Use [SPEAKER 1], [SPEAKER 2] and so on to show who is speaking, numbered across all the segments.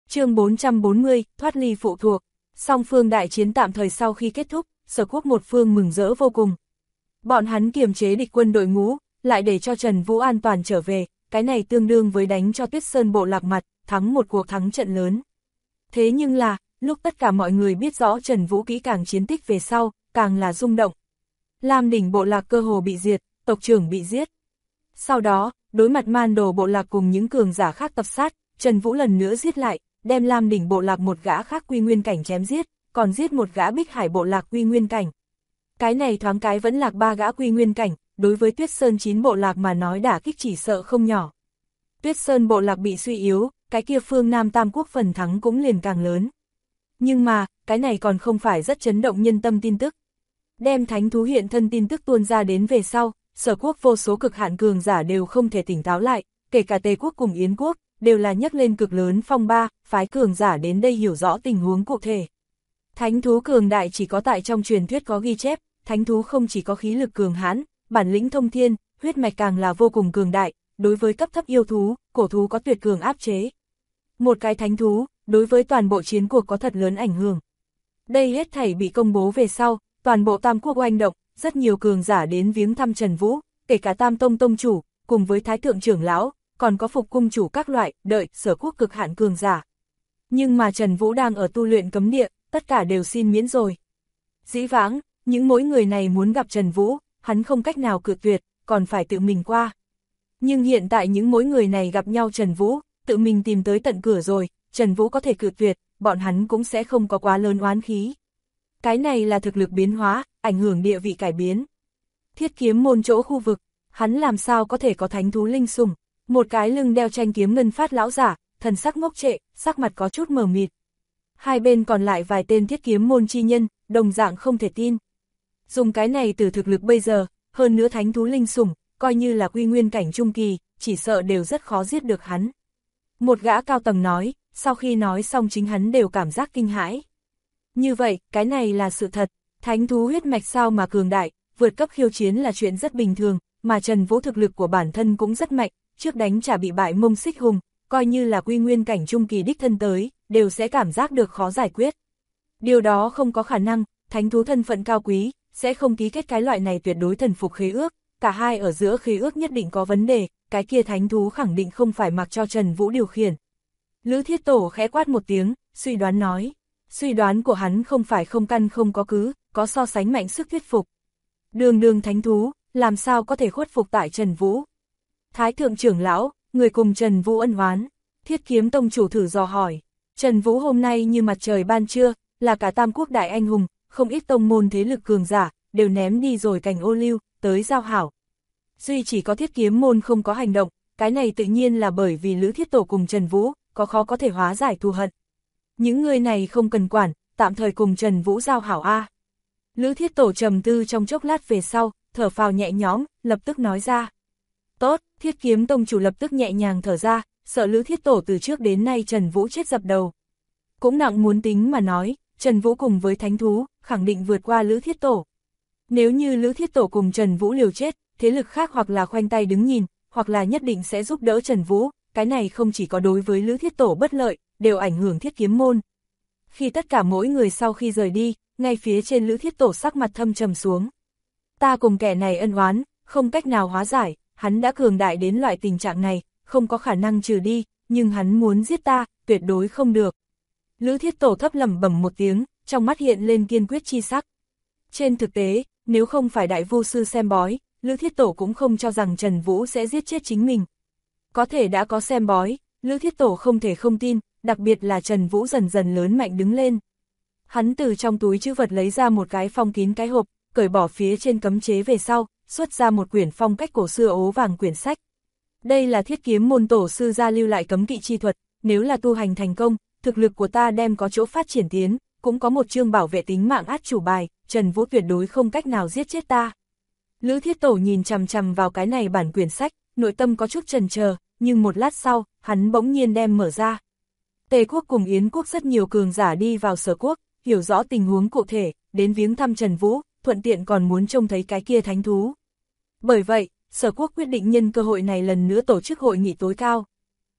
[SPEAKER 1] Chương 440, thoát ly phụ thuộc. Song phương đại chiến tạm thời sau khi kết thúc, Sở Quốc một phương mừng rỡ vô cùng. Bọn hắn kiềm chế địch quân đội ngũ, lại để cho Trần Vũ an toàn trở về, cái này tương đương với đánh cho Tuyết Sơn bộ lạc mặt, thắng một cuộc thắng trận lớn. Thế nhưng là, lúc tất cả mọi người biết rõ Trần Vũ kỹ càng chiến tích về sau, càng là rung động. Lam đỉnh bộ lạc cơ hồ bị diệt, tộc trưởng bị giết. Sau đó, đối mặt Man Đồ bộ lạc cùng những cường giả khác tập sát, Trần Vũ lần nữa giết lại, đem Lam đỉnh bộ lạc một gã khác quy nguyên cảnh chém giết, còn giết một gã Bích Hải bộ lạc quy nguyên cảnh. Cái này thoáng cái vẫn lạc 3 gã quy nguyên cảnh, đối với Tuyết Sơn 9 bộ lạc mà nói đả kích chỉ sợ không nhỏ. Tuyết Sơn bộ lạc bị suy yếu, cái kia phương Nam Tam Quốc phần thắng cũng liền càng lớn. Nhưng mà, cái này còn không phải rất chấn động nhân tâm tin tức. Đem thánh thú hiện thân tin tức tuôn ra đến về sau, Sở Quốc vô số cực hạn cường giả đều không thể tỉnh táo lại, kể cả Tề Quốc cùng Yến Quốc, đều là nhấc lên cực lớn phong ba, phái cường giả đến đây hiểu rõ tình huống cụ thể. Thánh thú cường đại chỉ có tại trong truyền thuyết có ghi chép, thánh thú không chỉ có khí lực cường hãn, bản lĩnh thông thiên, huyết mạch càng là vô cùng cường đại, đối với cấp thấp yêu thú, cổ thú có tuyệt cường áp chế. Một cái thánh thú, đối với toàn bộ chiến cuộc có thật lớn ảnh hưởng. Đây hết thảy bị công bố về sau, toàn bộ Tam Quốc oanh động, rất nhiều cường giả đến viếng thăm Trần Vũ, kể cả Tam Tông tông chủ, cùng với Thái thượng trưởng lão, còn có Phục cung chủ các loại, đợi Sở Quốc cực hạn cường giả. Nhưng mà Trần Vũ đang ở tu luyện cấm địa, tất cả đều xin miễn rồi. Dĩ vãng, những mỗi người này muốn gặp Trần Vũ, hắn không cách nào cự tuyệt, còn phải tự mình qua. Nhưng hiện tại những mỗi người này gặp nhau Trần Vũ, tự mình tìm tới tận cửa rồi, Trần Vũ có thể cự tuyệt, bọn hắn cũng sẽ không có quá lớn oán khí. Cái này là thực lực biến hóa, ảnh hưởng địa vị cải biến. Thiết kiếm môn chỗ khu vực, hắn làm sao có thể có thánh thú linh sủng, một cái lưng đeo tranh kiếm ngân phát lão giả, thần sắc ngốc trệ, sắc mặt có chút mờ mịt. Hai bên còn lại vài tên thiết kiếm môn chi nhân, đồng dạng không thể tin. Dùng cái này từ thực lực bây giờ, hơn nữa thánh thú linh sủng, coi như là quy nguyên cảnh trung kỳ, chỉ sợ đều rất khó giết được hắn. Một gã cao tầng nói, sau khi nói xong chính hắn đều cảm giác kinh hãi. Như vậy, cái này là sự thật, thánh thú huyết mạch sao mà cường đại, vượt cấp khiêu chiến là chuyện rất bình thường, mà Trần Vũ thực lực của bản thân cũng rất mạnh, trước đánh trả bị bại Mông Xích Hùng, coi như là quy nguyên cảnh trung kỳ đích thân tới, đều sẽ cảm giác được khó giải quyết. Điều đó không có khả năng, thánh thú thân phận cao quý, sẽ không ký kết cái loại này tuyệt đối thần phục khế ước, cả hai ở giữa khế ước nhất định có vấn đề, cái kia thánh thú khẳng định không phải mặc cho Trần Vũ điều khiển. Lữ Thiết Tổ khẽ quát một tiếng, suy đoán nói. Suy đoán của hắn không phải không căn không có cứ, có so sánh mạnh sức thuyết phục. Đường thánh thú, làm sao có thể khuất phục tại Trần Vũ? Thái thượng trưởng lão, người cùng Trần Vũ ân oán. Thiết kiếm tông chủ thử dò hỏi. Trần Vũ hôm nay như mặt trời ban trưa, là cả Tam Quốc đại anh hùng, không ít tông môn thế lực cường giả, đều ném đi rồi cành ô liu, tới giao hảo. Duy chỉ có thiết kiếm môn không có hành động, cái này tự nhiên là bởi vì Lữ Thiết Tổ cùng Trần Vũ, có khó có thể hóa giải thù hận. Những người này không cần quản, tạm thời cùng Trần Vũ giao hảo a. Lữ Thiết Tổ trầm tư trong chốc lát về sau, thở phào nhẹ nhõm, lập tức nói ra. Tốt, Thiết kiếm tông chủ lập tức nhẹ nhàng thở ra, sợ Lữ Thiết Tổ từ trước đến nay Trần Vũ chết dập đầu. Cũng nặng muốn tính mà nói, Trần Vũ cùng với thánh thú, khẳng định vượt qua Lữ Thiết Tổ. Nếu như Lữ Thiết Tổ cùng Trần Vũ liều chết, thế lực khác hoặc là khoanh tay đứng nhìn, hoặc là nhất định sẽ giúp đỡ Trần Vũ, cái này không chỉ có đối với Lữ Thiết Tổ bất lợi, đều ảnh hưởng thiết kiếm môn. Khi tất cả mỗi người sau khi rời đi, ngay phía trên Lữ Thiết Tổ sắc mặt thâm trầm xuống. Ta cùng kẻ này ân oán, không cách nào hóa giải, hắn đã cường đại đến loại tình trạng này, không có khả năng trừ đi, nhưng hắn muốn giết ta, tuyệt đối không được. Lữ Thiết Tổ thấp lẩm bẩm một tiếng, trong mắt hiện lên kiên quyết chi sắc. Trên thực tế, nếu không phải đại vu sư xem bói, Lữ Thiết Tổ cũng không cho rằng Trần Vũ sẽ giết chết chính mình. Có thể đã có xem bói, Lữ Thiết Tổ không thể không tin, đặc biệt là Trần Vũ dần dần lớn mạnh đứng lên. Hắn từ trong túi trữ vật lấy ra một cái phong kín cái hộp, cởi bỏ phía trên cấm chế về sau, xuất ra một quyển phong cách cổ xưa ố vàng quyển sách. Đây là thiết kiếm môn tổ sư gia lưu lại cấm kỵ chi thuật, nếu là tu hành thành công, thực lực của ta đem có chỗ phát triển tiến, cũng có một chương bảo vệ tính mạng át chủ bài, Trần Vũ tuyệt đối không cách nào giết chết ta. Lữ Thiết Tổ nhìn chằm chằm vào cái này bản quyển sách, nội tâm có chút chần chờ, nhưng một lát sau, hắn bỗng nhiên đem mở ra. Tề quốc cùng Yến quốc rất nhiều cường giả đi vào Sở quốc, hiểu rõ tình huống cụ thể, đến viếng thăm Trần Vũ, thuận tiện còn muốn trông thấy cái kia thánh thú. Bởi vậy, Sở quốc quyết định nhân cơ hội này lần nữa tổ chức hội nghị tối cao.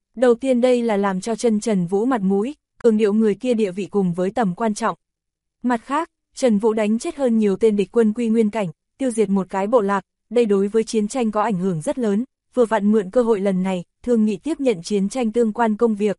[SPEAKER 1] Đầu tiên đây là làm cho Trần Vũ mặt mũi, cường điệu người kia địa vị cùng với tầm quan trọng. Mặt khác, Trần Vũ đánh chết hơn nhiều tên địch quân quy nguyên cảnh, tiêu diệt một cái bộ lạc, đây đối với chiến tranh có ảnh hưởng rất lớn, vừa vặn mượn cơ hội lần này, thương nghị tiếp nhận chiến tranh tương quan công việc.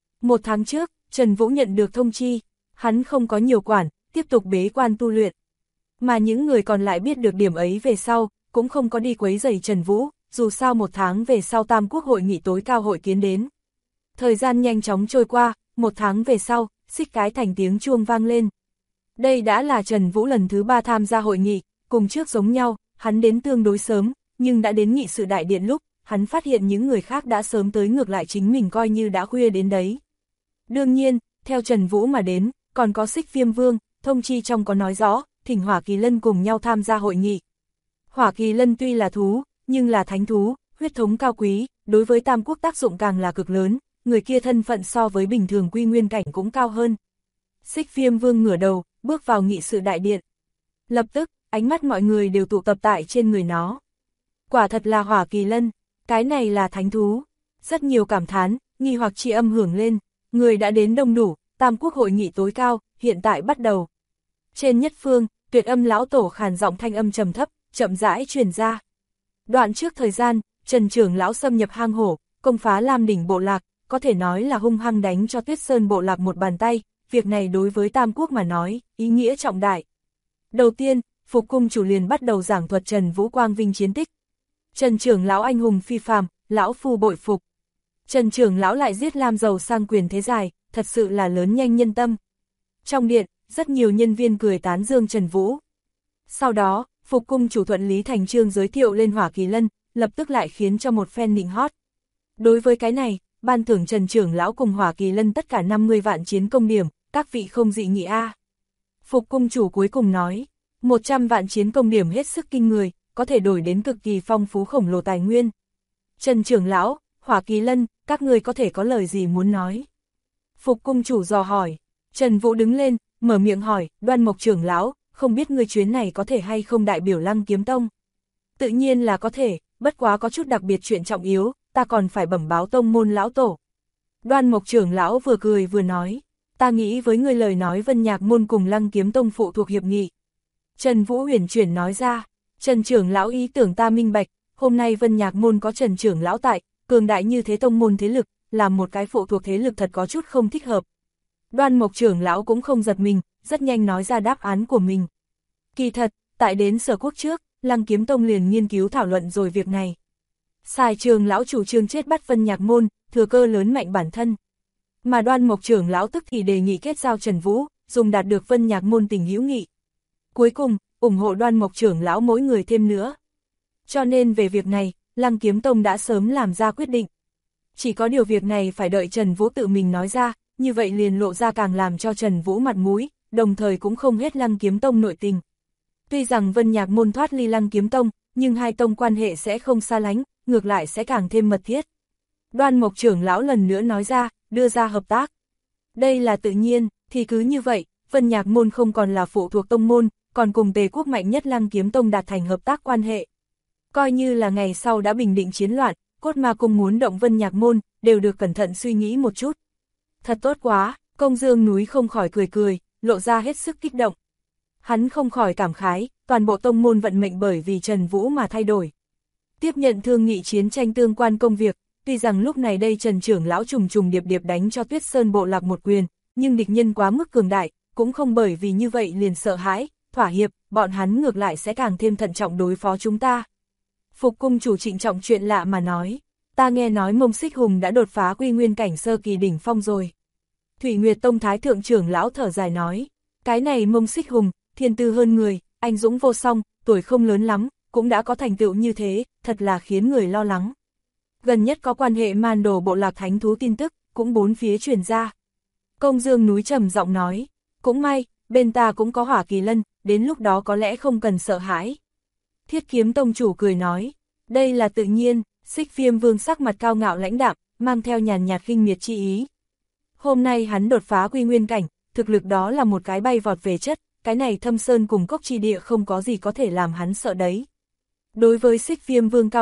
[SPEAKER 1] 1 tháng trước, Trần Vũ nhận được thông chi, hắn không có nhiều quản, tiếp tục bế quan tu luyện. Mà những người còn lại biết được điểm ấy về sau, cũng không có đi quấy rầy Trần Vũ, dù sao 1 tháng về sau Tam Quốc hội nghị tối cao hội kiến đến. Thời gian nhanh chóng trôi qua, 1 tháng về sau, xích cái thành tiếng chuông vang lên. Đây đã là Trần Vũ lần thứ 3 tham gia hội nghị, cùng trước giống nhau, hắn đến tương đối sớm, nhưng đã đến nghị sự đại điện lúc, hắn phát hiện những người khác đã sớm tới, ngược lại chính mình coi như đã khuya đến đấy. Đương nhiên, theo Trần Vũ mà đến, còn có Xích Viêm Vương, thông chi trong có nói rõ, thỉnh Hỏa Kỳ Lân cùng nhau tham gia hội nghị. Hỏa Kỳ Lân tuy là thú, nhưng là thánh thú, huyết thống cao quý, đối với Tam Quốc tác dụng càng là cực lớn, người kia thân phận so với bình thường quy nguyên cảnh cũng cao hơn. Xích Viêm Vương ngửa đầu, bước vào nghị sự đại điện. Lập tức, ánh mắt mọi người đều tụ tập tại trên người nó. Quả thật là Hỏa Kỳ Lân, cái này là thánh thú. Rất nhiều cảm thán, nghi hoặc tri âm hưởng lên, người đã đến đông đủ, Tam Quốc hội nghị tối cao, hiện tại bắt đầu. Trên nhất phương, Tuyệt Âm lão tổ khàn giọng thanh âm trầm thấp, chậm rãi truyền ra. Đoạn trước thời gian, Trần trưởng lão xâm nhập hang hổ, công phá Lam đỉnh bộ lạc, có thể nói là hung hăng đánh cho Tuyết Sơn bộ lạc một bàn tay, việc này đối với Tam Quốc mà nói, ý nghĩa trọng đại. Đầu tiên, Phục cung chủ liền bắt đầu giảng thuật Trần Vũ quang vinh chiến tích. Trần trưởng lão anh hùng phi phàm, lão phu bội phục. Trần trưởng lão lại giết Lam giàu sang quyền thế dài, thật sự là lớn nhanh nhân tâm. Trong điện, rất nhiều nhân viên cười tán dương Trần Vũ. Sau đó, Phục cung chủ thuận lý thành chương giới thiệu lên Hỏa Kỳ Lân, lập tức lại khiến cho một phen nịnh hót. Đối với cái này, ban thưởng Trần trưởng lão cùng Hỏa Kỳ Lân tất cả 50 vạn chiến công điểm, các vị không dị nghị a. Phục cung chủ cuối cùng nói, 100 vạn chiến công điểm hết sức kinh người, có thể đổi đến cực kỳ phong phú khổng lồ tài nguyên. Trần trưởng lão, Hỏa Kỳ Lân, các ngươi có thể có lời gì muốn nói? Phục cung chủ dò hỏi. Trần Vũ đứng lên, mở miệng hỏi, Đoan Mộc trưởng lão, không biết ngươi chuyến này có thể hay không đại biểu Lăng Kiếm Tông? Tự nhiên là có thể, bất quá có chút đặc biệt chuyện trọng yếu, ta còn phải bẩm báo tông môn lão tổ. Đoan Mộc trưởng lão vừa cười vừa nói, ta nghĩ với ngươi lời nói Vân Nhạc môn cùng Lăng Kiếm Tông phụ thuộc hiệp nghị. Trần Vũ huyền chuyển nói ra, Trần trưởng lão ý tưởng ta minh bạch, hôm nay Vân Nhạc môn có Trần trưởng lão tại, cường đại như thế tông môn thế lực, làm một cái phụ thuộc thế lực thật có chút không thích hợp. Đoan Mộc trưởng lão cũng không giật mình, rất nhanh nói ra đáp án của mình. Kỳ thật, tại đến Sở Quốc trước, Lăng Kiếm Tông liền nghiên cứu thảo luận rồi việc này. Sài trưởng lão chủ trương chết bắt Vân Nhạc môn, thừa cơ lớn mạnh bản thân. Mà Đoan Mộc trưởng lão tức thì đề nghị kết giao Trần Vũ, dùng đạt được Vân Nhạc môn tình hữu nghị. Cuối cùng, ủng hộ Đoan Mộc trưởng lão mỗi người thêm nữa. Cho nên về việc này, Lăng Kiếm Tông đã sớm làm ra quyết định. Chỉ có điều việc này phải đợi Trần Vũ tự mình nói ra, như vậy liền lộ ra càng làm cho Trần Vũ mặt mũi, đồng thời cũng không hết Lăng Kiếm Tông nội tình. Tuy rằng Vân Nhạc môn thoát ly Lăng Kiếm Tông, nhưng hai tông quan hệ sẽ không xa lánh, ngược lại sẽ càng thêm mật thiết. Đoan Mộc trưởng lão lần nữa nói ra, đưa ra hợp tác. Đây là tự nhiên, thì cứ như vậy, Vân Nhạc môn không còn là phụ thuộc tông môn, còn cùng Tề quốc mạnh nhất Lăng Kiếm Tông đạt thành hợp tác quan hệ. Coi như là ngày sau đã bình định chiến loạn, Cốt Ma Cung muốn động Vân Nhạc môn, đều được cẩn thận suy nghĩ một chút. Thật tốt quá, Công Dương núi không khỏi cười cười, lộ ra hết sức kích động. Hắn không khỏi cảm khái, toàn bộ tông môn vận mệnh bởi vì Trần Vũ mà thay đổi. Tiếp nhận thương nghị chiến tranh tương quan công việc, tuy rằng lúc này đây Trần trưởng lão trùng trùng điệp điệp đánh cho Tuyết Sơn bộ lạc một quyền, nhưng địch nhân quá mức cường đại, cũng không bởi vì như vậy liền sợ hãi, thỏa hiệp, bọn hắn ngược lại sẽ càng thêm thận trọng đối phó chúng ta. Phục cung chủ trịnh trọng chuyện lạ mà nói, ta nghe nói Mông Xích Hùng đã đột phá quy nguyên cảnh sơ kỳ đỉnh phong rồi. Thủy Nguyệt Tông thái thượng trưởng lão thở dài nói, cái này Mông Xích Hùng, thiên tư hơn người, anh dũng vô song, tuổi không lớn lắm, cũng đã có thành tựu như thế, thật là khiến người lo lắng. Gần nhất có quan hệ man đồ bộ lạc thánh thú tin tức, cũng bốn phía truyền ra. Công Dương núi trầm giọng nói, cũng may, bên ta cũng có Hỏa Kỳ Lân, đến lúc đó có lẽ không cần sợ hãi. Thiết Kiếm Tông chủ cười nói, đây là tự nhiên, Xích Viêm Vương sắc mặt cao ngạo lãnh đạm, mang theo nhàn nhạt khinh miệt chi ý. Hôm nay hắn đột phá quy nguyên cảnh, thực lực đó là một cái bay vọt về chất, cái này Thâm Sơn cùng Cốc Chi Địa không có gì có thể làm hắn sợ đấy. Đối với Xích Viêm Vương cao ngạo,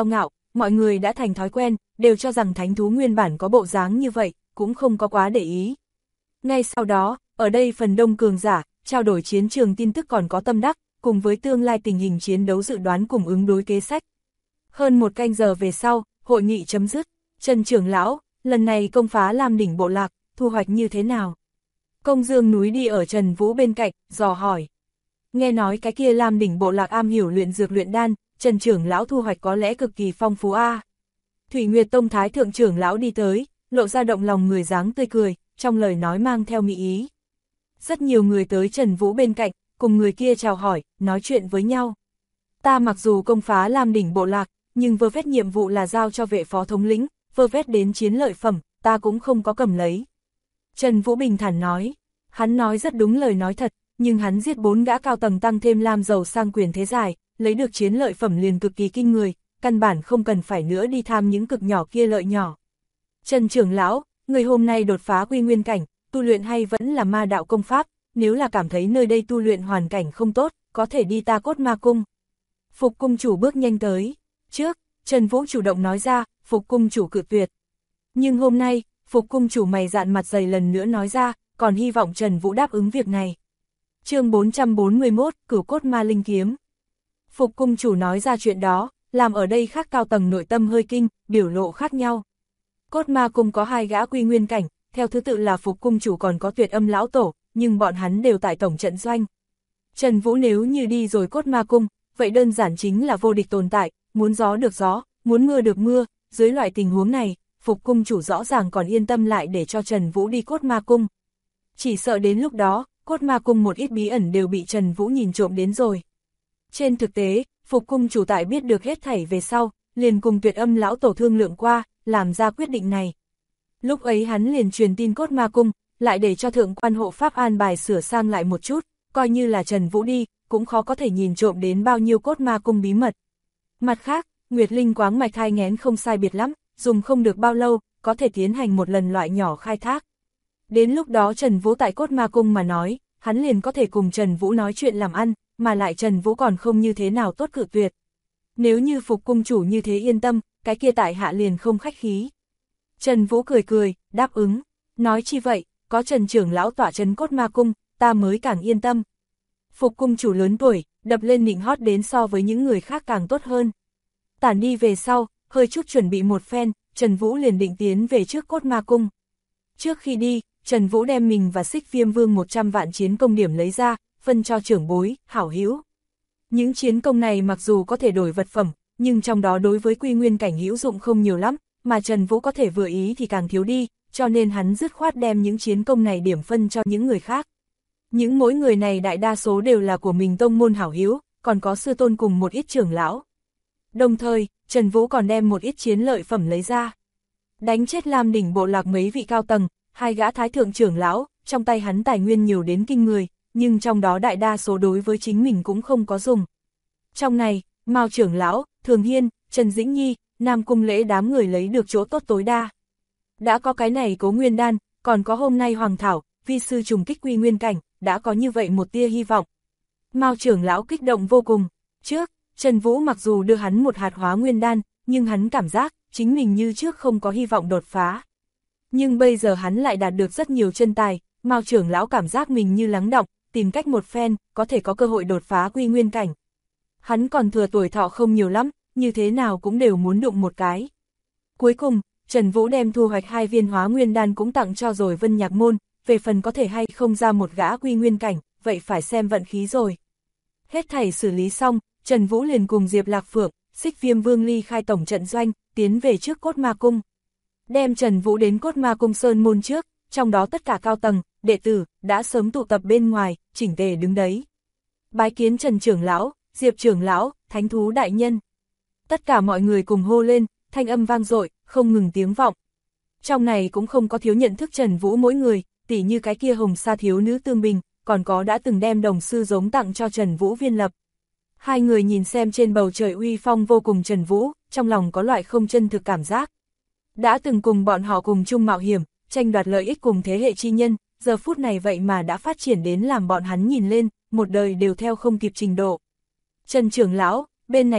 [SPEAKER 1] mọi người đã thành thói quen, đều cho rằng thánh thú nguyên bản có bộ dáng như vậy, cũng không có quá để ý. Ngay sau đó, ở đây phần đông cường giả, trao đổi chiến trường tin tức còn có tâm đắc, cùng với tương lai tình hình chiến đấu dự đoán cùng ứng đối kế sách. Hơn 1 canh giờ về sau, hội nghị chấm dứt. Trần trưởng lão, lần này công phá Lam đỉnh bộ lạc, thu hoạch như thế nào? Công Dương núi đi ở Trần Vũ bên cạnh, dò hỏi. Nghe nói cái kia Lam đỉnh bộ lạc am hiểu luyện dược luyện đan, Trần trưởng lão thu hoạch có lẽ cực kỳ phong phú a. Thủy Nguyệt Tông Thái thượng trưởng lão đi tới, lộ ra động lòng người dáng tươi cười, trong lời nói mang theo mỹ ý. Rất nhiều người tới Trần Vũ bên cạnh, cùng người kia chào hỏi, nói chuyện với nhau. Ta mặc dù công phá Lam đỉnh bộ lạc, nhưng vơ vét nhiệm vụ là giao cho vệ phó thống lĩnh, vơ vét đến chiến lợi phẩm, ta cũng không có cầm lấy. Trần Vũ bình thản nói, hắn nói rất đúng lời nói thật, nhưng hắn giết 4 gã cao tầng tăng thêm Lam giàu sang quyền thế giải, lấy được chiến lợi phẩm liền cực kỳ kinh người, căn bản không cần phải nữa đi tham những cực nhỏ kia lợi nhỏ. Trần trưởng lão, người hôm nay đột phá quy nguyên cảnh, tu luyện hay vẫn là ma đạo công pháp, nếu là cảm thấy nơi đây tu luyện hoàn cảnh không tốt, có thể đi ta Cốt Ma Cung. Phục cung chủ bước nhanh tới. Trước, Trần Vũ chủ động nói ra, Phục cung chủ cự tuyệt. Nhưng hôm nay, Phục cung chủ mày dạn mặt dày lần nữa nói ra, còn hy vọng Trần Vũ đáp ứng việc này. Chương 441, Cửu Cốt Ma Linh Kiếm. Phục cung chủ nói ra chuyện đó, làm ở đây khác cao tầng nội tâm hơi kinh, biểu lộ khác nhau. Cốt Ma Cung có 2 gã quy nguyên cảnh, theo thứ tự là Phục cung chủ còn có Tuyệt Âm lão tổ, nhưng bọn hắn đều tại tổng trận doanh. Trần Vũ nếu như đi rồi Cốt Ma Cung, vậy đơn giản chính là vô địch tồn tại, muốn gió được gió, muốn mưa được mưa, dưới loại tình huống này, Phục cung chủ rõ ràng còn yên tâm lại để cho Trần Vũ đi Cốt Ma Cung. Chỉ sợ đến lúc đó, Cốt Ma Cung một ít bí ẩn đều bị Trần Vũ nhìn trộm đến rồi. Trên thực tế, Phục cung chủ tại biết được hết thảy về sau, liền cùng Tuyệt Âm lão tổ thương lượng qua, làm ra quyết định này. Lúc ấy hắn liền truyền tin Cốt Ma Cung, lại để cho thượng quan hộ pháp an bài sửa sang lại một chút, coi như là Trần Vũ đi, cũng khó có thể nhìn trộm đến bao nhiêu Cốt Ma Cung bí mật. Mặt khác, Nguyệt Linh quáng mạch thai nghén không sai biệt lắm, dùng không được bao lâu, có thể tiến hành một lần loại nhỏ khai thác. Đến lúc đó Trần Vũ tại Cốt Ma Cung mà nói, hắn liền có thể cùng Trần Vũ nói chuyện làm ăn, mà lại Trần Vũ còn không như thế nào tốt cự tuyệt. Nếu như Phục cung chủ như thế yên tâm, cái kia tại hạ liền không khách khí. Trần Vũ cười cười, đáp ứng. Nói chi vậy, có Trần trưởng lão tỏa trấn Cốt Ma Cung, ta mới càng yên tâm. Phục cung chủ lớn tuổi, đập lên nịnh hót đến so với những người khác càng tốt hơn. Tản đi về sau, hơi chút chuẩn bị một phen, Trần Vũ liền định tiến về trước Cốt Ma Cung. Trước khi đi, Trần Vũ đem mình và Xích Viêm Vương 100 vạn chiến công điểm lấy ra, phân cho trưởng bối, hảo hữu. Những chiến công này mặc dù có thể đổi vật phẩm, nhưng trong đó đối với quy nguyên cảnh hữu dụng không nhiều lắm, mà Trần Vũ có thể vừa ý thì càng thiếu đi, cho nên hắn dứt khoát đem những chiến công này điểm phân cho những người khác. Những mỗi người này đại đa số đều là của mình tông môn hảo hữu, còn có sư tôn cùng một ít trưởng lão. Đồng thời, Trần Vũ còn đem một ít chiến lợi phẩm lấy ra. Đánh chết Lam đỉnh bộ lạc mấy vị cao tầng, 2 gã thái thượng trưởng lão, trong tay hắn tài nguyên nhiều đến kinh người, nhưng trong đó đại đa số đối với chính mình cũng không có dùng. Trong này, Mao trưởng lão, Thường Hiên, Trần Dĩnh Nhi, Nam Cung Lễ đám người lấy được chỗ tốt tối đa. Đã có cái này Cố Nguyên Đan, còn có hôm nay Hoàng Thảo, vi sư trùng kích quy nguyên cảnh, đã có như vậy một tia hy vọng. Mao trưởng lão kích động vô cùng. Trước, Trần Vũ mặc dù đưa hắn một hạt hóa nguyên đan, nhưng hắn cảm giác chính mình như trước không có hy vọng đột phá. Nhưng bây giờ hắn lại đạt được rất nhiều chân tài, Mao trưởng lão cảm giác mình như lắng đọng, tìm cách một phen, có thể có cơ hội đột phá quy nguyên cảnh. Hắn còn thừa tuổi thọ không nhiều lắm, như thế nào cũng đều muốn đụng một cái. Cuối cùng, Trần Vũ đem thu hoạch 2 viên hóa nguyên đan cũng tặng cho rồi Vân Nhạc Môn, về phần có thể hay không ra một gã quy nguyên cảnh, vậy phải xem vận khí rồi. Hết thảy xử lý xong, Trần Vũ liền cùng Diệp Lạc Phượng, Xích Viêm Vương ly khai tổng trận doanh, tiến về trước Cốt Ma Cung. Đem Trần Vũ đến Cốt Ma Cung Sơn môn trước, trong đó tất cả cao tầng, đệ tử, đã sớm tụ tập bên ngoài, chỉnh tề đứng đấy. Bái kiến Trần trưởng lão, Diệp trưởng lão, Thánh thú đại nhân. Tất cả mọi người cùng hô lên, thanh âm vang dội, không ngừng tiếng vọng. Trong này cũng không có thiếu nhận thức Trần Vũ mỗi người, tỉ như cái kia hồng sa thiếu nữ Tương Bình, còn có đã từng đem đồng sư giống tặng cho Trần Vũ Viên Lập. 2 người nhìn xem trên bầu trời uy phong vô cùng Trần Vũ, trong lòng có loại không chân thực cảm giác. Đã từng cùng bọn họ cùng chung mạo hiểm, tranh đoạt lợi ích cùng thế hệ chi nhân, giờ phút này vậy mà đã phát triển đến làm bọn hắn nhìn lên, một đời đều theo không kịp trình độ. Trần trưởng lão, bên này thỉnh,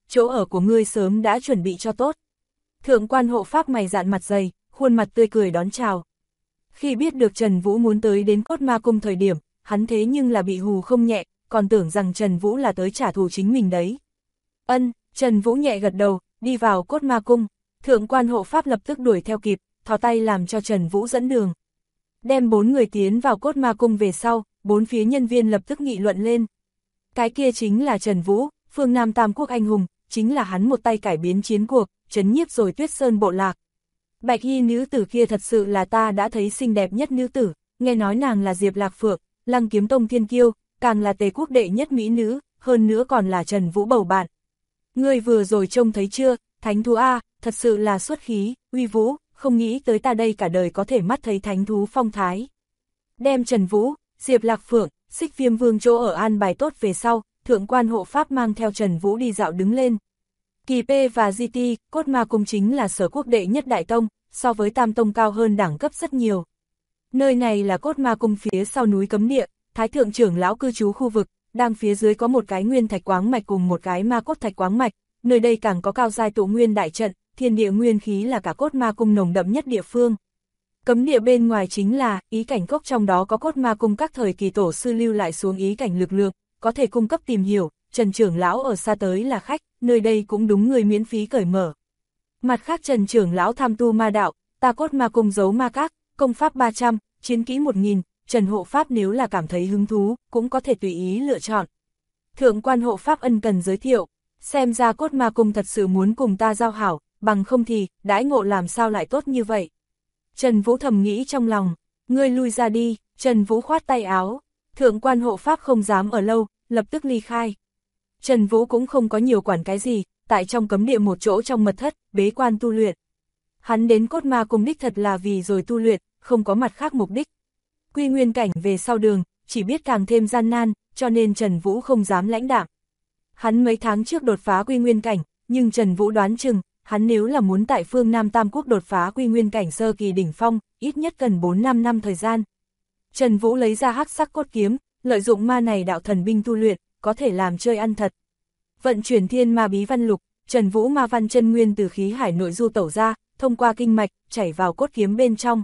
[SPEAKER 1] chỗ ở của ngươi sớm đã chuẩn bị cho tốt. Thượng quan hộ pháp mày dạn mặt dày, khuôn mặt tươi cười đón chào. Khi biết được Trần Vũ muốn tới đến Cốt Ma Cung thời điểm, hắn thế nhưng là bị hù không nhẹ, còn tưởng rằng Trần Vũ là tới trả thù chính mình đấy. Ân, Trần Vũ nhẹ gật đầu, đi vào Cốt Ma Cung. Thượng quan hộ pháp lập tức đuổi theo kịp, thò tay làm cho Trần Vũ dẫn đường. Đem 4 người tiến vào Cốt Ma Cung về sau, 4 phía nhân viên lập tức nghị luận lên. Cái kia chính là Trần Vũ, phương Nam Tam Quốc anh hùng, chính là hắn một tay cải biến chiến cuộc, trấn nhiếp rồi Tuyết Sơn bộ lạc. Bạch y nữ tử kia thật sự là ta đã thấy xinh đẹp nhất nữ tử, nghe nói nàng là Diệp Lạc Phượng, Lăng Kiếm Tông thiên kiêu, càng là Tề quốc đệ nhất mỹ nữ, hơn nữa còn là Trần Vũ bầu bạn. Ngươi vừa rồi trông thấy chưa, thánh thú A, thật sự là xuất khí, uy vũ, không nghĩ tới ta đây cả đời có thể mắt thấy thánh thú phong thái. Đem Trần Vũ, Diệp Lạc Phượng, Xích Viêm Vương chỗ ở an bài tốt về sau, thượng quan hộ pháp mang theo Trần Vũ đi dạo đứng lên. Kỳ P và GT, Cốt Ma Cung chính là sở quốc đệ nhất đại tông, so với tam tông cao hơn đẳng cấp rất nhiều. Nơi này là Cốt Ma Cung phía sau núi cấm địa, Thái thượng trưởng lão cư trú khu vực, đang phía dưới có một cái nguyên thạch quáng mạch cùng một cái ma cốt thạch quáng mạch, nơi đây càng có cao giai tụ nguyên đại trận, thiên địa nguyên khí là cả Cốt Ma Cung nồng đậm nhất địa phương. Cấm địa bên ngoài chính là ý cảnh cốc, trong đó có Cốt Ma Cung các thời kỳ tổ sư lưu lại xuống ý cảnh lực lượng, có thể cung cấp tìm hiểu. Trần trưởng lão ở xa tới là khách, nơi đây cũng đúng người miễn phí cởi mở. Mặt khác Trần trưởng lão tham tu ma đạo, ta Cốt Ma Cung giấu ma các, công pháp 300, chiến kỹ 1000, Trần hộ pháp nếu là cảm thấy hứng thú, cũng có thể tùy ý lựa chọn. Thượng quan hộ pháp ân cần giới thiệu, xem ra Cốt Ma Cung thật sự muốn cùng ta giao hảo, bằng không thì, đãi ngộ làm sao lại tốt như vậy. Trần Vũ thầm nghĩ trong lòng, ngươi lui ra đi, Trần Vũ khoát tay áo, thượng quan hộ pháp không dám ở lâu, lập tức ly khai. Trần Vũ cũng không có nhiều quản cái gì, tại trong cấm địa một chỗ trong mật thất, bế quan tu luyện. Hắn đến Cốt Ma Cung đích thật là vì rồi tu luyện, không có mặt khác mục đích. Quy nguyên cảnh về sau đường, chỉ biết càng thêm gian nan, cho nên Trần Vũ không dám lãnh đạm. Hắn mấy tháng trước đột phá quy nguyên cảnh, nhưng Trần Vũ đoán chừng, hắn nếu là muốn tại phương Nam Tam Quốc đột phá quy nguyên cảnh sơ kỳ đỉnh phong, ít nhất cần 4-5 năm thời gian. Trần Vũ lấy ra hắc sắc cốt kiếm, lợi dụng ma này đạo thần binh tu luyện, có thể làm chơi ăn thật. Vận chuyển thiên ma bí văn lục, Trần Vũ ma văn chân nguyên từ khí hải nội du tẩu ra, thông qua kinh mạch, chảy vào cốt kiếm bên trong.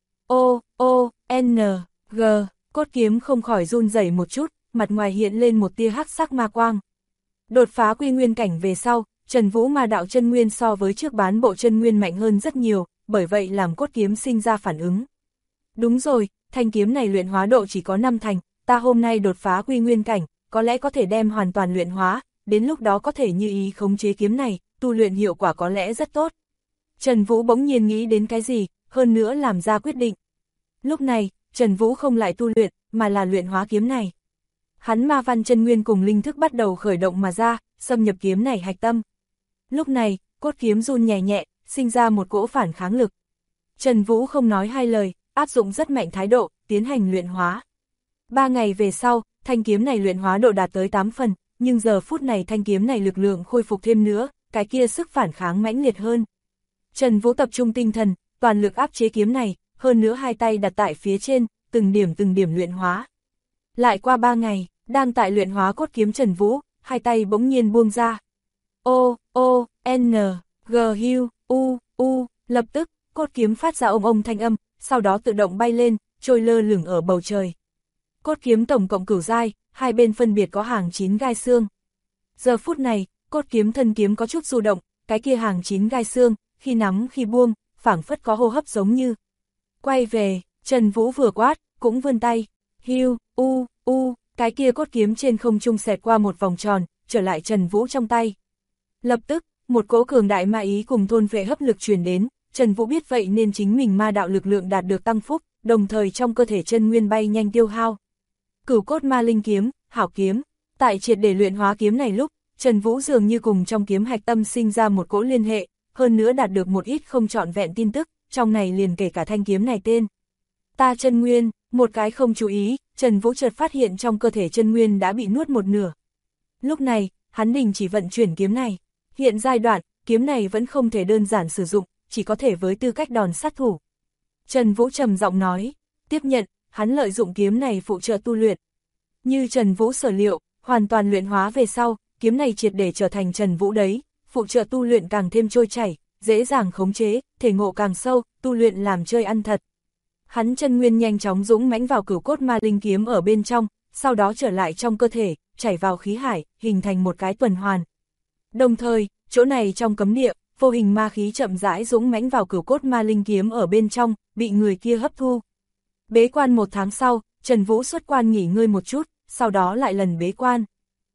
[SPEAKER 1] N, G, cốt kiếm không khỏi run rẩy một chút, mặt ngoài hiện lên một tia hắc sắc ma quang. Đột phá quy nguyên cảnh về sau, Trần Vũ ma đạo chân nguyên so với trước bán bộ chân nguyên mạnh hơn rất nhiều, bởi vậy làm cốt kiếm sinh ra phản ứng. Đúng rồi, thanh kiếm này luyện hóa độ chỉ có 5 thành, ta hôm nay đột phá quy nguyên cảnh, có lẽ có thể đem hoàn toàn luyện hóa, đến lúc đó có thể như ý khống chế kiếm này, tu luyện hiệu quả có lẽ rất tốt. Trần Vũ bỗng nhiên nghĩ đến cái gì, hơn nữa làm ra quyết định. Lúc này, Trần Vũ không lại tu luyện, mà là luyện hóa kiếm này. Hắn ma văn chân nguyên cùng linh thức bắt đầu khởi động mà ra, xâm nhập kiếm này hạch tâm. Lúc này, cốt kiếm run nhẹ nhẹ, sinh ra một cỗ phản kháng lực. Trần Vũ không nói hai lời, áp dụng rất mạnh thái độ, tiến hành luyện hóa. 3 ngày về sau, thanh kiếm này luyện hóa độ đạt tới 8 phần, nhưng giờ phút này thanh kiếm này lực lượng khôi phục thêm nữa, cái kia sức phản kháng mãnh liệt hơn. Trần Vũ tập trung tinh thần, toàn lực áp chế kiếm này, hơn nữa hai tay đặt tại phía trên, từng điểm luyện hóa. Lại qua 3 ngày, đang tại luyện hóa cốt kiếm Trần Vũ, hai tay bỗng nhiên buông ra. N, G, U, lập tức, cốt kiếm phát ra ông thanh âm, sau đó tự động bay lên, trôi lơ lửng ở bầu trời. Cốt kiếm tổng cộng cửu giai, hai bên phân biệt có hàng 9 gai xương. Giờ phút này, cốt kiếm thân kiếm có chút du động, cái kia hàng 9 gai xương, khi nắm khi buông, phảng phất có hô hấp giống như. Quay về, Trần Vũ vừa quát, cũng vươn tay, cái kia cốt kiếm trên không trung xẹt qua một vòng tròn, trở lại Trần Vũ trong tay. Lập tức, một cỗ cường đại ma ý cùng thôn vệ hấp lực truyền đến, Trần Vũ biết vậy nên chính mình ma đạo lực lượng đạt được tăng phúc, đồng thời trong cơ thể chân nguyên bay nhanh tiêu hao. Cửu cốt ma linh kiếm, hảo kiếm, tại triệt để luyện hóa kiếm này lúc, Trần Vũ dường như cùng trong kiếm hạch tâm sinh ra một cỗ liên hệ, hơn nữa đạt được một ít không trọn vẹn tin tức, trong này liền kể cả thanh kiếm này tên. Ta chân nguyên, một cái không chú ý, Trần Vũ chợt phát hiện trong cơ thể chân nguyên đã bị nuốt một nửa. Lúc này, hắn đình chỉ vận chuyển kiếm này. Hiện giai đoạn, kiếm này vẫn không thể đơn giản sử dụng, chỉ có thể với tư cách đòn sát thủ. Trần Vũ trầm giọng nói, tiếp nhận, hắn lợi dụng kiếm này phụ trợ tu luyện. Như Trần Vũ sở liệu, hoàn toàn luyện hóa về sau, kiếm này triệt để trở thành Trần Vũ đấy, phụ trợ tu luyện càng thêm trôi chảy, dễ dàng khống chế, thể ngộ càng sâu, tu luyện làm chơi ăn thật. Hắn chân nguyên nhanh chóng dũng mãnh vào cửu cốt ma linh kiếm ở bên trong, sau đó trở lại trong cơ thể, chảy vào khí hải, hình thành một cái tuần hoàn. Đồng thời, chỗ này trong cấm địa, vô hình ma khí chậm rãi dũng mãnh vào cửu cốt ma linh kiếm ở bên trong, bị người kia hấp thu. Bế quan 1 tháng sau, Trần Vũ xuất quan nghỉ ngơi một chút, sau đó lại lần bế quan.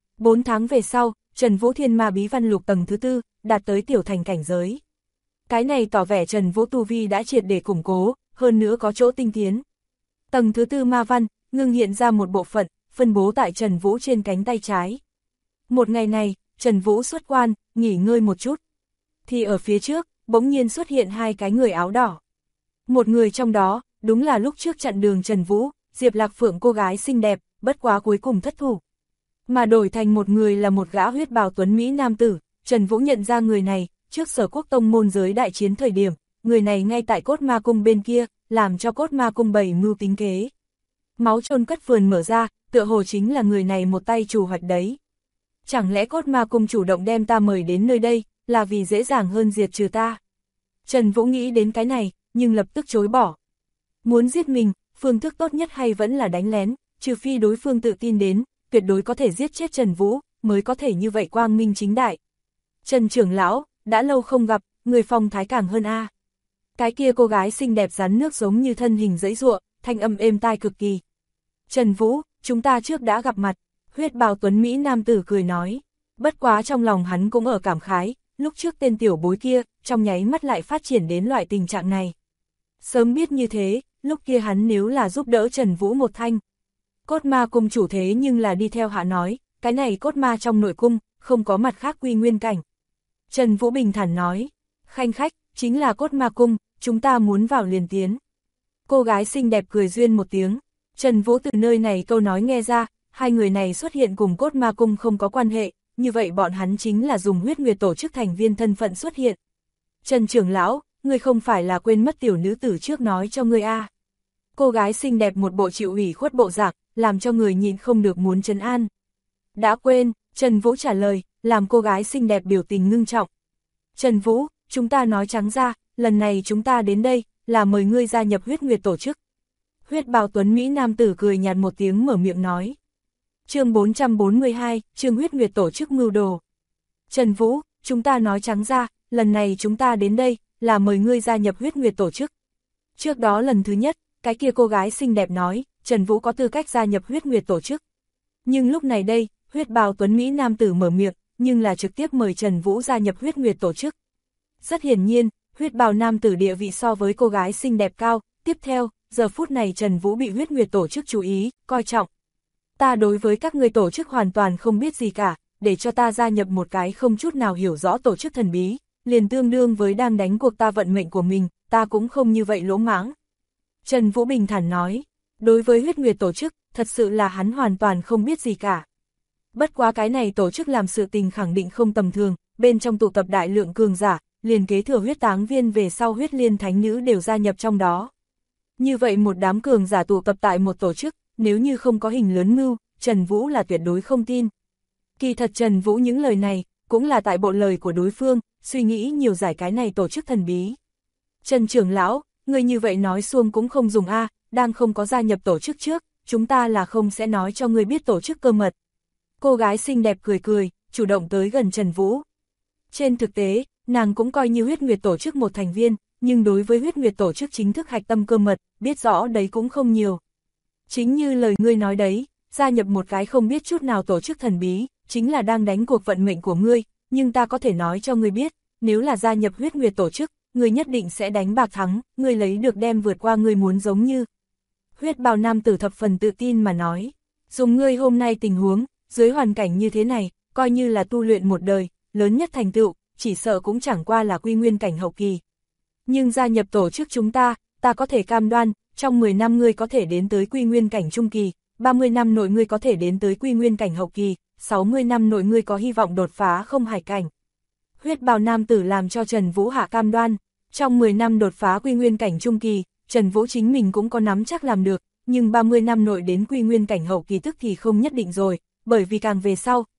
[SPEAKER 1] 4 tháng về sau, Trần Vũ thiên ma bí văn lục tầng thứ 4, đạt tới tiểu thành cảnh giới. Cái này tỏ vẻ Trần Vũ tu vi đã triệt để củng cố, hơn nữa có chỗ tinh tiến. Tầng thứ 4 ma văn, ngưng hiện ra một bộ phận, phân bố tại Trần Vũ trên cánh tay trái. Một ngày này, Trần Vũ xuất quan, nghỉ ngơi một chút. Thì ở phía trước, bỗng nhiên xuất hiện 2 cái người áo đỏ. Một người trong đó, đúng là lúc trước chặn đường Trần Vũ, Diệp Lạc Phượng cô gái xinh đẹp, bất quá cuối cùng thất thủ. Mà đổi thành một người là một gã huyết bào tuấn Mỹ nam tử. Trần Vũ nhận ra người này, trước Sở Quốc tông môn giới đại chiến thời điểm, người này ngay tại cốt ma cung bên kia, làm cho cốt ma cung bày mưu tính kế. Máu chôn cất vườn mở ra, tựa hồ chính là người này một tay chủ hoạch đấy. Chẳng lẽ cốt ma cung chủ động đem ta mời đến nơi đây, là vì dễ dàng hơn diệt trừ ta? Trần Vũ nghĩ đến cái này, nhưng lập tức chối bỏ. Muốn giết mình, phương thức tốt nhất hay vẫn là đánh lén, trừ phi đối phương tự tin đến, tuyệt đối có thể giết chết Trần Vũ, mới có thể như vậy quang minh chính đại. Trần trưởng lão, đã lâu không gặp, người phong thái càng hơn a. Cái kia cô gái xinh đẹp rắn nước giống như thân hình giãy giụa, thanh âm êm tai cực kỳ. Trần Vũ, chúng ta trước đã gặp mặt, huyết bào tuấn Mỹ nam tử cười nói. Bất quá trong lòng hắn cũng ở cảm khái, lúc trước tên tiểu bối kia, trong nháy mắt lại phát triển đến loại tình trạng này. Sớm biết như thế, lúc kia hắn nếu là giúp đỡ Trần Vũ một thanh. Cốt ma cung chủ thế nhưng là đi theo hạ nói, cái này cốt ma trong nội cung, không có mặt khác quy nguyên cảnh. Trần Vũ bình thản nói, khanh khách, chính là cốt ma cung, chúng ta muốn vào liền tiến. Cô gái xinh đẹp cười duyên một tiếng, Trần Vũ từ nơi này câu nói nghe ra, 2 người này xuất hiện cùng cốt ma cung không có quan hệ, như vậy bọn hắn chính là dùng huyết nguyệt tổ chức thành viên thân phận xuất hiện. Trần trưởng lão, ngươi không phải là quên mất tiểu nữ tử trước nói cho ngươi a? Cô gái xinh đẹp một bộ chịu ủy khuất bộ dạng, làm cho người nhìn không được muốn trấn an. Đã quên, Trần Vũ trả lời, làm cô gái xinh đẹp biểu tình ngưng trọng. Trần Vũ, chúng ta nói trắng ra, lần này chúng ta đến đây, là mời ngươi gia nhập huyết nguyệt tổ chức. Huyết bào tuấn Mỹ nam tử cười nhạt một tiếng mở miệng nói. Chương 442, chương huyết nguyệt tổ chức mưu đồ. Trần Vũ, chúng ta nói trắng ra, lần này chúng ta đến đây, là mời ngươi gia nhập huyết nguyệt tổ chức. Trước đó lần thứ nhất, cái kia cô gái xinh đẹp nói, Trần Vũ có tư cách gia nhập huyết nguyệt tổ chức. Nhưng lúc này đây, huyết bào tuấn Mỹ nam tử mở miệng, nhưng là trực tiếp mời Trần Vũ gia nhập huyết nguyệt tổ chức. Rất hiển nhiên, huyết bào nam tử địa vị so với cô gái xinh đẹp cao, tiếp theo, giờ phút này Trần Vũ bị huyết nguyệt tổ chức chú ý, coi trọng. Ta đối với các ngươi tổ chức hoàn toàn không biết gì cả, để cho ta gia nhập một cái không chút nào hiểu rõ tổ chức thần bí, liền tương đương với đang đánh cuộc ta vận mệnh của mình, ta cũng không như vậy lỗ mãng. Trần Vũ bình thản nói, đối với huyết nguyệt tổ chức, thật sự là hắn hoàn toàn không biết gì cả. Bất quá cái này tổ chức làm sự tình khẳng định không tầm thường, bên trong tụ tập đại lượng cường giả, liền kế thừa huyết táng viên về sau huyết liên thánh nữ đều gia nhập trong đó. Như vậy một đám cường giả tụ tập tại một tổ chức, nếu như không có hình lớn mưu, Trần Vũ là tuyệt đối không tin. Kỳ thật Trần Vũ những lời này, cũng là tại bộ lời của đối phương, suy nghĩ nhiều giải cái này tổ chức thần bí. Trần trưởng lão, người như vậy nói xuông cũng không dùng a, đang không có gia nhập tổ chức trước, chúng ta là không sẽ nói cho người biết tổ chức cơ mật. Cô gái xinh đẹp cười cười, chủ động tới gần Trần Vũ. Trên thực tế, nàng cũng coi như huyết nguyệt tổ chức một thành viên, nhưng đối với huyết nguyệt tổ chức chính thức hạch tâm cơ mật, biết rõ đấy cũng không nhiều. Chính như lời ngươi nói đấy, gia nhập một cái không biết chút nào tổ chức thần bí, chính là đang đánh cuộc vận mệnh của ngươi, nhưng ta có thể nói cho ngươi biết, nếu là gia nhập huyết nguyệt tổ chức, ngươi nhất định sẽ đánh bạc thắng, ngươi lấy được đem vượt qua ngươi muốn giống như. Huyết bào nam tử thập phần tự tin mà nói, dùng ngươi hôm nay tình huống, dưới hoàn cảnh như thế này, coi như là tu luyện một đời, lớn nhất thành tựu, chỉ sợ cũng chẳng qua là quy nguyên cảnh hậu kỳ. Nhưng gia nhập tổ chức chúng ta có thể cam đoan, trong 10 năm ngươi có thể đến tới quy nguyên cảnh trung kỳ, 30 năm nội ngươi có thể đến tới quy nguyên cảnh hậu kỳ, 60 năm nội ngươi có hy vọng đột phá không hải cảnh. Huyết bào nam tử làm cho Trần Vũ hạ cam đoan, trong 10 năm đột phá quy nguyên cảnh trung kỳ, Trần Vũ chính mình cũng có nắm chắc làm được, nhưng 30 năm nội đến quy nguyên cảnh hậu kỳ tức thì không nhất định rồi, bởi vì càng về sau,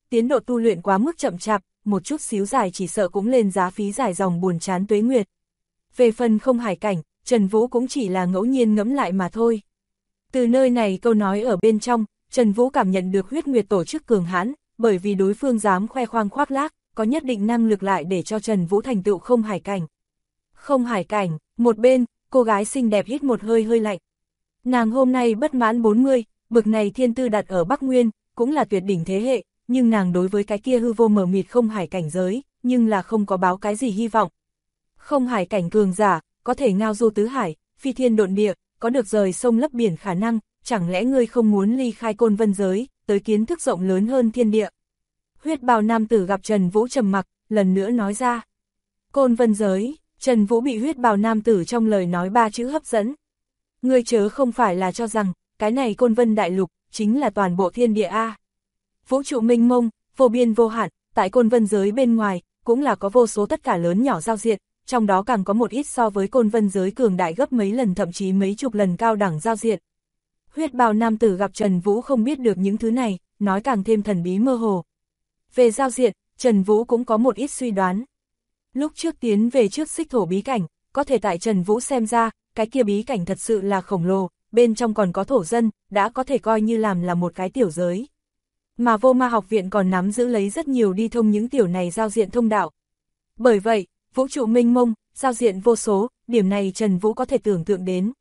[SPEAKER 1] tiến độ tu luyện quá mức chậm chạp, một chút xíu dài chỉ sợ cũng lên giá phí dài dòng buồn chán tuế nguyệt. Về phần không hải cảnh, Trần Vũ cũng chỉ là ngẫu nhiên ngẫm lại mà thôi. Từ nơi này câu nói ở bên trong, Trần Vũ cảm nhận được huyết nguyệt tổ chức cường hãn, bởi vì đối phương dám khoe khoang khoác lác, có nhất định năng lực lại để cho Trần Vũ thành tựu không hải cảnh. Không hải cảnh, một bên, cô gái xinh đẹp hít một hơi hơi lạnh. Nàng hôm nay bất mãn 40, bực này thiên tư đặt ở Bắc Nguyên, cũng là tuyệt đỉnh thế hệ, nhưng nàng đối với cái kia hư vô mờ mịt không hải cảnh giới, nhưng là không có báo cái gì hy vọng. Không hải cảnh cường giả, có thể ngao du tứ hải, phi thiên độn địa, có được rời sông lấp biển khả năng, chẳng lẽ ngươi không muốn ly khai Côn Vân giới, tới kiến thức rộng lớn hơn thiên địa. Huyết bào nam tử gặp Trần Vũ trầm mặc, lần nữa nói ra. Côn Vân giới, Trần Vũ bị huyết bào nam tử trong lời nói 3 chữ hấp dẫn. Ngươi chớ không phải là cho rằng, cái này Côn Vân đại lục, chính là toàn bộ thiên địa A. Vũ trụ mênh mông, vô biên vô hạn, tại Côn Vân giới bên ngoài, cũng là có vô số tất cả lớn nhỏ giao diện, trong đó càng có một ít so với Côn Vân giới cường đại gấp mấy lần thậm chí mấy chục lần cao đẳng giao diện. Huyết bào nam tử gặp Trần Vũ không biết được những thứ này, nói càng thêm thần bí mơ hồ. Về giao diện, Trần Vũ cũng có một ít suy đoán. Lúc trước tiến về trước xích thổ bí cảnh, có thể tại Trần Vũ xem ra, cái kia bí cảnh thật sự là khổng lồ, bên trong còn có thổ dân, đã có thể coi như làm là một cái tiểu giới. Mà Vô Ma học viện còn nắm giữ lấy rất nhiều đi thông những tiểu này giao diện thông đạo. Bởi vậy, vũ trụ mênh mông, giao diện vô số, điểm này Trần Vũ có thể tưởng tượng đến.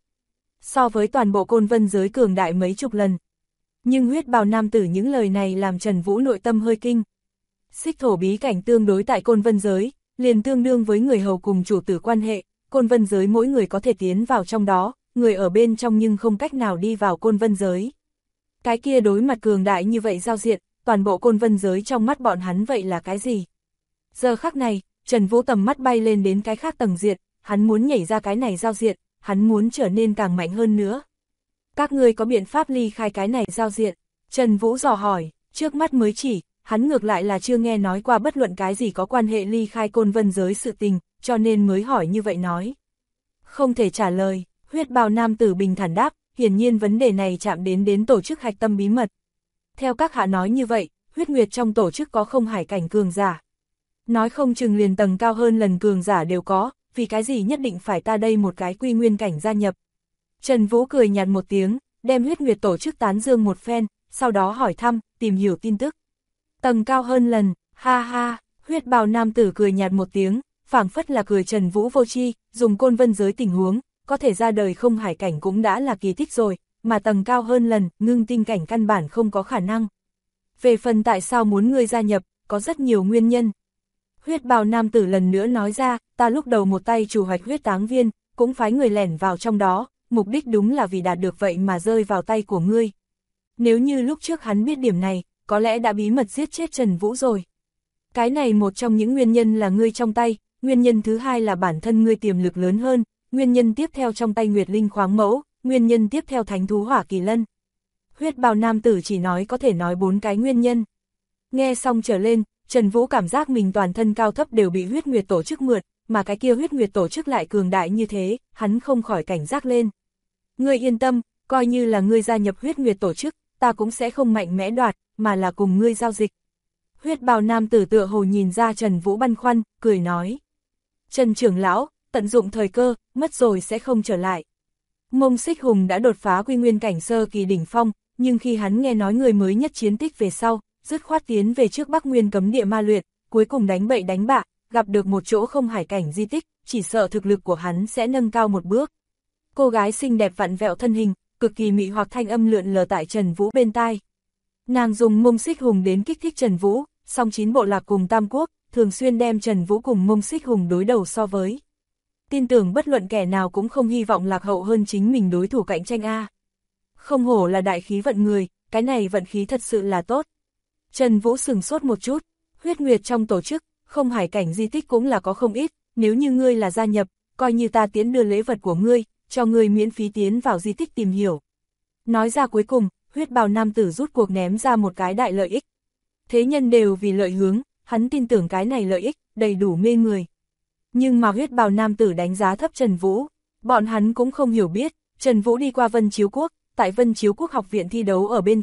[SPEAKER 1] So với toàn bộ Côn Vân giới cường đại mấy chục lần. Nhưng huyết bào nam tử những lời này làm Trần Vũ nội tâm hơi kinh. Xích thổ bí cảnh tương đối tại Côn Vân giới, liền tương đương với người hầu cùng chủ tử quan hệ, Côn Vân giới mỗi người có thể tiến vào trong đó, người ở bên trong nhưng không cách nào đi vào Côn Vân giới. Cái kia đối mặt cường đại như vậy giao diện, toàn bộ Côn Vân giới trong mắt bọn hắn vậy là cái gì? Giờ khắc này, Trần Vũ tầm mắt bay lên đến cái khác tầng diện, hắn muốn nhảy ra cái này giao diện, hắn muốn trở nên càng mạnh hơn nữa. Các ngươi có biện pháp ly khai cái này giao diện? Trần Vũ dò hỏi, trước mắt mới chỉ, hắn ngược lại là chưa nghe nói qua bất luận cái gì có quan hệ ly khai Côn Vân giới sự tình, cho nên mới hỏi như vậy nói. Không thể trả lời, huyết bào nam tử bình thản đáp, hiển nhiên vấn đề này chạm đến tổ chức hạch tâm bí mật. Theo các hạ nói như vậy, huyết nguyệt trong tổ chức có không hải cảnh cường giả. Nói không chừng liền tầng cao hơn lần cường giả đều có, vì cái gì nhất định phải ta đây một cái quy nguyên cảnh gia nhập. Trần Vũ cười nhạt một tiếng, đem huyết nguyệt tổ chức tán dương một phen, sau đó hỏi thăm, tìm hiểu tin tức. Tầng cao hơn lần, ha ha, huyết bào nam tử cười nhạt một tiếng, phảng phất là cười Trần Vũ vô tri, dùng Côn Vân giới tình huống, có thể ra đời không hải cảnh cũng đã là kỳ tích rồi, mà tầng cao hơn lần, ngưng tinh cảnh căn bản không có khả năng. Về phần tại sao muốn ngươi gia nhập, có rất nhiều nguyên nhân. Huyết bào nam tử lần nữa nói ra, ta lúc đầu một tay chủ hoạch huyết táng viên, cũng phái người lẻn vào trong đó, mục đích đúng là vì đạt được vậy mà rơi vào tay của ngươi. Nếu như lúc trước hắn biết điểm này, có lẽ đã bí mật giết chết Trần Vũ rồi. Cái này một trong những nguyên nhân là ngươi trong tay, nguyên nhân thứ hai là bản thân ngươi tiềm lực lớn hơn, nguyên nhân tiếp theo trong tay Nguyệt Linh khoáng mẫu, nguyên nhân tiếp theo thánh thú hỏa kỳ lân. Huyết bào nam tử chỉ nói có thể nói 4 cái nguyên nhân. Nghe xong trở lên, Trần Vũ cảm giác mình toàn thân cao thấp đều bị huyết nguyệt tổ chức mượt, mà cái kia huyết nguyệt tổ chức lại cường đại như thế, hắn không khỏi cảnh giác lên. Ngươi yên tâm, coi như là ngươi gia nhập huyết nguyệt tổ chức, ta cũng sẽ không mạnh mẽ đoạt, mà là cùng ngươi giao dịch. Huyết bào nam tử tựa hồ nhìn ra Trần Vũ băn khoăn, cười nói. Trần trưởng lão, tận dụng thời cơ, mất rồi sẽ không trở lại. Mông Xích Hùng đã đột phá quy nguyên cảnh sơ kỳ đỉnh phong, nhưng khi hắn nghe nói người mới nhất chiến tích về sau, dứt khoát tiến về trước Bắc Nguyên cấm địa ma luyện, cuối cùng đánh bậy đánh bạ, gặp được một chỗ không hải cảnh di tích, chỉ sợ thực lực của hắn sẽ nâng cao một bước. Cô gái xinh đẹp vặn vẹo thân hình, cực kỳ mị hoặc thanh âm lượn lờ tại Trần Vũ bên tai. Nàng dùng Mông Xích Hùng đến kích thích Trần Vũ, song 9 bộ lạc cùng Tam Quốc, thường xuyên đem Trần Vũ cùng Mông Xích Hùng đối đầu so với. Tin tưởng bất luận kẻ nào cũng không hy vọng lạc hậu hơn chính mình đối thủ cạnh tranh A. Không hổ là đại khí vận người, cái này vận khí thật sự là tốt. Trần Vũ sửng sốt một chút, huyết nguyệt trong tổ chức, không hải cảnh di tích cũng là có không ít, nếu như ngươi là gia nhập, coi như ta tiến đưa lễ vật của ngươi, cho ngươi miễn phí tiến vào di tích tìm hiểu. Nói ra cuối cùng, huyết bào nam tử rút cuộc ném ra một cái đại lợi ích. Thế nhân đều vì lợi hướng, hắn tin tưởng cái này lợi ích, đầy đủ mê người. Nhưng mà huyết bào nam tử đánh giá thấp Trần Vũ, bọn hắn cũng không hiểu biết, Trần Vũ đi qua Vân Chiếu Quốc, tại Vân Chiếu Quốc học viện thi đấu ở bên trong,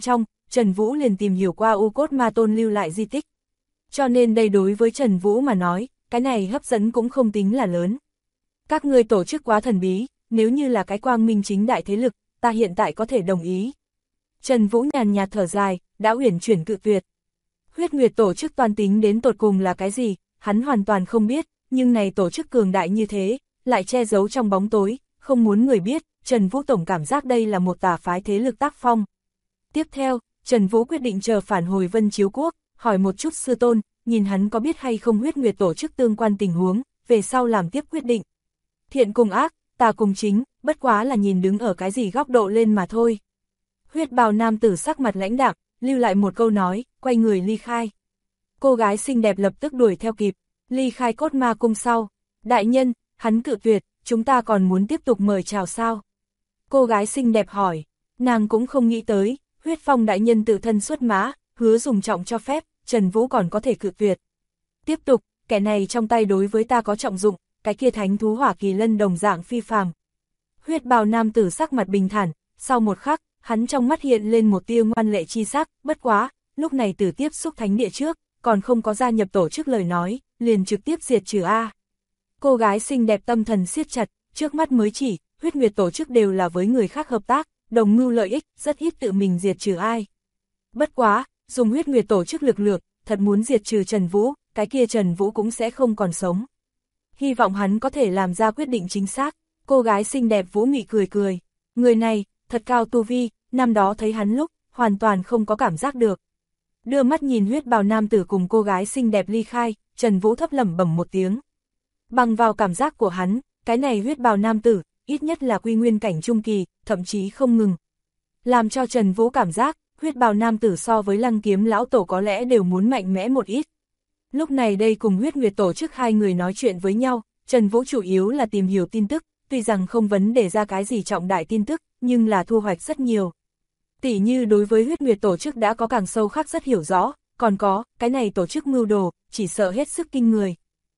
[SPEAKER 1] Trần Vũ liền tìm hiểu qua U Cốt Ma Tôn lưu lại di tích. Cho nên đây đối với Trần Vũ mà nói, cái này hấp dẫn cũng không tính là lớn. Các ngươi tổ chức quá thần bí, nếu như là cái quang minh chính đại thế lực, ta hiện tại có thể đồng ý. Trần Vũ nhàn nhạt thở dài, đã uyển chuyển cự tuyệt. Huyết Nguyệt tổ chức toan tính đến tột cùng là cái gì, hắn hoàn toàn không biết, nhưng này tổ chức cường đại như thế, lại che giấu trong bóng tối, không muốn người biết, Trần Vũ tổng cảm giác đây là một tà phái thế lực tác phong. Tiếp theo, Trần Vũ quyết định chờ phản hồi Vân Chiếu Quốc, hỏi một chút sư tôn, nhìn hắn có biết hay không Huyết Nguyệt tổ chức tương quan tình huống, về sau làm tiếp quyết định. Thiện cùng ác, tà cùng chính, bất quá là nhìn đứng ở cái gì góc độ lên mà thôi. Huyết bào nam tử sắc mặt lãnh đạm, lưu lại một câu nói, quay người ly khai. Cô gái xinh đẹp lập tức đuổi theo kịp, ly khai Cốt Ma Cung sau. Đại nhân, hắn cự tuyệt, chúng ta còn muốn tiếp tục mời chào sao? Cô gái xinh đẹp hỏi, nàng cũng không nghĩ tới, Huyết Phong đại nhân tự thân xuất mã, hứa dùng trọng cho phép, Trần Vũ còn có thể cự tuyệt. Tiếp tục, kẻ này trong tay đối với ta có trọng dụng, cái kia thánh thú hỏa kỳ lân đồng dạng phi phàm. Huyết bào nam tử sắc mặt bình thản, sau một khắc, hắn trong mắt hiện lên một tia ngoan lệ chi sắc, bất quá, lúc này từ tiếp xúc thánh địa trước, còn không có gia nhập tổ chức lời nói, liền trực tiếp diệt trừ A. Cô gái xinh đẹp tâm thần siết chặt, trước mắt mới chỉ, Huyết Nguyệt tổ chức đều là với người khác hợp tác, đồng mưu lợi ích, rất ít tự mình diệt trừ ai. Bất quá, dùng Huyết Nguyệt tổ chức lực lượng, thật muốn diệt trừ Trần Vũ, cái kia Trần Vũ cũng sẽ không còn sống. Hy vọng hắn có thể làm ra quyết định chính xác. Cô gái xinh đẹp Vũ Mị cười cười. Người này, thật cao tu vi, năm đó thấy hắn lúc, hoàn toàn không có cảm giác được. Đưa mắt nhìn huyết bào nam tử cùng cô gái xinh đẹp ly khai, Trần Vũ thấp lẩm bẩm một tiếng. Bằng vào cảm giác của hắn, cái này huyết bào nam tử, ít nhất là quy nguyên cảnh trung kỳ, thậm chí không ngừng. Làm cho Trần Vũ cảm giác, huyết bào nam tử so với Lăng Kiếm lão tổ có lẽ đều muốn mạnh mẽ một ít. Lúc này đây cùng Huyết Nguyệt tổ chức hai người nói chuyện với nhau, Trần Vũ chủ yếu là tìm hiểu tin tức, tuy rằng không vấn đề ra cái gì trọng đại tin tức, nhưng là thu hoạch rất nhiều. Tỉ như đối với Huyết Nguyệt tổ chức đã có càng sâu khác rất hiểu rõ, còn có, cái này tổ chức mưu đồ, chỉ sợ hết sức kinh người.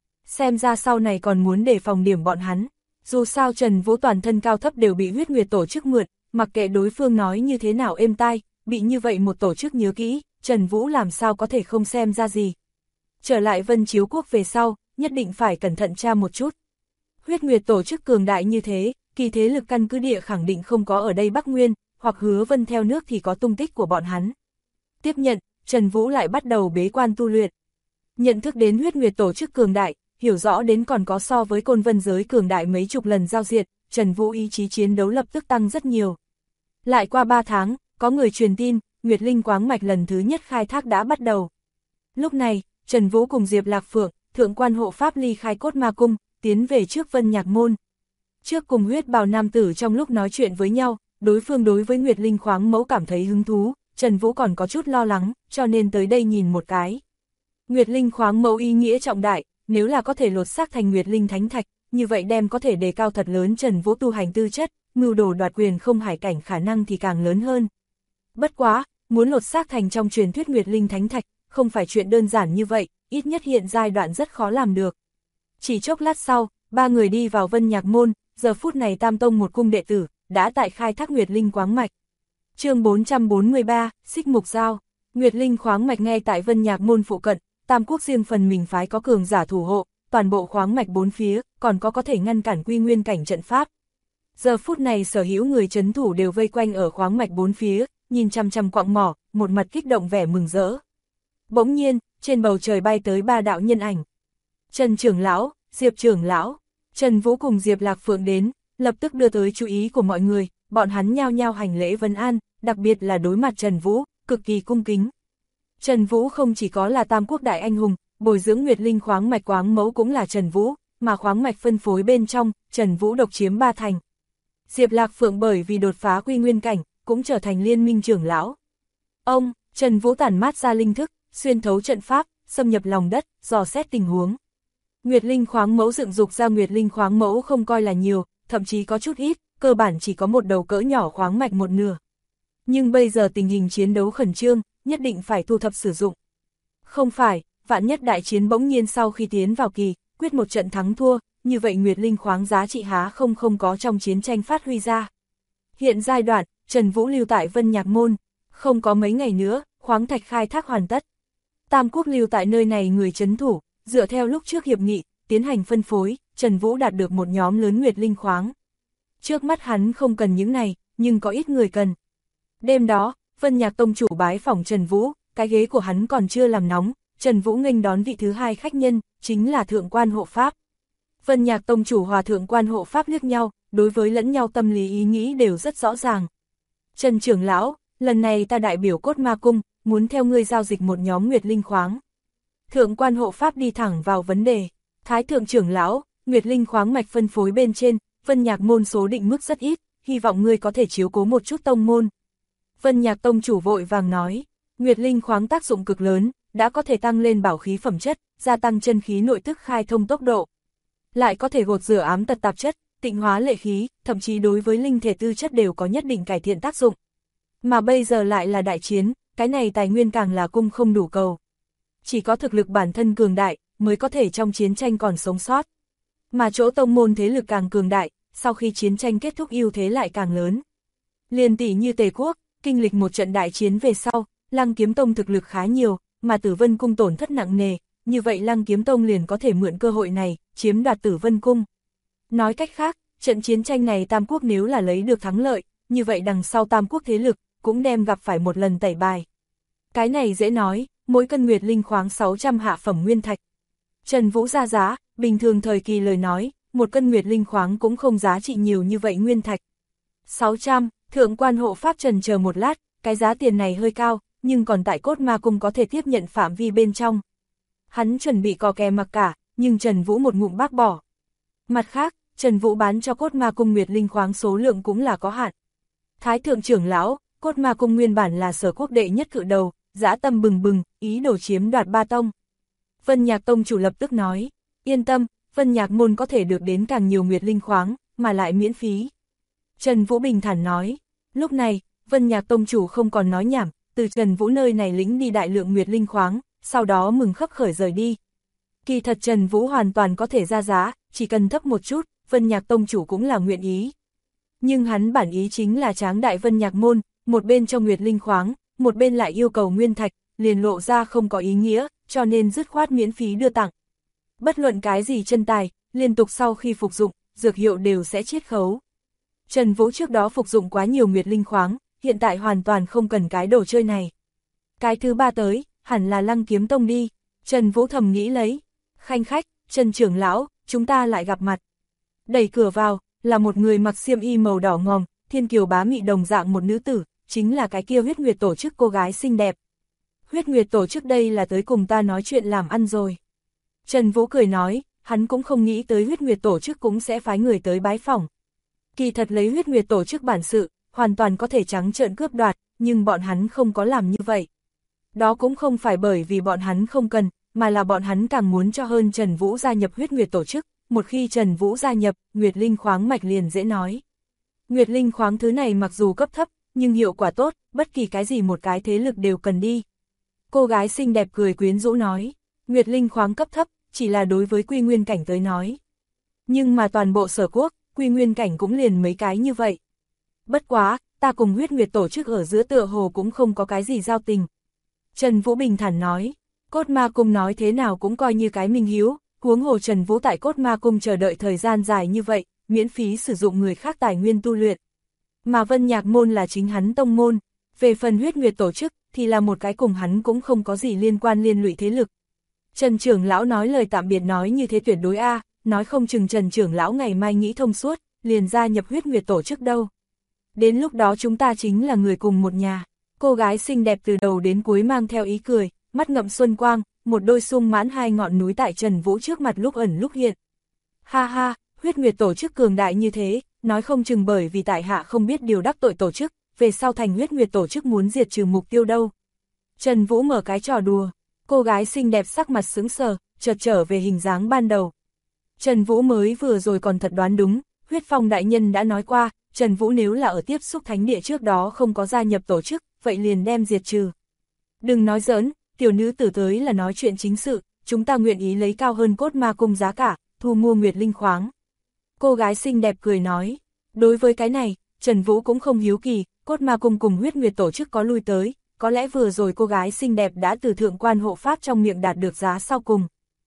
[SPEAKER 1] Xem ra sau này còn muốn đề phòng điểm bọn hắn, dù sao Trần Vũ toàn thân cao thấp đều bị Huyết Nguyệt tổ chức mượn, mặc kệ đối phương nói như thế nào êm tai, bị như vậy một tổ chức nhớ kỹ, Trần Vũ làm sao có thể không xem ra gì. Trở lại Vân Chiếu Quốc về sau, nhất định phải cẩn thận tra một chút. Huyết Nguyệt tổ chức cường đại như thế, kỳ thế lực căn cứ địa khẳng định không có ở đây Bắc Nguyên, hoặc Hứa Vân theo nước thì có tung tích của bọn hắn. Tiếp nhận, Trần Vũ lại bắt đầu bế quan tu luyện. Nhận thức đến Huyết Nguyệt tổ chức cường đại, hiểu rõ đến còn có so với Côn Vân giới cường đại mấy chục lần giao diệt, Trần Vũ ý chí chiến đấu lập tức tăng rất nhiều. Lại qua 3 tháng, có người truyền tin, Nguyệt Linh Quáng Mạch lần thứ nhất khai thác đã bắt đầu. Lúc này, Trần Vũ cùng Diệp Lạc Phượng, Thượng quan hộ pháp ly khai Cốt Ma Cung, tiến về trước Vân Nhạc Môn. Trước cùng huyết bào nam tử trong lúc nói chuyện với nhau, đối phương đối với Nguyệt Linh khoáng mẫu cảm thấy hứng thú, Trần Vũ còn có chút lo lắng, cho nên tới đây nhìn một cái. Nguyệt Linh khoáng mẫu ý nghĩa trọng đại, nếu là có thể lột xác thành Nguyệt Linh Thánh Thạch, như vậy đem có thể đề cao thật lớn Trần Vũ tu hành tư chất, mưu đồ đoạt quyền không hải cảnh khả năng thì càng lớn hơn. Bất quá, muốn lột xác thành trong truyền thuyết Nguyệt Linh Thánh Thạch, không phải chuyện đơn giản như vậy, ít nhất hiện giai đoạn rất khó làm được. Chỉ chốc lát sau, 3 người đi vào Vân Nhạc Môn, giờ phút này Tam Tông một cung đệ tử, đã tại khai thác Nguyệt Linh Quáng Mạch. Chương 443, Xích Mục Giao. Nguyệt Linh Khoáng Mạch ngay tại Vân Nhạc Môn phụ cận, Tam Quốc riêng phần mình phái có cường giả thủ hộ, toàn bộ khoáng mạch 4 phía, còn có thể ngăn cản quy nguyên cảnh trận pháp. Giờ phút này sở hữu người trấn thủ đều vây quanh ở khoáng mạch 4 phía, nhìn chăm chăm quạng mỏ, một mặt kích động vẻ mừng rỡ. Bỗng nhiên, trên bầu trời bay tới 3 đạo nhân ảnh. Trần trưởng lão, Diệp trưởng lão, Trần Vũ cùng Diệp Lạc Phượng đến, lập tức đưa tới chú ý của mọi người, bọn hắn nhao nhao hành lễ vân an, đặc biệt là đối mặt Trần Vũ, cực kỳ cung kính. Trần Vũ không chỉ có là Tam Quốc đại anh hùng, bồi dưỡng Nguyệt Linh khoáng mạch quáng mẫu cũng là Trần Vũ, mà khoáng mạch phân phối bên trong, Trần Vũ độc chiếm 3 thành. Diệp Lạc Phượng bởi vì đột phá quy nguyên cảnh, cũng trở thành liên minh trưởng lão. Ông, Trần Vũ tản mát ra linh thức, xuyên thấu trận pháp, xâm nhập lòng đất, dò xét tình huống. Nguyệt Linh khoáng mẫu dựng dục ra Nguyệt Linh khoáng mẫu không coi là nhiều, thậm chí có chút ít, cơ bản chỉ có một đầu cỡ nhỏ khoáng mạch một nửa. Nhưng bây giờ tình hình chiến đấu khẩn trương, nhất định phải thu thập sử dụng. Không phải, vạn nhất đại chiến bỗng nhiên sau khi tiến vào kỳ, quyết một trận thắng thua, như vậy Nguyệt Linh khoáng giá trị há không có trong chiến tranh phát huy ra. Hiện giai đoạn, Trần Vũ lưu tại Vân Nhạc Môn, Không có mấy ngày nữa, khoáng thạch khai thác hoàn tất. Tam Quốc lưu tại nơi này người trấn thủ, dựa theo lúc trước hiệp nghị, tiến hành phân phối, Trần Vũ đạt được một nhóm lớn nguyệt linh khoáng. Trước mắt hắn không cần những này, nhưng có ít người cần. Đêm đó, Vân Nhạc Tông chủ bái phỏng Trần Vũ, cái ghế của hắn còn chưa làm nóng, Trần Vũ nghênh đón vị thứ hai khách nhân, chính là Thượng Quan Hộ Pháp. Vân Nhạc Tông chủ hòa Thượng Quan Hộ Pháp liếc nhau, đối với lẫn nhau tâm lý ý nghĩ đều rất rõ ràng. Trần trưởng lão, lần này ta đại biểu Cốt Ma Cung, muốn theo ngươi giao dịch một nhóm nguyệt linh khoáng. Thượng Quan Hộ Pháp đi thẳng vào vấn đề. Thái thượng trưởng lão, nguyệt linh khoáng mạch phân phối bên trên, Vân Nhạc môn số định mức rất ít, hy vọng ngươi có thể chiếu cố một chút tông môn. Vân Nhạc tông chủ vội vàng nói, nguyệt linh khoáng tác dụng cực lớn, đã có thể tăng lên bảo khí phẩm chất, gia tăng chân khí nội tức khai thông tốc độ. Lại có thể gột rửa ám tật tạp chất, tịnh hóa lệ khí, thậm chí đối với linh thể tư chất đều có nhất định cải thiện tác dụng. Mà bây giờ lại là đại chiến, cái này tài nguyên càng là cung không đủ cầu. Chỉ có thực lực bản thân cường đại, mới có thể trong chiến tranh còn sống sót. Mà chỗ tông môn thế lực càng cường đại, sau khi chiến tranh kết thúc ưu thế lại càng lớn. Liên tỷ như Tề Quốc, kinh lịch một trận đại chiến về sau, Lăng Kiếm Tông thực lực khá nhiều, mà Tử Vân Cung tổn thất nặng nề, như vậy Lăng Kiếm Tông liền có thể mượn cơ hội này, chiếm đoạt Tử Vân Cung. Nói cách khác, trận chiến tranh này Tam Quốc nếu là lấy được thắng lợi, như vậy đằng sau Tam Quốc thế lực, cũng đem gặp phải một lần tẩy bài. Cái này dễ nói, mỗi cân nguyệt linh khoáng 600 hạ phẩm nguyên thạch. Trần Vũ ra giá, bình thường thời kỳ lời nói, một cân nguyệt linh khoáng cũng không giá trị nhiều như vậy nguyên thạch. 600, Thượng Quan Hộ Pháp trần chờ một lát, cái giá tiền này hơi cao, nhưng còn tại Cốt Ma Cung có thể tiếp nhận phạm vi bên trong. Hắn chuẩn bị cò kè mặc cả, nhưng Trần Vũ một ngụm bác bỏ. Mặt khác, Trần Vũ bán cho Cốt Ma Cung nguyệt linh khoáng số lượng cũng là có hạn. Thái thượng trưởng lão, Cốt Ma Cung nguyên bản là Sở Quốc đệ nhất cự đầu, dã tâm bừng bừng, ý đồ chiếm đoạt ba tông. Vân Nhạc tông chủ lập tức nói, yên tâm, Vân Nhạc môn có thể được đến càng nhiều nguyệt linh khoáng, mà lại miễn phí. Trần Vũ bình thản nói, lúc này, Vân Nhạc tông chủ không còn nói nhảm, từ Trần Vũ nơi này lĩnh đi đại lượng nguyệt linh khoáng, sau đó mừng khấp khởi rời đi. Kỳ thật Trần Vũ hoàn toàn có thể ra giá, chỉ cần thấp một chút, Vân Nhạc tông chủ cũng là nguyện ý. Nhưng hắn bản ý chính là tráng đại Vân Nhạc môn, một bên cho nguyệt linh khoáng, một bên lại yêu cầu nguyên thạch, liền lộ ra không có ý nghĩa, cho nên dứt khoát miễn phí đưa tặng. Bất luận cái gì chân tài, liên tục sau khi phục dụng, dược hiệu đều sẽ chiết khấu. Trần Vũ trước đó phục dụng quá nhiều nguyệt linh khoáng, hiện tại hoàn toàn không cần cái đồ chơi này. Cái thứ ba tới, hẳn là Lăng Kiếm Tông đi. Trần Vũ thầm nghĩ lấy. Khanh khách, Trần trưởng lão, chúng ta lại gặp mặt. Đẩy cửa vào, là một người mặc xiêm y màu đỏ ngòm, thiên kiều bá mị đồng dạng một nữ tử, chính là cái kia Huyết Nguyệt tổ chức cô gái xinh đẹp. Huyết Nguyệt tổ chức đây là tới cùng ta nói chuyện làm ăn rồi. Trần Vũ cười nói, hắn cũng không nghĩ tới Huyết Nguyệt tổ chức cũng sẽ phái người tới bái phỏng. Kỳ thật lấy Huyết Nguyệt tổ chức bản sự, hoàn toàn có thể trắng trợn cướp đoạt, nhưng bọn hắn không có làm như vậy. Đó cũng không phải bởi vì bọn hắn không cần, mà là bọn hắn càng muốn cho hơn Trần Vũ gia nhập Huyết Nguyệt tổ chức, một khi Trần Vũ gia nhập, Nguyệt Linh khoáng mạch liền dễ nói. Nguyệt Linh khoáng thứ này mặc dù cấp thấp, nhưng hiệu quả tốt, bất kỳ cái gì một cái thế lực đều cần đi. Cô gái xinh đẹp cười quyến rũ nói, Nguyệt Linh khoáng cấp thấp, chỉ là đối với quy nguyên cảnh tới nói. Nhưng mà toàn bộ Sở Quốc, quy nguyên cảnh cũng liền mấy cái như vậy. Bất quá, ta cùng Huyết Nguyệt tổ chức ở giữa tựa hồ cũng không có cái gì giao tình. Trần Vũ bình thản nói, Cốt Ma Cung nói thế nào cũng coi như cái minh hiếu, huống hồ Trần Vũ tại Cốt Ma Cung chờ đợi thời gian dài như vậy, miễn phí sử dụng người khác tài nguyên tu luyện. Mà Vân Nhạc môn là chính hắn tông môn, về phần Huyết Nguyệt tổ chức thì là một cái cùng hắn cũng không có gì liên quan liên lụy thế lực. Trần trưởng lão nói lời tạm biệt nói như thế tuyệt đối a, nói không chừng Trần trưởng lão ngày mai nghĩ thông suốt, liền gia nhập Huyết Nguyệt tổ chức đâu. Đến lúc đó chúng ta chính là người cùng một nhà. Cô gái xinh đẹp từ đầu đến cuối mang theo ý cười, mắt ngậm xuân quang, một đôi sung mãn hai ngọn núi tại Trần Vũ trước mặt lúc ẩn lúc hiện. Ha ha, Huyết Nguyệt tổ chức cường đại như thế, nói không chừng bởi vì tại hạ không biết điều đắc tội tổ chức, về sau thành Huyết Nguyệt tổ chức muốn diệt trừ mục tiêu đâu. Trần Vũ mở cái trò đùa, cô gái xinh đẹp sắc mặt sững sờ, chợt trở về hình dáng ban đầu. Trần Vũ mới vừa rồi còn thật đoán đúng, Huyết Phong đại nhân đã nói qua, Trần Vũ nếu là ở tiếp xúc thánh địa trước đó không có gia nhập tổ chức, vậy liền đem diệt trừ. Đừng nói giỡn, tiểu nữ tử tới là nói chuyện chính sự, chúng ta nguyện ý lấy cao hơn Cốt Ma Cung giá cả, thu mua nguyệt linh khoáng. Cô gái xinh đẹp cười nói, đối với cái này, Trần Vũ cũng không hiếu kỳ, Cốt Ma Cung cùng Huyết Nguyệt tổ chức có lui tới, có lẽ vừa rồi cô gái xinh đẹp đã từ thượng quan hộ pháp trong miệng đạt được giá sau cùng.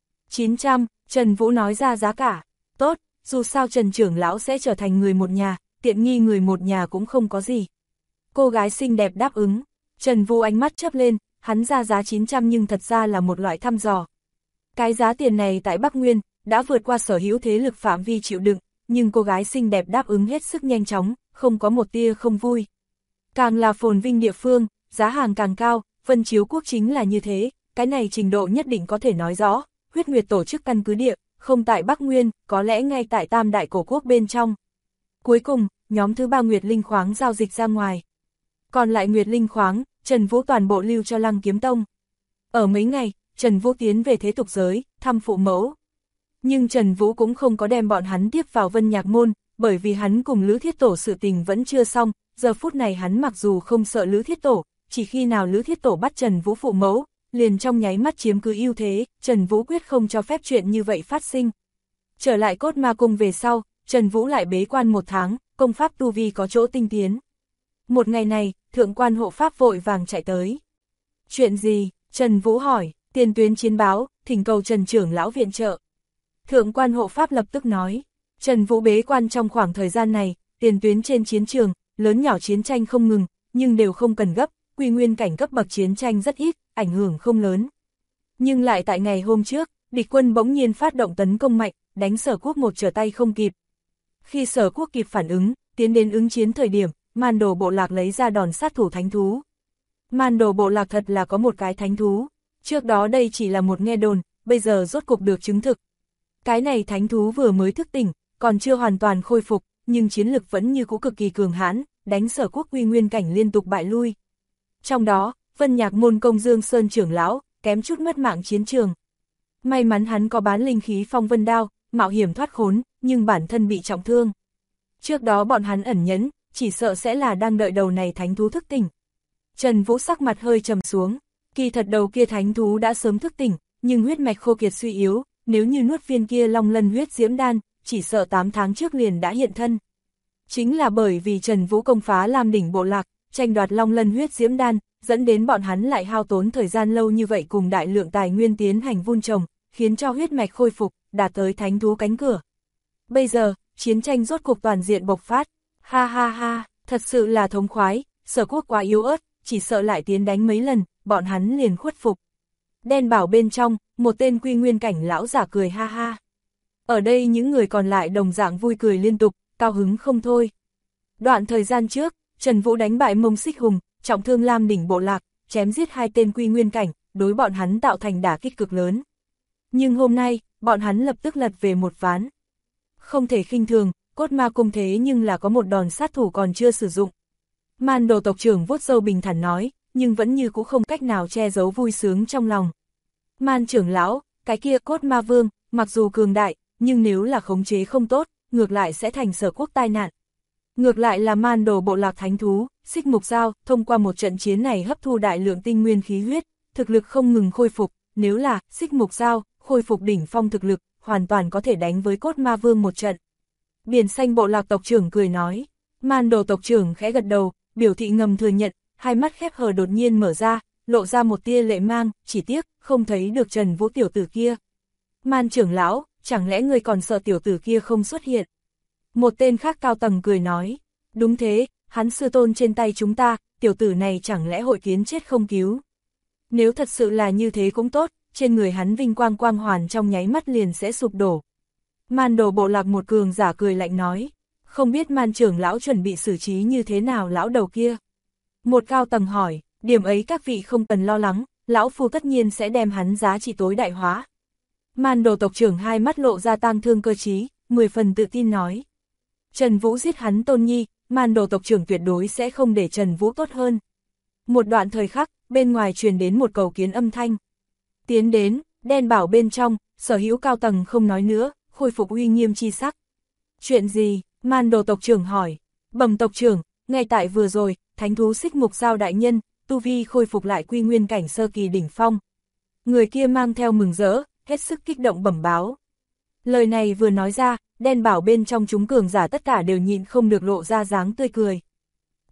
[SPEAKER 1] 900, Trần Vũ nói ra giá cả. Tốt, dù sao Trần trưởng lão sẽ trở thành người một nhà, tiện nghi người một nhà cũng không có gì. Cô gái xinh đẹp đáp ứng. Trần Vũ ánh mắt chớp lên, hắn ra giá 900 nhưng thật ra là một loại thăm dò. Cái giá tiền này tại Bắc Nguyên đã vượt qua sở hữu thế lực phạm vi chịu đựng, nhưng cô gái xinh đẹp đáp ứng hết sức nhanh chóng, không có một tia không vui. Càng là phồn vinh địa phương, giá hàng càng cao, Vân Chiếu Quốc chính là như thế, cái này trình độ nhất định có thể nói rõ, Huyết Nguyệt tổ chức căn cứ địa, không tại Bắc Nguyên, có lẽ ngay tại Tam Đại Cổ Quốc bên trong. Cuối cùng, nhóm thứ 3 Nguyệt Linh khoáng giao dịch ra ngoài. Còn lại Nguyệt Linh khoáng, Trần Vũ toàn bộ lưu cho Lăng Kiếm Tông. Ở mấy ngày, Trần Vũ tiến về thế tục giới, thăm phụ mẫu. Nhưng Trần Vũ cũng không có đem bọn hắn tiếp vào Vân Nhạc Môn, bởi vì hắn cùng Lữ Thiết Tổ sự tình vẫn chưa xong, giờ phút này hắn mặc dù không sợ Lữ Thiết Tổ, chỉ khi nào Lữ Thiết Tổ bắt Trần Vũ phụ mẫu, liền trong nháy mắt chiếm cứ ưu thế, Trần Vũ quyết không cho phép chuyện như vậy phát sinh. Trở lại Cốt Ma Cung về sau, Trần Vũ lại bế quan 1 tháng, công pháp tu vi có chỗ tinh tiến. Một ngày này, thượng quan hộ pháp vội vàng chạy tới. Chuyện gì? Trần Vũ hỏi. Tiền tuyến chiến báo, thỉnh cầu Trần trưởng lão viện trợ. Thượng quan hộ pháp lập tức nói. Trần Vũ bế quan trong khoảng thời gian này, tiền tuyến trên chiến trường, lớn nhỏ chiến tranh không ngừng, nhưng đều không cần gấp, quy nguyên cảnh cấp bậc chiến tranh rất ít, ảnh hưởng không lớn. Nhưng lại tại ngày hôm trước, địch quân bỗng nhiên phát động tấn công mạnh, đánh Sở Quốc một trở tay không kịp. Khi Sở Quốc kịp phản ứng, tiến đến ứng chiến thời điểm, Man Đồ bộ lạc lấy ra đòn sát thủ thánh thú. Man Đồ bộ lạc thật là có một cái thánh thú. Trước đó đây chỉ là một nghe đồn, bây giờ rốt cục được chứng thực. Cái này thánh thú vừa mới thức tỉnh, còn chưa hoàn toàn khôi phục, nhưng chiến lực vẫn như cũ cực kỳ cường hãn, đánh Sở Quốc quy nguyên cảnh liên tục bại lui. Trong đó, Vân Nhạc Môn Công Dương Sơn trưởng lão, kém chút mất mạng chiến trường. May mắn hắn có bán linh khí phong vân đao, mạo hiểm thoát khốn, nhưng bản thân bị trọng thương. Trước đó bọn hắn ẩn nhẫn, chỉ sợ sẽ là đang đợi đầu này thánh thú thức tỉnh. Trần Vũ sắc mặt hơi trầm xuống. Kỳ thật đầu kia thánh thú đã sớm thức tỉnh, nhưng huyết mạch khô kiệt suy yếu, nếu như nuốt viên kia long lân huyết diễm đan, chỉ sợ 8 tháng trước liền đã hiện thân. Chính là bởi vì Trần Vũ công phá Lam Đỉnh bộ lạc, tranh đoạt long lân huyết diễm đan, dẫn đến bọn hắn lại hao tốn thời gian lâu như vậy cùng đại lượng tài nguyên tiến hành vun trồng, khiến cho huyết mạch khôi phục, đạt tới thánh thú cánh cửa. Bây giờ, chiến tranh rốt cuộc toàn diện bộc phát, ha ha ha, thật sự là thống khoái, Sở Quốc quá yếu ớt, chỉ sợ lại tiến đánh mấy lần, bọn hắn liền khuất phục. Đen bảo bên trong, một tên quy nguyên cảnh lão giả cười ha ha. Ở đây những người còn lại đồng dạng vui cười liên tục, cao hứng không thôi. Đoạn thời gian trước, Trần Vũ đánh bại Mông Xích Hùng, trọng thương Lam Đỉnh bộ lạc, chém giết 2 tên quy nguyên cảnh, đối bọn hắn tạo thành đả kích cực lớn. Nhưng hôm nay, bọn hắn lập tức lật về một ván. Không thể khinh thường, Cốt Ma Cung thế nhưng là có một đòn sát thủ còn chưa sử dụng. Man Đồ tộc trưởng vuốt râu bình thản nói, nhưng vẫn như cũ không cách nào che giấu vui sướng trong lòng. Man trưởng lão, cái kia Cốt Ma Vương, mặc dù cường đại, nhưng nếu là khống chế không tốt, ngược lại sẽ thành Sở Quốc tai nạn. Ngược lại là Man Đồ bộ lạc thánh thú, Xích Mục Dao, thông qua một trận chiến này hấp thu đại lượng tinh nguyên khí huyết, thực lực không ngừng khôi phục, nếu là Xích Mục Dao, khôi phục đỉnh phong thực lực, hoàn toàn có thể đánh với Cốt Ma Vương một trận. Biển Xanh bộ lạc tộc trưởng cười nói, Man Đồ tộc trưởng khẽ gật đầu, biểu thị ngầm thừa nhận, hai mắt khép hờ đột nhiên mở ra, lộ ra một tia lệ mang, chỉ tiếc, không thấy được Trần Vũ tiểu tử kia. Man trưởng lão, chẳng lẽ ngươi còn sợ tiểu tử kia không xuất hiện? Một tên khác cao tầng cười nói, đúng thế, hắn sư tôn trên tay chúng ta, tiểu tử này chẳng lẽ hội kiến chết không cứu? Nếu thật sự là như thế cũng tốt, trên người hắn vinh quang quang hoàn trong nháy mắt liền sẽ sụp đổ. Man Đồ bộ lạc một cường giả cười lạnh nói, không biết Man trưởng lão chuẩn bị xử trí như thế nào lão đầu kia? Một cao tầng hỏi, điểm ấy các vị không cần lo lắng, lão phu tất nhiên sẽ đem hắn giá trị tối đại hóa. Man Đồ tộc trưởng hai mắt lộ ra tang thương cơ trí, 10 phần tự tin nói. Trần Vũ giết hắn tôn nhi, Man Đồ tộc trưởng tuyệt đối sẽ không để Trần Vũ tốt hơn. Một đoạn thời khắc, bên ngoài truyền đến một cầu kiến âm thanh. Tiến đến, đen bảo bên trong, sở hữu cao tầng không nói nữa, khôi phục uy nghiêm chi sắc. Chuyện gì? Man Đồ tộc trưởng hỏi. Bẩm tộc trưởng, ngay tại vừa rồi, thánh thú Xích Mục Dao đại nhân, tu vi khôi phục lại quy nguyên cảnh sơ kỳ đỉnh phong. Người kia mang theo mừng rỡ, hết sức kích động bẩm báo. Lời này vừa nói ra, đen bảo bên trong chúng cường giả tất cả đều nhịn không được lộ ra dáng tươi cười. Tốt,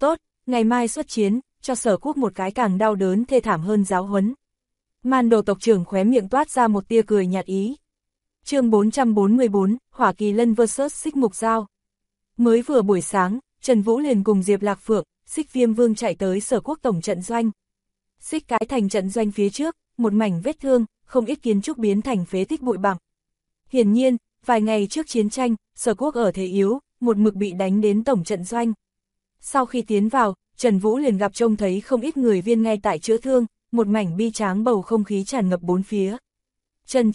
[SPEAKER 1] ngày mai xuất chiến, cho Sở Quốc một cái càng đau đớn thê thảm hơn giáo huấn. Man Đồ tộc trưởng khóe miệng toát ra một tia cười nhạt ý. Chương 444, Hỏa Kỳ Lân vs Xích Mục Dao. Mới vừa buổi sáng, Trần Vũ liền cùng Diệp Lạc Phượng, Xích Viêm Vương chạy tới Sở Quốc tổng trận doanh. Xích cái thành trận doanh phía trước, một mảnh vết thương, không ít kiến trúc biến thành phế tích bụi bặm. Hiển nhiên, vài ngày trước chiến tranh, Sở Quốc ở thế yếu, một mực bị đánh đến tổng trận doanh. Sau khi tiến vào, Trần Vũ liền gặp trông thấy không ít người viên ngay tại chữa thương, một mảnh bi tráng bầu không khí tràn ngập bốn phía. Trần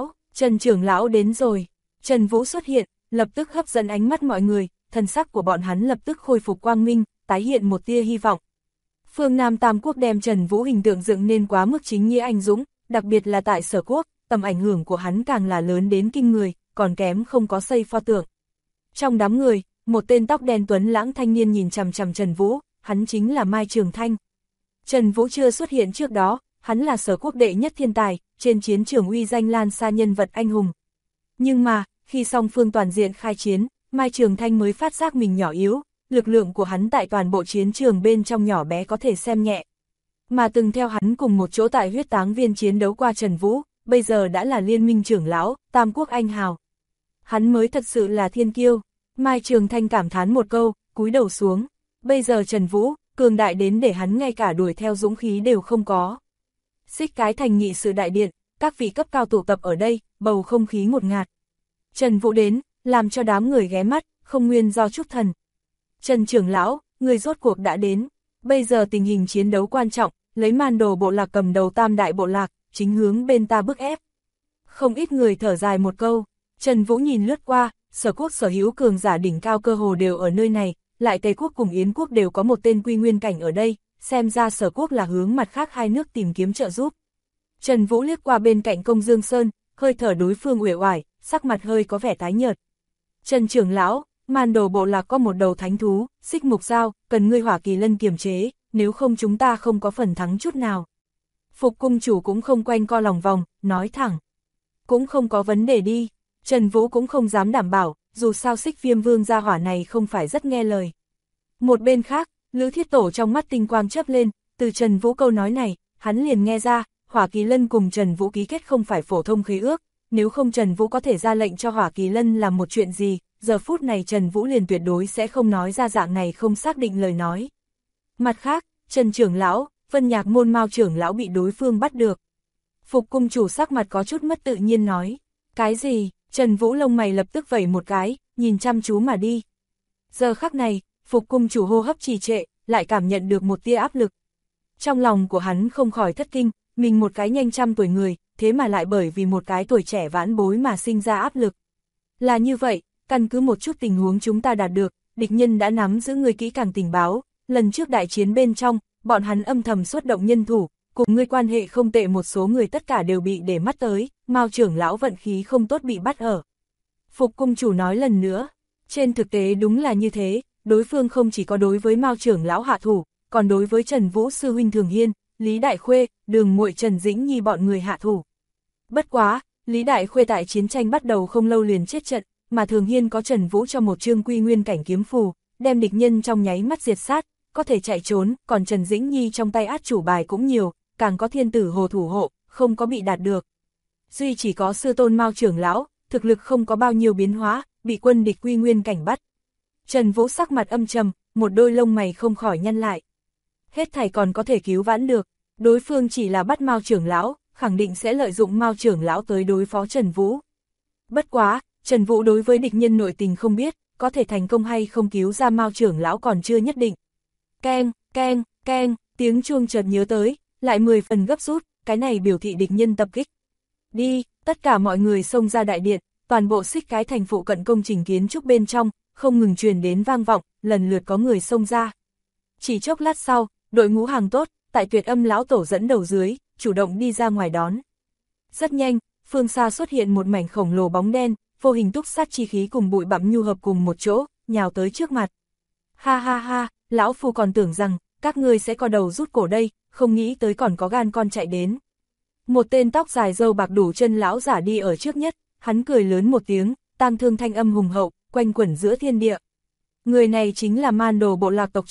[SPEAKER 1] trưởng lão đến rồi. Trần Vũ xuất hiện, lập tức hấp dẫn ánh mắt mọi người, thần sắc của bọn hắn lập tức khôi phục quang minh, tái hiện một tia hy vọng. Phương Nam Tam Quốc đem Trần Vũ hình tượng dựng nên quá mức chính nghĩa anh dũng, đặc biệt là tại Sở Quốc, tầm ảnh hưởng của hắn càng là lớn đến kinh người, còn kém không có xây pho tượng. Trong đám người, một tên tóc đen tuấn lãng thanh niên nhìn chằm chằm Trần Vũ, hắn chính là Mai Trường Thanh. Trần Vũ chưa xuất hiện trước đó, hắn là Sở Quốc đệ nhất thiên tài, trên chiến trường uy danh lan xa nhân vật anh hùng. Nhưng mà, khi song phương toàn diện khai chiến, Mai Trường Thanh mới phát giác mình nhỏ yếu, lực lượng của hắn tại toàn bộ chiến trường bên trong nhỏ bé có thể xem nhẹ. Mà từng theo hắn cùng một chỗ tại huyết táng viên chiến đấu qua Trần Vũ, bây giờ đã là liên minh trưởng lão, Tam Quốc anh hào. Hắn mới thật sự là thiên kiêu. Mai Trường Thanh cảm thán một câu, cúi đầu xuống. Bây giờ Trần Vũ, cường đại đến để hắn ngay cả đuổi theo dũng khí đều không có. Xích cái thành nghị sự đại điện, các vị cấp cao tụ tập ở đây, bầu không khí ngột ngạt. Trần Vũ đến, làm cho đám người ghé mắt, không nguyên do chúc thần. Trần trưởng lão, người rốt cuộc đã đến. Bây giờ tình hình chiến đấu quan trọng, lấy Man Đồ bộ lạc cầm đầu tam đại bộ lạc, chính hướng bên ta bức ép. Không ít người thở dài một câu. Trần Vũ nhìn lướt qua, Sở Quốc sở hữu cường giả đỉnh cao cơ hồ đều ở nơi này, lại Tây Quốc cùng Yến Quốc đều có một tên quy nguyên cảnh ở đây, xem ra Sở Quốc là hướng mặt khác hai nước tìm kiếm trợ giúp. Trần Vũ liếc qua bên cạnh Công Dương Sơn, hơi thở đối phương uể oải, sắc mặt hơi có vẻ tái nhợt. Trần trưởng lão, Man Đồ bộ lạc có một đầu thánh thú, Xích Mục Dao, cần ngươi Hỏa Kỳ Lân kiềm chế, nếu không chúng ta không có phần thắng chút nào. Phục cung chủ cũng không quanh co lòng vòng, nói thẳng. Cũng không có vấn đề đi. Trần Vũ cũng không dám đảm bảo, dù sao Xích Viêm Vương gia hỏa này không phải rất nghe lời. Một bên khác, Lữ Thiết Tổ trong mắt tinh quang chớp lên, từ Trần Vũ câu nói này, hắn liền nghe ra, Hỏa Kỳ Lân cùng Trần Vũ ký kết không phải phổ thông khế ước, nếu không Trần Vũ có thể ra lệnh cho Hỏa Kỳ Lân làm một chuyện gì, giờ phút này Trần Vũ liền tuyệt đối sẽ không nói ra dạng này không xác định lời nói. Mặt khác, Trần trưởng lão, Vân Nhạc môn Mao trưởng lão bị đối phương bắt được. Phục cung chủ sắc mặt có chút mất tự nhiên nói, cái gì? Trần Vũ lông mày lập tức vẩy một cái, nhìn chăm chú mà đi. Giờ khắc này, Phục cung chủ hô hấp trì trệ, lại cảm nhận được một tia áp lực. Trong lòng của hắn không khỏi thất kinh, mình một cái nhanh trăm tuổi người, thế mà lại bởi vì một cái tuổi trẻ vãn bối mà sinh ra áp lực. Là như vậy, căn cứ một chút tình huống chúng ta đạt được, địch nhân đã nắm giữ người kỹ càng tình báo, lần trước đại chiến bên trong, bọn hắn âm thầm xuất động nhân thủ, cùng ngươi quan hệ không tệ một số người tất cả đều bị để mắt tới, Mao trưởng lão vận khí không tốt bị bắt ở. Phục cung chủ nói lần nữa, trên thực tế đúng là như thế, đối phương không chỉ có đối với Mao trưởng lão hạ thủ, còn đối với Trần Vũ sư huynh Thường Hiên, Lý Đại Khuê, Đường Muội Trần Dĩnh Nhi bọn người hạ thủ. Bất quá, Lý Đại Khuê tại chiến tranh bắt đầu không lâu liền chết trận, mà Thường Hiên có Trần Vũ cho một chương quy nguyên cảnh kiếm phù, đem địch nhân trong nháy mắt diệt sát, có thể chạy trốn, còn Trần Dĩnh Nhi trong tay át chủ bài cũng nhiều, càng có thiên tử hồ thủ hộ, không có bị đạt được. Duy chỉ có sư tôn Mao trưởng lão, thực lực không có bao nhiêu biến hóa, bị quân địch quy nguyên cảnh bắt. Trần Vũ sắc mặt âm trầm, một đôi lông mày không khỏi nhăn lại. Hết thảy còn có thể cứu vãn được, đối phương chỉ là bắt Mao trưởng lão, khẳng định sẽ lợi dụng Mao trưởng lão tới đối phó Trần Vũ. Bất quá, Trần Vũ đối với địch nhân nội tình không biết, có thể thành công hay không cứu ra Mao trưởng lão còn chưa nhất định. Keng, keng, keng, tiếng chuông chợt nhớ tới, lại 10 phần gấp rút, cái này biểu thị địch nhân tập kích. Đi, tất cả mọi người xông ra đại điện, toàn bộ Xích cái thành phụ cận công trình kiến trúc bên trong, không ngừng truyền đến vang vọng, lần lượt có người xông ra. Chỉ chốc lát sau, đội ngũ hàng tốt, tại Tuyệt Âm lão tổ dẫn đầu dưới, chủ động đi ra ngoài đón. Rất nhanh, phương xa xuất hiện một mảnh khổng lồ bóng đen, vô hình túc sát chi khí cùng bụi bặm nhu hợp cùng một chỗ, nhào tới trước mặt. Ha ha ha, lão phu còn tưởng rằng, các ngươi sẽ co đầu rút cổ đây, không nghĩ tới còn có gan con chạy đến. Một tên tóc dài râu bạc đủ chân lão giả đi ở trước nhất, hắn cười lớn một tiếng, tang thương thanh âm hùng hậu, quanh quẩn giữa thiên địa. Người này chính là Man Đồ bộ lạc tộc trưởng,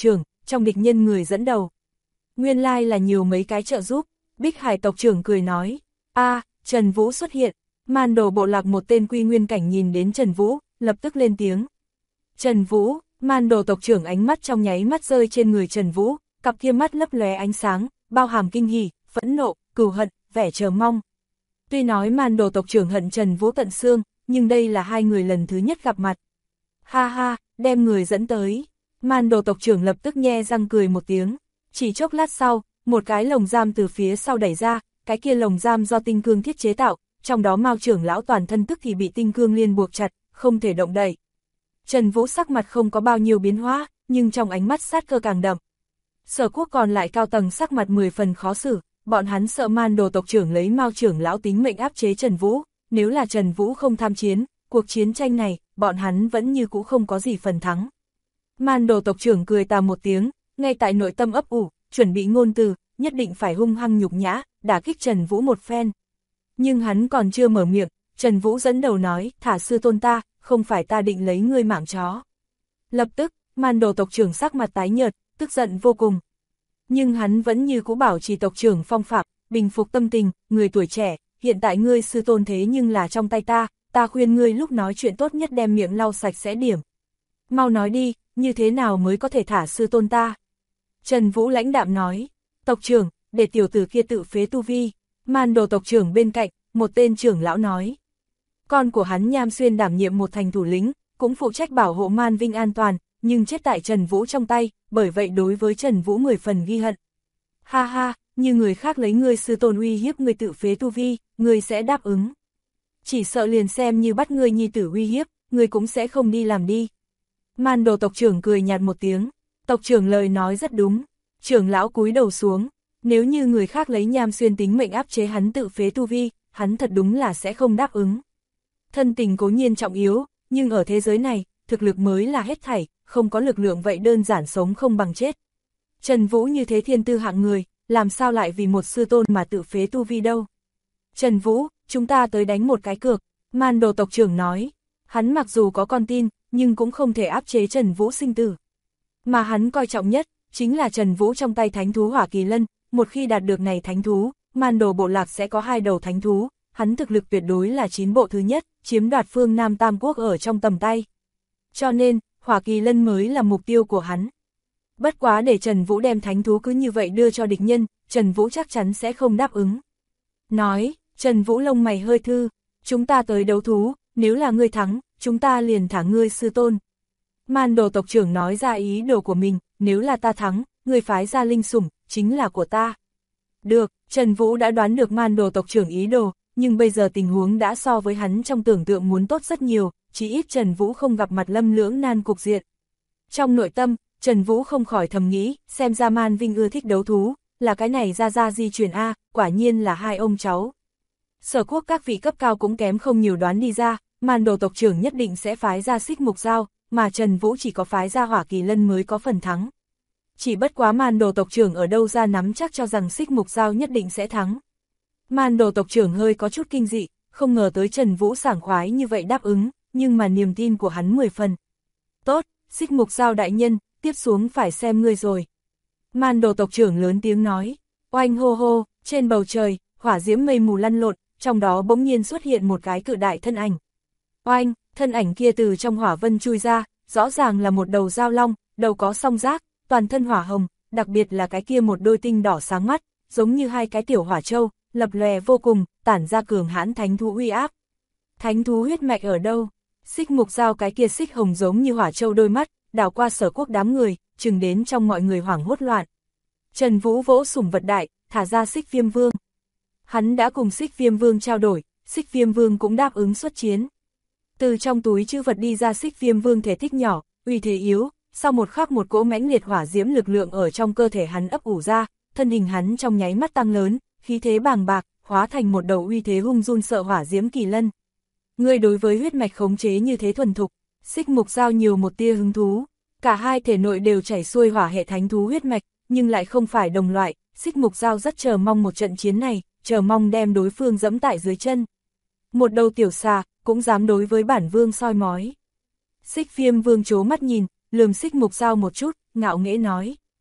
[SPEAKER 1] trong địch nhân người dẫn đầu. Nguyên lai là nhiều mấy cái trợ giúp, Bích Hải tộc trưởng cười nói, Trần Vũ xuất hiện, Man Đồ bộ lạc một tên quy nguyên cảnh nhìn đến Trần Vũ, lập tức lên tiếng. Trần Vũ, Man Đồ tộc trưởng ánh mắt trong nháy mắt rơi trên người Trần Vũ, cặp kia mắt lấp lóe ánh sáng, bao hàm kinh hỉ, phẫn nộ, cừu hận, vẻ chờ mong. Tuy nói Man Đồ tộc trưởng hận Trần Vũ tận xương, nhưng đây là hai người lần thứ nhất gặp mặt. Ha ha, đem người dẫn tới. Man Đồ tộc trưởng lập tức nhe răng cười một tiếng. Chỉ chốc lát sau, một cái lồng giam từ phía sau đẩy ra, cái kia lồng giam do tinh cương thiết chế tạo, trong đó Mao trưởng lão toàn thân tức thì bị tinh cương liên buộc chặt, không thể động đậy. Trần Vũ sắc mặt không có bao nhiêu biến hóa, nhưng trong ánh mắt sát cơ càng đậm. Sở Quốc còn lại cao tầng sắc mặt 10 phần khó xử, bọn hắn sợ Man Đồ tộc trưởng lấy Mao trưởng lão tính mệnh áp chế Trần Vũ, nếu là Trần Vũ không tham chiến, cuộc chiến tranh này, bọn hắn vẫn như cũ không có gì phần thắng. Man Đồ tộc trưởng cười tà một tiếng, ngay tại nội tâm ấp ủ, chuẩn bị ngôn từ, nhất định phải hung hăng nhục nhã, đả kích Trần Vũ một phen. Nhưng hắn còn chưa mở miệng, Trần Vũ dẫn đầu nói, thả sư tôn ta, không phải ta định lấy ngươi mạng chó. Lập tức, Man Đồ tộc trưởng sắc mặt tái nhợt, tức giận vô cùng. Nhưng hắn vẫn như cũ bảo trì tộc trưởng phong phạm, bình phục tâm tình, người tuổi trẻ, hiện tại ngươi sư tôn thế nhưng là trong tay ta khuyên ngươi lúc nói chuyện tốt nhất đem miệng lau sạch sẽ điểm. Mau nói đi, như thế nào mới có thể thả sư tôn ta? Trần Vũ lãnh đạm nói, tộc trưởng, để tiểu tử kia tự phế tu vi. Man Đồ tộc trưởng bên cạnh, một tên trưởng lão nói. Con của hắn Nham Xuyên đảm nhiệm một thành thủ lĩnh, cũng phụ trách bảo hộ Man Vinh an toàn, nhưng chết tại Trần Vũ trong tay, bởi vậy đối với Trần Vũ 10 phần ghi hận. Ha ha, như người khác lấy ngươi sư tôn uy hiếp ngươi tự phế tu vi, ngươi sẽ đáp ứng. Chỉ sợ liền xem như bắt ngươi nhi tử uy hiếp, ngươi cũng sẽ không đi làm đi. Man Đồ tộc trưởng cười nhạt một tiếng, tộc trưởng lời nói rất đúng, trưởng lão cúi đầu xuống, nếu như người khác lấy Nham Xuyên tính mệnh áp chế hắn tự phế tu vi, hắn thật đúng là sẽ không đáp ứng. Thân tình cố nhiên trọng yếu, nhưng ở thế giới này, thực lực mới là hết thảy, không có lực lượng vậy đơn giản sống không bằng chết. Trần Vũ như thế thiên tư hạng người, làm sao lại vì một sư tôn mà tự phế tu vi đâu. Trần Vũ, chúng ta tới đánh một cái cược, Man Đồ tộc trưởng nói, hắn mặc dù có con tin, nhưng cũng không thể áp chế Trần Vũ sinh tử. Mà hắn coi trọng nhất, chính là Trần Vũ trong tay thánh thú Hỏa Kỳ Lân, một khi đạt được này thánh thú, Man Đồ bộ lạc sẽ có 2 đầu thánh thú, hắn thực lực tuyệt đối là 9 bộ thứ nhất, chiếm đoạt phương Nam Tam Quốc ở trong tầm tay. Cho nên, Hỏa Kỳ Lân mới là mục tiêu của hắn. Bất quá để Trần Vũ đem thánh thú cứ như vậy đưa cho địch nhân, Trần Vũ chắc chắn sẽ không đáp ứng. Nói, Trần Vũ lông mày hơi thư, chúng ta tới đấu thú, nếu là ngươi thắng, chúng ta liền thả ngươi sư tôn. Man Đồ tộc trưởng nói ra ý đồ của mình, nếu là ta thắng, ngươi phái ra linh sủng, chính là của ta. Được, Trần Vũ đã đoán được Man Đồ tộc trưởng ý đồ, nhưng bây giờ tình huống đã so với hắn trong tưởng tượng muốn tốt rất nhiều, chỉ ít Trần Vũ không gặp mặt lâm lưỡng nan cục diện. Trong nội tâm, Trần Vũ không khỏi thầm nghĩ, xem ra Man Vinh ưa thích đấu thú, là cái này ra di truyền A, quả nhiên là 2 ông cháu. Sở Quốc các vị cấp cao cũng kém không nhiều đoán đi ra, Man Đồ tộc trưởng nhất định sẽ phái ra Xích Mục Dao, mà Trần Vũ chỉ có phái ra Hỏa Kỳ Lân mới có phần thắng. Chỉ bất quá Man Đồ tộc trưởng ở đâu ra nắm chắc cho rằng Xích Mục Dao nhất định sẽ thắng. Man Đồ tộc trưởng hơi có chút kinh dị, không ngờ tới Trần Vũ sảng khoái như vậy đáp ứng, nhưng mà niềm tin của hắn 10 phần. Tốt, Xích Mục Dao đại nhân, tiếp xuống phải xem ngươi rồi. Man Đồ tộc trưởng lớn tiếng nói, oanh hô hô, trên bầu trời, hỏa diễm mây mù lăn lộn, trong đó bỗng nhiên xuất hiện một cái cự đại thân ảnh. Oanh, thân ảnh kia từ trong hỏa vân chui ra, rõ ràng là một đầu dao long, đầu có song giác, toàn thân hỏa hồng, đặc biệt là cái kia một đôi tinh đỏ sáng mắt, giống như 2 cái tiểu hỏa châu, lập lòe vô cùng, tản ra cường hãn thánh thú uy áp. Thánh thú huyết mạch ở đâu? Xích Mục Dao cái kia xích hồng giống như hỏa châu đôi mắt, đảo qua Sở Quốc đám người, chừng đến trong mọi người hoảng hốt loạn. Trần Vũ vỗ sủng vật đại, thả ra Xích Viêm Vương. Hắn đã cùng Xích Viêm Vương trao đổi, Xích Viêm Vương cũng đáp ứng xuất chiến. Từ trong túi trữ vật đi ra Xích Viêm Vương thể tích nhỏ, uy thế yếu, sau một khắc một cỗ mãnh liệt hỏa diễm lực lượng ở trong cơ thể hắn ấp ủ ra, thân hình hắn trong nháy mắt tăng lớn, khí thế bàng bạc, hóa thành một đầu uy thế hung run sợ hỏa diễm kỳ lân. Ngươi đối với huyết mạch khống chế như thế thuần thục, Xích Mục Dao nhiều một tia hứng thú. Cả hai thể nội đều chảy xuôi hỏa hệ thánh thú huyết mạch, nhưng lại không phải đồng loại, Xích Mục Dao rất chờ mong một trận chiến này, chờ mong đem đối phương dẫm tại dưới chân. Một đầu tiểu xà, cũng dám đối với bản vương soi mói. Xích Viêm Vương trố mắt nhìn, lườm Xích Mục Dao một chút, ngạo nghễ nói.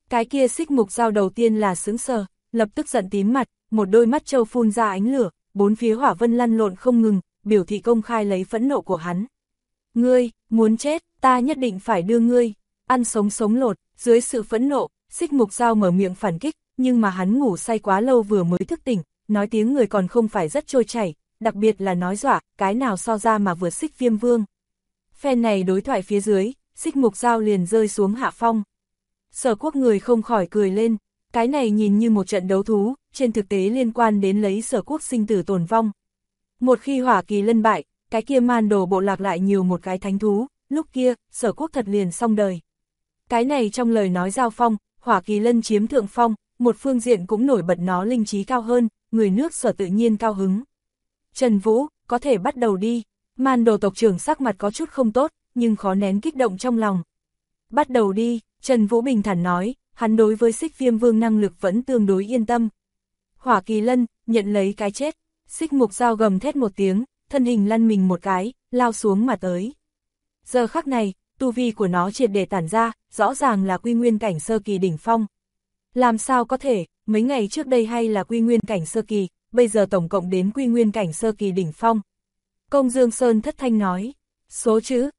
[SPEAKER 1] Cái kia xích mục dao đầu tiên là sững sờ, lập tức giận tím mặt, một đôi mắt trâu phun ra ánh lửa, bốn phía hỏa vân lăn lộn không ngừng, biểu thị công khai lấy phẫn nộ của hắn. Ngươi, muốn chết, ta nhất định phải đưa ngươi, ăn sống sống lột. Dưới sự phẫn nộ, xích mục dao mở miệng phản kích, nhưng mà hắn ngủ say quá lâu vừa mới thức tỉnh, nói tiếng người còn không phải rất trôi chảy, đặc biệt là nói dọa, cái nào so ra mà vượt xích viêm vương. Phen này đối thoại phía dưới, xích mục dao liền rơi xuống hạ phong. Sở Quốc người không khỏi cười lên, cái này nhìn như một trận đấu thú, trên thực tế liên quan đến lấy Sở Quốc sinh tử tồn vong. Một khi Hỏa Kỳ Lân bại, cái kia Man Đồ bộ lạc lại nhiều một cái thánh thú, lúc kia, Sở Quốc thật liền xong đời. Cái này trong lời nói giao phong, Hỏa Kỳ Lân chiếm thượng phong, một phương diện cũng nổi bật nó linh trí cao hơn, người nước Sở tự nhiên cao hứng. Trần Vũ, có thể bắt đầu đi. Man Đồ tộc trưởng sắc mặt có chút không tốt, nhưng khó nén kích động trong lòng. Bắt đầu đi, Trần Vũ bình thản nói, hắn đối với xích viêm vương năng lực vẫn tương đối yên tâm. Hỏa Kỳ Lân, nhận lấy cái chết, xích mục dao gầm thét một tiếng, thân hình lăn mình một cái, lao xuống mà tới. Giờ khắc này, tu vi của nó triệt để tản ra, rõ ràng là quy nguyên cảnh sơ kỳ đỉnh phong. Làm sao có thể, mấy ngày trước đây hay là quy nguyên cảnh sơ kỳ, bây giờ tổng cộng đến quy nguyên cảnh sơ kỳ đỉnh phong. Công Dương Sơn thất thanh nói, số chữ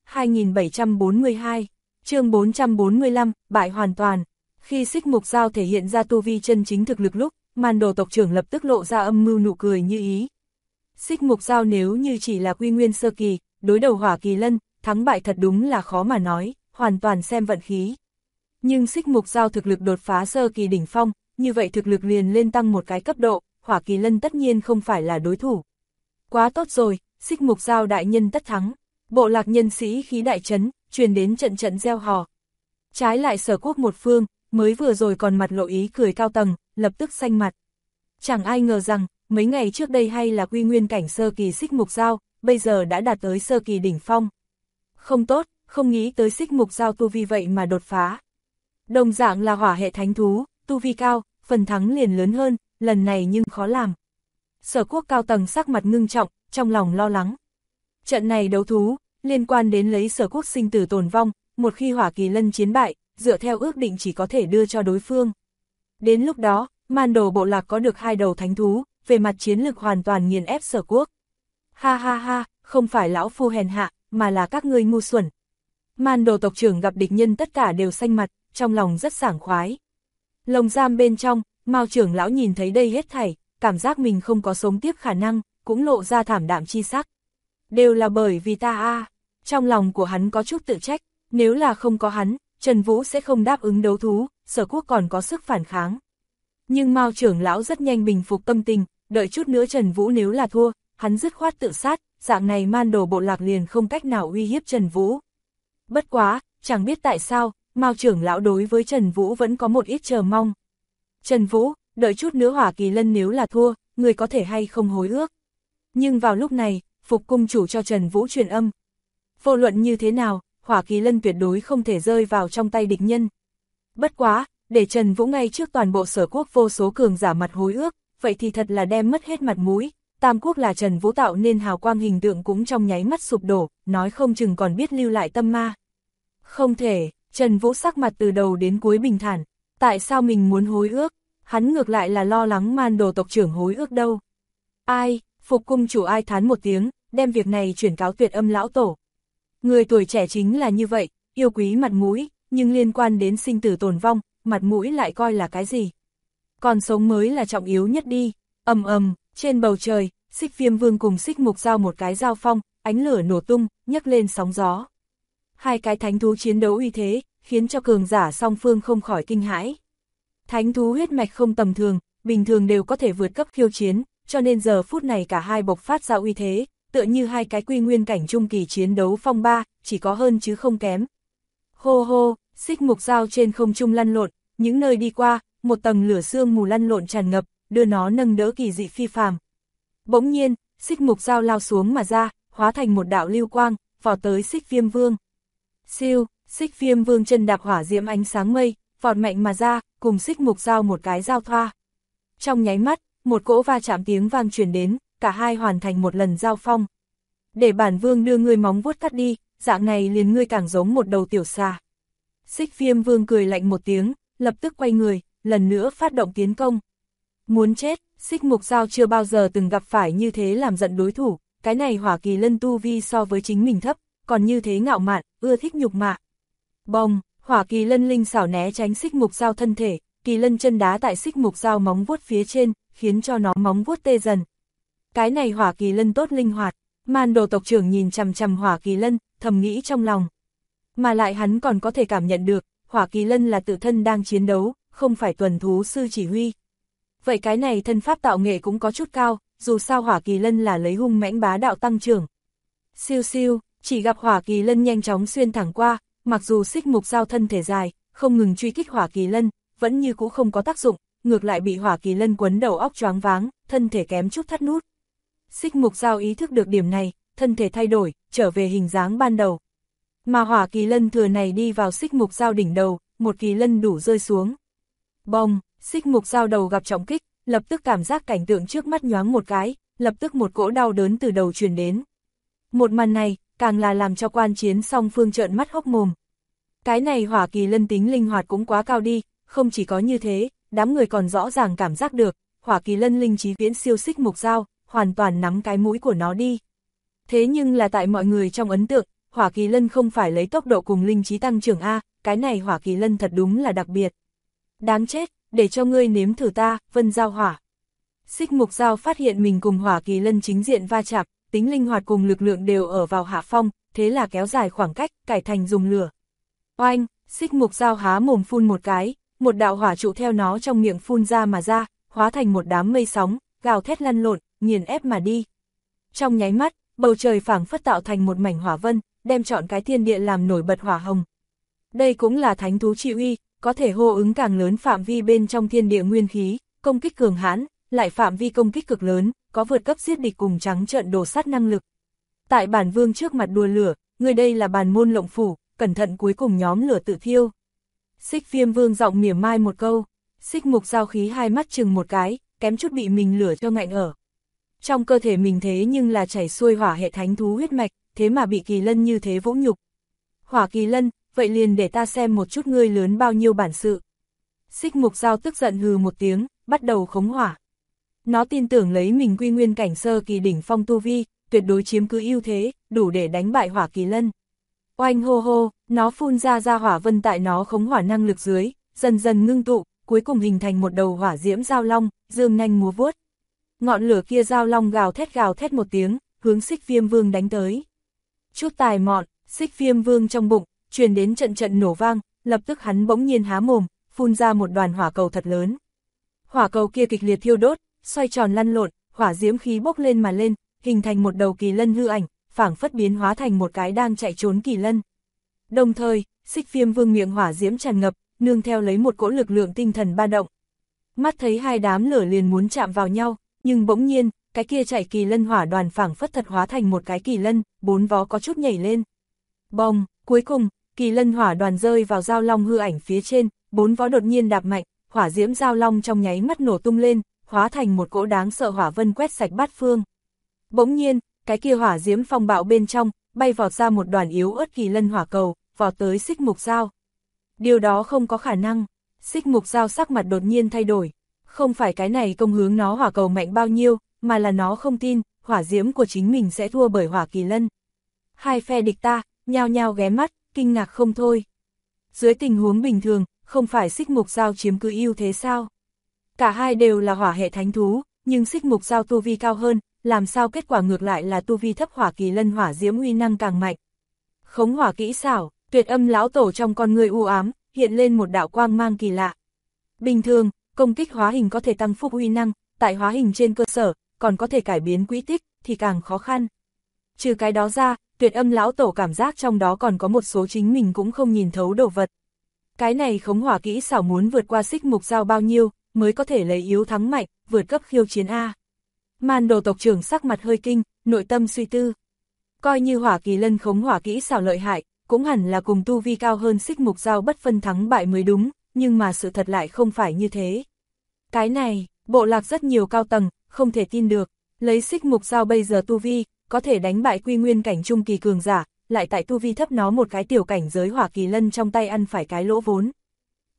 [SPEAKER 1] 2742, chương 445, bại hoàn toàn. Khi xích mục dao thể hiện ra tu vi chân chính thực lực lúc, Man Đồ tộc trưởng lập tức lộ ra âm mưu nụ cười như ý. Xích mục dao nếu như chỉ là quy nguyên sơ kỳ, đối đầu Hỏa Kỳ Lân, thắng bại thật đúng là khó mà nói, hoàn toàn xem vận khí. Nhưng xích mục dao thực lực đột phá sơ kỳ đỉnh phong, như vậy thực lực liền lên tăng một cái cấp độ, Hỏa Kỳ Lân tất nhiên không phải là đối thủ. Quá tốt rồi, xích mục dao đại nhân tất thắng, bộ lạc nhân sĩ khí đại trấn, truyền đến trận trận reo hò. Trái lại Sở Quốc một phương, mới vừa rồi còn mặt lộ ý cười cao tầng, lập tức xanh mặt. Chẳng ai ngờ rằng, mấy ngày trước đây hay là quy nguyên cảnh sơ kỳ xích mục dao, bây giờ đã đạt tới sơ kỳ đỉnh phong. Không tốt, không nghĩ tới xích mục dao tu vi vậy mà đột phá. Đồng dạng là hỏa hệ thánh thú, tu vi cao, phần thắng liền lớn hơn, lần này nhưng khó làm. Sở Quốc cao tầng sắc mặt ngưng trọng, trong lòng lo lắng. Trận này đấu thú, liên quan đến lấy Sở Quốc sinh tử tồn vong, một khi Hỏa Kỳ Lân chiến bại, dựa theo ước định chỉ có thể đưa cho đối phương. Đến lúc đó, Man Đồ bộ lạc có được 2 đầu thánh thú, về mặt chiến lực hoàn toàn nghiền ép Sở Quốc. Ha ha ha, không phải lão phu hèn hạ, mà là các ngươi ngu xuẩn. Man Đồ tộc trưởng gặp địch nhân tất cả đều xanh mặt, trong lòng rất sảng khoái. Lồng giam bên trong, Mao trưởng lão nhìn thấy đây hết thảy, cảm giác mình không có sống tiếp khả năng, cũng lộ ra thảm đạm chi sắc. Đều là bởi vì ta a. Trong lòng của hắn có chút tự trách, nếu là không có hắn, Trần Vũ sẽ không đáp ứng đấu thú, Sở Quốc còn có sức phản kháng. Nhưng Mao trưởng lão rất nhanh bình phục tâm tình, đợi chút nữa Trần Vũ nếu là thua, hắn dứt khoát tự sát, dạng này Man Đồ bộ lạc liền không cách nào uy hiếp Trần Vũ. Bất quá, chẳng biết tại sao, Mao trưởng lão đối với Trần Vũ vẫn có một ít chờ mong. Trần Vũ, đợi chút nữa Hỏa Kỳ Lân nếu là thua, người có thể hay không hối ước. Nhưng vào lúc này, Phục cung chủ cho Trần Vũ truyền âm. Vô luận như thế nào, Hỏa Kỳ Lân tuyệt đối không thể rơi vào trong tay địch nhân. Bất quá, để Trần Vũ ngay trước toàn bộ Sở Quốc vô số cường giả mặt hối ước, vậy thì thật là đem mất hết mặt mũi. Tam Quốc là Trần Vũ tạo nên hào quang hình tượng cũng trong nháy mắt sụp đổ, nói không chừng còn biết lưu lại tâm ma. Không thể, Trần Vũ sắc mặt từ đầu đến cuối bình thản, tại sao mình muốn hối ước, hắn ngược lại là lo lắng Man Đồ tộc trưởng hối ước đâu. Ai, Phục cung chủ ai thán một tiếng, đem việc này chuyển cáo Tuyệt Âm lão tổ. Người tuổi trẻ chính là như vậy, yêu quý mặt mũi, nhưng liên quan đến sinh tử tồn vong, mặt mũi lại coi là cái gì. Còn sống mới là trọng yếu nhất đi. Ầm ầm, trên bầu trời, xích viêm vương cùng xích mục dao một cái giao phong, ánh lửa nổ tung, nhấc lên sóng gió. Hai cái thánh thú chiến đấu uy thế, khiến cho cường giả song phương không khỏi kinh hãi. Thánh thú huyết mạch không tầm thường, bình thường đều có thể vượt cấp khiêu chiến, cho nên giờ phút này cả hai bộc phát ra uy thế, tựa như hai cái quy nguyên cảnh trung kỳ chiến đấu phong ba, chỉ có hơn chứ không kém. Hô hô, xích mục dao trên không trung lăn lộn, những nơi đi qua, một tầng lửa sương mù lăn lộn tràn ngập, đưa nó nâng đỡ kỳ dị phi phàm. Bỗng nhiên, xích mục dao lao xuống mà ra, hóa thành một đạo lưu quang, vọt tới xích viêm vương. Siêu, xích viêm vương chân đạp hỏa diễm ánh sáng mây, vọt mạnh mà ra, cùng xích mục dao một cái giao thoa. Trong nháy mắt, một cỗ va chạm tiếng vang truyền đến, cả hai hoàn thành một lần giao phong. Để bản vương đưa ngươi móng vuốt cắt đi, dạng này liền ngươi càng giống một đầu tiểu xà. Xích viêm vương cười lạnh một tiếng, lập tức quay người, lần nữa phát động tiến công. Muốn chết, Xích Mục Dao chưa bao giờ từng gặp phải như thế làm giận đối thủ, cái này hỏa kỳ lân tu vi so với chính mình thấp, còn như thế ngạo mạn, ưa thích nhục mạ. Bồng, hỏa kỳ lân linh xảo né tránh Xích Mục Dao thân thể, kỳ lân chân đá tại Xích Mục Dao móng vuốt phía trên, khiến cho nó móng vuốt tê dần. Cái này hỏa kỳ lân tốt linh hoạt, Man Đồ tộc trưởng nhìn chằm chằm hỏa kỳ lân, thầm nghĩ trong lòng. Mà lại hắn còn có thể cảm nhận được, hỏa kỳ lân là tự thân đang chiến đấu, không phải tuần thú sư chỉ huy. Vậy cái này thân pháp tạo nghệ cũng có chút cao, dù sao hỏa kỳ lân là lấy hung mãnh bá đạo tăng trưởng. Siêu siêu, chỉ gặp hỏa kỳ lân nhanh chóng xuyên thẳng qua, mặc dù Xích Mục Dao thân thể dài, không ngừng truy kích hỏa kỳ lân, vẫn như cũ không có tác dụng, ngược lại bị hỏa kỳ lân quấn đầu óc choáng váng, thân thể kém chút thắt nút. Xích Mục Dao ý thức được điểm này, thân thể thay đổi, trở về hình dáng ban đầu. Mà hỏa kỳ lân thừa này đi vào Xích Mục Dao đỉnh đầu, một kỳ lân đủ rơi xuống. Bông, Xích Mục Dao đầu gặp trọng kích, lập tức cảm giác cảnh tượng trước mắt nhoáng một cái, lập tức một cỗ đau đớn từ đầu truyền đến. Một màn này, càng là làm cho quan chiến song phương trợn mắt hốc mồm. Cái này hỏa kỳ lân tính linh hoạt cũng quá cao đi, không chỉ có như thế, đám người còn rõ ràng cảm giác được, hỏa kỳ lân linh trí viễn siêu Xích Mục Dao, hoàn toàn nắm cái mũi của nó đi. Thế nhưng là tại mọi người trong ấn tượng, hỏa kỳ lân không phải lấy tốc độ cùng linh trí tăng trưởng A, cái này hỏa kỳ lân thật đúng là đặc biệt. Đáng chết, để cho ngươi nếm thử ta, Vân Dao hỏa. Xích Mục Dao phát hiện mình cùng hỏa kỳ lân chính diện va chạm, tính linh hoạt cùng lực lượng đều ở vào hạ phong, thế là kéo dài khoảng cách, cải thành dùng lửa. Oanh, Xích Mục Dao há mồm phun một cái, một đạo hỏa trụ theo nó trong miệng phun ra mà ra, hóa thành một đám mây sóng, gào thét lăn lộn, nghiền ép mà đi. Trong nháy mắt, bầu trời phảng phất tạo thành một mảnh hỏa vân, đem trọn cái thiên địa làm nổi bật hỏa hồng. Đây cũng là thánh thú trị uy, có thể hô ứng càng lớn phạm vi bên trong thiên địa nguyên khí, công kích cường hãn, lại phạm vi công kích cực lớn, có vượt cấp giết địch cùng trắng trợn đổ sát năng lực. Tại bản vương trước mặt đùa lửa, người đây là bàn môn lộng phủ, cẩn thận cuối cùng nhóm lửa tự thiêu. Xích Viêm Vương giọng mỉa mai một câu, Xích Mục Dao khí hai mắt chừng một cái, kém chút bị mình lửa cho ngạnh ở. Trong cơ thể mình thế nhưng là chảy xuôi hỏa hệ thánh thú huyết mạch, thế mà bị kỳ lân như thế vỗ nhục. Hỏa kỳ lân, vậy liền để ta xem một chút ngươi lớn bao nhiêu bản sự. Xích Mục Dao tức giận hừ một tiếng, bắt đầu khống hỏa. Nó tin tưởng lấy mình quy nguyên cảnh sơ kỳ đỉnh phong tu vi, tuyệt đối chiếm cứ ưu thế, đủ để đánh bại hỏa kỳ lân. Oanh hô hô, nó phun ra hỏa vân tại nó khống hỏa năng lực dưới, dần dần ngưng tụ, cuối cùng hình thành một đầu hỏa diễm giao long, dương nanh múa vuốt. Ngọn lửa kia giao long gào thét một tiếng, hướng Xích Viêm Vương đánh tới. Chút tài mọn, Xích Viêm Vương trong bụng, truyền đến trận trận nổ vang, lập tức hắn bỗng nhiên há mồm, phun ra một đoàn hỏa cầu thật lớn. Hỏa cầu kia kịch liệt thiêu đốt, xoay tròn lăn lộn, hỏa diễm khí bốc lên mà lên, hình thành một đầu kỳ lân hư ảnh, phảng phất biến hóa thành một cái đang chạy trốn kỳ lân. Đồng thời, Xích Viêm Vương miệng hỏa diễm tràn ngập, nương theo lấy một cỗ lực lượng tinh thần ba động. Mắt thấy hai đám lửa liền muốn chạm vào nhau, nhưng bỗng nhiên, cái kia chạy kỳ lân hỏa đoàn phảng phất thật hóa thành một cái kỳ lân, bốn vó có chút nhảy lên. Bồng, cuối cùng, kỳ lân hỏa đoàn rơi vào giao long hư ảnh phía trên, bốn vó đột nhiên đạp mạnh, hỏa diễm giao long trong nháy mắt nổ tung lên, hóa thành một cỗ đáng sợ hỏa vân quét sạch bát phương. Bỗng nhiên, cái kia hỏa diễm phong bạo bên trong, bay vọt ra một đoàn yếu ớt kỳ lân hỏa cầu, vọt tới Xích Mục Dao. Điều đó không có khả năng, Xích Mục Dao sắc mặt đột nhiên thay đổi. Không phải cái này công hướng nó hỏa cầu mạnh bao nhiêu, mà là nó không tin, hỏa diễm của chính mình sẽ thua bởi hỏa kỳ lân. Hai phe địch ta, nhao nhao ghé mắt, kinh ngạc không thôi. Dưới tình huống bình thường, không phải Xích Mục Dao chiếm cứ ưu thế sao? Cả hai đều là hỏa hệ thánh thú, nhưng Xích Mục Dao tu vi cao hơn, làm sao kết quả ngược lại là tu vi thấp hỏa kỳ lân hỏa diễm uy năng càng mạnh. Khống hỏa kỹ xảo, Tuyệt Âm lão tổ trong con người u ám, hiện lên một đạo quang mang kỳ lạ. Bình thường, công kích hóa hình có thể tăng phúc uy năng, tại hóa hình trên cơ sở, còn có thể cải biến quỹ tích, thì càng khó khăn. Trừ cái đó ra, Tuyệt Âm lão tổ cảm giác trong đó còn có một số chính mình cũng không nhìn thấu đồ vật. Cái này khống hỏa kỹ xảo muốn vượt qua Xích Mục Dao bao nhiêu, mới có thể lấy yếu thắng mạnh, vượt cấp khiêu chiến A. Man Đồ tộc trưởng sắc mặt hơi kinh, nội tâm suy tư. Coi như hỏa kỳ lân khống hỏa kỹ xảo lợi hại, cũng hẳn là cùng tu vi cao hơn Xích Mục Dao bất phân thắng bại mới đúng, nhưng mà sự thật lại không phải như thế. Cái này, bộ lạc rất nhiều cao tầng, không thể tin được, lấy Xích Mục Dao bây giờ tu vi, có thể đánh bại quy nguyên cảnh trung kỳ cường giả, lại tại tu vi thấp nó một cái tiểu cảnh giới hỏa kỳ lân trong tay ăn phải cái lỗ vốn.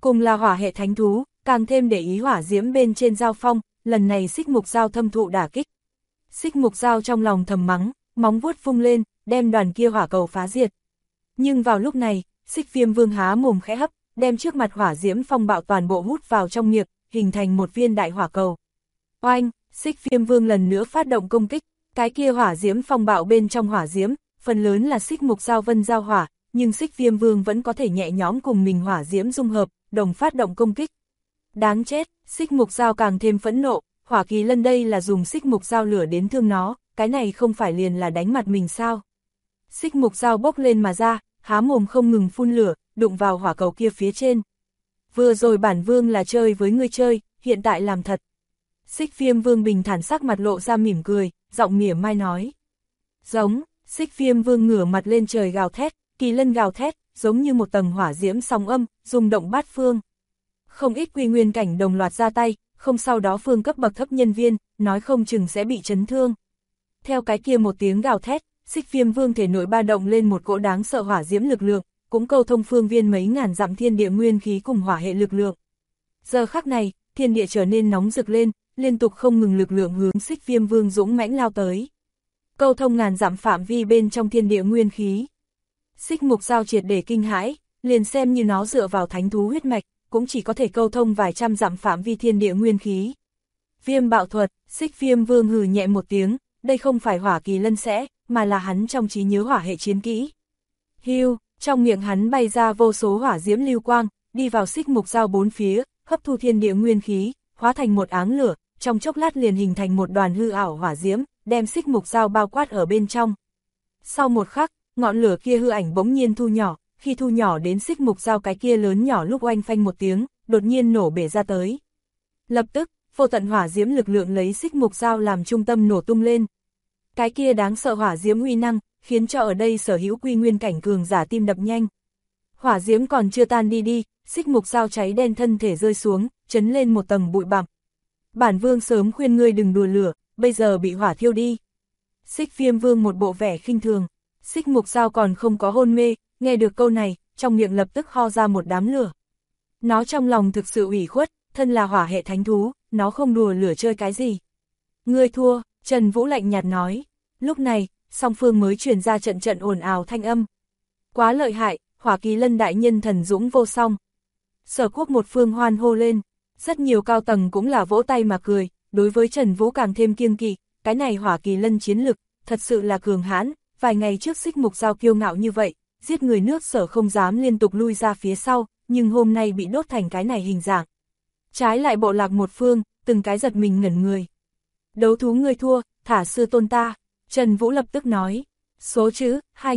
[SPEAKER 1] Cùng là hỏa hệ thánh thú, càng thêm để ý hỏa diễm bên trên dao phong, lần này Xích Mục Dao thâm thụ đả kích. Xích Mục Dao trong lòng thầm mắng, móng vuốt vung lên, đem đoàn kia hỏa cầu phá diệt. Nhưng vào lúc này, Xích Viêm Vương há mồm khẽ hấp, đem trước mặt hỏa diễm phong bạo toàn bộ hút vào trong miệng, hình thành một viên đại hỏa cầu. Oanh, Xích Viêm Vương lần nữa phát động công kích, cái kia hỏa diễm phong bạo bên trong hỏa diễm, phần lớn là Xích Mục Dao vân giao hỏa, nhưng Xích Viêm Vương vẫn có thể nhẹ nhõm cùng mình hỏa diễm dung hợp, đồng phát động công kích. Đáng chết, Xích Mục Dao càng thêm phẫn nộ, Hỏa Kỳ Lân đây là dùng Xích Mục Dao lửa đến thương nó, cái này không phải liền là đánh mặt mình sao? Xích Mục Dao bốc lên mà ra, há mồm không ngừng phun lửa, đụng vào hỏa cầu kia phía trên. Vừa rồi bản vương là chơi với ngươi chơi, hiện tại làm thật. Xích Viêm Vương bình thản sắc mặt lộ ra mỉm cười, giọng mỉa mai nói. Giống, Xích Viêm Vương ngửa mặt lên trời gào thét, Kỳ Lân gào thét, giống như một tầng hỏa diễm sóng âm, rung động bát phương. Không ít quy nguyên cảnh đồng loạt ra tay, không sau đó phương cấp bậc thấp nhân viên, nói không chừng sẽ bị chấn thương. Theo cái kia một tiếng gào thét, Xích Viêm Vương thể nội ba động lên một cỗ đáng sợ hỏa diễm lực lượng, cũng câu thông phương viên mấy ngàn dặm thiên địa nguyên khí cùng hỏa hệ lực lượng. Giờ khắc này, thiên địa trở nên nóng rực lên, liên tục không ngừng lực lượng hướng Xích Viêm Vương dũng mãnh lao tới. Câu thông ngàn dặm phạm vi bên trong thiên địa nguyên khí. Xích Mục Dao triệt để kinh hãi, liền xem như nó dựa vào thánh thú huyết mạch, cũng chỉ có thể câu thông vài trăm dặm phạm vi thiên địa nguyên khí. Viêm bạo thuật, Xích Viêm Vương hừ nhẹ một tiếng, đây không phải Hỏa Kỳ Lân sẽ, mà là hắn trong trí nhớ hỏa hệ chiến kỹ. Hưu, trong miệng hắn bay ra vô số hỏa diễm lưu quang, đi vào Xích Mục Dao bốn phía, hấp thu thiên địa nguyên khí, hóa thành một áng lửa, trong chốc lát liền hình thành một đoàn hư ảo hỏa diễm, đem Xích Mục Dao bao quát ở bên trong. Sau một khắc, ngọn lửa kia hư ảnh bỗng nhiên thu nhỏ, khi thu nhỏ đến Xích Mục Dao cái kia lớn nhỏ lúc oanh phanh một tiếng, đột nhiên nổ bể ra tới. Lập tức, vô tận hỏa diễm lực lượng lấy Xích Mục Dao làm trung tâm nổ tung lên. Cái kia đáng sợ hỏa diễm uy năng, khiến cho ở đây sở hữu quy nguyên cảnh cường giả tim đập nhanh. Hỏa diễm còn chưa tan đi, Xích Mục Dao cháy đen thân thể rơi xuống, chấn lên một tầng bụi bặm. Bản vương sớm khuyên ngươi đừng đùa lửa, bây giờ bị hỏa thiêu đi. Xích Viêm Vương một bộ vẻ khinh thường, Xích Mục Dao còn không có hôn mê, nghe được câu này, trong miệng lập tức ho ra một đám lửa. Nó trong lòng thực sự ủy khuất, thân là hỏa hệ thánh thú, nó không đùa lửa chơi cái gì. Ngươi thua, Trần Vũ lạnh nhạt nói. Lúc này, song phương mới truyền ra trận trận ồn ào thanh âm. Quá lợi hại, Hỏa Kỳ Lân đại nhân thần dũng vô song. Sở Quốc một phương hoan hô lên, rất nhiều cao tầng cũng là vỗ tay mà cười, đối với Trần Vũ càng thêm kiêng kỵ, cái này Hỏa Kỳ Lân chiến lực, thật sự là cường hãn, vài ngày trước Xích Mục Dao kiêu ngạo như vậy, giết người nước Sở không dám liên tục lui ra phía sau, nhưng hôm nay bị đốt thành cái này hình dạng. Trái lại bộ lạc một phương, từng cái giật mình ngẩn người. Đấu thú ngươi thua, thả sư tôn ta, Trần Vũ lập tức nói. Số chữ,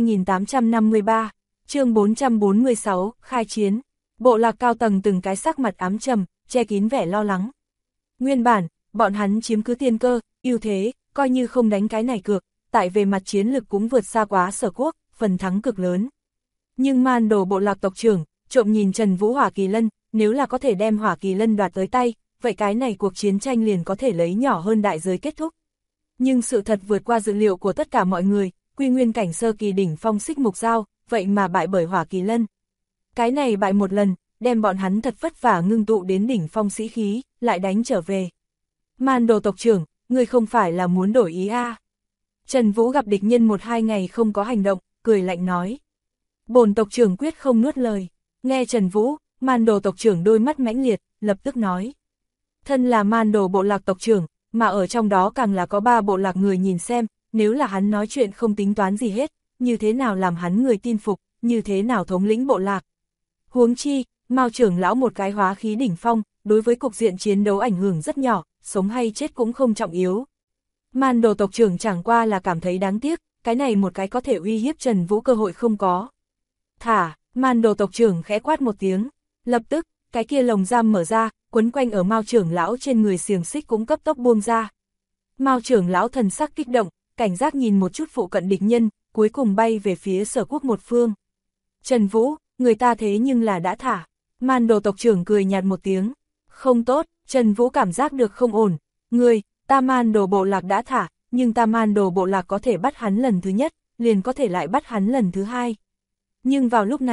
[SPEAKER 1] 2853, chương 446, khai chiến. Bộ lạc cao tầng từng cái sắc mặt ám trầm, che kín vẻ lo lắng. Nguyên bản, bọn hắn chiếm cứ tiên cơ, ưu thế, coi như không đánh cái này cược, tại về mặt chiến lực cũng vượt xa quá Sở Quốc, phần thắng cực lớn. Nhưng Man Đồ bộ lạc tộc trưởng, trộm nhìn Trần Vũ Hỏa Kỳ Lân, nếu là có thể đem Hỏa Kỳ Lân đoạt tới tay, vậy cái này cuộc chiến tranh liền có thể lấy nhỏ hơn đại giới kết thúc. Nhưng sự thật vượt qua dự liệu của tất cả mọi người, quy nguyên cảnh sơ kỳ đỉnh phong Xích Mục Dao, vậy mà bại bởi Hỏa Kỳ Lân. Cái này bại một lần, đem bọn hắn thật vất vả ngưng tụ đến đỉnh phong sĩ khí, lại đánh trở về. Man Đồ tộc trưởng, ngươi không phải là muốn đổi ý à? Trần Vũ gặp địch nhân 1-2 ngày không có hành động, cười lạnh nói. Bổn tộc trưởng quyết không nuốt lời. Nghe Trần Vũ, Man Đồ tộc trưởng đôi mắt mãnh liệt, lập tức nói. Thân là Man Đồ bộ lạc tộc trưởng, mà ở trong đó càng là có 3 bộ lạc người nhìn xem, nếu là hắn nói chuyện không tính toán gì hết, như thế nào làm hắn người tin phục, như thế nào thống lĩnh bộ lạc. Huống chi, Mao trưởng lão một cái hóa khí đỉnh phong, đối với cục diện chiến đấu ảnh hưởng rất nhỏ, sống hay chết cũng không trọng yếu. Man Đồ tộc trưởng chẳng qua là cảm thấy đáng tiếc, cái này một cái có thể uy hiếp Trần Vũ cơ hội không có. Thả, Man Đồ tộc trưởng khẽ quát một tiếng, lập tức, cái kia lồng giam mở ra, quấn quanh ở Mao trưởng lão trên người xiềng xích cũng cấp tốc buông ra. Mao trưởng lão thần sắc kích động, cảnh giác nhìn một chút phụ cận địch nhân, cuối cùng bay về phía Sở Quốc một phương. Trần Vũ, người ta thế nhưng là đã thả. Man Đồ tộc trưởng cười nhạt một tiếng. Không tốt, Trần Vũ cảm giác được không ổn. Ta Man Đồ bộ lạc đã thả, nhưng ta Man Đồ bộ lạc có thể bắt hắn lần thứ nhất, liền có thể lại bắt hắn lần thứ hai. Nhưng vào lúc này,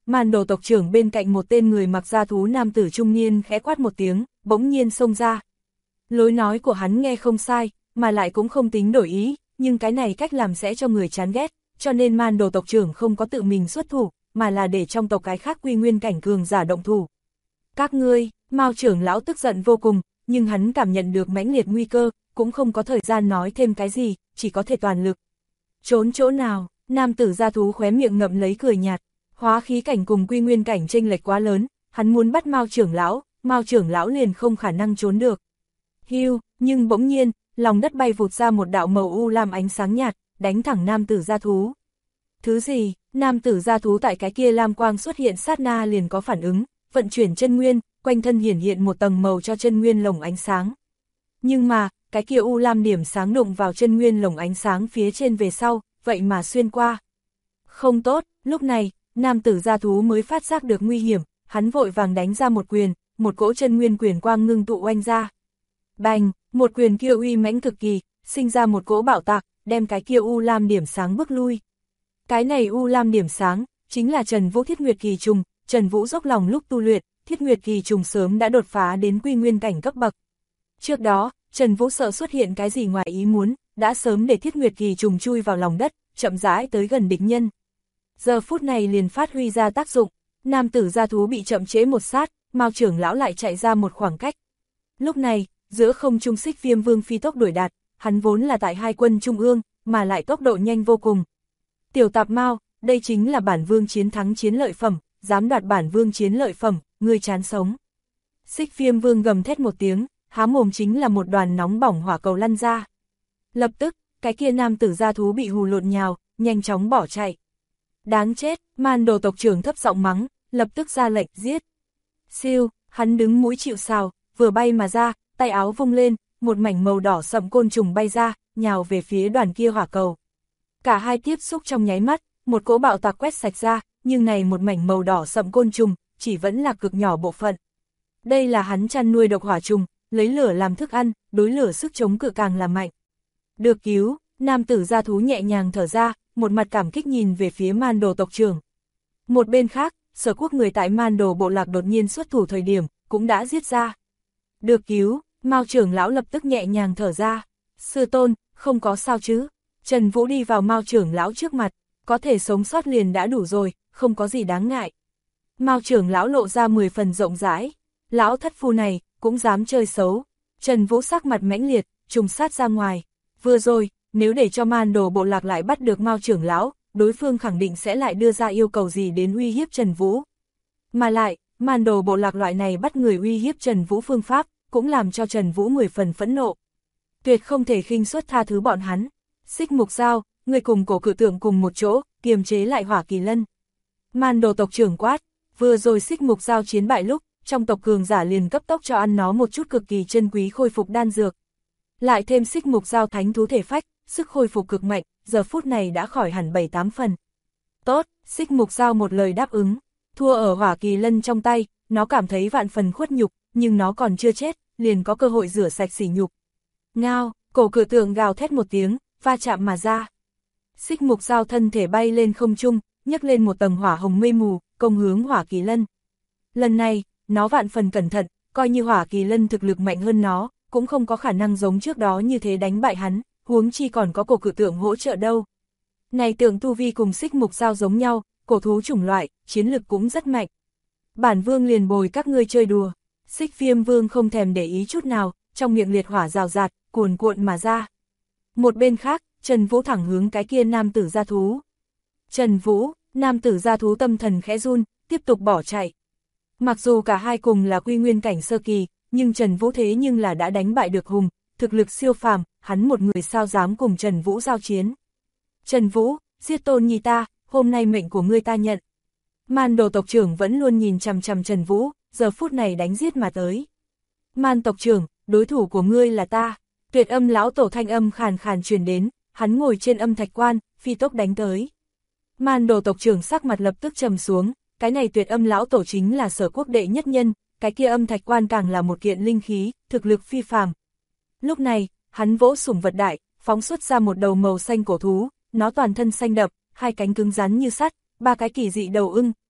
[SPEAKER 1] Màn Đồ tộc trưởng bên cạnh một tên người mặc da thú nam tử trung niên khẽ quát một tiếng, bỗng nhiên xông ra. Lối nói của hắn nghe không sai, mà lại cũng không tính đổi ý, nhưng cái này cách làm sẽ cho người chán ghét, cho nên Màn Đồ tộc trưởng không có tự mình xuất thủ, mà là để trong tộc cái khác quy nguyên cảnh cường giả động thủ. Các ngươi, Mao trưởng lão tức giận vô cùng, nhưng hắn cảm nhận được mãnh liệt nguy cơ, cũng không có thời gian nói thêm cái gì, chỉ có thể toàn lực. Trốn chỗ nào? Nam tử da thú khóe miệng ngậm lấy cười nhạt, hóa khí cảnh cùng quy nguyên cảnh chênh lệch quá lớn, hắn muốn bắt Mao trưởng lão liền không khả năng trốn được. Hiu, nhưng bỗng nhiên, lòng đất bay vụt ra một đạo màu u lam ánh sáng nhạt, đánh thẳng nam tử da thú. Thứ gì? Nam tử da thú tại cái kia lam quang xuất hiện sát na liền có phản ứng, vận chuyển chân nguyên, quanh thân hiển hiện một tầng màu cho chân nguyên lồng ánh sáng. Nhưng mà, cái kia u lam điểm sáng đụng vào chân nguyên lồng ánh sáng phía trên về sau, vậy mà xuyên qua. Không tốt, lúc này, nam tử da thú mới phát giác được nguy hiểm, hắn vội vàng đánh ra một quyền, một cỗ chân nguyên quyền quang ngưng tụ oanh ra. Bành, một quyền kia uy mãnh cực kỳ, sinh ra một cỗ bạo tạc, đem cái kia u lam điểm sáng bước lui. Cái này u lam điểm sáng, chính là Trần Vũ Thiết Nguyệt Kỳ Trùng, Trần Vũ dốc lòng lúc tu luyện, Thiết Nguyệt Kỳ Trùng sớm đã đột phá đến quy nguyên cảnh cấp bậc. Trước đó, Trần Vũ sợ xuất hiện cái gì ngoài ý muốn, đã sớm để Thiết Nguyệt Kỳ Trùng chui vào lòng đất, chậm rãi tới gần địch nhân. Giờ phút này liền phát huy ra tác dụng, nam tử da thú bị chậm chế một sát, Mao trưởng lão lại chạy ra một khoảng cách. Lúc này, giữa không trung Xích Viêm Vương phi tốc đuổi đạt, hắn vốn là tại hai quân trung ương, mà lại tốc độ nhanh vô cùng. Tiểu tạp Mao, đây chính là bản vương chiến thắng chiến lợi phẩm, dám đoạt bản vương chiến lợi phẩm, ngươi chán sống. Xích Viêm Vương gầm thét một tiếng, há mồm chính là một đoàn nóng bỏng hỏa cầu lăn ra. Lập tức, cái kia nam tử da thú bị hù lộn nhào, nhanh chóng bỏ chạy. Đáng chết, Màn Đồ tộc trưởng thấp giọng mắng, lập tức ra lệnh giết. Siêu, hắn đứng mũi chịu sào, vừa bay mà ra, tay áo vung lên, một mảnh màu đỏ sậm côn trùng bay ra, nhào về phía đoàn kia hỏa cầu. Cả hai tiếp xúc trong nháy mắt, một cỗ bạo tạc quét sạch ra, nhưng này một mảnh màu đỏ sậm côn trùng, chỉ vẫn là cực nhỏ bộ phận. Đây là hắn chăn nuôi độc hỏa trùng, lấy lửa làm thức ăn, đối lửa sức chống cự càng là mạnh. Được cứu, nam tử da thú nhẹ nhàng thở ra, một mặt cảm kích nhìn về phía Màn Đồ tộc trưởng. Một bên khác, Sở Quốc người tại Màn Đồ bộ lạc đột nhiên xuất thủ thời điểm, cũng đã giết ra. Được cứu, Mao trưởng lão lập tức nhẹ nhàng thở ra. Sư tôn, không có sao chứ? Trần Vũ đi vào Mao trưởng lão trước mặt, có thể sống sót liền đã đủ rồi, không có gì đáng ngại. Mao trưởng lão lộ ra 10 phần rộng rãi, lão thất phu này, cũng dám chơi xấu. Trần Vũ sắc mặt mãnh liệt, trùng sát ra ngoài. Vừa rồi, nếu để cho Màn Đồ bộ lạc lại bắt được Mao trưởng lão, đối phương khẳng định sẽ lại đưa ra yêu cầu gì đến uy hiếp Trần Vũ. Mà lại, Màn Đồ bộ lạc loại này bắt người uy hiếp Trần Vũ phương pháp, cũng làm cho Trần Vũ 10 phần phẫn nộ. Tuyệt không thể khinh suất tha thứ bọn hắn. Xích Mục Dao, người cùng Cổ Cự Tượng cùng một chỗ, kiềm chế lại Hỏa Kỳ Lân. Màn Đồ tộc trưởng quát, vừa rồi Xích Mục Dao chiến bại lúc, trong tộc cường giả liền cấp tốc cho ăn nó một chút cực kỳ chân quý khôi phục đan dược. Lại thêm Xích Mục Dao thánh thú thể phách, sức khôi phục cực mạnh, giờ phút này đã khỏi hẳn 7-8 phần. Tốt, Xích Mục Dao một lời đáp ứng, thua ở Hỏa Kỳ Lân trong tay, nó cảm thấy vạn phần khuất nhục, nhưng nó còn chưa chết, liền có cơ hội rửa sạch sỉ nhục. Ngao, Cổ Cự Tượng gào thét một tiếng, va chạm mà ra. Xích Mục Dao thân thể bay lên không trung, nhấc lên một tầng hỏa hồng mây mù, công hướng Hỏa Kỳ Lân. Lần này, nó vạn phần cẩn thận, coi như Hỏa Kỳ Lân thực lực mạnh hơn nó, cũng không có khả năng giống trước đó như thế đánh bại hắn, huống chi còn có Cổ Cự Tượng hỗ trợ đâu. Này tượng tu vi cùng Xích Mục Dao giống nhau, cổ thú chủng loại, chiến lực cũng rất mạnh. Bản vương liền bồi các ngươi chơi đùa. Xích Viêm Vương không thèm để ý chút nào, trong miệng liệt hỏa rào rạt, cuồn cuộn mà ra. Một bên khác, Trần Vũ thẳng hướng cái kia nam tử da thú. Trần Vũ, nam tử da thú tâm thần khẽ run, tiếp tục bỏ chạy. Mặc dù cả hai cùng là quy nguyên cảnh sơ kỳ, nhưng Trần Vũ thế nhưng là đã đánh bại được hùng, thực lực siêu phàm, hắn một người sao dám cùng Trần Vũ giao chiến. Trần Vũ, giết Tôn Nhi ta, hôm nay mệnh của ngươi ta nhận. Màn Đồ tộc trưởng vẫn luôn nhìn chằm chằm Trần Vũ, giờ phút này đánh giết mà tới. Màn tộc trưởng, đối thủ của ngươi là ta. Tuyệt Âm lão tổ thanh âm khàn khàn truyền đến, hắn ngồi trên âm thạch quan, phi tốc đánh tới. Màn Đồ tộc trưởng sắc mặt lập tức trầm xuống, cái này Tuyệt Âm lão tổ chính là Sở Quốc đệ nhất nhân, cái kia âm thạch quan càng là một kiện linh khí, thực lực phi phàm. Lúc này, hắn vỗ sủng vật đại, phóng xuất ra một đầu màu xanh cổ thú, nó toàn thân xanh đậm, hai cánh cứng rắn như sắt, ba cái kỳ dị đầu ưng,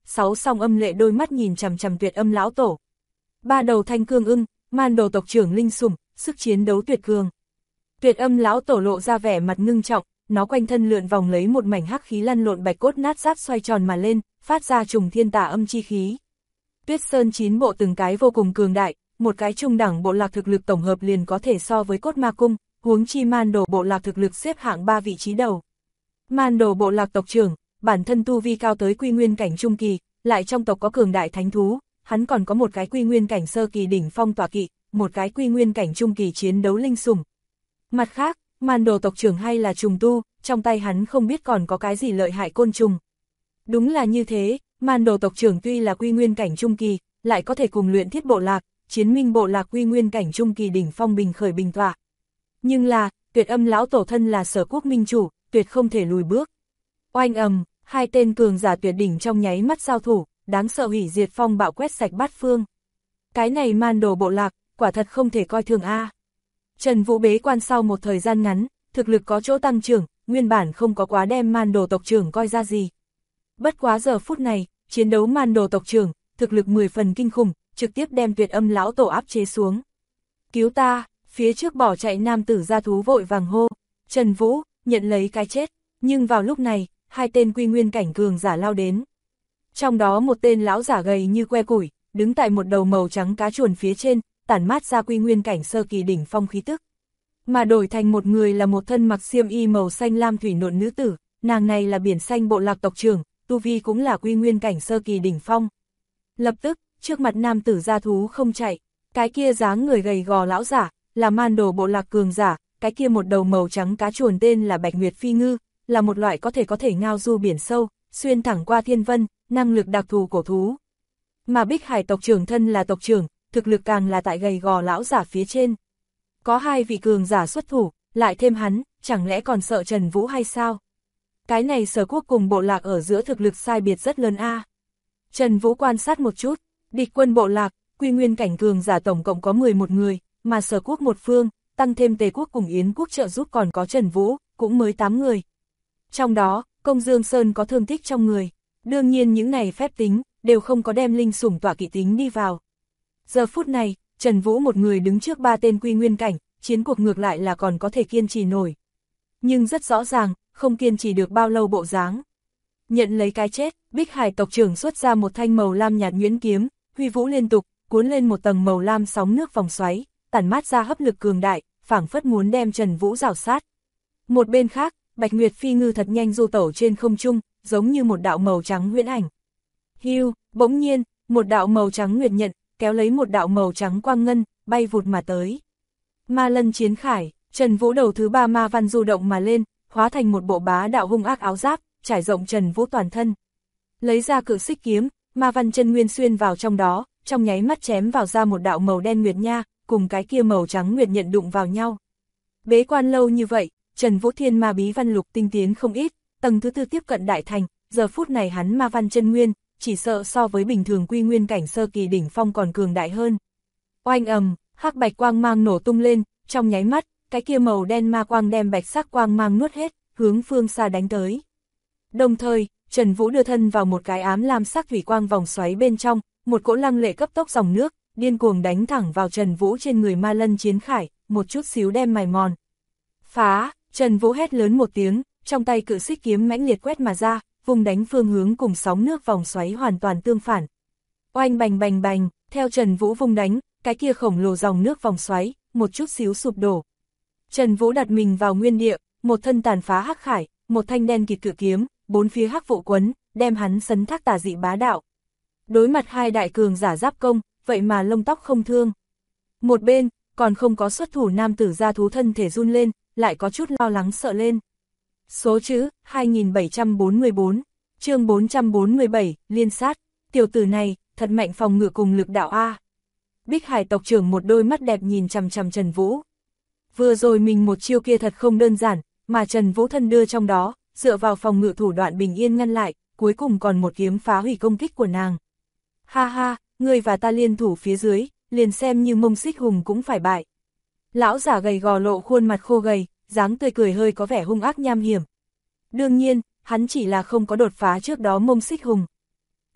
[SPEAKER 1] 6 song âm lệ đôi mắt nhìn chằm chằm Tuyệt Âm lão tổ. 3 đầu thanh cương ưng, man đồ tộc trưởng linh sủng, sức chiến đấu tuyệt cường. Tuyệt Âm lão tổ lộ ra vẻ mặt ngưng trọng, nó quanh thân lượn vòng lấy một mảnh hắc khí lăn lộn bạch cốt nát giáp xoay tròn mà lên, phát ra trùng thiên tà âm chi khí. Tuyết Sơn 9 bộ từng cái vô cùng cường đại, một cái trung đẳng bộ lạc thực lực tổng hợp liền có thể so với cốt ma cung, huống chi man đồ bộ lạc thực lực xếp hạng 3 vị trí đầu. Man đồ bộ lạc tộc trưởng, bản thân tu vi cao tới quy nguyên cảnh trung kỳ, lại trong tộc có cường đại thánh thú, hắn còn có một cái quy nguyên cảnh sơ kỳ đỉnh phong tọa kỵ, một cái quy nguyên cảnh trung kỳ chiến đấu linh sủng. Mặt khác, man đồ tộc trưởng hay là trùng tu, trong tay hắn không biết còn có cái gì lợi hại côn trùng. Đúng là như thế, man đồ tộc trưởng tuy là quy nguyên cảnh trung kỳ, lại có thể cùng Luyện Thiết bộ lạc, Chiến Minh bộ lạc quy nguyên cảnh trung kỳ đỉnh phong bình khởi bình tọa. Nhưng là, Tuyệt Âm lão tổ thân là Sở Quốc minh chủ, tuyệt không thể lùi bước. Oanh ầm, hai tên cường giả tuyệt đỉnh trong nháy mắt giao thủ, đáng sợ hủy diệt phong bạo quét sạch bát phương. Cái này man đồ bộ lạc, quả thật không thể coi thường a. Trần Vũ bế quan sau một thời gian ngắn, thực lực có chỗ tăng trưởng, nguyên bản không có quá đem man đồ tộc trưởng coi ra gì. Bất quá giờ phút này, chiến đấu man đồ tộc trưởng, thực lực 10 phần kinh khủng, trực tiếp đem Tuyệt Âm lão tổ áp chế xuống. Cứu ta, phía trước bỏ chạy nam tử gia thú vội vàng hô, Trần Vũ, nhận lấy cái chết, nhưng vào lúc này, hai tên quy nguyên cảnh cường giả lao đến. Trong đó một tên lão giả gầy như que củi, đứng tại một đầu màu trắng cá chuồn phía trên, tản mát ra quy nguyên cảnh sơ kỳ đỉnh phong khí tức. Mà đổi thành một người là một thân mặc xiêm y màu xanh lam thủy nộn nữ tử, nàng này là Biển Xanh bộ lạc tộc trưởng, tu vi cũng là quy nguyên cảnh sơ kỳ đỉnh phong. Lập tức, trước mặt nam tử gia thú không chạy, cái kia dáng người gầy gò lão giả, là man đồ bộ lạc cường giả, cái kia một đầu màu trắng cá chuồn tên là Bạch Nguyệt Phi Ngư, là một loại có thể ngao du biển sâu, xuyên thẳng qua thiên vân, năng lực đặc thù cổ thú. Mà Bích Hải tộc trưởng thân là tộc trưởng, thực lực càng là tại gầy gò lão giả phía trên. Có hai vị cường giả xuất thủ, lại thêm hắn, chẳng lẽ còn sợ Trần Vũ hay sao? Cái này Sở Quốc cùng bộ lạc ở giữa thực lực sai biệt rất lớn a. Trần Vũ quan sát một chút, địch quân bộ lạc, quy nguyên cảnh cường giả tổng cộng có 11 người, mà Sở Quốc một phương, tăng thêm Tề Quốc cùng Yến Quốc trợ giúp còn có Trần Vũ, cũng mới 8 người. Trong đó, Công Dương Sơn có thương tích trong người, đương nhiên những này phép tính, đều không có đem linh sủng tọa kỵ tính đi vào. Giờ phút này, Trần Vũ một người đứng trước 3 tên quy nguyên cảnh, chiến cuộc ngược lại là còn có thể kiên trì nổi. Nhưng rất rõ ràng, không kiên trì được bao lâu bộ dáng. Nhận lấy cái chết, Bích Hải tộc trưởng xuất ra một thanh màu lam nhạt nhuyễn kiếm, huy vũ liên tục, cuốn lên một tầng màu lam sóng nước vòng xoáy, tản mát ra hấp lực cường đại, phảng phất muốn đem Trần Vũ rào sát. Một bên khác, Bạch Nguyệt Phi Ngư thật nhanh du tẩu trên không trung, giống như một đạo màu trắng huyễn ảnh. Hưu, bỗng nhiên, một đạo màu trắng nguyệt nhận, kéo lấy một đạo màu trắng quang ngân, bay vụt mà tới. Ma Lân Chiến Khải, Trần Vũ đầu thứ 3 ma văn du động mà lên, hóa thành một bộ bá đạo hung ác áo giáp, trải rộng Trần Vũ toàn thân. Lấy ra cự xích kiếm, ma văn chân nguyên xuyên vào trong đó, trong nháy mắt chém vào ra một đạo màu đen nguyệt nha, cùng cái kia màu trắng nguyệt nhận đụng vào nhau. Bế quan lâu như vậy, Trần Vũ thiên ma bí văn lục tinh tiến không ít, tầng thứ 4 tiếp cận đại thành, giờ phút này hắn ma văn chân nguyên, chỉ sợ so với bình thường quy nguyên cảnh sơ kỳ đỉnh phong còn cường đại hơn. Oanh ầm, hắc bạch quang mang nổ tung lên, trong nháy mắt, cái kia màu đen ma quang đem bạch sắc quang mang nuốt hết, hướng phương xa đánh tới. Đồng thời, Trần Vũ đưa thân vào một cái ám lam sắc thủy quang vòng xoáy bên trong, một cỗ lăng lệ cấp tốc dòng nước, điên cuồng đánh thẳng vào Trần Vũ trên người Ma Lân Chiến Khải, một chút xíu đem mài mòn. Phá, Trần Vũ hét lớn một tiếng, trong tay cự xích kiếm mãnh liệt quét mà ra, vùng đánh phương hướng cùng sóng nước vòng xoáy hoàn toàn tương phản. Oanh bành bành bành, theo Trần Vũ vung đánh, cái kia khổng lồ dòng nước vòng xoáy, một chút xíu sụp đổ. Trần Vũ đặt mình vào nguyên địa, một thân tàn phá hắc khải, một thanh đen kịt cự kiếm, bốn phía hắc vụ quấn, đem hắn sấn thác tà dị bá đạo. Đối mặt hai đại cường giả giáp công, vậy mà lông tóc không thương. Một bên, còn không có xuất thủ nam tử gia thú thân thể run lên, lại có chút lo lắng sợ lên. Số chữ, 2744, chương 447, liên sát, tiểu tử này, thật mạnh phòng ngự cùng lực đạo A. Bích Hải tộc trưởng một đôi mắt đẹp nhìn chằm chằm Trần Vũ. Vừa rồi mình một chiêu kia thật không đơn giản, mà Trần Vũ thân đưa trong đó, dựa vào phòng ngự thủ đoạn bình yên ngăn lại, cuối cùng còn một kiếm phá hủy công kích của nàng. Ha ha, ngươi và ta liên thủ phía dưới, liền xem như Mông Xích Hùng cũng phải bại. Lão giả gầy gò lộ khuôn mặt khô gầy, dáng tươi cười hơi có vẻ hung ác nham hiểm. Đương nhiên, hắn chỉ là không có đột phá trước đó Mông Xích Hùng.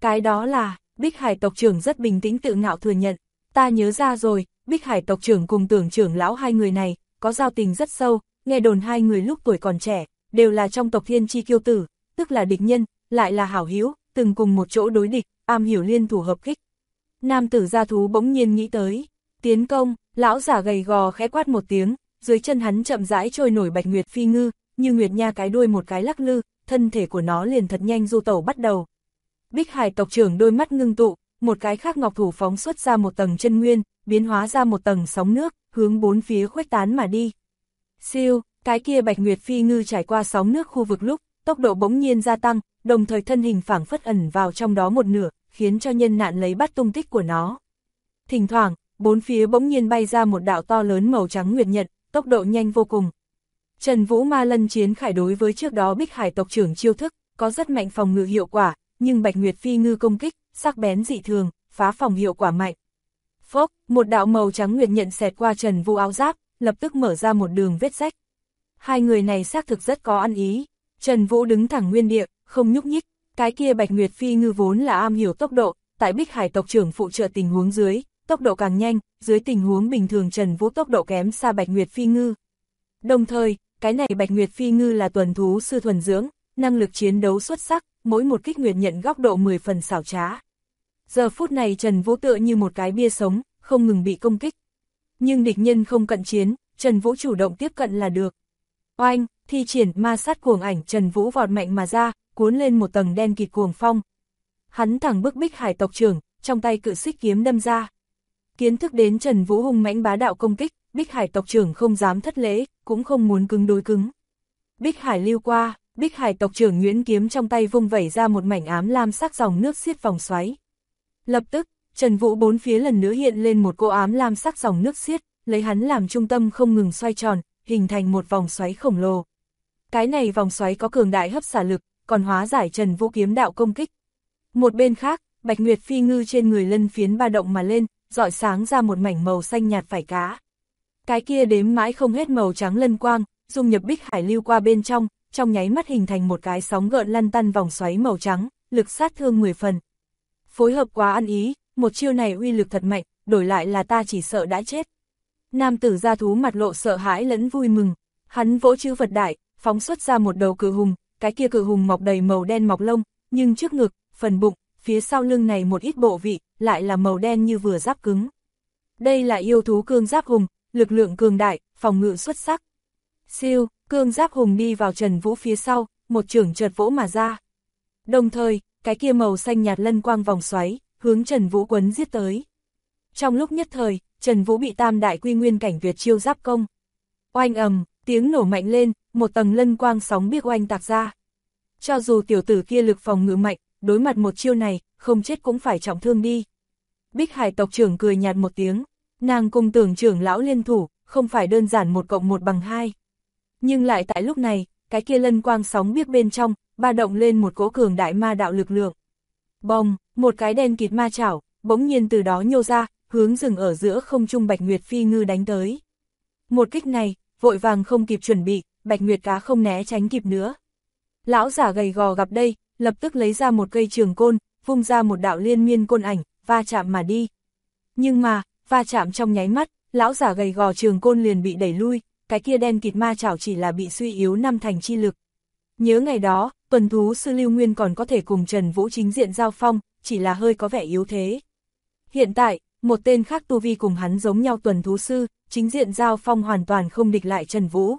[SPEAKER 1] Cái đó là, Bích Hải tộc trưởng rất bình tĩnh tự ngạo thừa nhận. Ta nhớ ra rồi, Bích Hải tộc trưởng cùng Tưởng trưởng lão hai người này, có giao tình rất sâu, nghe đồn hai người lúc tuổi còn trẻ, đều là trong tộc Thiên Chi Kiêu Tử, tức là địch nhân, lại là hảo hữu, từng cùng một chỗ đối địch, am hiểu liên thủ hợp kích. Nam tử gia thú bỗng nhiên nghĩ tới, tiến công, lão giả gầy gò khẽ quát một tiếng, dưới chân hắn chậm rãi trôi nổi Bạch Nguyệt Phi Ngư, như nguyệt nha cái đuôi một cái lắc lư, thân thể của nó liền thật nhanh du tẩu bắt đầu. Bích Hải tộc trưởng đôi mắt ngưng tụ, một cái khác ngọc thủ phóng xuất ra một tầng chân nguyên, biến hóa ra một tầng sóng nước, hướng bốn phía khuếch tán mà đi. Siêu, cái kia Bạch Nguyệt Phi Ngư trải qua sóng nước khu vực lúc, tốc độ bỗng nhiên gia tăng, đồng thời thân hình phảng phất ẩn vào trong đó một nửa, khiến cho nhân nạn lấy bắt tung tích của nó. Thỉnh thoảng, bốn phía bỗng nhiên bay ra một đạo to lớn màu trắng nguyệt nhật, tốc độ nhanh vô cùng. Trần Vũ Ma Lân Chiến Khải đối với trước đó Bích Hải tộc trưởng chiêu thức, có rất mạnh phòng ngự hiệu quả, nhưng Bạch Nguyệt Phi Ngư công kích, sắc bén dị thường, phá phòng hiệu quả mạnh. Phốc, một đạo màu trắng nguyệt nhận xẹt qua Trần Vũ áo giáp, lập tức mở ra một đường vết rách. Hai người này xác thực rất có ăn ý. Trần Vũ đứng thẳng nguyên địa, không nhúc nhích, cái kia Bạch Nguyệt Phi Ngư vốn là am hiểu tốc độ, tại Bích Hải tộc trưởng phụ trợ tình huống dưới, tốc độ càng nhanh, dưới tình huống bình thường Trần Vũ tốc độ kém xa Bạch Nguyệt Phi Ngư. Đồng thời, cái này Bạch Nguyệt Phi Ngư là tuần thú sư thuần dưỡng, năng lực chiến đấu xuất sắc, mỗi một kích nguyệt nhận góc độ 10 phần xảo trá. Giờ phút này Trần Vũ tựa như một cái bia sống, không ngừng bị công kích. Nhưng địch nhân không cận chiến, Trần Vũ chủ động tiếp cận là được. Oanh, thi triển ma sát cuồng ảnh, Trần Vũ vọt mạnh mà ra, cuốn lên một tầng đen kịt cuồng phong. Hắn thẳng bức Bích Hải tộc trưởng, trong tay cự xích kiếm đâm ra. Kiến thức đến Trần Vũ hung mãnh bá đạo công kích, Bích Hải tộc trưởng không dám thất lễ, cũng không muốn cứng đối cứng. Bích Hải lưu qua, Bích Hải tộc trưởng nhuyễn kiếm trong tay vung vẩy ra một mảnh ám lam sắc dòng nước xiết vòng xoáy. Lập tức, Trần Vũ bốn phía lần nữa hiện lên một cỗ ám lam sắc dòng nước xiết, lấy hắn làm trung tâm không ngừng xoay tròn, hình thành một vòng xoáy khổng lồ. Cái này vòng xoáy có cường đại hấp xả lực, còn hóa giải Trần Vũ kiếm đạo công kích. Một bên khác, Bạch Nguyệt Phi Ngư trên người lân phiến ba động mà lên, rọi sáng ra một mảnh màu xanh nhạt vảy cá. Cái kia đếm mãi không hết màu trắng lân quang, dung nhập Bích Hải lưu qua bên trong nháy mắt hình thành một cái sóng gợn lăn tăn vòng xoáy màu trắng, lực sát thương 10 phần. Phối hợp quá ăn ý, một chiêu này uy lực thật mạnh, đổi lại là ta chỉ sợ đã chết. Nam tử gia thú mặt lộ sợ hãi lẫn vui mừng, hắn vỗ chữ vật đại, phóng xuất ra một đầu cự hùng, cái kia cự hùng mọc đầy màu đen mọc lông, nhưng trước ngực, phần bụng, phía sau lưng này một ít bộ vị, lại là màu đen như vừa giáp cứng. Đây là yêu thú cương giáp hùng, lực lượng cường đại, phòng ngự xuất sắc. Siêu, cương giáp hùng đi vào Trần Vũ phía sau, một chưởng chợt vỗ mà ra. Đồng thời, cái kia màu xanh nhạt lân quang vòng xoáy, hướng Trần Vũ quấn giết tới. Trong lúc nhất thời, Trần Vũ bị tam đại quy nguyên cảnh Việt chiêu giáp công. Oanh ầm, tiếng nổ mạnh lên, một tầng lân quang sóng biếc oanh tạc ra. Cho dù tiểu tử kia lực phòng ngự mạnh, đối mặt một chiêu này, không chết cũng phải trọng thương đi. Bích Hải tộc trưởng cười nhạt một tiếng, nàng cùng Tưởng trưởng lão liên thủ, không phải đơn giản 1 + 1 = 2. Nhưng lại tại lúc này, cái kia lân quang sóng biếc bên trong, ba động lên một cỗ cường đại ma đạo lực lượng. Bồng, một cái đen kịt ma chảo, bỗng nhiên từ đó nhô ra, hướng dừng ở giữa không trung Bạch Nguyệt Phi Ngư đánh tới. Một kích này, vội vàng không kịp chuẩn bị, Bạch Nguyệt cá không né tránh kịp nữa. Lão giả gầy gò gặp đây, lập tức lấy ra một cây trường côn, vung ra một đạo liên miên côn ảnh, va chạm mà đi. Nhưng mà, va chạm trong nháy mắt, lão giả gầy gò trường côn liền bị đẩy lui, cái kia đen kịt ma chảo chỉ là bị suy yếu 5 thành chi lực. Nhớ ngày đó, tuần thú sư Lưu Nguyên còn có thể cùng Trần Vũ chính diện giao phong, chỉ là hơi có vẻ yếu thế. Hiện tại, một tên khác tu vi cùng hắn giống nhau tuần thú sư, chính diện giao phong hoàn toàn không địch lại Trần Vũ.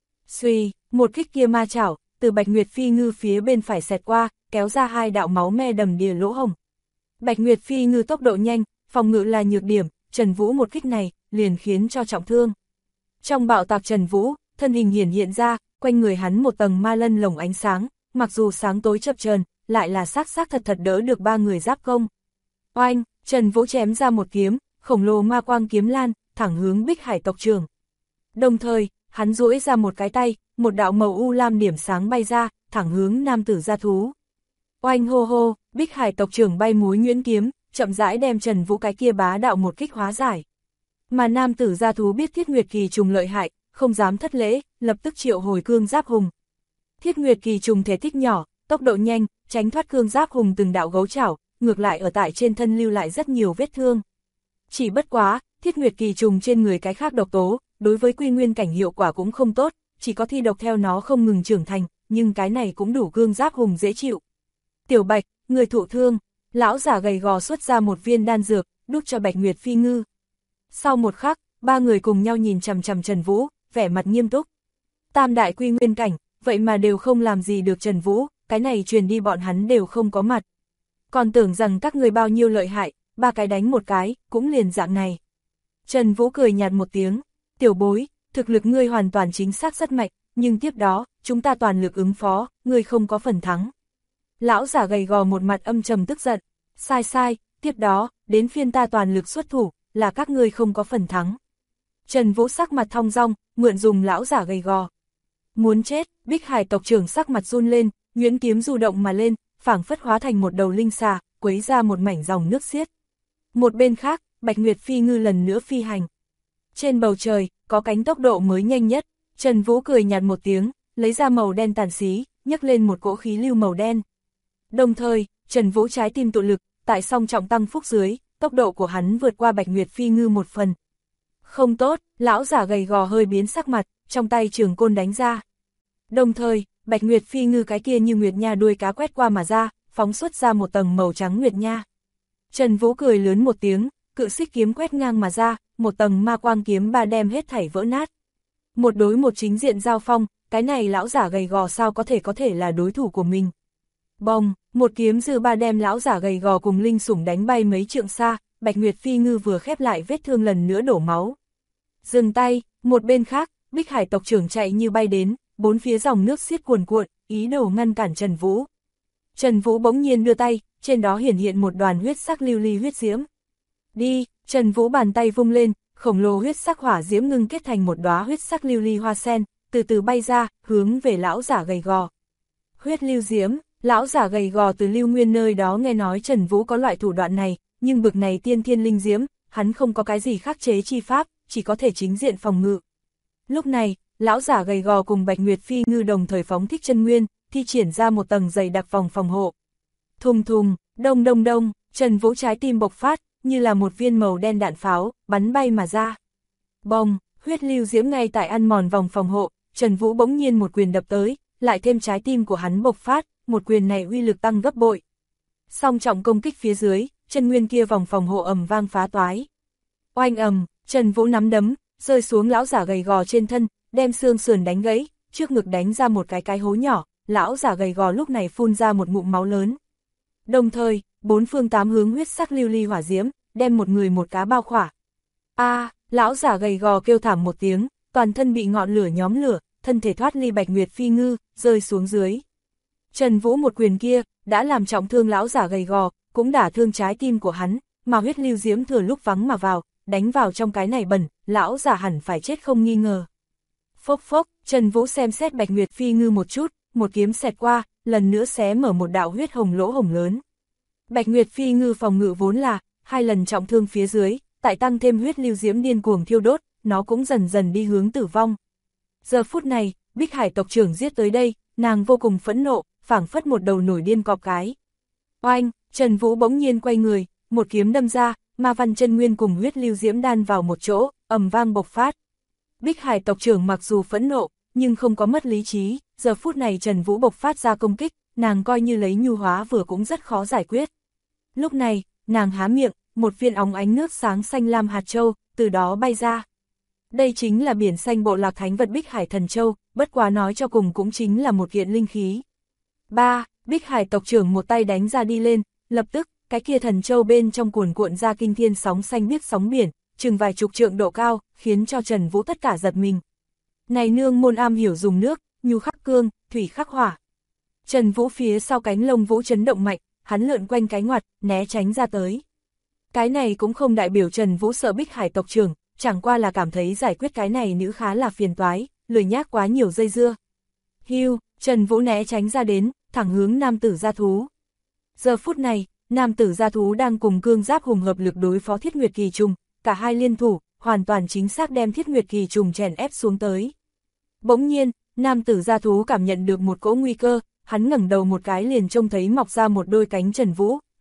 [SPEAKER 1] Suy, một kích kia ma chảo, từ Bạch Nguyệt Phi Ngư phía bên phải xẹt qua, kéo ra 2 đạo máu me đầm đìa lỗ hổng. Bạch Nguyệt Phi Ngư tốc độ nhanh, phòng ngự là nhược điểm, Trần Vũ một kích này, liền khiến cho trọng thương. Trong bạo tạc Trần Vũ, thân hình hiện ra, quanh người hắn một tầng ma lân lồng ánh sáng, mặc dù sáng tối chập chờn, lại là xác thật đỡ được 3 người giáp công. Oanh, Trần Vũ chém ra một kiếm, khổng lồ ma quang kiếm lan, thẳng hướng Bích Hải tộc trưởng. Đồng thời, hắn duỗi ra một cái tay, một đạo màu u lam điểm sáng bay ra, thẳng hướng nam tử gia thú. Oanh hô hô, Bích Hải tộc trưởng bay múi nhuyễn kiếm, chậm rãi đem Trần Vũ cái kia bá đạo một kích hóa giải. Mà nam tử gia thú biết Thiết Nguyệt Kỳ trùng lợi hại, không dám thất lễ, lập tức triệu hồi cương giáp hùng. Thiết Nguyệt Kỳ trùng thể tích nhỏ, tốc độ nhanh, tránh thoát cương giáp hùng từng đạo gấu chảo, ngược lại ở tại trên thân lưu lại rất nhiều vết thương. Chỉ bất quá, thiết nguyệt kỳ trùng trên người cái khác độc tố, đối với quy nguyên cảnh hiệu quả cũng không tốt, chỉ có thi độc theo nó không ngừng trưởng thành, nhưng cái này cũng đủ gương giáp hùng dễ chịu. Tiểu Bạch, người thụ thương, lão giả gầy gò xuất ra một viên đan dược, đút cho Bạch Nguyệt Phi Ngư. Sau một khắc, ba người cùng nhau nhìn chằm chằm Trần Vũ, vẻ mặt nghiêm túc. Tam đại quy nguyên cảnh, vậy mà đều không làm gì được Trần Vũ, cái này truyền đi bọn hắn đều không có mặt. Còn tưởng rằng các người bao nhiêu lợi hại, ba cái đánh một cái, cũng liền dạng này. Trần Vũ cười nhạt một tiếng, tiểu bối, thực lực ngươi hoàn toàn chính xác rất mạnh, nhưng tiếp đó, chúng ta toàn lực ứng phó, ngươi không có phần thắng. Lão giả gầy gò một mặt âm trầm tức giận, sai, tiếp đó, đến phiên ta toàn lực xuất thủ, là các ngươi không có phần thắng. Trần Vũ sắc mặt thong dong, mượn dùng lão giả gầy gò. Muốn chết, Bích Hải tộc trưởng sắc mặt run lên, nhuyễn kiếm du động mà lên, phảng phất hóa thành một đầu linh xà, quấy ra một mảnh dòng nước xiết. Một bên khác, Bạch Nguyệt Phi Ngư lần nữa phi hành. Trên bầu trời, có cánh tốc độ mới nhanh nhất, Trần Vũ cười nhạt một tiếng, lấy ra màu đen tàn xí, nhấc lên một cỗ khí lưu màu đen. Đồng thời, Trần Vũ trái tim tụ lực, tại song trọng tăng phúc dưới, tốc độ của hắn vượt qua Bạch Nguyệt Phi Ngư một phần. Không tốt, lão giả gầy gò hơi biến sắc mặt, trong tay trường côn đánh ra. Đồng thời, Bạch Nguyệt Phi Ngư cái kia như nguyệt nha đuôi cá quét qua mà ra, phóng xuất ra một tầng màu trắng nguyệt nha. Trần Vũ cười lớn một tiếng, cự xích kiếm quét ngang mà ra, một tầng ma quang kiếm ba đem hết thảy vỡ nát. Một đối một chính diện giao phong, cái này lão giả gầy gò sao có thể là đối thủ của mình. Bồng, một kiếm dư ba đem lão giả gầy gò cùng linh sủng đánh bay mấy trượng xa, Bạch Nguyệt Phi Ngư vừa khép lại vết thương lần nữa đổ máu. Dừng tay, một bên khác, Bích Hải tộc trưởng chạy như bay đến, bốn phía dòng nước xiết cuồn cuộn, ý đồ ngăn cản Trần Vũ. Trần Vũ bỗng nhiên đưa tay, trên đó hiển hiện một đoàn huyết sắc lưu ly huyết diễm. Đi, Trần Vũ bàn tay vung lên, khổng lồ huyết sắc hỏa diễm ngưng kết thành một đóa huyết sắc lưu ly hoa sen, từ từ bay ra, hướng về lão giả gầy gò. Huyết lưu diễm, lão giả gầy gò từ Lưu Nguyên nơi đó nghe nói Trần Vũ có loại thủ đoạn này, nhưng bực này tiên thiên linh diễm, hắn không có cái gì khắc chế chi pháp, chỉ có thể chính diện phòng ngự. Lúc này, lão giả gầy gò cùng Bạch Nguyệt Phi Ngư đồng thời phóng thích chân nguyên, thi triển ra một tầng dày đặc vòng phòng hộ. Thùng thùng, đông đông đông, Trần Vũ trái tim bộc phát, như là một viên màu đen đạn pháo, bắn bay mà ra. Bồng, huyết lưu diễm ngay tại ăn mòn vòng phòng hộ, Trần Vũ bỗng nhiên một quyền đập tới, lại thêm trái tim của hắn bộc phát, một quyền này uy lực tăng gấp bội. Song trọng công kích phía dưới, chân nguyên kia vòng phòng hộ ầm vang phá toái. Oanh ầm, Trần Vũ nắm đấm, rơi xuống lão giả gầy gò trên thân, đem xương sườn đánh gãy, trước ngực đánh ra một cái hố nhỏ, lão giả gầy gò lúc này phun ra một ngụm máu lớn. Đồng thời, bốn phương tám hướng huyết sắc lưu ly hỏa diễm, đem một người một cá bao khỏa. Lão giả gầy gò kêu thảm một tiếng, toàn thân bị ngọn lửa nhóm lửa, thân thể thoát ly Bạch Nguyệt Phi Ngư, rơi xuống dưới. Trần Vũ một quyền kia, đã làm trọng thương lão giả gầy gò, cũng đả thương trái tim của hắn, mà huyết lưu diễm thừa lúc vắng mà vào, đánh vào trong cái này bẩn, lão giả hẳn phải chết không nghi ngờ. Phốc phốc, Trần Vũ xem xét Bạch Nguyệt Phi Ngư một chút, một kiếm xẹt qua, lần nữa xé mở một đạo huyết hồng lỗ hổng lớn. Bạch Nguyệt Phi Ngư phòng ngự vốn là, hai lần trọng thương phía dưới, tại tăng thêm huyết lưu diễm điên cuồng thiêu đốt, nó cũng dần dần đi hướng tử vong. Giờ phút này, Bích Hải tộc trưởng giết tới đây, nàng vô cùng phẫn nộ, phảng phất một đầu nổi điên cọp cái. Oanh, Trần Vũ bỗng nhiên quay người, một kiếm đâm ra, ma văn chân nguyên cùng huyết lưu diễm đan vào một chỗ, ầm vang bộc phát. Bích Hải tộc trưởng mặc dù phẫn nộ, nhưng không có mất lý trí, giờ phút này Trần Vũ bộc phát ra công kích, nàng coi như lấy nhu hóa vừa cũng rất khó giải quyết. Lúc này, nàng há miệng, một viên óng ánh nước sáng xanh lam hạt châu, từ đó bay ra. Đây chính là biển xanh bộ lạc thánh vật Bích Hải thần châu, bất quá nói cho cùng cũng chính là một kiện linh khí. Bích Hải tộc trưởng một tay đánh ra đi lên, lập tức, cái kia thần châu bên trong cuồn cuộn ra kinh thiên sóng xanh biếc sóng biển, chừng vài chục trượng độ cao, khiến cho Trần Vũ tất cả giật mình. Này nương môn am hiểu dùng nước, nhu khắc cương, thủy khắc hỏa. Trần Vũ phía sau cánh lông vũ chấn động mạnh, hắn lượn quanh cái ngoặt, né tránh ra tới. Cái này cũng không đại biểu Trần Vũ sợ Bích Hải tộc trưởng, chẳng qua là cảm thấy giải quyết cái này nữ khá là phiền toái, lười nhác quá nhiều dây dưa. Hưu, Trần Vũ né tránh ra đến, thẳng hướng nam tử gia thú. Giờ phút này, nam tử gia thú đang cùng cương giáp hùng hợp lực đối phó Thiết Nguyệt Kỳ trùng, cả hai liên thủ, hoàn toàn chính xác đem Thiết Nguyệt Kỳ trùng chèn ép xuống tới. Bỗng nhiên, nam tử gia thú cảm nhận được một cỗ nguy cơ, hắn ngẩng đầu một cái liền trông thấy mọc ra một đôi cánh Trần Vũ,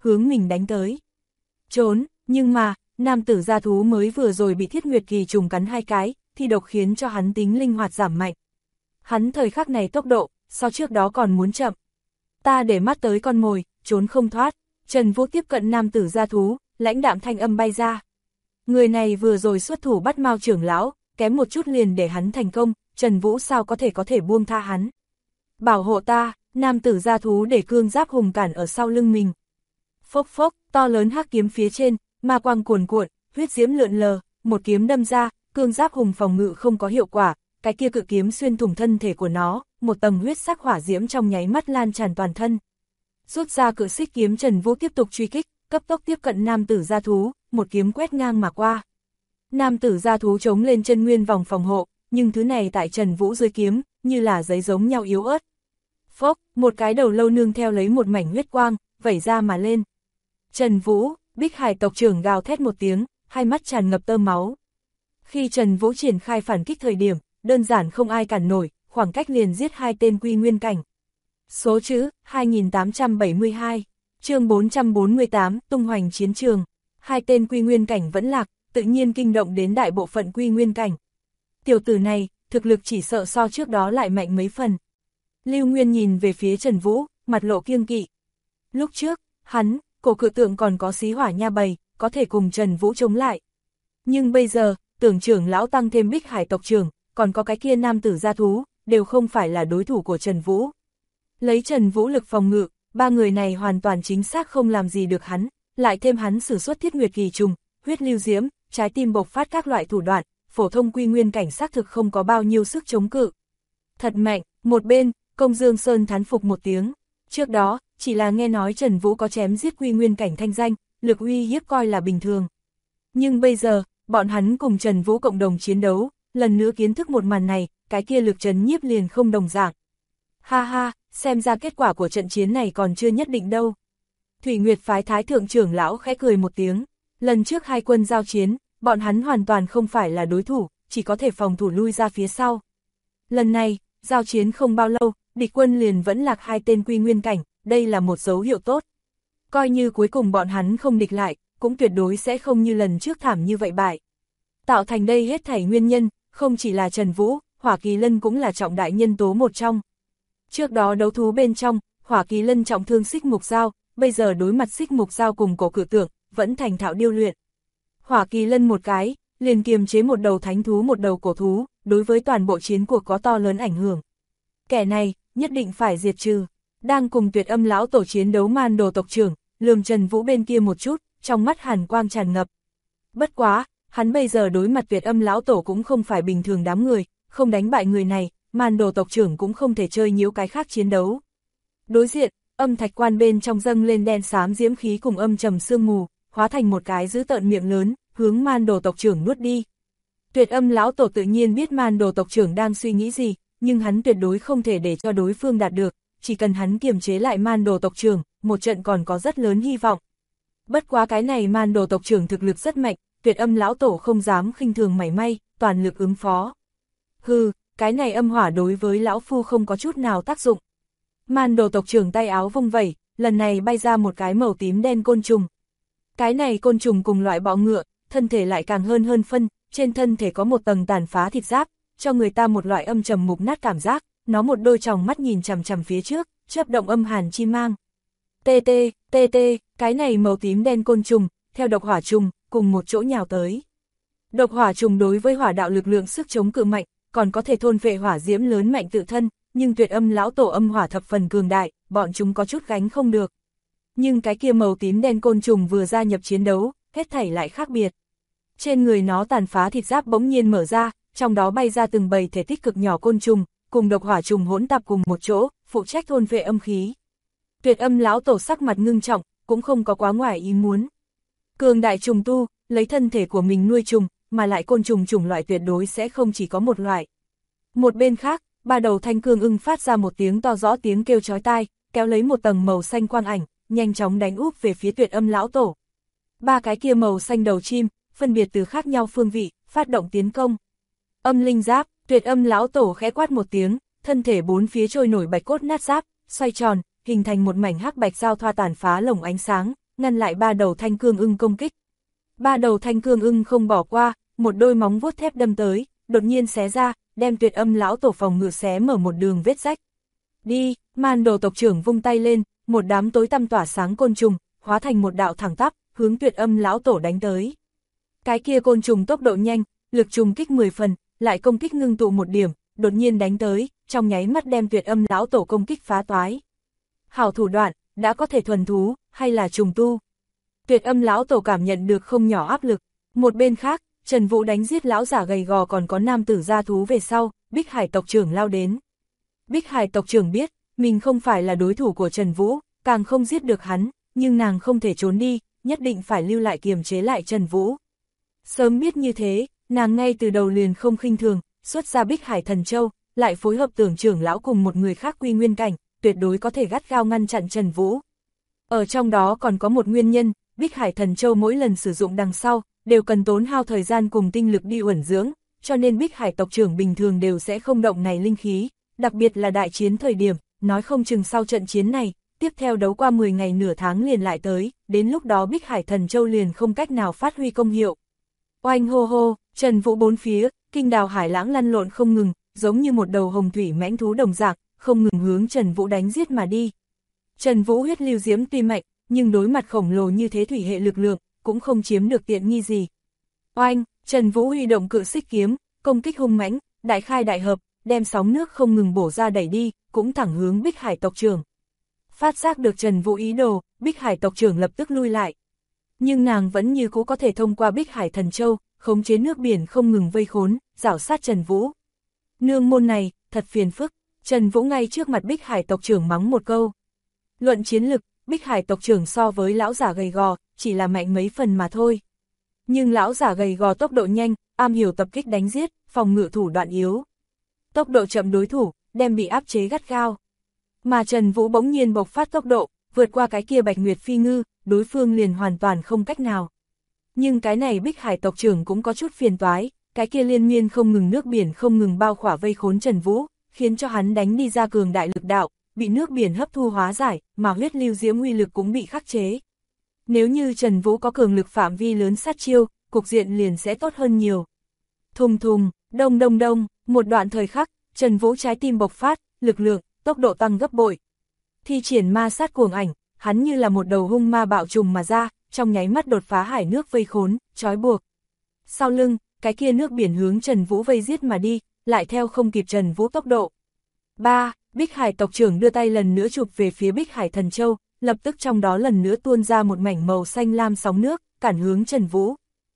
[SPEAKER 1] hướng mình đánh tới. Trốn, nhưng mà, nam tử gia thú mới vừa rồi bị Thiết Nguyệt Kỳ trùng cắn 2 cái, thì độc khiến cho hắn tính linh hoạt giảm mạnh. Hắn thời khắc này tốc độ, so trước đó còn muốn chậm. Ta để mắt tới con mồi, trốn không thoát. Trần Vũ tiếp cận nam tử gia thú, lãnh đạm thanh âm bay ra. Người này vừa rồi xuất thủ bắt Mao trưởng lão, kém một chút liền để hắn thành công, Trần Vũ sao có thể buông tha hắn. Bảo hộ ta, nam tử gia thú để cương giáp hùng cản ở sau lưng mình. Phốc phốc, to lớn hắc kiếm phía trên, ma quang cuồn cuộn, huyết diễm lượn lờ, một kiếm đâm ra, cương giáp hùng phòng ngự không có hiệu quả, cái kia cự kiếm xuyên thủng thân thể của nó, một tầng huyết sắc hỏa diễm trong nháy mắt lan tràn toàn thân. Rút ra cự xích kiếm, Trần Vũ tiếp tục truy kích, cấp tốc tiếp cận nam tử gia thú, một kiếm quét ngang mà qua. Nam tử gia thú chống lên chân nguyên vòng phòng hộ, nhưng thứ này tại Trần Vũ dưới kiếm, như là giấy giống nhau yếu ớt. Phốc, một cái đầu lâu nương theo lấy một mảnh huyết quang, vẩy ra mà lên. Trần Vũ, Bích Hải tộc trưởng gào thét một tiếng, hai mắt tràn ngập tơ máu. Khi Trần Vũ triển khai phản kích thời điểm, đơn giản không ai cản nổi, khoảng cách liền giết 2 tên quy nguyên cảnh. Số chữ, 2872, chương 448, tung hoành chiến trường. 2 tên quy nguyên cảnh vẫn lạc, tự nhiên kinh động đến đại bộ phận quy nguyên cảnh. Tiểu tử này, thực lực chỉ sợ so trước đó lại mạnh mấy phần. Lưu Nguyên nhìn về phía Trần Vũ, mặt lộ kiêng kỵ. Lúc trước, hắn, cổ cự tượng còn có xí hỏa nha bầy, có thể cùng Trần Vũ chống lại. Nhưng bây giờ, tưởng trưởng lão tăng thêm Bích Hải tộc trưởng, còn có cái kia nam tử gia thú, đều không phải là đối thủ của Trần Vũ. Lấy Trần Vũ lực phòng ngự, 3 người này hoàn toàn chính xác không làm gì được hắn, lại thêm hắn sử xuất Thiết Nguyệt Kỳ trùng, huyết lưu diễm, trái tim bộc phát các loại thủ đoạn, phổ thông quy nguyên cảnh xác thực không có bao nhiêu sức chống cự. Thật mạnh, một bên, Công Dương Sơn thán phục một tiếng. Trước đó, chỉ là nghe nói Trần Vũ có chém giết quy nguyên cảnh thanh danh, lực uy hiếp coi là bình thường. Nhưng bây giờ, bọn hắn cùng Trần Vũ cộng đồng chiến đấu, lần nữa kiến thức một màn này, cái kia lực trấn nhiếp liền không đồng dạng. Ha ha, xem ra kết quả của trận chiến này còn chưa nhất định đâu. Thủy Nguyệt phái thái thượng trưởng lão khẽ cười một tiếng. Lần trước 2 quân giao chiến, bọn hắn hoàn toàn không phải là đối thủ, chỉ có thể phòng thủ lui ra phía sau. Lần này, giao chiến không bao lâu, địch quân liền vẫn lạc 2 tên quy nguyên cảnh, đây là một dấu hiệu tốt. Coi như cuối cùng bọn hắn không địch lại, cũng tuyệt đối sẽ không như lần trước thảm như vậy bại. Tạo thành đây hết thảy nguyên nhân, không chỉ là Trần Vũ, Hỏa Kỳ Lân cũng là trọng đại nhân tố một trong. Trước đó đấu thú bên trong, Hỏa Kỳ Lân trọng thương Xích Mục Dao, bây giờ đối mặt Xích Mục Dao cùng cổ cự tượng, vẫn thành thạo điêu luyện. Hỏa Kỳ Lân một cái, liền kiềm chế một đầu thánh thú một đầu cổ thú, đối với toàn bộ chiến cuộc có to lớn ảnh hưởng. Kẻ này, nhất định phải diệt trừ. Đang cùng Tuyệt Âm lão tổ chiến đấu Man Đồ tộc trưởng, lườm Trần Vũ bên kia một chút, trong mắt hàn quang tràn ngập. Bất quá, hắn bây giờ đối mặt Tuyệt Âm lão tổ cũng không phải bình thường đám người, không đánh bại người này, Man Đồ tộc trưởng cũng không thể chơi nhiễu cái khác chiến đấu. Đối diện, âm thạch quan bên trong dâng lên đen xám diễm khí cùng âm trầm sương mù, hóa thành một cái dữ tợn miệng lớn, hướng Man Đồ tộc trưởng nuốt đi. Tuyệt Âm lão tổ tự nhiên biết Man Đồ tộc trưởng đang suy nghĩ gì, nhưng hắn tuyệt đối không thể để cho đối phương đạt được, chỉ cần hắn kiềm chế lại Man Đồ tộc trưởng, một trận còn có rất lớn hy vọng. Bất quá cái này Man Đồ tộc trưởng thực lực rất mạnh, Tuyệt Âm lão tổ không dám khinh thường mảy may, toàn lực ứng phó. Hừ, cái này âm hỏa đối với lão phu không có chút nào tác dụng. Man Đồ tộc trưởng tay áo vung vẩy, lần này bay ra một cái màu tím đen côn trùng. Cái này côn trùng cùng loại bọ ngựa, thân thể lại càng hơn phân, trên thân thể có một tầng tàn phá thịt giáp, cho người ta một loại âm trầm mục nát cảm giác, nó một đôi tròng mắt nhìn chằm chằm phía trước, chớp động âm hàn chi mang. TT, cái này màu tím đen côn trùng, theo độc hỏa trùng, cùng một chỗ nhào tới. Độc hỏa trùng đối với hỏa đạo lực lượng sức chống cự mạnh, còn có thể thôn phệ hỏa diễm lớn mạnh tự thân, nhưng Tuyệt Âm lão tổ âm hỏa thập phần cường đại, bọn chúng có chút gánh không được. Nhưng cái kia màu tím đen côn trùng vừa gia nhập chiến đấu, hết thảy lại khác biệt. Trên người nó tàn phá thịt giáp bỗng nhiên mở ra, trong đó bay ra từng bầy thể tích cực nhỏ côn trùng, cùng độc hỏa trùng hỗn tạp cùng một chỗ, phụ trách thôn phệ âm khí. Tuyệt Âm lão tổ sắc mặt ngưng trọng, cũng không có quá ngoài ý muốn. Cường đại trùng tu, lấy thân thể của mình nuôi trùng, mà lại côn trùng chủng loại tuyệt đối sẽ không chỉ có một loại. Một bên khác, 3 đầu thanh cương ưng phát ra một tiếng to rõ tiếng kêu chói tai, kéo lấy một tầng màu xanh quang ảnh, nhanh chóng đánh úp về phía Tuyệt Âm lão tổ. 3 cái kia màu xanh đầu chim, phân biệt từ khác nhau phương vị, phát động tiến công. Âm linh giáp, Tuyệt Âm lão tổ khẽ quát một tiếng, thân thể 4 phía trôi nổi bạch cốt nát giáp, xoay tròn, hình thành một mảnh hắc bạch giao thoa tàn phá lồng ánh sáng, ngăn lại ba đầu thanh cương ưng công kích. Ba đầu thanh cương ưng không bỏ qua, một đôi móng vuốt thép đâm tới, đột nhiên xé ra, đem Tuyệt Âm lão tổ phòng ngự xé mở một đường vết rách. Đi, Man Đồ tộc trưởng vung tay lên, một đám tối tăm tỏa sáng côn trùng, hóa thành một đạo thẳng tắp, hướng Tuyệt Âm lão tổ đánh tới. Cái kia côn trùng tốc độ nhanh, lực trùng kích 10 phần, lại công kích ngưng tụ một điểm, đột nhiên đánh tới, trong nháy mắt đem Tuyệt Âm lão tổ công kích phá toái. Hảo thủ đoạn, đã có thể thuần thú, hay là trùng tu. Tuyệt Âm lão tổ cảm nhận được không nhỏ áp lực. Một bên khác, Trần Vũ đánh giết lão giả gầy gò còn có nam tử gia thú về sau, Bích Hải tộc trưởng lao đến. Bích Hải tộc trưởng biết, mình không phải là đối thủ của Trần Vũ, càng không giết được hắn, nhưng nàng không thể trốn đi, nhất định phải lưu lại kiềm chế lại Trần Vũ. Sớm biết như thế, nàng ngay từ đầu liền không khinh thường, xuất ra Bích Hải Thần Châu, lại phối hợp Tưởng trưởng lão cùng một người khác quy nguyên cảnh, tuyệt đối có thể gắt gao ngăn chặn Trần Vũ. Ở trong đó còn có một nguyên nhân, Bích Hải Thần Châu mỗi lần sử dụng đằng sau, đều cần tốn hao thời gian cùng tinh lực đi uẩn dưỡng, cho nên Bích Hải tộc trưởng bình thường đều sẽ không động này linh khí, đặc biệt là đại chiến thời điểm, nói không chừng sau trận chiến này, tiếp theo đấu qua 10 ngày nửa tháng liền lại tới, đến lúc đó Bích Hải Thần Châu liền không cách nào phát huy công hiệu. Oanh hô hô, Trần Vũ bốn phía, kinh đào hải lãng lăn lộn không ngừng, giống như một đầu hồng thủy mãnh thú đồng dạng, không ngừng hướng Trần Vũ đánh giết mà đi. Trần Vũ huyết lưu diễm tuy mạnh, nhưng đối mặt khổng lồ như thế thủy hệ lực lượng, cũng không chiếm được tiện nghi gì. Oanh, Trần Vũ huy động cự xích kiếm, công kích hung mãnh, đại khai đại hợp, đem sóng nước không ngừng bổ ra đẩy đi, cũng thẳng hướng Bích Hải tộc trưởng. Phát giác được Trần Vũ ý đồ, Bích Hải tộc trưởng lập tức lui lại. Nhưng nàng vẫn như cũ có thể thông qua Bích Hải Thần Châu, khống chế nước biển không ngừng vây khốn, rảo sát Trần Vũ. Nương môn này, thật phiền phức, Trần Vũ ngay trước mặt Bích Hải tộc trưởng mắng một câu. Luận chiến lực, Bích Hải tộc trưởng so với lão giả gầy gò, chỉ là mạnh mấy phần mà thôi. Nhưng lão giả gầy gò tốc độ nhanh, am hiểu tập kích đánh giết, phòng ngự thủ đoạn yếu. Tốc độ chậm đối thủ, đem bị áp chế gắt gao. Mà Trần Vũ bỗng nhiên bộc phát tốc độ, vượt qua cái kia Bạch Nguyệt Phi Ngư, đối phương liền hoàn toàn không cách nào. Nhưng cái này Bích Hải tộc trưởng cũng có chút phiền toái, cái kia liên miên không ngừng nước biển không ngừng bao khỏa vây khốn Trần Vũ, khiến cho hắn đánh đi ra cường đại lực đạo, bị nước biển hấp thu hóa giải, mà huyết lưu diễm uy lực cũng bị khắc chế. Nếu như Trần Vũ có cường lực phạm vi lớn sát chiêu, cục diện liền sẽ tốt hơn nhiều. Thùng thùng, đông đông đông, một đoạn thời khắc, Trần Vũ trái tim bộc phát, lực lượng, tốc độ tăng gấp bội. Thi triển ma sát cuồng ảnh, hắn như là một đầu hung ma bạo trùng mà ra, trong nháy mắt đột phá hải nước vây khốn, trói buộc. Sau lưng, cái kia nước biển hướng Trần Vũ vây giết mà đi, lại theo không kịp Trần Vũ tốc độ. 3. Bích Hải tộc trưởng đưa tay lần nữa chụp về phía Bích Hải Thần Châu, lập tức trong đó lần nữa tuôn ra một mảnh màu xanh lam sóng nước, cản hướng Trần Vũ.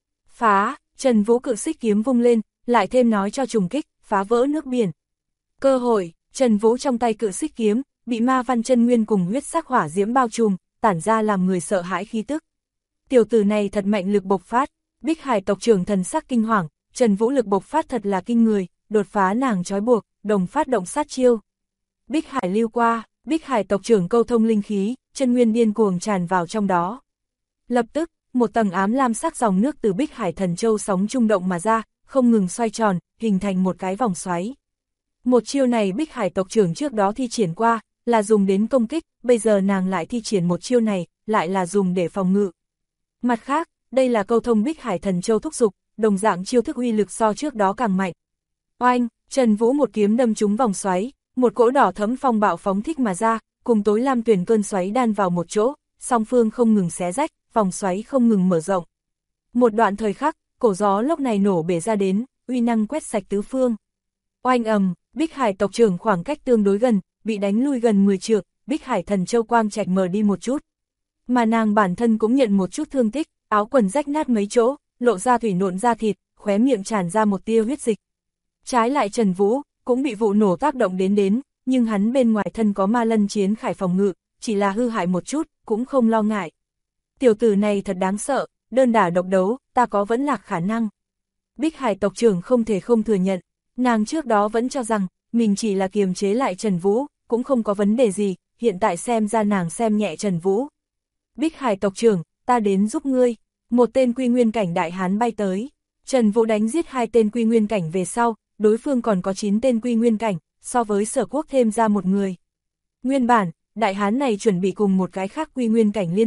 [SPEAKER 1] Phá, Trần Vũ cự xích kiếm vung lên, lại thêm nói cho trùng kích, phá vỡ nước biển. Cơ hội, Trần Vũ trong tay cự xích kiếm, bị ma văn chân nguyên cùng huyết sắc hỏa diễm bao trùm, tản ra làm người sợ hãi khí tức. Tiểu tử này thật mạnh lực bộc phát, Bích Hải tộc trưởng thần sắc kinh hoàng, Trần Vũ lực bộc phát thật là kinh người, đột phá nàng trói buộc, đồng phát động sát chiêu. Bích Hải lưu qua, Bích Hải tộc trưởng câu thông linh khí, chân nguyên điên cuồng tràn vào trong đó. Lập tức, một tầng ám lam sắc dòng nước từ Bích Hải Thần Châu sóng trung động mà ra, không ngừng xoay tròn, hình thành một cái vòng xoáy. Một chiêu này Bích Hải tộc trưởng trước đó thi triển qua, là dùng đến công kích, bây giờ nàng lại thi triển một chiêu này, lại là dùng để phòng ngự. Mặt khác, đây là câu thông Bích Hải Thần Châu thúc dục, đồng dạng chiêu thức uy lực so trước đó càng mạnh. Oanh, Trần Vũ một kiếm đâm trúng vòng xoáy, một cỗ đỏ thẫm phong bạo phóng thích mà ra, cùng tối lam tuyển cơn xoáy đan vào một chỗ, song phương không ngừng xé rách, vòng xoáy không ngừng mở rộng. Một đoạn thời khắc, cổ gió lốc này nổ bể ra đến, uy năng quét sạch tứ phương. Oanh ầm, Bích Hải tộc trưởng khoảng cách tương đối gần, bị đánh lui gần 10 trượng, Bích Hải Thần Châu quang trạch mờ đi một chút. Mà nàng bản thân cũng nhận một chút thương tích, áo quần rách nát mấy chỗ, lộ ra thủy nộn da thịt, khóe miệng tràn ra một tia huyết dịch. Trái lại Trần Vũ, cũng bị vụ nổ tác động đến, nhưng hắn bên ngoài thân có ma lân chiến khải phòng ngự, chỉ là hư hại một chút, cũng không lo ngại. Tiểu tử này thật đáng sợ, đơn đả độc đấu, ta có vẫn lạc khả năng. Bích Hải tộc trưởng không thể không thừa nhận, nàng trước đó vẫn cho rằng, mình chỉ là kiềm chế lại Trần Vũ, cũng không có vấn đề gì, hiện tại xem ra nàng xem nhẹ Trần Vũ. Bích Hải tộc trưởng, ta đến giúp ngươi. Một tên quy nguyên cảnh đại hán bay tới. Trần Vũ đánh giết 2 tên quy nguyên cảnh về sau, đối phương còn có 9 tên quy nguyên cảnh, so với Sở Quốc thêm ra một người. Nguyên bản, đại hán này chuẩn bị cùng một cái khác quy nguyên cảnh liên thủ,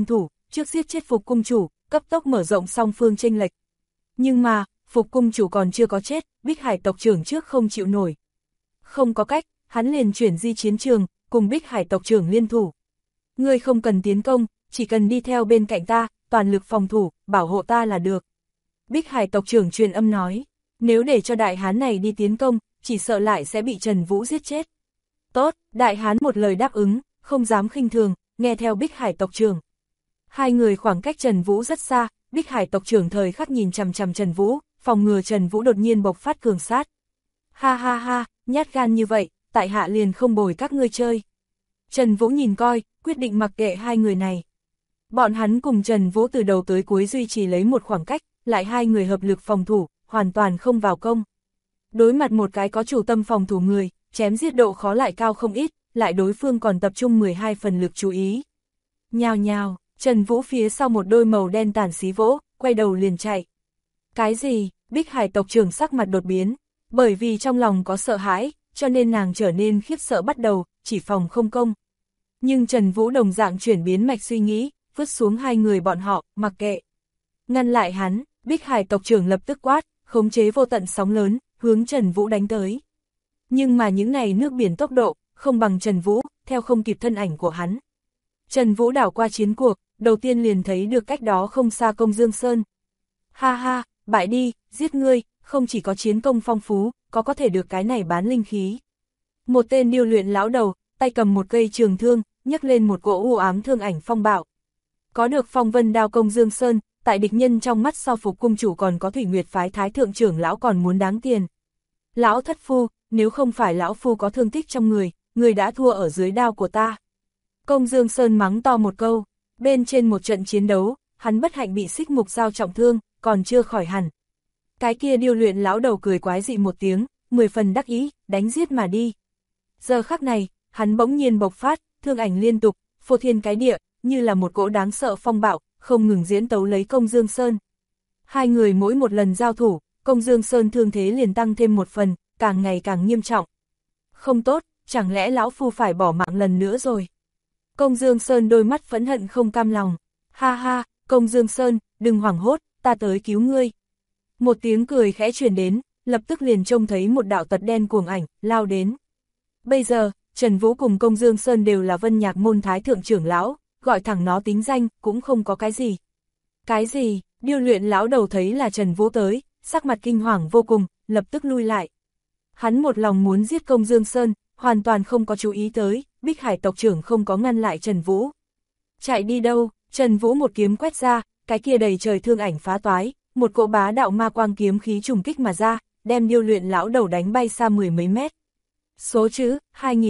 [SPEAKER 1] trước giết chết Phục cung chủ, cấp tốc mở rộng song phương chênh lệch. Nhưng mà, Phục cung chủ còn chưa có chết, Bích Hải tộc trưởng trước không chịu nổi. Không có cách, hắn liền chuyển di chiến trường, cùng Bích Hải tộc trưởng liên thủ. Ngươi không cần tiến công, chỉ cần đi theo bên cạnh ta, toàn lực phòng thủ, bảo hộ ta là được. Bích Hải tộc trưởng truyền âm nói, nếu để cho đại hán này đi tiến công, chỉ sợ lại sẽ bị Trần Vũ giết chết. Tốt, đại hán một lời đáp ứng, không dám khinh thường, nghe theo Bích Hải tộc trưởng. Hai người khoảng cách Trần Vũ rất xa, Bích Hải tộc trưởng thời khắc nhìn chằm chằm Trần Vũ, phòng ngừa Trần Vũ đột nhiên bộc phát cường sát. Ha ha ha, nhát gan như vậy, tại hạ liền không bồi các ngươi chơi. Trần Vũ nhìn coi, quyết định mặc kệ hai người này. Bọn hắn cùng Trần Vũ từ đầu tới cuối duy trì lấy một khoảng cách, lại hai người hợp lực phòng thủ, hoàn toàn không vào công. Đối mặt một cái có chủ tâm phòng thủ người, chém giết độ khó lại cao không ít, lại đối phương còn tập trung 12 phần lực chú ý. Nhào nhào, Trần Vũ phía sau một đôi màu đen tàn xí vỗ, quay đầu liền chạy. Cái gì? Bích Hải tộc trưởng sắc mặt đột biến, bởi vì trong lòng có sợ hãi, cho nên nàng trở nên khiếp sợ bắt đầu, chỉ phòng không công. Nhưng Trần Vũ đồng dạng chuyển biến mạch suy nghĩ, vứt xuống hai người bọn họ, mặc kệ. Ngăn lại hắn, Bích Hải tộc trưởng lập tức quát, khống chế vô tận sóng lớn, hướng Trần Vũ đánh tới. Nhưng mà những này nước biển tốc độ, không bằng Trần Vũ, theo không kịp thân ảnh của hắn. Trần Vũ đảo qua chiến cuộc, đầu tiên liền thấy được cách đó không xa Công Dương Sơn. Ha ha, bại đi, giết ngươi, không chỉ có chiến công phong phú, có thể được cái này bán linh khí. Một tên điêu luyện lão đầu, tay cầm một cây trường thương, nhấc lên một cỗ u ám thương ảnh phong bạo. Có được phong vân đao Công Dương Sơn, tại địch nhân trong mắt so Phục cung chủ còn có Thủy Nguyệt phái thái thượng trưởng lão còn muốn đáng tiền. Lão thất phu, nếu không phải lão phu có thương tích trong người, người đã thua ở dưới đao của ta. Công Dương Sơn mắng to một câu, bên trên một trận chiến đấu, hắn bất hạnh bị xích mục dao trọng thương, còn chưa khỏi hẳn. Cái kia điêu luyện lão đầu cười quái dị một tiếng, 10 phần đắc ý, đánh giết mà đi. Giờ khắc này, hắn bỗng nhiên bộc phát, thương ảnh liên tục, phô thiên cái địa, như là một cỗ đáng sợ phong bạo, không ngừng diễn tấu lấy Công Dương Sơn. Hai người mỗi một lần giao thủ, Công Dương Sơn thương thế liền tăng thêm một phần, càng ngày càng nghiêm trọng. Không tốt, chẳng lẽ lão phu phải bỏ mạng lần nữa rồi? Công Dương Sơn đôi mắt phẫn hận không cam lòng. Ha ha, Công Dương Sơn, đừng hoảng hốt, ta tới cứu ngươi. Một tiếng cười khẽ truyền đến, lập tức liền trông thấy một đạo tật đen cuồng ảnh, lao đến. Bây giờ, Trần Vũ cùng Công Dương Sơn đều là Vân Nhạc môn thái thượng trưởng lão, gọi thẳng nó tính danh, cũng không có cái gì. Cái gì? Điêu luyện lão đầu thấy là Trần Vũ tới, sắc mặt kinh hoàng vô cùng, lập tức lui lại. Hắn một lòng muốn giết Công Dương Sơn, hoàn toàn không có chú ý tới, Bích Hải tộc trưởng không có ngăn lại Trần Vũ. Chạy đi đâu? Trần Vũ một kiếm quét ra, cái kia đầy trời thương ảnh phá toái, một cỗ bá đạo ma quang kiếm khí trùng kích mà ra, đem điêu luyện lão đầu đánh bay xa 10 mấy mét. Số chữ,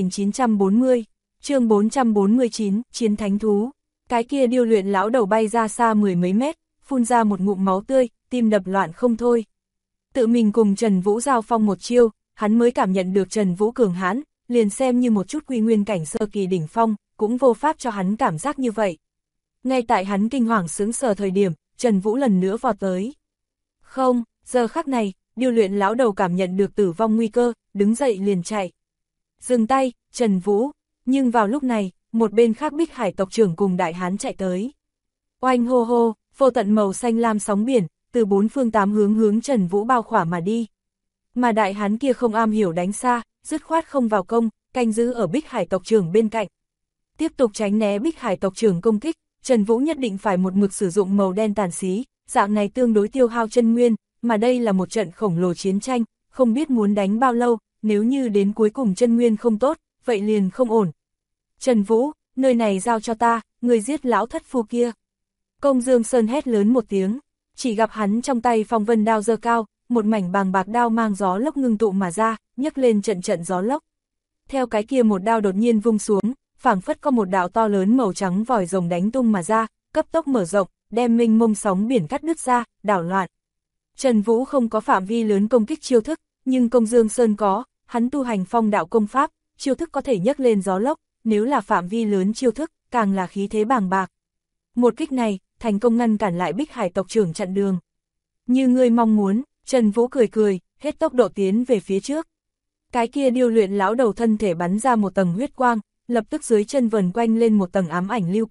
[SPEAKER 1] 2940, chương 449, Chiến Thánh Thú. Cái kia điêu luyện lão đầu bay ra xa 10 mấy mét, phun ra một ngụm máu tươi, tim đập loạn không thôi. Tự mình cùng Trần Vũ giao phong một chiêu, hắn mới cảm nhận được Trần Vũ cường hãn, liền xem như một chút quy nguyên cảnh sơ kỳ đỉnh phong, cũng vô pháp cho hắn cảm giác như vậy. Ngay tại hắn kinh hoàng sững sờ thời điểm, Trần Vũ lần nữa vọt tới. Không, giờ khắc này, điêu luyện lão đầu cảm nhận được tử vong nguy cơ, đứng dậy liền chạy. Dừng tay, Trần Vũ, nhưng vào lúc này, một bên khác Bích Hải tộc trưởng cùng đại hán chạy tới. Oanh hô hô, vô tận màu xanh lam sóng biển, từ bốn phương tám hướng hướng Trần Vũ bao khỏa mà đi. Mà đại hán kia không am hiểu đánh xa, dứt khoát không vào công, canh giữ ở Bích Hải tộc trưởng bên cạnh. Tiếp tục tránh né Bích Hải tộc trưởng công kích, Trần Vũ nhất định phải một mực sử dụng màu đen tàn xí, dạng này tương đối tiêu hao chân nguyên, mà đây là một trận khổng lồ chiến tranh, không biết muốn đánh bao lâu, nếu như đến cuối cùng chân nguyên không tốt, vậy liền không ổn. Trần Vũ, nơi này giao cho ta, người giết lão thất phu kia. Công Dương Sơn hét lớn một tiếng, chỉ gặp hắn trong tay phong vân đao giơ cao, một mảnh bàng bạc đao mang gió lốc ngưng tụ mà ra, nhấc lên trận trận gió lốc. Theo cái kia một đao đột nhiên vung xuống, phảng phất có một đạo to lớn màu trắng vòi rồng đánh tung mà ra, cấp tốc mở rộng, đem mênh mông sóng biển cắt đứt ra, đảo loạn. Trần Vũ không có phạm vi lớn công kích chiêu thức, nhưng Công Dương Sơn có, hắn tu hành phong đạo công pháp, chiêu thức có thể nhấc lên gió lốc, nếu là phạm vi lớn chiêu thức, càng là khí thế bàng bạc. Một kích này, thành công ngăn cản lại Bích Hải tộc trưởng chặn đường. Như ngươi mong muốn, Trần Vũ cười cười, hết tốc độ tiến về phía trước. Cái kia điêu luyện lão đầu thân thể bắn ra một tầng huyết quang, lập tức dưới chân vần quanh lên một tầng ám ảnh lưu quang,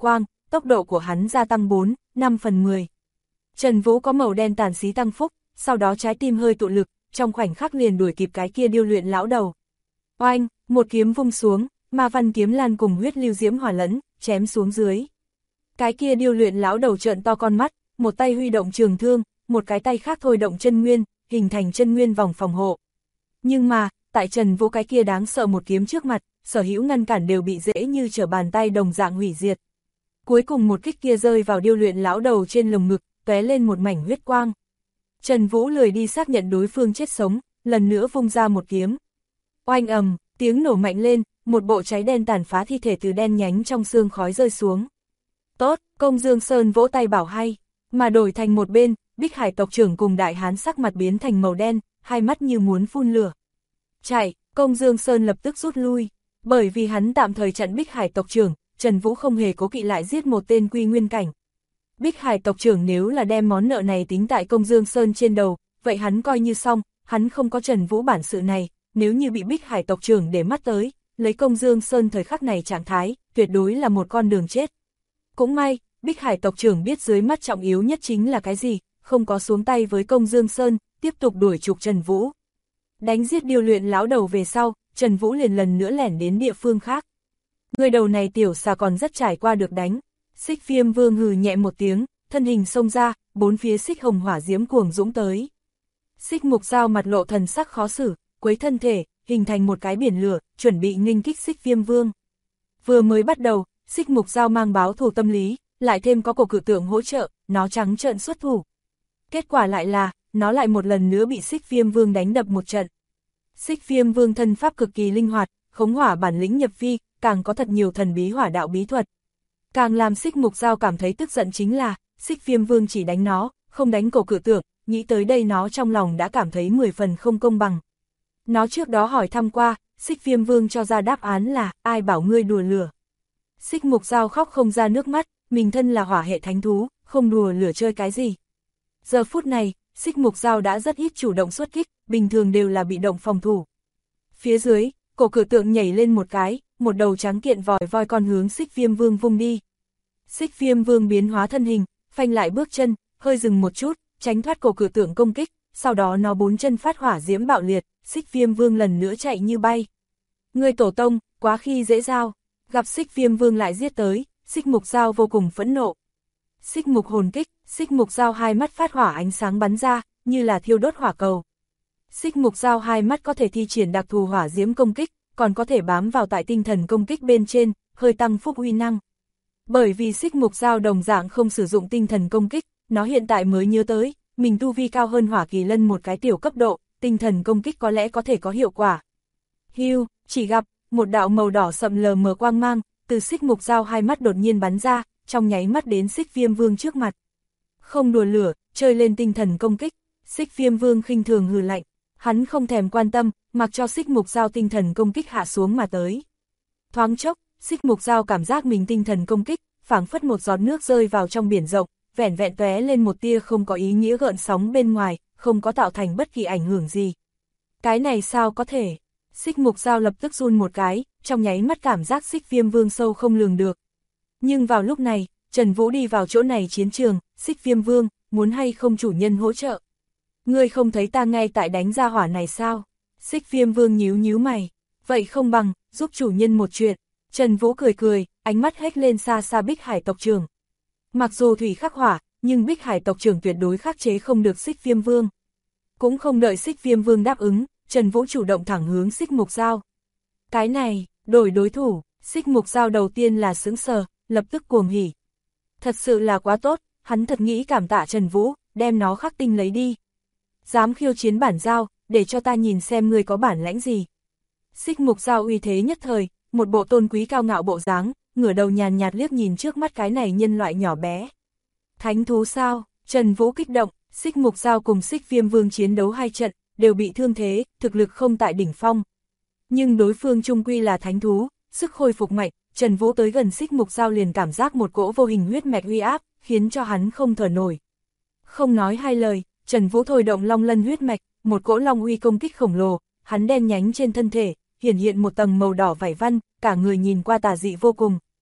[SPEAKER 1] tốc độ của hắn gia tăng 4-5/10. Trần Vũ có màu đen tàn xí tăng phúc, sau đó trái tim hơi tụ lực, trong khoảnh khắc liền đuổi kịp cái kia điêu luyện lão đầu. Oanh, một kiếm vung xuống, ma văn kiếm lan cùng huyết lưu diễm hòa lẫn, chém xuống dưới. Cái kia điêu luyện lão đầu trợn to con mắt, một tay huy động trường thương, một cái tay khác thôi động chân nguyên, hình thành chân nguyên vòng phòng hộ. Nhưng mà, tại Trần Vũ cái kia đáng sợ một kiếm trước mặt, sở hữu ngăn cản đều bị dễ như trở bàn tay đồng dạng hủy diệt. Cuối cùng một kích kia rơi vào điêu luyện lão đầu trên lồng ngực, tóe lên một mảnh huyết quang. Trần Vũ lười đi xác nhận đối phương chết sống, lần nữa vung ra một kiếm. Oanh ầm, tiếng nổ mạnh lên, một bộ cháy đen tàn phá thi thể từ đen nhánh trong xương khói rơi xuống. Tốt, Công Dương Sơn vỗ tay bảo hay, mà đổi thành một bên, Bích Hải tộc trưởng cùng đại hán sắc mặt biến thành màu đen, hai mắt như muốn phun lửa. Chạy, Công Dương Sơn lập tức rút lui, bởi vì hắn tạm thời chặn Bích Hải tộc trưởng, Trần Vũ không hề cố kỵ lại giết một tên quy nguyên cảnh. Bích Hải tộc trưởng nếu là đem món nợ này tính tại Công Dương Sơn trên đầu, vậy hắn coi như xong, hắn không có Trần Vũ bản sự này, nếu như bị Bích Hải tộc trưởng để mắt tới, lấy Công Dương Sơn thời khắc này trạng thái, tuyệt đối là một con đường chết. Cũng may, Bích Hải tộc trưởng biết dưới mắt trọng yếu nhất chính là cái gì, không có xuống tay với Công Dương Sơn, tiếp tục đuổi trục Trần Vũ. Đánh giết điêu luyện lão đầu về sau, Trần Vũ liền lần nữa lẻn đến địa phương khác. Người đầu này tiểu xà còn rất trải qua được đánh. Xích Viêm Vương hừ nhẹ một tiếng, thân hình xông ra, bốn phía xích hồng hỏa diễm cuồng dũng tới. Xích Mục Dao mặt lộ thần sắc khó xử, quấy thân thể, hình thành một cái biển lửa, chuẩn bị nghênh kích Xích Viêm Vương. Vừa mới bắt đầu, Xích Mục Dao mang báo thù tâm lý, lại thêm có cổ cự tượng hỗ trợ, nó trắng trợn xuất thủ. Kết quả lại là, nó lại một lần nữa bị Xích Viêm Vương đánh đập một trận. Xích Viêm Vương thân pháp cực kỳ linh hoạt, khống hỏa bản lĩnh nhập vi, càng có thật nhiều thần bí hỏa đạo bí thuật. Càng làm Xích Mục Dao cảm thấy tức giận chính là, Xích Viêm Vương chỉ đánh nó, không đánh cổ cự tượng, nghĩ tới đây nó trong lòng đã cảm thấy 10 phần không công bằng. Nó trước đó hỏi thăm qua, Xích Viêm Vương cho ra đáp án là, ai bảo ngươi đùa lửa. Xích Mục Dao khóc không ra nước mắt, mình thân là hỏa hệ thánh thú, không đùa lửa chơi cái gì. Giờ phút này, Xích Mục Dao đã rất ít chủ động xuất kích, bình thường đều là bị động phòng thủ. Phía dưới, cổ cự tượng nhảy lên một cái, một đầu trắng kiện vòi voi con hướng Xích Viêm Vương vung đi. Xích Viêm Vương biến hóa thân hình, phanh lại bước chân, hơi dừng một chút, tránh thoát cổ cự tượng công kích, sau đó nó bốn chân phát hỏa diễm bạo liệt, Xích Viêm Vương lần nữa chạy như bay. Người tổ tông, quá khi dễ dao, gặp Xích Viêm Vương lại giết tới, Xích Mục Dao vô cùng phẫn nộ. Xích Mục hồn kích, Xích Mục Dao hai mắt phát hỏa ánh sáng bắn ra, như là thiêu đốt hỏa cầu. Xích Mục Dao hai mắt có thể thi triển đặc thù hỏa diễm công kích, còn có thể bám vào tại tinh thần công kích bên trên, hơi tăng phúc uy năng. Bởi vì Xích Mục Dao đồng dạng không sử dụng tinh thần công kích, nó hiện tại mới nhớ tới, mình tu vi cao hơn Hỏa Kỳ Lân một cái tiểu cấp độ, tinh thần công kích có lẽ có thể có hiệu quả. Hưu, chỉ gặp, một đạo màu đỏ sậm lờ mờ quang mang, từ Xích Mục Dao hai mắt đột nhiên bắn ra, trong nháy mắt đến Xích Viêm Vương trước mặt. Không đùa lửa, chơi lên tinh thần công kích, Xích Viêm Vương khinh thường hừ lạnh, hắn không thèm quan tâm, mặc cho Xích Mục Dao tinh thần công kích hạ xuống mà tới. Thoáng chốc, Xích Mục Dao cảm giác mình tinh thần công kích, phảng phất một giọt nước rơi vào trong biển rộng, vẻn vẹn tóe lên một tia không có ý nghĩa gợn sóng bên ngoài, không có tạo thành bất kỳ ảnh hưởng gì. Cái này sao có thể? Xích Mục Dao lập tức run một cái, trong nháy mắt cảm giác Xích Viêm Vương sâu không lường được. Nhưng vào lúc này, Trần Vũ đi vào chỗ này chiến trường, Xích Viêm Vương, muốn hay không chủ nhân hỗ trợ? Ngươi không thấy ta ngay tại đánh ra hỏa này sao? Xích Viêm Vương nhíu nhíu mày, vậy không bằng, giúp chủ nhân một chuyện. Trần Vũ cười cười, ánh mắt hét lên xa xa Bích Hải tộc trưởng. Mặc dù thủy khắc hỏa, nhưng Bích Hải tộc trưởng tuyệt đối khắc chế không được Xích Viêm Vương. Cũng không đợi Xích Viêm Vương đáp ứng, Trần Vũ chủ động thẳng hướng Xích Mục Dao. Cái này, đổi đối thủ, Xích Mục Dao đầu tiên là sững sờ, lập tức cuồng hỉ. Thật sự là quá tốt, hắn thật nghĩ cảm tạ Trần Vũ, đem nó khắc tinh lấy đi. Dám khiêu chiến bản Dao, để cho ta nhìn xem ngươi có bản lãnh gì. Xích Mục Dao uy thế nhất thời, một bộ tôn quý cao ngạo bộ dáng, ngửa đầu nhàn nhạt liếc nhìn trước mắt cái này nhân loại nhỏ bé. Thánh thú sao? Trần Vũ kích động, Xích Mục Dao cùng Xích Viêm Vương chiến đấu hai trận, đều bị thương thế, thực lực không tại đỉnh phong. Nhưng đối phương chung quy là thánh thú, sức khôi phục mạnh, Trần Vũ tới gần Xích Mục Dao liền cảm giác một cỗ vô hình huyết mạch uy áp, khiến cho hắn không thở nổi. Không nói hai lời, Trần Vũ thôi động Long Lân huyết mạch, một cỗ long uy công kích khổng lồ, hắn đen nhánh trên thân thể, hiển hiện một tầng màu đỏ vảy văn, cả người nhìn qua tà dị vô cùng.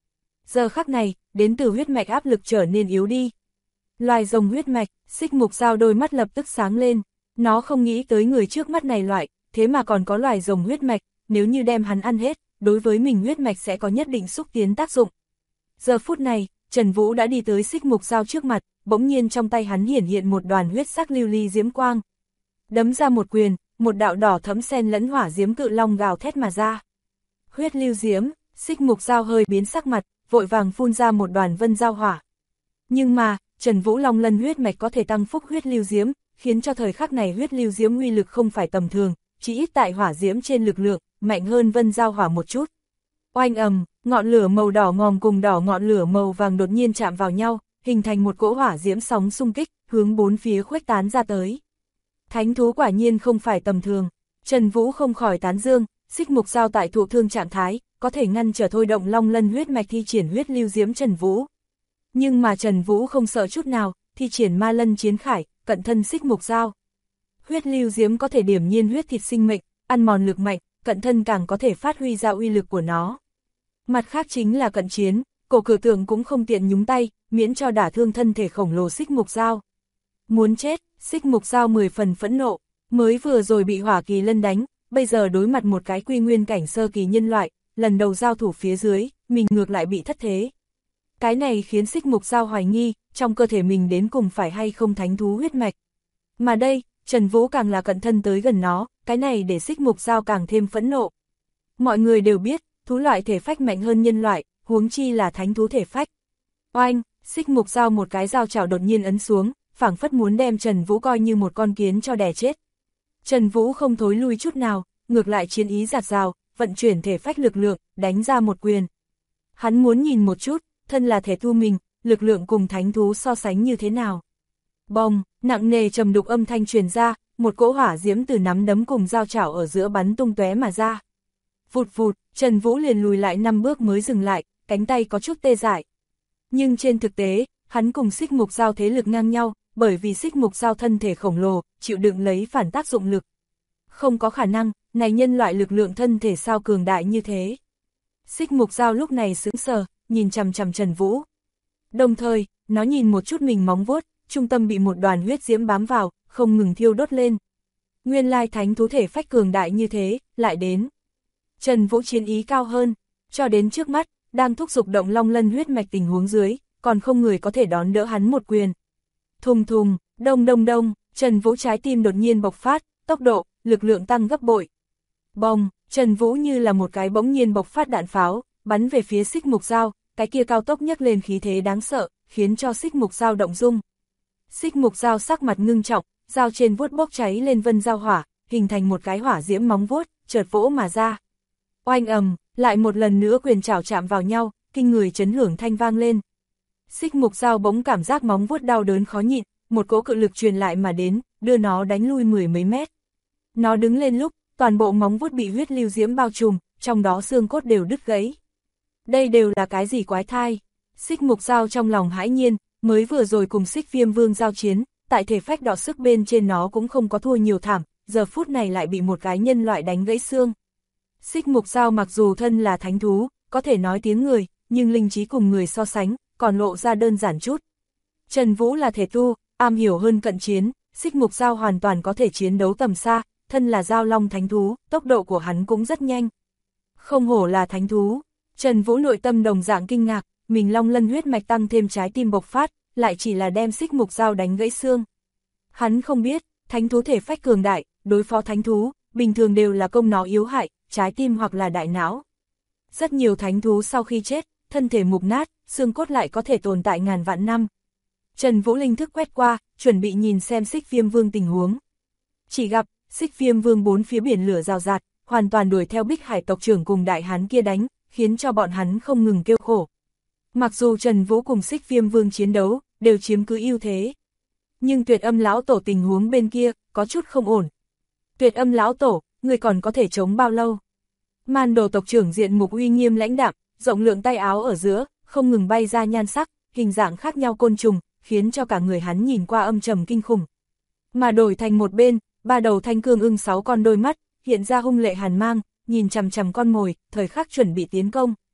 [SPEAKER 1] Giờ khắc này, đến từ huyết mạch áp lực trở nên yếu đi. Loài rồng huyết mạch, Xích Mục Dao đôi mắt lập tức sáng lên, nó không nghĩ tới người trước mắt này loại, thế mà còn có loài rồng huyết mạch, nếu như đem hắn ăn hết, đối với mình huyết mạch sẽ có nhất định xúc tiến tác dụng. Giờ phút này, Trần Vũ đã đi tới Xích Mục Dao trước mặt, bỗng nhiên trong tay hắn hiển hiện một đoàn huyết sắc lưu ly diễm quang. Đấm ra một quyền, một đạo đỏ thẫm xen lẫn hỏa diễm cự long gào thét mà ra. Huyết lưu diễm, Xích Mục Dao hơi biến sắc mặt, vội vàng phun ra một đoàn vân giao hỏa. Nhưng mà, Trần Vũ Long Lân huyết mạch có thể tăng phúc huyết lưu diễm, khiến cho thời khắc này huyết lưu diễm uy lực không phải tầm thường, chỉ ít tại hỏa diễm trên lực lượng, mạnh hơn vân giao hỏa một chút. Oanh ầm, ngọn lửa màu đỏ ngòm cùng đỏ ngọn lửa màu vàng đột nhiên chạm vào nhau, hình thành một cỗ hỏa diễm sóng xung kích, hướng bốn phía khuếch tán ra tới. Thánh thú quả nhiên không phải tầm thường, Trần Vũ không khỏi tán dương, Xích Mục Dao tại thụ thương trạng thái, có thể ngăn trở thôi động Long Lân huyết mạch thi triển huyết lưu diễm Trần Vũ. Nhưng mà Trần Vũ không sợ chút nào, thi triển ma lân chiến khải, cận thân Xích Mục Dao. Huyết lưu diễm có thể điểm nhiên huyết thịt sinh mệnh, ăn mòn lực mạnh, cận thân càng có thể phát huy ra uy lực của nó. Mặt khác chính là cận chiến, Cổ Cử Tượng cũng không tiện nhúng tay, miễn cho đả thương thân thể khổng lồ Xích Mục Dao. Muốn chết, Xích Mục Dao 10 phần phẫn nộ, mới vừa rồi bị Hỏa Kỳ Lân đánh, bây giờ đối mặt một cái quy nguyên cảnh sơ kỳ nhân loại, lần đầu giao thủ phía dưới, mình ngược lại bị thất thế. Cái này khiến Xích Mục Dao hoài nghi, trong cơ thể mình đến cùng phải hay không thánh thú huyết mạch. Mà đây, Trần Vũ càng là cận thân tới gần nó, cái này để Xích Mục Dao càng thêm phẫn nộ. Mọi người đều biết, thú loại thể phách mạnh hơn nhân loại, huống chi là thánh thú thể phách. Oanh, Xích Mục Dao một cái dao chảo đột nhiên ấn xuống, phảng phất muốn đem Trần Vũ coi như một con kiến cho đè chết. Trần Vũ không thối lui chút nào, ngược lại chiến ý dạt dào, vận chuyển thể phách lực lượng, đánh ra một quyền. Hắn muốn nhìn một chút, thân là thể tu mình, lực lượng cùng thánh thú so sánh như thế nào. Bong, nặng nề trầm đục âm thanh truyền ra, một cỗ hỏa diễm từ nắm đấm cùng dao chảo ở giữa bắn tung tóe mà ra. Vụt vụt, Trần Vũ liền lùi lại 5 bước mới dừng lại, cánh tay có chút tê dại. Nhưng trên thực tế, hắn cùng Xích Mục Dao thế lực ngang nhau, bởi vì Xích Mục Dao thân thể khổng lồ, chịu đựng lấy phản tác dụng lực. Không có khả năng, này nhân loại lực lượng thân thể sao cường đại như thế. Xích Mục Dao lúc này sững sờ, nhìn chằm chằm Trần Vũ. Đồng thời, nó nhìn một chút mình móng vuốt, trung tâm bị một đoàn huyết diễm bám vào, không ngừng thiêu đốt lên. Nguyên lai thánh thú thể phách cường đại như thế, lại đến. Trần Vũ chiến ý cao hơn, cho đến trước mắt, đang thúc giục động Long Lân huyết mạch tình huống dưới, còn không người có thể đón đỡ hắn một quyền. Thùng thùng, đông đông đông, Trần Vũ trái tim đột nhiên bộc phát, tốc độ, lực lượng tăng gấp bội. Bong, Trần Vũ như là một cái bỗng nhiên bộc phát đạn pháo, bắn về phía Xích Mục Dao, cái kia cao tốc nhấc lên khí thế đáng sợ, khiến cho Xích Mục Dao động dung. Xích Mục Dao sắc mặt ngưng trọng, dao trên vuốt bốc cháy lên vân giao hỏa, hình thành một cái hỏa diễm móng vuốt, chợt vỗ mà ra. Oanh ầm, lại một lần nữa quyền chảo chạm vào nhau, kinh người chấn hưởng thanh vang lên. Xích Mục Dao bỗng cảm giác móng vuốt đau đớn khó nhịn, một cỗ cự lực truyền lại mà đến, đưa nó đánh lui 10 mấy mét. Nó đứng lên lúc, toàn bộ móng vuốt bị huyết lưu diễm bao trùm, trong đó xương cốt đều đứt gãy. Đây đều là cái gì quái thai? Xích Mục Dao trong lòng hãi nhiên, mới vừa rồi cùng Xích Viêm Vương giao chiến, tại thể phách đọ sức bên trên nó cũng không có thua nhiều thảm, giờ phút này lại bị một cái nhân loại đánh gãy xương. Xích Mục Dao mặc dù thân là thánh thú, có thể nói tiếng người, nhưng linh trí cùng người so sánh, còn lộ ra đơn giản chút. Trần Vũ là thể tu, am hiểu hơn cận chiến, Xích Mục Dao hoàn toàn có thể chiến đấu tầm xa, thân là Dao Long thánh thú, tốc độ của hắn cũng rất nhanh. Không hổ là thánh thú, Trần Vũ nội tâm đồng dạng kinh ngạc, mình Long Lân huyết mạch tăng thêm trái tim bộc phát, lại chỉ là đem Xích Mục Dao đánh gãy xương. Hắn không biết, thánh thú thể phách cường đại, đối phó thánh thú, bình thường đều là công nó yếu hại, trái tim hoặc là đại não. Rất nhiều thánh thú sau khi chết, thân thể mục nát, xương cốt lại có thể tồn tại ngàn vạn năm. Trần Vũ linh thức quét qua, chuẩn bị nhìn xem Xích Viêm Vương tình huống. Chỉ gặp, Xích Viêm Vương bốn phía biển lửa rào rạt, hoàn toàn đuổi theo Bích Hải tộc trưởng cùng đại hán kia đánh, khiến cho bọn hắn không ngừng kêu khổ. Mặc dù Trần Vũ cùng Xích Viêm Vương chiến đấu, đều chiếm cứ ưu thế. Nhưng Tuyệt Âm lão tổ tình huống bên kia, có chút không ổn. Tuyệt Âm lão tổ, người còn có thể chống bao lâu? Man Đồ tộc trưởng diện mục uy nghiêm lãnh đạm, rộng lượng tay áo ở giữa, không ngừng bay ra nhan sắc, hình dạng khác nhau côn trùng, khiến cho cả người hắn nhìn qua âm trầm kinh khủng. Mà đổi thành một bên, ba đầu thanh cương ưng 6 con đôi mắt, hiện ra hung lệ hàn mang, nhìn chằm chằm con mồi, thời khắc chuẩn bị tiến công.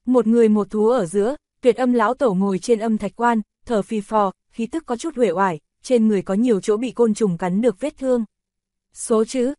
[SPEAKER 1] Một người một thú ở giữa, Tuyệt Âm lão tổ ngồi trên âm thạch quan, thở phì phò, khí tức có chút uể oải, trên người có nhiều chỗ bị côn trùng cắn được vết thương. Số chữ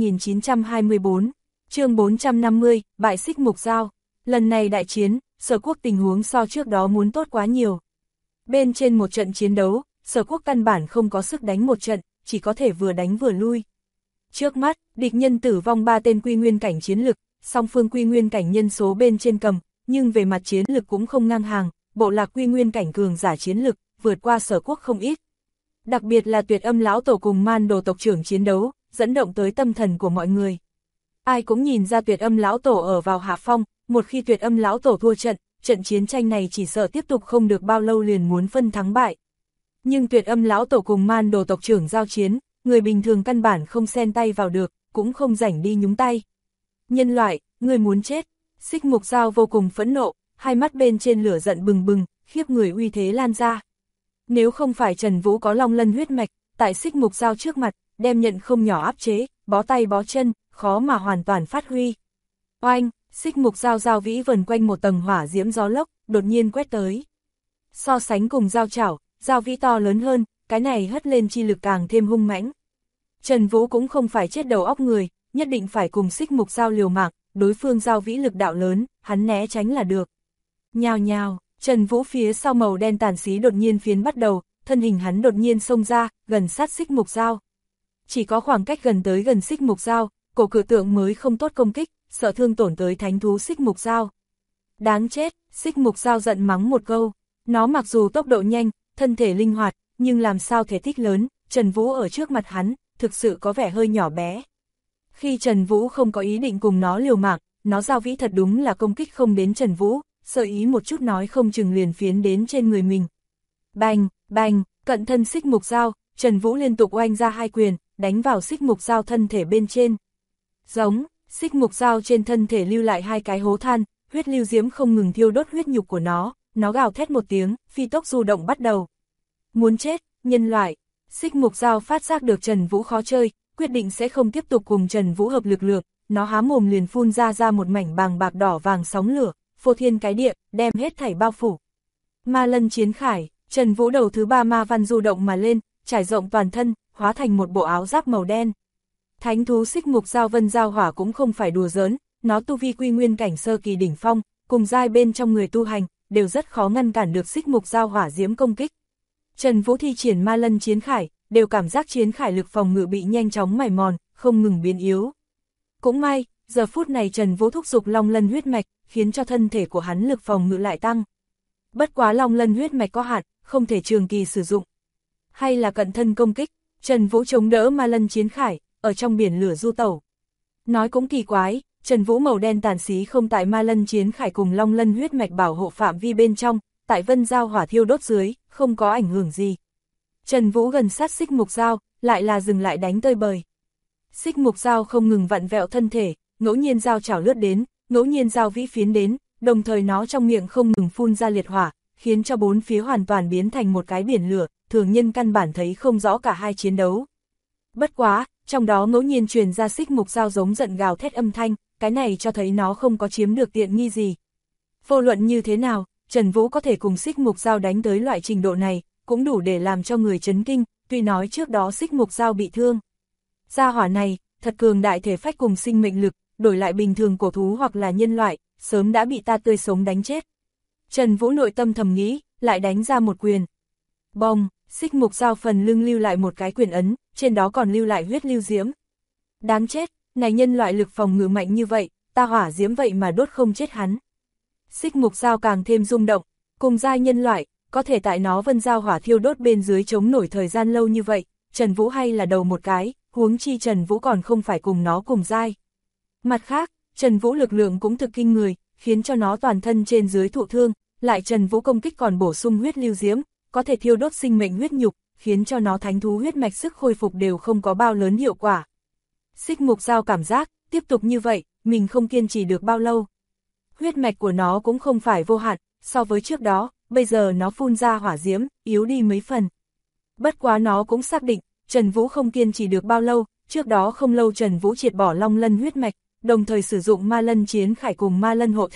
[SPEAKER 1] 2924, chương 450, bại Xích Mục Dao. Lần này đại chiến, Sở Quốc tình huống so trước đó muốn tốt quá nhiều. Bên trên một trận chiến đấu, Sở Quốc căn bản không có sức đánh một trận, chỉ có thể vừa đánh vừa lui. Trước mắt, địch nhân tử vong 3 tên quy nguyên cảnh chiến lực, song phương quy nguyên cảnh nhân số bên trên cầm, nhưng về mặt chiến lực cũng không ngang hàng, bộ lạc quy nguyên cảnh cường giả chiến lực, vượt qua Sở Quốc không ít. Đặc biệt là Tuyệt Âm lão tổ cùng Man Đồ tộc trưởng chiến đấu, dẫn động tới tâm thần của mọi người. Ai cũng nhìn ra Tuyệt Âm lão tổ ở vào hạ phong, một khi Tuyệt Âm lão tổ thua trận, trận chiến tranh này chỉ sợ tiếp tục không được bao lâu liền muốn phân thắng bại. Nhưng Tuyệt Âm lão tổ cùng Man Đồ tộc trưởng giao chiến, người bình thường căn bản không xen tay vào được, cũng không rảnh đi nhúng tay. Nhân loại, người muốn chết. Xích Mục Dao vô cùng phẫn nộ, hai mắt bên trên lửa giận bừng bừng, khiếp người uy thế lan ra. Nếu không phải Trần Vũ có long lân huyết mạch, tại Xích Mục Dao trước mặt, đem nhận không nhỏ áp chế, bó tay bó chân, khó mà hoàn toàn phát huy. Oanh, Xích Mục Dao dao vĩ vần quanh một tầng hỏa diễm gió lốc, đột nhiên quét tới. So sánh cùng dao chảo, dao vĩ to lớn hơn, cái này hất lên chi lực càng thêm hung mãnh. Trần Vũ cũng không phải chết đầu óc người, nhất định phải cùng Xích Mục Dao liều mạng, đối phương dao vĩ lực đạo lớn, hắn né tránh là được. Nhào nhào, Trần Vũ phía sau màu đen tàn xí đột nhiên phiến bắt đầu, thân hình hắn đột nhiên xông ra, gần sát Xích Mục Dao. Chỉ có khoảng cách gần tới gần Xích Mục Dao, cổ cự tượng mới không tốt công kích, sợ thương tổn tới thánh thú Xích Mục Dao. Đáng chết, Xích Mục Dao giận mắng một câu, nó mặc dù tốc độ nhanh, thân thể linh hoạt, nhưng làm sao thể tích lớn, Trần Vũ ở trước mặt hắn, thực sự có vẻ hơi nhỏ bé. Khi Trần Vũ không có ý định cùng nó liều mạng, nó dao vĩ thật đúng là công kích không đến Trần Vũ, sợ ý một chút nói không chừng liền phiến đến trên người mình. Bành, bành, cận thân Xích Mục Dao, Trần Vũ liên tục oanh ra hai quyền, đánh vào Xích Mục Dao thân thể bên trên. Giống, Xích Mục Dao trên thân thể lưu lại hai cái hố than, huyết lưu diễm không ngừng thiêu đốt huyết nhục của nó gào thét một tiếng, phi tốc du động bắt đầu. Muốn chết, nhân loại. Xích Mục Dao phát giác được Trần Vũ khó chơi, quyết định sẽ không tiếp tục cùng Trần Vũ hợp lực lượng, nó há mồm liền phun ra một mảnh bàng bạc đỏ vàng sóng lửa, phô thiên cái địa, đem hết thảy bao phủ. Ma Lân Chiến Khải, Trần Vũ đầu thứ 3 ma văn du động mà lên, trải rộng toàn thân, hóa thành một bộ áo giáp màu đen. Thánh thú Xích Mục Dao Vân Dao Hỏa cũng không phải đùa giỡn, nó tu vi quy nguyên cảnh sơ kỳ đỉnh phong, cùng giai bên trong người tu hành, đều rất khó ngăn cản được Xích Mục Dao Hỏa diễm công kích. Trần Vũ thi triển Ma Lân Chiến Khải, đều cảm giác chiến khải lực phòng ngự bị nhanh chóng mài mòn, không ngừng biến yếu. Cũng may, giờ phút này Trần Vũ thúc dục long lân huyết mạch, khiến cho thân thể của hắn lực phòng ngự lại tăng. Bất quá long lân huyết mạch có hạn, không thể trường kỳ sử dụng. Hay là cận thân công kích, Trần Vũ chống đỡ Ma Lân Chiến Khải, ở trong biển lửa du tẩu. Nói cũng kỳ quái, Trần Vũ màu đen tàn xí không tại Ma Lân Chiến Khải cùng long lân huyết mạch bảo hộ phạm vi bên trong, tại Vân Dao Hỏa thiêu đốt dưới, không có ảnh hưởng gì. Trần Vũ gần sát Xích Mục Dao, lại là dừng lại đánh tơi bời. Xích Mục Dao không ngừng vặn vẹo thân thể, ngẫu nhiên dao chảo lướt đến, ngẫu nhiên dao vĩ phiến đến, đồng thời nó trong miệng không ngừng phun ra liệt hỏa, khiến cho bốn phía hoàn toàn biến thành một cái biển lửa, thường nhân căn bản thấy không rõ cả hai chiến đấu. Bất quá, trong đó ngẫu nhiên truyền ra Xích Mục Dao giống giận gào thét âm thanh, cái này cho thấy nó không có chiếm được tiện nghi gì. Vô luận như thế nào, Trần Vũ có thể cùng Xích Mục Dao đánh tới loại trình độ này, cũng đủ để làm cho người chấn kinh, tuy nói trước đó Xích Mục Dao bị thương. Gia hỏa này, thật cường đại thể phách cùng sinh mệnh lực, đổi lại bình thường cổ thú hoặc là nhân loại, sớm đã bị ta tươi sống đánh chết. Trần Vũ nội tâm thầm nghĩ, lại đánh ra một quyền. Bông, Xích Mục Dao phần lưng lưu lại một cái quyền ấn, trên đó còn lưu lại huyết lưu diễm. Đáng chết, này nhân loại lực phòng ngự mạnh như vậy, ta hỏa diễm vậy mà đốt không chết hắn. Xích Mục Dao càng thêm rung động, cùng giai nhân loại, có thể tại nó Vân Dao Hỏa thiêu đốt bên dưới chống nổi thời gian lâu như vậy, Trần Vũ hay là đầu một cái, huống chi Trần Vũ còn không phải cùng nó cùng giai. Mặt khác, Trần Vũ lực lượng cũng thực kinh người, khiến cho nó toàn thân trên dưới thụ thương, lại Trần Vũ công kích còn bổ sung huyết lưu diễm, có thể thiêu đốt sinh mệnh huyết nhục, khiến cho nó thánh thú huyết mạch sức khôi phục đều không có bao lớn hiệu quả. Xích Mục Dao cảm giác, tiếp tục như vậy, mình không kiên trì được bao lâu. Huyết mạch của nó cũng không phải vô hạn, so với trước đó, bây giờ nó phun ra hỏa diễm, yếu đi mấy phần. Bất quá nó cũng xác định, Trần Vũ không kiên trì được bao lâu, trước đó không lâu Trần Vũ triệt bỏ long lân huyết mạch, đồng thời sử dụng Ma Lân Chiến Khải cùng Ma Lân hộ thể,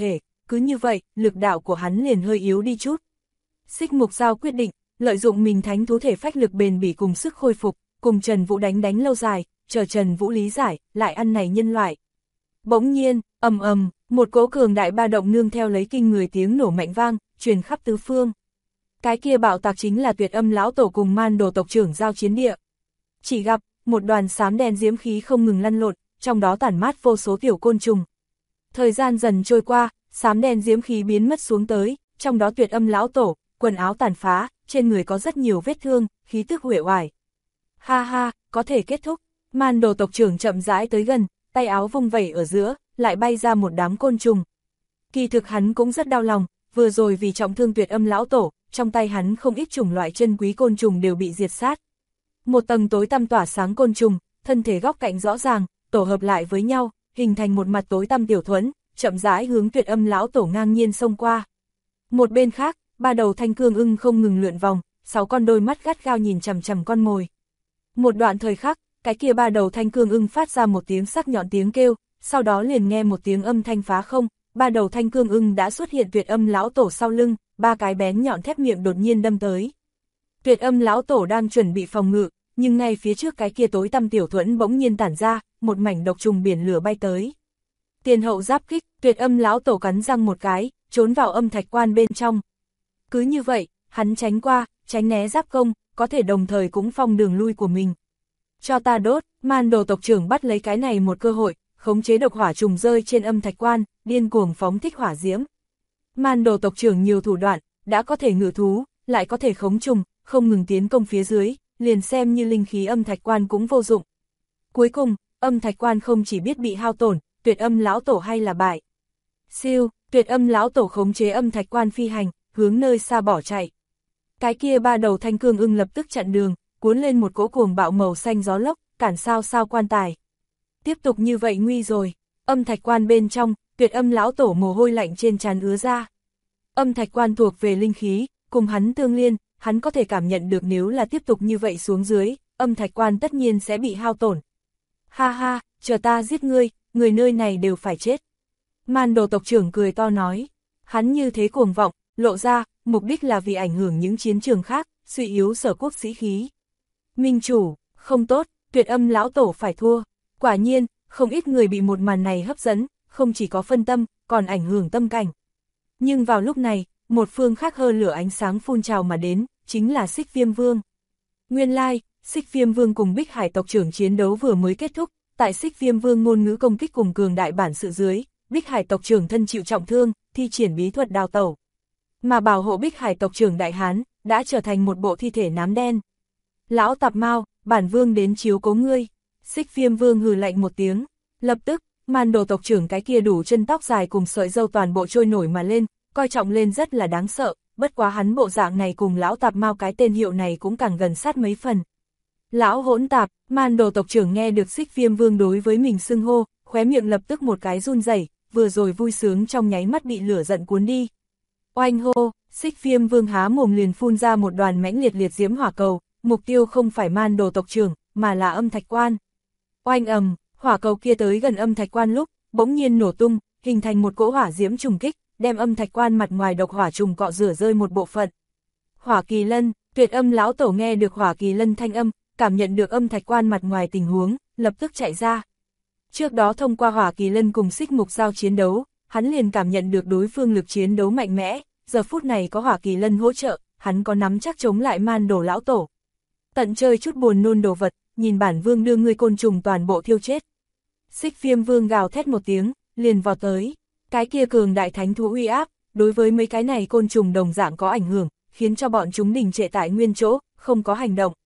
[SPEAKER 1] cứ như vậy, lực đạo của hắn liền hơi yếu đi chút. Xích Mục Dao quyết định, lợi dụng mình thánh thú thể phách lực bền bỉ cùng sức khôi phục, cùng Trần Vũ đánh lâu dài, chờ Trần Vũ lý giải, lại ăn này nhân loại. Bỗng nhiên, ầm ầm, một cỗ cường đại ba động nương theo lấy kinh người tiếng nổ mạnh vang, truyền khắp tứ phương. Cái kia bạo tạc chính là Tuyệt Âm lão tổ cùng Man Đồ tộc trưởng giao chiến địa. Chỉ gặp, một đoàn xám đen diễm khí không ngừng lăn lộn, trong đó tản mát vô số tiểu côn trùng. Thời gian dần trôi qua, xám đen diễm khí biến mất xuống tới, trong đó Tuyệt Âm lão tổ, quần áo tàn phá, trên người có rất nhiều vết thương, khí tức uể oải. Ha ha, có thể kết thúc. Man Đồ tộc trưởng chậm rãi tới gần, tay áo vung vẩy ở giữa, lại bay ra một đám côn trùng. Kỳ thực hắn cũng rất đau lòng, vừa rồi vì trọng thương Tuyệt Âm lão tổ, trong tay hắn không ít chủng loại chân quý côn trùng đều bị diệt sát. Một tầng tối tăm tỏa sáng côn trùng, thân thể góc cạnh rõ ràng, tổ hợp lại với nhau, hình thành một mặt tối tăm tiểu thuẫn, chậm rãi hướng Tuyệt Âm lão tổ ngang nhiên xông qua. Một bên khác, ba đầu thanh cương ưng không ngừng lượn vòng, 6 con đôi mắt gắt gao nhìn chằm chằm con mồi. Một đoạn thời khắc, cái kia ba đầu thanh cương ưng phát ra một tiếng sắc nhọn tiếng kêu, sau đó liền nghe một tiếng âm thanh phá không, ba đầu thanh cương ưng đã xuất hiện Tuyệt Âm lão tổ sau lưng, ba cái bén nhọn thép miệng đột nhiên đâm tới. Tuyệt Âm lão tổ đang chuẩn bị phòng ngự, nhưng ngay phía trước cái kia tối tăm tiểu thuẫn bỗng nhiên tản ra, một mảnh độc trùng biển lửa bay tới. Tiền hậu giáp kích, Tuyệt Âm lão tổ cắn răng một cái, trốn vào âm thạch quan bên trong. Cứ như vậy, hắn tránh qua, tránh né giáp công, có thể đồng thời cũng phong đường lui của mình. Cho ta đốt, Man Đồ tộc trưởng bắt lấy cái này một cơ hội, khống chế độc hỏa trùng rơi trên âm thạch quan, điên cuồng phóng thích hỏa diễm. Man Đồ tộc trưởng nhiều thủ đoạn, đã có thể ngự thú, lại có thể khống trùng, không ngừng tiến công phía dưới, liền xem như linh khí âm thạch quan cũng vô dụng. Cuối cùng, âm thạch quan không chỉ biết bị hao tổn, Tuyệt Âm lão tổ hay là bại. Siêu, Tuyệt Âm lão tổ khống chế âm thạch quan phi hành, hướng nơi xa bỏ chạy. Cái kia ba đầu thanh cương ưng lập tức chặn đường, cuốn lên một cỗ cuồng bạo màu xanh gió lốc, cản sao quan tài. Tiếp tục như vậy nguy rồi. Âm thạch quan bên trong, Tuyệt Âm lão tổ mồ hôi lạnh trên trán ứa ra. Âm thạch quan thuộc về linh khí, cùng hắn tương liên, hắn có thể cảm nhận được nếu là tiếp tục như vậy xuống dưới, âm thạch quan tất nhiên sẽ bị hao tổn. Ha ha, chờ ta giết ngươi, người nơi này đều phải chết. Man Đồ tộc trưởng cười to nói, hắn như thế cuồng vọng, lộ ra, mục đích là vì ảnh hưởng những chiến trường khác, suy yếu Sở quốc sĩ khí. Minh chủ, không tốt, Tuyệt Âm lão tổ phải thua. Quả nhiên, không ít người bị một màn này hấp dẫn, không chỉ có phân tâm, còn ảnh hưởng tâm cảnh. Nhưng vào lúc này, một phương khác hơn lửa ánh sáng phun trào mà đến, chính là Xích Viêm Vương. Nguyên lai, Xích Viêm Vương cùng Bích Hải tộc trưởng chiến đấu vừa mới kết thúc, tại Xích Viêm Vương ngôn ngữ công kích cùng cường đại bản sự dưới, Bích Hải tộc trưởng thân chịu trọng thương, thi triển bí thuật đào tẩu. Mà bảo hộ Bích Hải tộc trưởng Đại Hán, đã trở thành một bộ thi thể nám đen. Lão Tạp Mao, bản vương đến chiếu cố ngươi. Xích Viêm Vương hừ lạnh một tiếng, lập tức, Man Đồ tộc trưởng cái kia đủ chân tóc dài cùng sợi râu toàn bộ trôi nổi mà lên, coi trọng lên rất là đáng sợ, bất quá hắn bộ dạng này cùng lão Tạp Mao cái tên hiệu này cũng càng gần sát mấy phần. Lão hỗn tạp, Man Đồ tộc trưởng nghe được Xích Viêm Vương đối với mình xưng hô, khóe miệng lập tức một cái run rẩy, vừa rồi vui sướng trong nháy mắt bị lửa giận cuốn đi. Oanh hô, Xích Viêm Vương há mồm liền phun ra một đoàn mãnh liệt diễm hỏa cầu, mục tiêu không phải Man Đồ tộc trưởng, mà là âm thạch quan. Oanh ầm, hỏa cầu kia tới gần âm thạch quan lúc, bỗng nhiên nổ tung, hình thành một cỗ hỏa diễm trùng kích, đem âm thạch quan mặt ngoài độc hỏa trùng cọ rửa rơi một bộ phận. Hỏa Kỳ Lân, Tuyệt Âm lão tổ nghe được Hỏa Kỳ Lân thanh âm, cảm nhận được âm thạch quan mặt ngoài tình huống, lập tức chạy ra. Trước đó thông qua Hỏa Kỳ Lân cùng Xích Mục Dao chiến đấu, hắn liền cảm nhận được đối phương lực chiến đấu mạnh mẽ, giờ phút này có Hỏa Kỳ Lân hỗ trợ, hắn có nắm chắc chống lại Man Đồ lão tổ. Tận chơi chút buồn nôn đồ vật, nhìn bản vương đưa ngươi côn trùng toàn bộ thiêu chết. Xích Viêm Vương gào thét một tiếng, liền vào tới. Cái kia cường đại thánh thú uy áp, đối với mấy cái này côn trùng đồng dạng có ảnh hưởng, khiến cho bọn chúng đình trệ tại nguyên chỗ, không có hành động.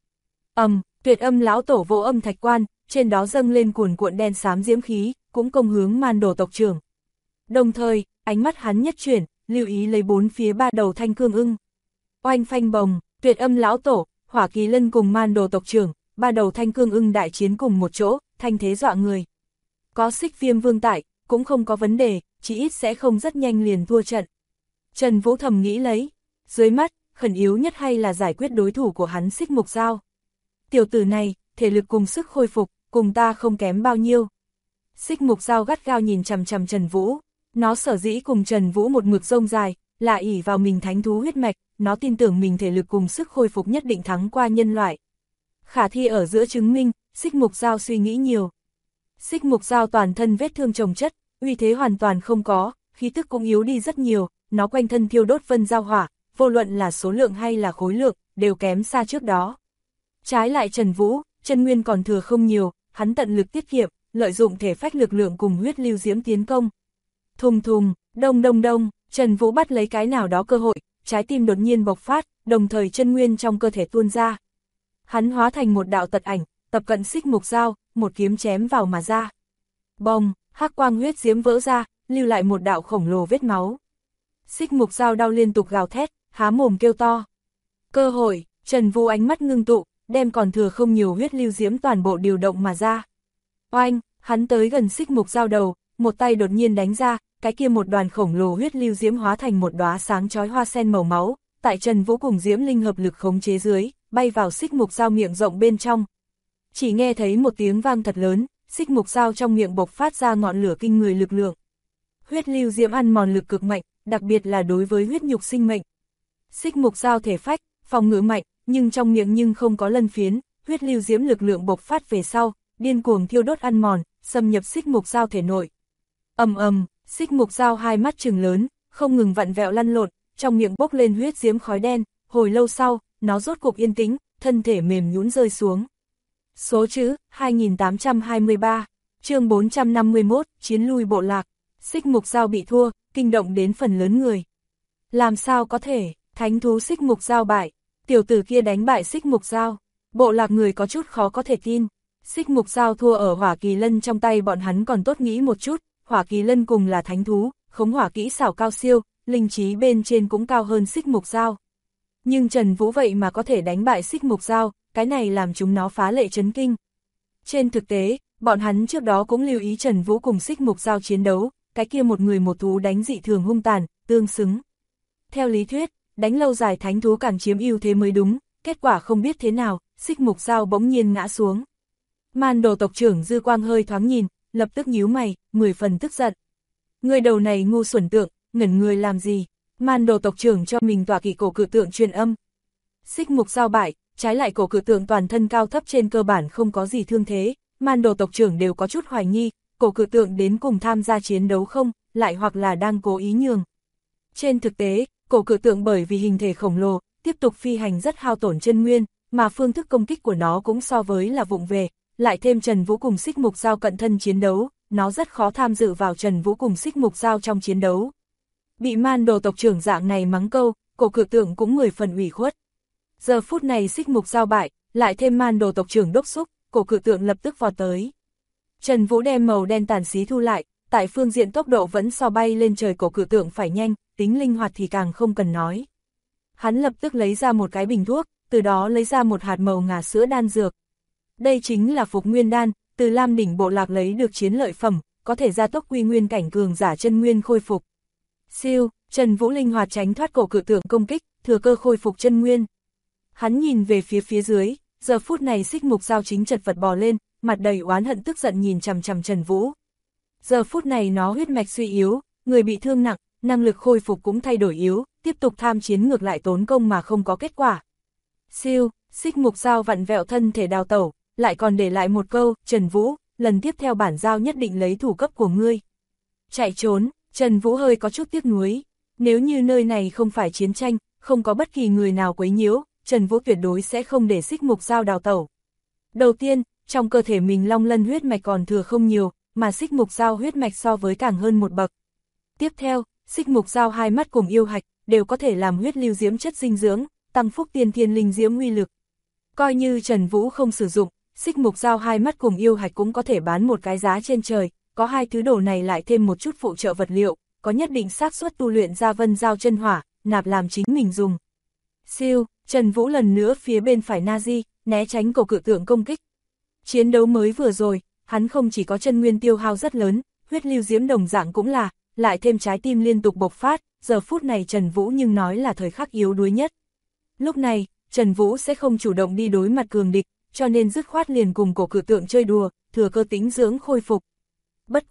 [SPEAKER 1] Tuyệt Âm lão tổ vỗ âm thạch quan, trên đó dâng lên cuồn cuộn đen xám diễm khí, cũng công hướng Man Đồ tộc trưởng. Đồng thời, ánh mắt hắn nhất chuyển, lưu ý lấy bốn phía ba đầu thanh cương ưng. Oanh phanh bồng, Tuyệt Âm lão tổ, Hỏa Kỳ Lân cùng Man Đồ tộc trưởng, ba đầu thanh cương ưng đại chiến cùng một chỗ, thanh thế dọa người. Có Xích Viêm Vương tại, cũng không có vấn đề, chỉ ít sẽ không rất nhanh liền thua trận. Trần Vũ thầm nghĩ lấy, dưới mắt, khẩn yếu nhất hay là giải quyết đối thủ của hắn Xích Mục Dao. Tiểu tử này, thể lực cùng sức khôi phục, cùng ta không kém bao nhiêu. Xích Mục Dao gắt gao nhìn chằm chằm Trần Vũ, Nó sở dĩ cùng Trần Vũ một mực rông dài, là ỷ vào mình thánh thú huyết mạch, nó tin tưởng mình thể lực cùng sức khôi phục nhất định thắng qua nhân loại. Khả thi ở giữa chứng minh, Xích Mục Dao suy nghĩ nhiều. Xích Mục Dao toàn thân vết thương chồng chất, uy thế hoàn toàn không có, khí tức cũng yếu đi rất nhiều, nó quanh thân thiêu đốt vân giao hỏa, vô luận là số lượng hay là khối lượng, đều kém xa trước đó. Trái lại Trần Vũ, chân nguyên còn thừa không nhiều, hắn tận lực tiết kiệm, lợi dụng thể phách lực lượng cùng huyết lưu diễm tiến công. Thùng thùng, đông đông đông, Trần Vũ bắt lấy cái nào đó cơ hội, trái tim đột nhiên bộc phát, đồng thời chân nguyên trong cơ thể tuôn ra. Hắn hóa thành một đạo tật ảnh, tập cận Xích Mục Dao, một kiếm chém vào mà ra. Bồng, hắc quang huyết diễm vỡ ra, lưu lại một đạo khổng lồ vết máu. Xích Mục Dao đau liên tục gào thét, há mồm kêu to. Cơ hội, Trần Vũ ánh mắt ngưng tụ, đem còn thừa không nhiều huyết lưu diễm toàn bộ điều động mà ra. Oanh, hắn tới gần Xích Mục Dao đầu, một tay đột nhiên đánh ra, cái kia một đoàn khổng lồ huyết lưu diễm hóa thành một đóa sáng chói hoa sen màu máu, tại Trần Vũ cùng diễm linh hợp lực khống chế dưới, bay vào Xích Mục Dao miệng rộng bên trong. Chỉ nghe thấy một tiếng vang thật lớn, Xích Mục Dao trong miệng bộc phát ra ngọn lửa kinh người lực lượng. Huyết lưu diễm ăn mòn lực cực mạnh, đặc biệt là đối với huyết nhục sinh mệnh. Xích Mục Dao thể phách, phòng ngự mạnh, nhưng trong miệng nhưng không có lân phiến, huyết lưu diễm lực lượng bộc phát về sau, điên cuồng thiêu đốt ăn mòn, xâm nhập Xích Mục Dao thể nội. Ầm ầm, Xích Mục Dao hai mắt trừng lớn, không ngừng vặn vẹo lăn lộn, trong miệng bốc lên huyết diễm khói đen, hồi lâu sau, nó rốt cục yên tĩnh, thân thể mềm nhũn rơi xuống. Số chữ 2823, chương 451, chiến lui bộ lạc. Xích Mục Dao bị thua, kinh động đến phần lớn người. Làm sao có thể, thánh thú Xích Mục Dao bại, tiểu tử kia đánh bại Xích Mục Dao. Bộ lạc người có chút khó có thể tin. Xích Mục Dao thua ở Hỏa Kỳ Lân trong tay bọn hắn còn tốt nghĩ một chút, Hỏa Kỳ Lân cùng là thánh thú, khống hỏa kỹ xảo cao siêu, linh trí bên trên cũng cao hơn Xích Mục Dao. Nhưng Trần Vũ vậy mà có thể đánh bại Xích Mục Dao, cái này làm chúng nó phá lệ chấn kinh. Trên thực tế, bọn hắn trước đó cũng lưu ý Trần Vũ cùng Xích Mục Dao chiến đấu, cái kia một người một thú đánh dị thường hung tàn, tương xứng. Theo lý thuyết, đánh lâu dài thánh thú càng chiếm ưu thế mới đúng, kết quả không biết thế nào, Xích Mục Dao bỗng nhiên ngã xuống. Man Đồ tộc trưởng Dư Quang hơi thoáng nhìn, lập tức nhíu mày, 10 phần tức giận. Người đầu này ngu xuẩn tượng, ngẩn người làm gì? Man Đồ tộc trưởng cho mình tọa kỵ cổ cự tượng truyền âm. Xích Mục Dao bại, trái lại cổ cự tượng toàn thân cao thấp trên cơ bản không có gì thương thế, Man Đồ tộc trưởng đều có chút hoài nghi, cổ cự tượng đến cùng tham gia chiến đấu không, lại hoặc là đang cố ý nhường. Trên thực tế, cổ cự tượng bởi vì hình thể khổng lồ, tiếp tục phi hành rất hao tổn chân nguyên, mà phương thức công kích của nó cũng so với là vụng về, lại thêm Trần Vũ cùng Xích Mục Dao cận thân chiến đấu, nó rất khó tham dự vào Trần Vũ cùng Xích Mục Dao trong chiến đấu. Bị Man Đồ tộc trưởng dạng này mắng câu, cổ cự tượng cũng 10 phần ủy khuất. Giờ phút này Xích Mục Dao bại, lại thêm Man Đồ tộc trưởng đốc xúc, cổ cự tượng lập tức vọt tới. Trần Vũ đem màu đen tàn xí thu lại, tại phương diện tốc độ vẫn so bay lên trời cổ cự tượng phải nhanh, tính linh hoạt thì càng không cần nói. Hắn lập tức lấy ra một cái bình thuốc, từ đó lấy ra một hạt màu ngà sữa đan dược. Đây chính là Phục Nguyên đan, từ Lam đỉnh bộ lạc lấy được chiến lợi phẩm, có thể gia tốc quy nguyên cảnh cường giả chân nguyên khôi phục. Siêu, Trần Vũ linh hoạt tránh thoát cổ cự tượng công kích, thừa cơ khôi phục chân nguyên. Hắn nhìn về phía dưới, giờ phút này Xích Mục Dao chính chật vật bò lên, mặt đầy oán hận tức giận nhìn chằm chằm Trần Vũ. Giờ phút này nó huyết mạch suy yếu, người bị thương nặng, năng lực khôi phục cũng thay đổi yếu, tiếp tục tham chiến ngược lại tốn công mà không có kết quả. Siêu, Xích Mục Dao vặn vẹo thân thể đào tẩu, lại còn để lại một câu, Trần Vũ, lần tiếp theo bản giao nhất định lấy thủ cấp của ngươi. Chạy trốn, Trần Vũ hơi có chút tiếc nuối, nếu như nơi này không phải chiến tranh, không có bất kỳ người nào quấy nhiễu, Trần Vũ tuyệt đối sẽ không để Xích Mục Dao đào tẩu. Đầu tiên, trong cơ thể mình long lân huyết mạch còn thừa không nhiều, mà Xích Mục Dao huyết mạch so với càng hơn một bậc. Tiếp theo, Xích Mục Dao hai mắt cùng yêu hạch, đều có thể làm huyết lưu diễm chất dinh dưỡng, tăng phúc tiên thiên linh diễm uy lực. Coi như Trần Vũ không sử dụng, Xích Mục Dao hai mắt cùng yêu hạch cũng có thể bán một cái giá trên trời, có hai thứ đồ này lại thêm một chút phụ trợ vật liệu, có nhất định xác suất tu luyện ra vân giao chân hỏa, nạp làm chính mình dùng. Siêu, Trần Vũ lần nữa phía bên phải Nazi, né tránh cổ cự tượng công kích. Chiến đấu mới vừa rồi, hắn không chỉ có chân nguyên tiêu hao rất lớn, huyết lưu diễm đồng dạng cũng là, lại thêm trái tim liên tục bộc phát, giờ phút này Trần Vũ nhưng nói là thời khắc yếu đuối nhất. Lúc này, Trần Vũ sẽ không chủ động đi đối mặt cường địch, cho nên dứt khoát liền cùng cổ cự tượng chơi đùa, thừa cơ tĩnh dưỡng khôi phục. Bất quá,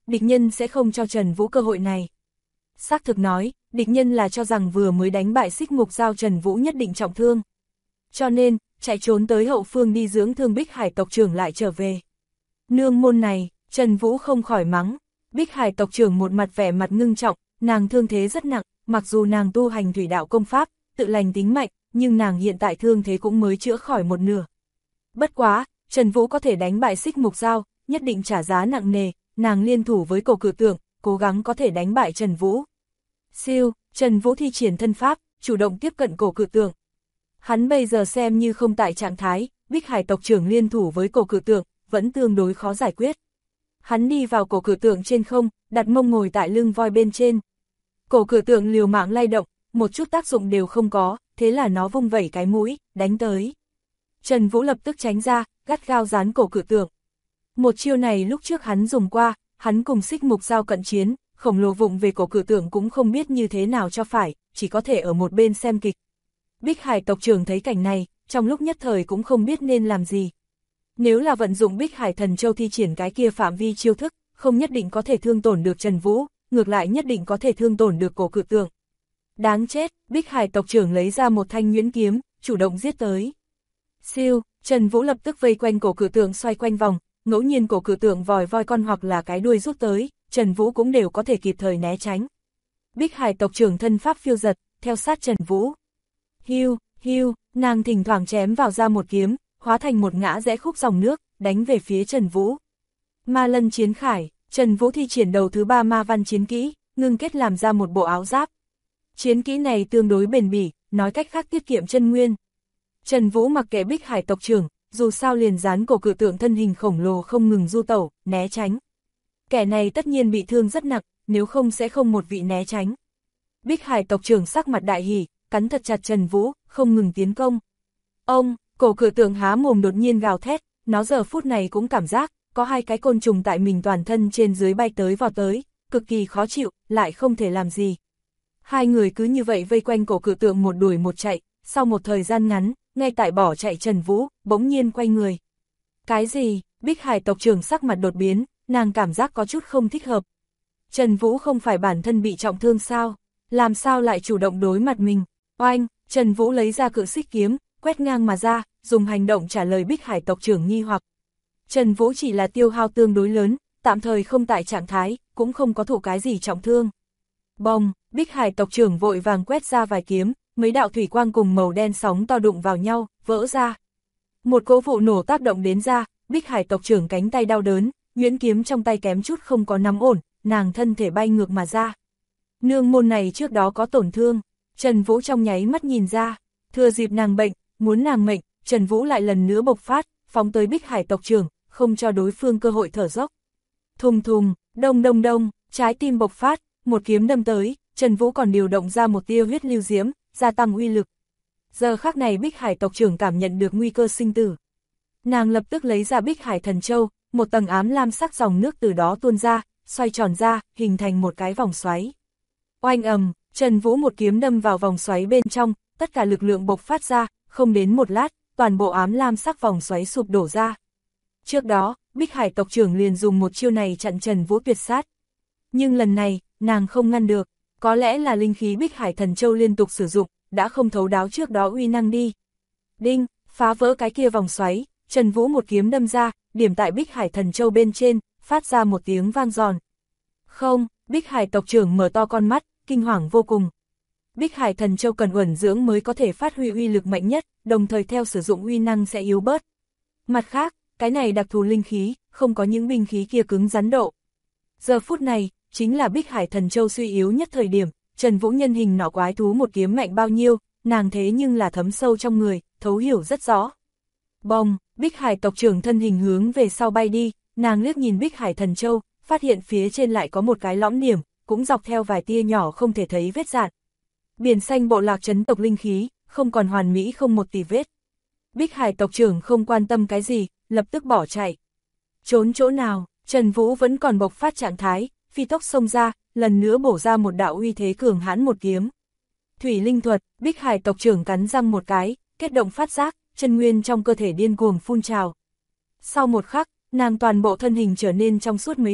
[SPEAKER 1] địch nhân sẽ không cho Trần Vũ cơ hội này. Xác thực nói, địch nhân là cho rằng vừa mới đánh bại Xích Mục Dao Trần Vũ nhất định trọng thương. Cho nên, chạy trốn tới hậu phương đi dưỡng thương Bích Hải tộc trưởng lại trở về. Nương môn này, Trần Vũ không khỏi mắng. Bích Hải tộc trưởng một mặt vẻ mặt ngưng trọng, nàng thương thế rất nặng, mặc dù nàng tu hành thủy đạo công pháp, tự lành tính mạnh, nhưng nàng hiện tại thương thế cũng mới chữa khỏi một nửa. Bất quá, Trần Vũ có thể đánh bại Xích Mục Dao, nhất định trả giá nặng nề, nàng liên thủ với Cổ Cự Tượng, cố gắng có thể đánh bại Trần Vũ. Siêu, Trần Vũ thi triển thân pháp, chủ động tiếp cận Cổ Cự Tượng. Hắn bây giờ xem như không tại trạng thái, Bích Hải tộc trưởng liên thủ với Cổ Cự Tượng, vẫn tương đối khó giải quyết. Hắn đi vào Cổ Cự Tượng trên không, đặt mông ngồi tại lưng voi bên trên. Cổ Cự Tượng liều mạng lay động, một chút tác dụng đều không có, thế là nó vung vẩy cái mũi, đánh tới. Trần Vũ lập tức tránh ra, gắt gao dán Cổ Cự Tượng. Một chiêu này lúc trước hắn dùng qua, hắn cùng Xích Mục Dao cận chiến, khổng lồ vụng về Cổ Cự Tượng cũng không biết như thế nào cho phải, chỉ có thể ở một bên xem kịch. Bích Hải tộc trưởng thấy cảnh này, trong lúc nhất thời cũng không biết nên làm gì. Nếu là vận dụng Bích Hải Thần Châu thi triển cái kia phạm vi chiêu thức, không nhất định có thể thương tổn được Trần Vũ, ngược lại nhất định có thể thương tổn được Cổ Cự Tượng. Đáng chết, Bích Hải tộc trưởng lấy ra một thanh nhuyễn kiếm, chủ động giết tới. Siêu, Trần Vũ lập tức vây quanh Cổ Cự Tượng xoay quanh vòng, ngẫu nhiên Cổ Cự Tượng vòi voi con hoặc là cái đuôi rút tới, Trần Vũ cũng đều có thể kịp thời né tránh. Bích Hải tộc trưởng thân pháp phiêu giật, theo sát Trần Vũ. Hiu, hiu, nàng thỉnh thoảng chém vào ra một kiếm, hóa thành một ngã rẽ khúc dòng nước, đánh về phía Trần Vũ. Ma Lân Chiến Khải, Trần Vũ thi triển đầu thứ 3 ma văn chiến kỹ, ngưng kết làm ra một bộ áo giáp. Chiến kỹ này tương đối bền bỉ, nói cách khác tiết kiệm chân nguyên. Trần Vũ mặc kệ Bích Hải tộc trưởng, dù sao liền dán Cổ Cự Tượng thân hình khổng lồ không ngừng du tẩu, né tránh. Kẻ này tất nhiên bị thương rất nặng, nếu không sẽ không một vị né tránh. Bích Hải tộc trưởng sắc mặt đại hỉ, cắn thật chặt Trần Vũ, không ngừng tiến công. Ông, Cổ Cự Tượng há mồm đột nhiên gào thét, nó giờ phút này cũng cảm giác, có hai cái côn trùng tại mình toàn thân trên dưới bay tới vào tới, cực kỳ khó chịu, lại không thể làm gì. Hai người cứ như vậy vây quanh Cổ Cự Tượng một đuổi một chạy, sau một thời gian ngắn, ngay tại bỏ chạy Trần Vũ, bỗng nhiên quay người. Cái gì? Bích Hải tộc trưởng sắc mặt đột biến, nàng cảm giác có chút không thích hợp. Trần Vũ không phải bản thân bị trọng thương sao? Làm sao lại chủ động đối mặt mình? Oanh, Trần Vũ lấy ra cự xích kiếm, quét ngang mà ra, dùng hành động trả lời Bích Hải tộc trưởng nghi hoặc. Trần Vũ chỉ là tiêu hao tương đối lớn, tạm thời không tại trạng thái, cũng không có thụ cái gì trọng thương. Bồng, Bích Hải tộc trưởng vội vàng quét ra vài kiếm, mấy đạo thủy quang cùng màu đen sóng to đụng vào nhau, vỡ ra. Một cỗ vụ nổ tác động đến ra, Bích Hải tộc trưởng cánh tay đau đớn, nhuyễn kiếm trong tay kém chút không có nắm ổn, nàng thân thể bay ngược mà ra. Nương môn này trước đó có tổn thương, Trần Vũ trong nháy mắt nhìn ra, thừa dịp nàng bệnh, muốn nàng mệnh, Trần Vũ lại lần nữa bộc phát, phóng tới Bích Hải tộc trưởng, không cho đối phương cơ hội thở dốc. Thùng thùng, đông đông đông, trái tim bộc phát, một kiếm đâm tới, Trần Vũ còn điều động ra một tia huyết lưu diễm, gia tăng uy lực. Giờ khắc này Bích Hải tộc trưởng cảm nhận được nguy cơ sinh tử. Nàng lập tức lấy ra Bích Hải Thần Châu, một tầng ám lam sắc dòng nước từ đó tuôn ra, xoay tròn ra, hình thành một cái vòng xoáy. Oanh ầm, Trần Vũ một kiếm đâm vào vòng xoáy bên trong, tất cả lực lượng bộc phát ra, không đến một lát, toàn bộ ám lam sắc vòng xoáy sụp đổ ra. Trước đó, Bích Hải tộc trưởng liền dùng một chiêu này chặn Trần Vũ tuyệt sát. Nhưng lần này, nàng không ngăn được, có lẽ là linh khí Bích Hải Thần Châu liên tục sử dụng, đã không thấu đáo trước đó uy năng đi. Đinh, phá vỡ cái kia vòng xoáy, Trần Vũ một kiếm đâm ra, điểm tại Bích Hải Thần Châu bên trên, phát ra một tiếng vang giòn. Không, Bích Hải tộc trưởng mở to con mắt, kinh hoàng vô cùng. Bích Hải Thần Châu cần uẩn dưỡng mới có thể phát huy uy lực mạnh nhất, đồng thời theo sử dụng uy năng sẽ yếu bớt. Mặt khác, cái này đặc thù linh khí, không có những binh khí kia cứng rắn độ. Giờ phút này, chính là Bích Hải Thần Châu suy yếu nhất thời điểm, Trần Vũ nhân hình nọ quái thú một kiếm mạnh bao nhiêu, nàng thế nhưng là thấm sâu trong người, thấu hiểu rất rõ. Bồng, Bích Hải tộc trưởng thân hình hướng về sau bay đi, nàng liếc nhìn Bích Hải Thần Châu, phát hiện phía trên lại có một cái lõm điểm, cũng dọc theo vài tia nhỏ không thể thấy vết rạn. Biển xanh bộ lạc trấn tộc linh khí, không còn hoàn mỹ không một tì vết. Bích Hải tộc trưởng không quan tâm cái gì, lập tức bỏ chạy. Trốn chỗ nào, Trần Vũ vẫn còn bộc phát trạng thái, phi tốc xông ra, lần nữa bổ ra một đạo uy thế cường hãn một kiếm. Thủy linh thuật, Bích Hải tộc trưởng cắn răng một cái, kết động phát giác, chân nguyên trong cơ thể điên cuồng phun trào. Sau một khắc, nàng toàn bộ thân hình trở nên trong suốt mấy phần,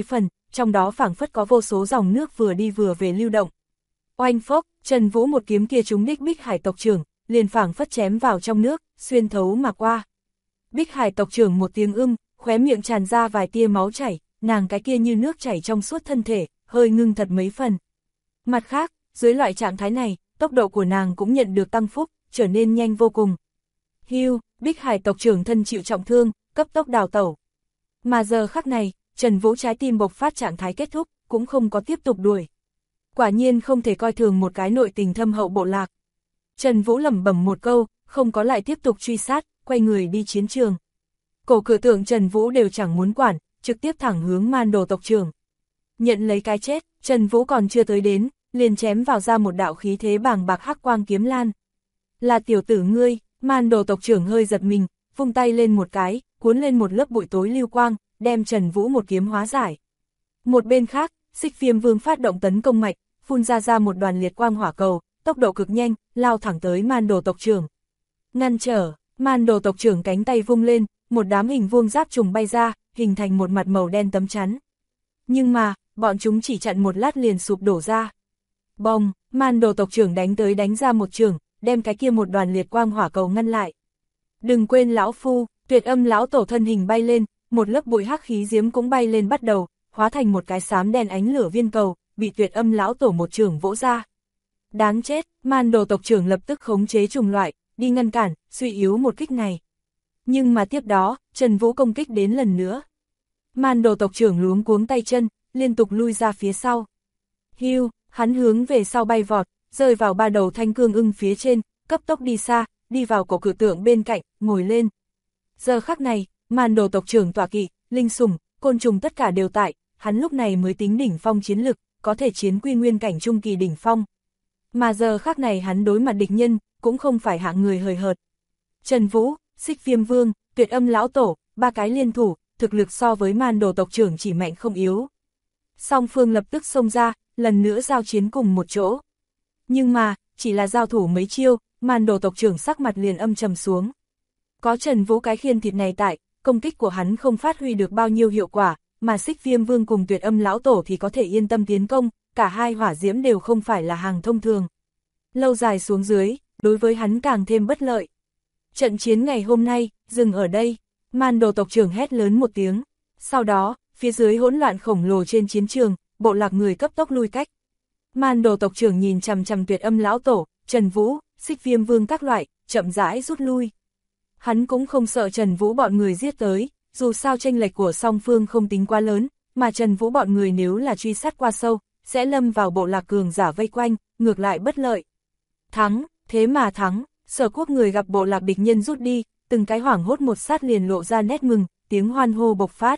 [SPEAKER 1] trong đó phảng phất có vô số dòng nước vừa đi vừa về lưu động. Oanh phốc, Trần Vũ một kiếm kia trúng đích Bích Hải tộc trưởng, liền phảng phất chém vào trong nước, xuyên thấu mà qua. Bích Hải tộc trưởng một tiếng khóe miệng tràn ra vài tia máu chảy, nàng cái kia như nước chảy trong suốt thân thể, hơi ngưng thật mấy phần. Mặt khác, dưới loại trạng thái này, tốc độ của nàng cũng nhận được tăng phúc, trở nên nhanh vô cùng. Hưu, Bích Hải tộc trưởng thân chịu trọng thương, cấp tốc đào tẩu. Mà giờ khắc này, Trần Vũ trái tim bộc phát trạng thái kết thúc, cũng không có tiếp tục đuổi. Quả nhiên không thể coi thường một cái nội tình thâm hậu bộ lạc. Trần Vũ lẩm bẩm một câu, không có lại tiếp tục truy sát, quay người đi chiến trường. Cổ cự tượng Trần Vũ đều chẳng muốn quản, trực tiếp thẳng hướng Man Đồ tộc trưởng. Nhận lấy cái chết, Trần Vũ còn chưa tới đến, liền chém vào ra một đạo khí thế bàng bạc hắc quang kiếm lan. Là tiểu tử ngươi, Man Đồ tộc trưởng hơi giật mình, vung tay lên một cái, cuốn lên một lớp bụi tối lưu quang, đem Trần Vũ một kiếm hóa giải. Một bên khác, Xích Viêm Vương phát động tấn công mạch, phun ra một đoàn liệt quang hỏa cầu, tốc độ cực nhanh, lao thẳng tới Man Đồ tộc trưởng. Ngăn trở, Man Đồ tộc trưởng cánh tay vung lên, một đám hình vuông giáp trùng bay ra, hình thành một mặt màu đen tấm chắn. Nhưng mà, bọn chúng chỉ chặn một lát liền sụp đổ ra. Bông, Man Đồ tộc trưởng đánh ra một trường, đem cái kia một đoàn liệt quang hỏa cầu ngăn lại. Đừng quên lão phu, Tuyệt Âm lão tổ thân hình bay lên, một lớp bụi hắc khí diếm cũng bay lên bắt đầu, hóa thành một cái xám đen ánh lửa viên cầu, bị Tuyệt Âm lão tổ một trường vỗ ra. Đáng chết, Man Đồ tộc trưởng lập tức khống chế trùng loại, đi ngăn cản, suy yếu một kích này. Nhưng mà tiếp đó, Trần Vũ công kích đến lần nữa. Man Đồ tộc trưởng luống cuống tay chân, liên tục lui ra phía sau. Hưu, hắn hướng về sau bay vọt, rơi vào ba đầu thanh cương ưng phía trên, cấp tốc đi xa, đi vào cổ cự tượng bên cạnh, ngồi lên. Giờ khắc này, Man Đồ tộc trưởng tọa kỵ, linh sủng, côn trùng tất cả đều tại, hắn lúc này mới tính đỉnh phong chiến lực, có thể chiến quy nguyên cảnh trung kỳ đỉnh phong. Mà giờ khắc này hắn đối mặt địch nhân, cũng không phải hạng người hời hợt. Trần Vũ, Xích Viêm Vương, Tuyệt Âm lão tổ, ba cái liên thủ, thực lực so với Man Đồ tộc trưởng chỉ mạnh không yếu. Song phương lập tức xông ra, lần nữa giao chiến cùng một chỗ. Nhưng mà, chỉ là giao thủ mấy chiêu, Man Đồ tộc trưởng sắc mặt liền âm trầm xuống. Có Trần Vũ cái khiên thịt này tại, công kích của hắn không phát huy được bao nhiêu hiệu quả, mà Xích Viêm Vương cùng Tuyệt Âm lão tổ thì có thể yên tâm tiến công, cả hai hỏa diễm đều không phải là hàng thông thường. Lâu dài xuống dưới, đối với hắn càng thêm bất lợi. Trận chiến ngày hôm nay, dừng ở đây, Man Đồ tộc trưởng hét lớn một tiếng. Sau đó, phía dưới hỗn loạn khổng lồ trên chiến trường, bộ lạc người cấp tốc lui cách. Man Đồ tộc trưởng nhìn chằm chằm Tuyệt Âm lão tổ, Trần Vũ, Xích Viêm Vương các loại, chậm rãi rút lui. Hắn cũng không sợ Trần Vũ bọn người giết tới, dù sao chênh lệch của song phương không tính quá lớn, mà Trần Vũ bọn người nếu là truy sát qua sâu, sẽ lâm vào bộ lạc cường giả vây quanh, ngược lại bất lợi. Thắng, thế mà thắng, Sở Quốc người gặp bộ lạc địch nhân rút đi, từng cái hoảng hốt một sát liền lộ ra nét mừng, tiếng hoan hô bộc phát.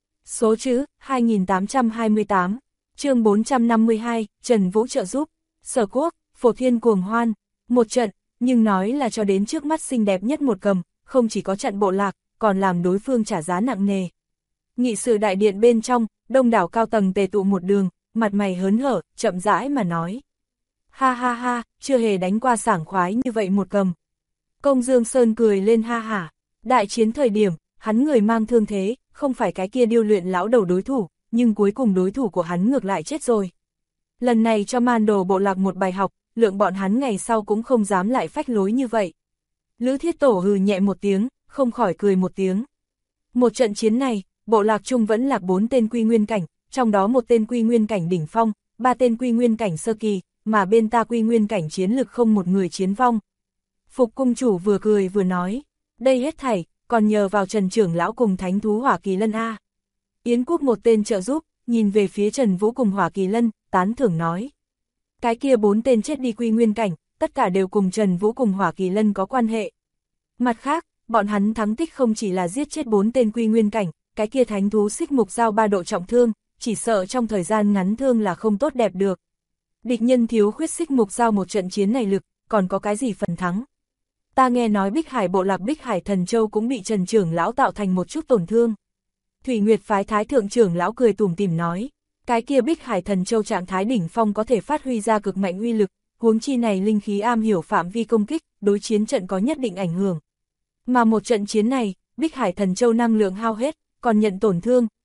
[SPEAKER 1] Số chữ, 2828, chương 452, Trần Vũ trợ giúp, Sở Quốc, Phổ Thiên cuồng hoan, một trận, nhưng nói là cho đến trước mắt xinh đẹp nhất một cầm, không chỉ có chặn bộ lạc, còn làm đối phương trả giá nặng nề. Nghị sự đại điện bên trong, đông đảo cao tầng tề tụ một đường, mặt mày hớn hở, chậm rãi mà nói. Ha ha ha, chưa hề đánh qua sảng khoái như vậy một cầm. Công Dương Sơn cười lên ha hả, đại chiến thời điểm, hắn người mang thương thế, không phải cái kia điêu luyện lão đầu đối thủ, nhưng cuối cùng đối thủ của hắn ngược lại chết rồi. Lần này cho Man Đồ bộ lạc một bài học, lượng bọn hắn ngày sau cũng không dám lại phách lối như vậy. Lữ Thiết Tổ hừ nhẹ một tiếng, không khỏi cười một tiếng. Một trận chiến này, bộ lạc chung vẫn lạc 4 tên quy nguyên cảnh, trong đó một tên quy nguyên cảnh đỉnh phong, 3 tên quy nguyên cảnh sơ kỳ, mà bên ta quy nguyên cảnh chiến lực không một người chiến vong. Phục cung chủ vừa cười vừa nói, đây hết thảy, còn nhờ vào Trần trưởng lão cùng thánh thú Hỏa Kỳ Lân A. Yến Quốc một tên trợ giúp, nhìn về phía Trần Vũ cùng Hỏa Kỳ Lân, tán thưởng nói. Cái kia 4 tên chết đi quy nguyên cảnh, tất cả đều cùng Trần Vũ cùng Hỏa Kỳ Lân có quan hệ. Mặt khác, bọn hắn thắng tích không chỉ là giết chết 4 tên quy nguyên cảnh, cái kia thánh thú xích mục dao 3 độ trọng thương, chỉ sợ trong thời gian ngắn thương là không tốt đẹp được. Địch nhân thiếu khuyết xích mục dao một trận chiến này lực, còn có cái gì phần thắng. Ta nghe nói Bích Hải bộ lạc Bích Hải Thần Châu cũng bị Trần trưởng lão tạo thành một chút tổn thương. Thủy Nguyệt phái thái thượng trưởng lão cười tủm tỉm nói, cái kia Bích Hải Thần Châu trạng thái đỉnh phong có thể phát huy ra cực mạnh uy lực, huống chi này linh khí am hiểu phạm vi công kích, đối chiến trận có nhất định ảnh hưởng. Mà một trận chiến này, Bích Hải Thần Châu năng lượng hao hết, còn nhận tổn thương,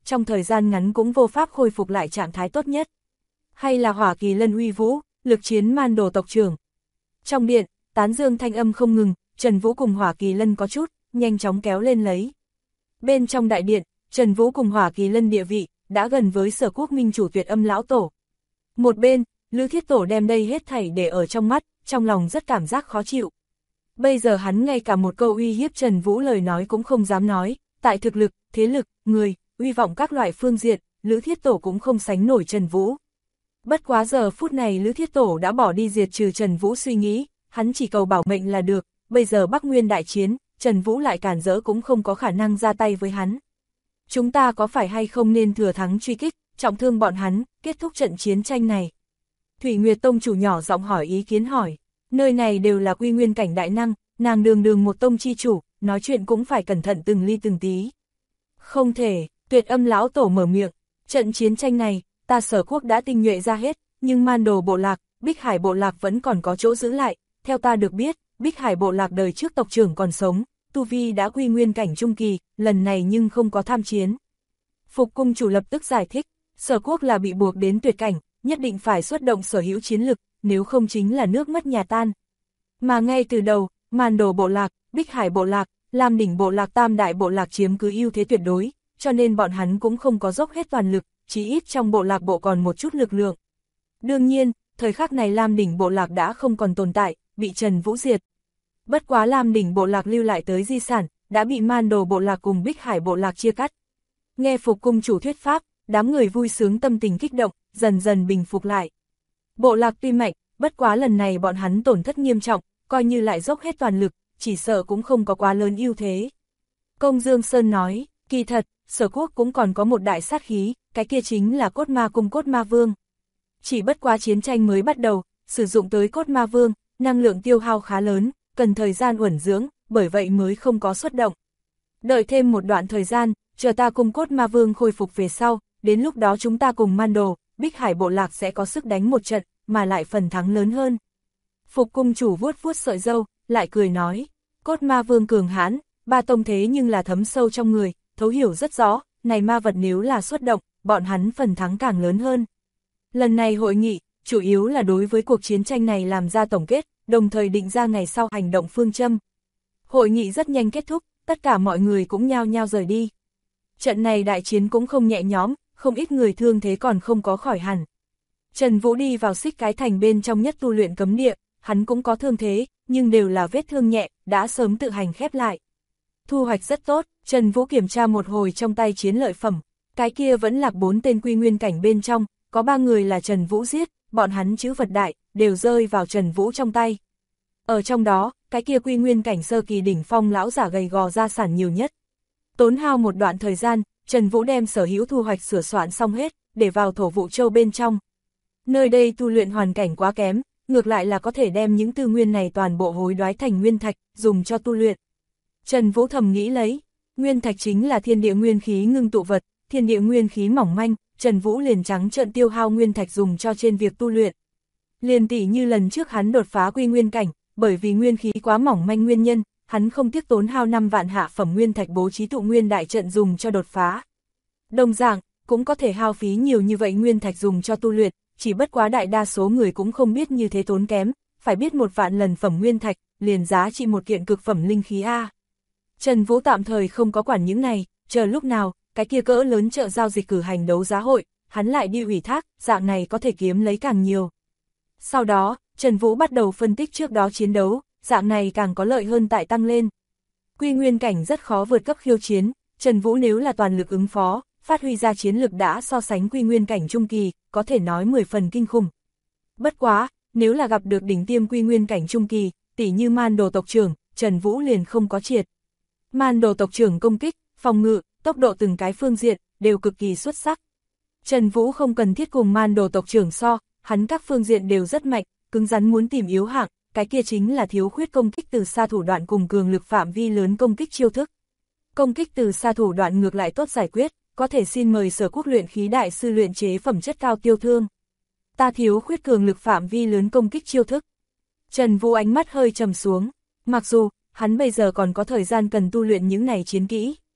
[SPEAKER 1] trong thời gian ngắn cũng vô pháp khôi phục lại trạng thái tốt nhất. Hay là Hỏa Kỳ Lân uy vũ, lực chiến man đồ tộc trưởng. Trong điện, tán dương thanh âm không ngừng, Trần Vũ cùng Hỏa Kỳ Lân có chút, nhanh chóng kéo lên lấy. Bên trong đại điện, Trần Vũ cùng Hỏa Kỳ Lân địa vị, đã gần với Sở Quốc minh chủ Tuyệt Âm lão tổ. Một bên, Lữ Thiết Tổ đem đây hết thảy để ở trong mắt, trong lòng rất cảm giác khó chịu. Bây giờ hắn ngay cả một câu uy hiếp Trần Vũ lời nói cũng không dám nói, tại thực lực, thế lực, người, uy vọng các loại phương diện, Lữ Thiết Tổ cũng không sánh nổi Trần Vũ. Bất quá giờ phút này Lữ Thiết Tổ đã bỏ đi diệt trừ Trần Vũ suy nghĩ, hắn chỉ cầu bảo mệnh là được, bây giờ Bắc Nguyên đại chiến, Trần Vũ lại cản rỡ cũng không có khả năng ra tay với hắn. Chúng ta có phải hay không nên thừa thắng truy kích, trọng thương bọn hắn, kết thúc trận chiến tranh này? Thủy Nguyệt Tông chủ nhỏ giọng hỏi ý kiến hỏi, nơi này đều là quy nguyên cảnh đại năng, nàng đường đường một tông chi chủ, nói chuyện cũng phải cẩn thận từng ly từng tí. Không thể, Tuyệt Âm lão tổ mở miệng, trận chiến tranh này, ta Sở Quốc đã tinh nhuệ ra hết, nhưng man đồ bộ lạc, Bích Hải bộ lạc vẫn còn có chỗ giữ lại, theo ta được biết, Bích Hải bộ lạc đời trước tộc trưởng còn sống, tu vi đã quy nguyên cảnh trung kỳ, lần này nhưng không có tham chiến. Phục cung chủ lập tức giải thích, Sở Quốc là bị buộc đến tuyệt cảnh, nhất định phải xuất động sở hữu chiến lực, nếu không chính là nước mất nhà tan. Mà ngay từ đầu, man đồ bộ lạc, Bích Hải bộ lạc, Lam Đỉnh bộ lạc tam đại bộ lạc chiếm cứ ưu thế tuyệt đối, cho nên bọn hắn cũng không có dốc hết toàn lực, chỉ ít trong bộ lạc bộ còn một chút lực lượng. Đương nhiên, thời khắc này Lam Đỉnh bộ lạc đã không còn tồn tại, bị Trần Vũ diệt. Bất quá Lam Đỉnh bộ lạc lưu lại tới di sản, đã bị man đồ bộ lạc cùng Bích Hải bộ lạc chia cắt. Nghe Phục cung chủ thuyết pháp, đám người vui sướng tâm tình kích động, dần dần bình phục lại. Bộ lạc tuy mạnh, bất quá lần này bọn hắn tổn thất nghiêm trọng, coi như lại dốc hết toàn lực, chỉ sợ cũng không có quá lớn ưu thế. Công Dương Sơn nói, kỳ thật, Sở Quốc cũng còn có một đại sát khí, cái kia chính là Cốt Ma cùng Cốt Ma Vương. Chỉ bất quá chiến tranh mới bắt đầu, sử dụng tới Cốt Ma Vương, năng lượng tiêu hao khá lớn, cần thời gian uẩn dưỡng, bởi vậy mới không có xuất động. Đợi thêm một đoạn thời gian, chờ ta cùng Cốt Ma Vương khôi phục về sau, đến lúc đó chúng ta cùng man đồ, Bích Hải bộ lạc sẽ có sức đánh một trận, mà lại phần thắng lớn hơn. Phục cung chủ vuốt vuốt sợi râu, lại cười nói, Cốt Ma Vương cường hãn, ba tông thế nhưng là thấm sâu trong người, thấu hiểu rất rõ, này ma vật nếu là xuất động, bọn hắn phần thắng càng lớn hơn. Lần này hội nghị, chủ yếu là đối với cuộc chiến tranh này làm ra tổng kết, đồng thời định ra ngày sau hành động phương châm. Hội nghị rất nhanh kết thúc, tất cả mọi người cũng nhao nhao rời đi. Trận này đại chiến cũng không nhẹ nhõm, không ít người thương thế còn không có khỏi hẳn. Trần Vũ đi vào Xích Cái Thành bên trong nhất tu luyện cấm địa, hắn cũng có thương thế, nhưng đều là vết thương nhẹ, đã sớm tự hành khép lại. Thu hoạch rất tốt, Trần Vũ kiểm tra một hồi trong tay chiến lợi phẩm, cái kia vẫn là 4 tên quy nguyên cảnh bên trong, có 3 người là Trần Vũ giết, bọn hắn chữ vật đại, đều rơi vào Trần Vũ trong tay. Ở trong đó, cái kia quy nguyên cảnh sơ kỳ đỉnh phong lão giả gầy gò gia sản nhiều nhất. Tốn hao một đoạn thời gian, Trần Vũ đem sở hữu thu hoạch sửa soạn xong hết, để vào Thổ Vụ Châu bên trong. Nơi đây tu luyện hoàn cảnh quá kém, ngược lại là có thể đem những tư nguyên này toàn bộ hối đoái thành nguyên thạch, dùng cho tu luyện. Trần Vũ thầm nghĩ lấy, nguyên thạch chính là thiên địa nguyên khí ngưng tụ vật, thiên địa nguyên khí mỏng manh, Trần Vũ liền trắng trợn tiêu hao nguyên thạch dùng cho trên việc tu luyện. Liền tỷ như lần trước hắn đột phá quy nguyên cảnh, bởi vì nguyên khí quá mỏng manh nguyên nhân, hắn không tiếc tốn hao 5 vạn hạ phẩm nguyên thạch bố trí tụ nguyên đại trận dùng cho đột phá. Đồng dạng, cũng có thể hao phí nhiều như vậy nguyên thạch dùng cho tu luyện, chỉ bất quá đại đa số người cũng không biết như thế tốn kém, phải biết 1 vạn lần phẩm nguyên thạch, liền giá trị một kiện cực phẩm linh khí A. Trần Vũ tạm thời không có quản những này, chờ lúc nào, cái kia cỡ lớn chợ giao dịch cử hành đấu giá hội, hắn lại đi ủy thác, dạng này có thể kiếm lấy càng nhiều. Sau đó, Trần Vũ bắt đầu phân tích trước đó chiến đấu, dạng này càng có lợi hơn tại tăng lên. Quy nguyên cảnh rất khó vượt cấp khiêu chiến, Trần Vũ nếu là toàn lực ứng phó, phát huy ra chiến lực đã so sánh quy nguyên cảnh trung kỳ, có thể nói 10 phần kinh khủng. Bất quá, nếu là gặp được đỉnh tiêm quy nguyên cảnh trung kỳ, tỷ như man đồ tộc trưởng, Trần Vũ liền không có triệt. Man đồ tộc trưởng công kích, phòng ngự, tốc độ từng cái phương diện, đều cực kỳ xuất sắc. Trần Vũ không cần thiết cùng man đồ tộc trưởng so, hắn các phương diện đều rất mạnh, cứng rắn muốn tìm yếu hạng, cái kia chính là thiếu khuyết công kích từ xa thủ đoạn cùng cường lực phạm vi lớn công kích chiêu thức. Công kích từ xa thủ đoạn ngược lại tốt giải quyết, có thể xin mời Sở Quốc luyện khí đại sư luyện chế phẩm chất cao tiêu thương. Ta thiếu khuyết cường lực phạm vi lớn công kích chiêu thức. Trần Vũ ánh mắt hơi trầm xuống, mặc dù hắn bây giờ còn có thời gian cần tu luyện những này chiến kỹ.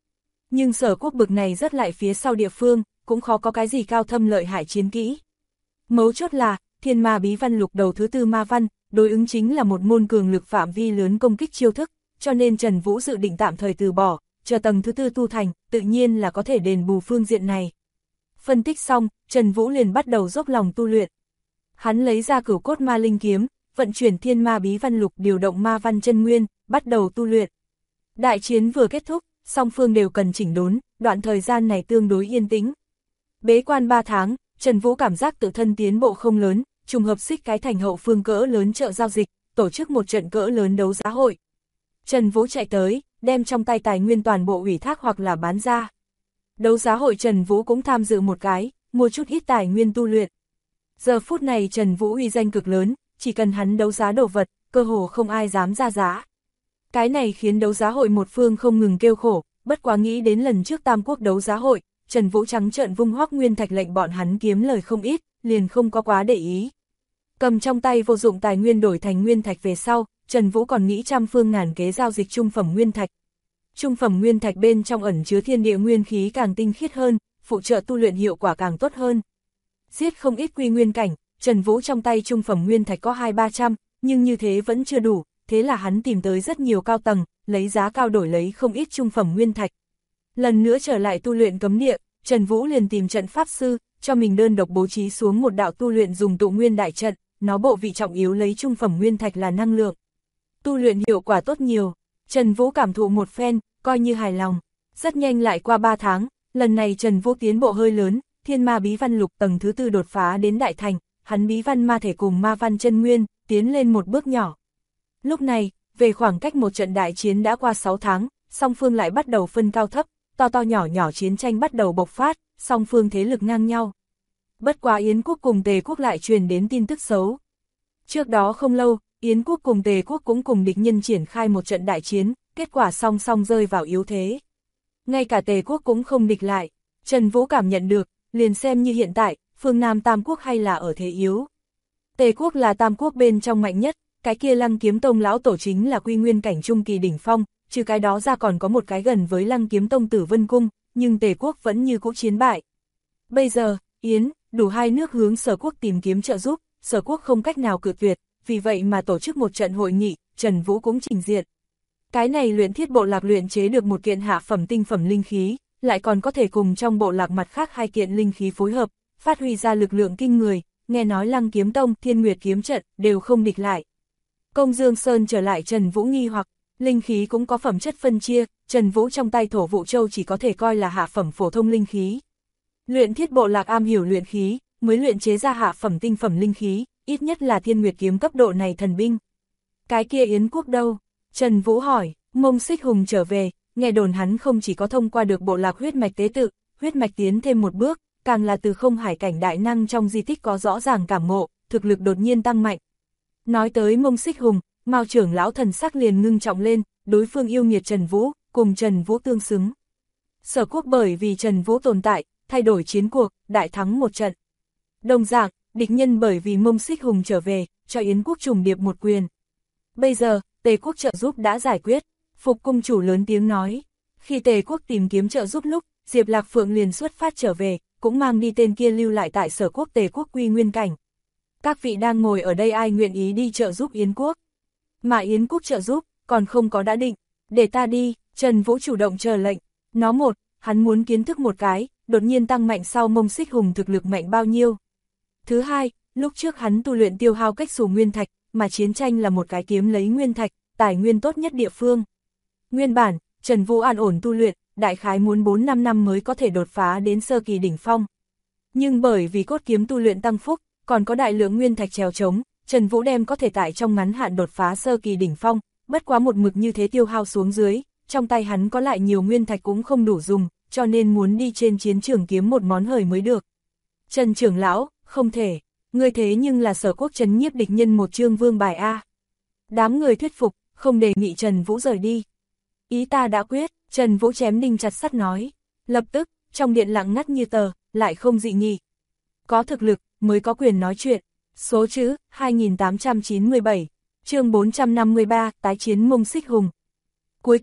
[SPEAKER 1] nhưng Sở Quốc bực này rất lại phía sau địa phương, cũng khó có cái gì cao thâm lợi hại chiến kỹ. Mấu chốt là, Thiên Ma Bí Văn lục đầu thứ tư ma văn, đối ứng chính là một môn cường lực phạm vi lớn công kích chiêu thức, cho nên Trần Vũ dự định tạm thời từ bỏ, chờ tầng thứ tư tu thành, tự nhiên là có thể đền bù phương diện này. Phân tích xong, Trần Vũ liền bắt đầu dốc lòng tu luyện. Hắn lấy ra Cửu Cốt Ma Linh Kiếm, vận chuyển Thiên Ma Bí Văn lục điều động ma văn chân nguyên, bắt đầu tu luyện. Đại chiến vừa kết thúc, song phương đều cần chỉnh đốn, đoạn thời gian này tương đối yên tĩnh. Bế quan 3 tháng, Trần Vũ cảm giác tự thân tiến bộ không lớn, trùng hợp xích cái thành hậu phương cỡ lớn chợ giao dịch, tổ chức một trận cỡ lớn đấu giá hội. Trần Vũ chạy tới, đem trong tay tài nguyên toàn bộ ủy thác hoặc là bán ra. Đấu giá hội Trần Vũ cũng tham dự một cái, mua chút ít tài nguyên tu luyện. Giờ phút này Trần Vũ uy danh cực lớn, chỉ cần hắn đấu giá đồ vật, cơ hồ không ai dám ra giá. Cái này khiến đấu giá hội một phương không ngừng kêu khổ, bất quá nghĩ đến lần trước Tam Quốc đấu giá hội, Trần Vũ trắng trợn vung hoắc nguyên thạch lệnh bọn hắn kiếm lời không ít, liền không có quá để ý. Cầm trong tay vô dụng tài nguyên đổi thành nguyên thạch về sau, Trần Vũ còn nghĩ trăm phương ngàn kế giao dịch trung phẩm nguyên thạch. Trung phẩm nguyên thạch bên trong ẩn chứa thiên địa nguyên khí càng tinh khiết hơn, phụ trợ tu luyện hiệu quả càng tốt hơn. Giết không ít quy nguyên cảnh, Trần Vũ trong tay trung phẩm nguyên thạch có 200-300, nhưng như thế vẫn chưa đủ, thế là hắn tìm tới rất nhiều cao tầng, lấy giá cao đổi lấy không ít trung phẩm nguyên thạch. Lần nữa trở lại tu luyện cấm địa, Trần Vũ liền tìm trận pháp sư, cho mình đơn độc bố trí xuống một đạo tu luyện dùng tụ nguyên đại trận, nó bộ vị trọng yếu lấy trung phẩm nguyên thạch là năng lượng. Tu luyện hiệu quả tốt nhiều, Trần Vũ cảm thụ một phen, coi như hài lòng. Rất nhanh lại qua 3 tháng, lần này Trần Vũ tiến bộ hơi lớn, Thiên Ma Bí Văn lục tầng thứ tư đột phá đến đại thành, hắn bí văn ma thể cùng ma văn chân nguyên, tiến lên một bước nhỏ. Lúc này, về khoảng cách một trận đại chiến đã qua 6 tháng, song phương lại bắt đầu phân cao thấp, to to nhỏ nhỏ chiến tranh bắt đầu bộc phát, song phương thế lực ngang nhau. Bất quá Yến quốc cùng Tề quốc lại truyền đến tin tức xấu. Trước đó không lâu, Yến quốc cùng Tề quốc cũng cùng địch nhân triển khai một trận đại chiến, kết quả song song rơi vào yếu thế. Ngay cả Tề quốc cũng không địch lại, Trần Vũ cảm nhận được, liền xem như hiện tại, phương Nam Tam quốc hay là ở thế yếu. Tề quốc là Tam quốc bên trong mạnh nhất, cái kia Lăng Kiếm Tông lão tổ chính là quy nguyên cảnh trung kỳ đỉnh phong, trừ cái đó ra còn có một cái gần với Lăng Kiếm Tông Tử Vân Cung, nhưng Tề quốc vẫn như cũ chiến bại. Bây giờ, Yến, đủ hai nước hướng Sở quốc tìm kiếm trợ giúp, Sở quốc không cách nào cự tuyệt, vì vậy mà tổ chức một trận hội nghị, Trần Vũ cũng trình diện. Cái này luyện thiết bộ lạc luyện chế được một kiện hạ phẩm tinh phẩm linh khí, lại còn có thể cùng trong bộ lạc mặt khác hai kiện linh khí phối hợp, phát huy ra lực lượng kinh người, nghe nói Lăng Kiếm Tông, Thiên Nguyệt kiếm trận đều không địch lại. Công Dương Sơn trở lại Trần Vũ nghi hoặc, linh khí cũng có phẩm chất phân chia, Trần Vũ trong tay Thổ Vụ Châu chỉ có thể coi là hạ phẩm phổ thông linh khí. Luyện thiết bộ lạc am hiểu luyện khí, mới luyện chế ra hạ phẩm tinh phẩm linh khí, ít nhất là Thiên Nguyệt kiếm cấp độ này thần binh. Cái kia Yến quốc đâu? Trần Vũ hỏi, Mông Xích Hùng trở về, nghe đồn hắn không chỉ có thông qua được bộ lạc huyết mạch tế tự, huyết mạch tiến thêm một bước, càng là từ không hải cảnh đại năng trong di tích có rõ ràng cảm ngộ, thực lực đột nhiên tăng mạnh. Nói tới Mông Xích Hùng, Mao trưởng lão thần sắc liền ngưng trọng lên, đối phương yêu nghiệt Trần Vũ, cùng Trần Vũ tương xứng. Sở quốc bởi vì Trần Vũ tồn tại, thay đổi chiến cuộc, đại thắng một trận. Đồng dạng, địch nhân bởi vì Mông Xích Hùng trở về, cho Yến quốc trùng điệp một quyền. Bây giờ, Tề quốc trợ giúp đã giải quyết, Phục cung chủ lớn tiếng nói. Khi Tề quốc tìm kiếm trợ giúp lúc, Diệp Lạc Phượng liền xuất phát trở về, cũng mang đi tên kia lưu lại tại Sở quốc Tề quốc quy nguyên cảnh. Các vị đang ngồi ở đây ai nguyện ý đi trợ giúp Yến quốc? Mà Yến quốc trợ giúp, còn không có đã định. Để ta đi, Trần Vũ chủ động chờ lệnh. Nó một, hắn muốn kiến thức một cái, đột nhiên tăng mạnh sau Mông Xích Hùng thực lực mạnh bao nhiêu. Thứ hai, lúc trước hắn tu luyện tiêu hao cách xù nguyên thạch, mà chiến tranh là một cái kiếm lấy nguyên thạch, tài nguyên tốt nhất địa phương. Nguyên bản, Trần Vũ an ổn tu luyện, đại khái muốn 4-5 năm mới có thể đột phá đến sơ kỳ đỉnh phong. Nhưng bởi vì cốt kiếm tu luyện tăng phúc, còn có đại lượng nguyên thạch trèo trống, Trần Vũ đem có thể tại trong ngắn hạn đột phá sơ kỳ đỉnh phong, bất quá một mực như thế tiêu hao xuống dưới, trong tay hắn có lại nhiều nguyên thạch cũng không đủ dùng, cho nên muốn đi trên chiến trường kiếm một món hời mới được. Trần trưởng lão, không thể, ngươi thế nhưng là Sở quốc trấn nhiếp địch nhân một chương vương bài A. Đám người thuyết phục, không đề nghị Trần Vũ rời đi. Ý ta đã quyết, Trần Vũ chém đinh chặt sắt nói. Lập tức, trong điện lặng ngắt như tờ, lại không dị nghị. Có thực lực, mới có quyền nói chuyện. Số chữ, 2897, chương 453, tái chiến Mông Xích Hùng. Cuối cùng,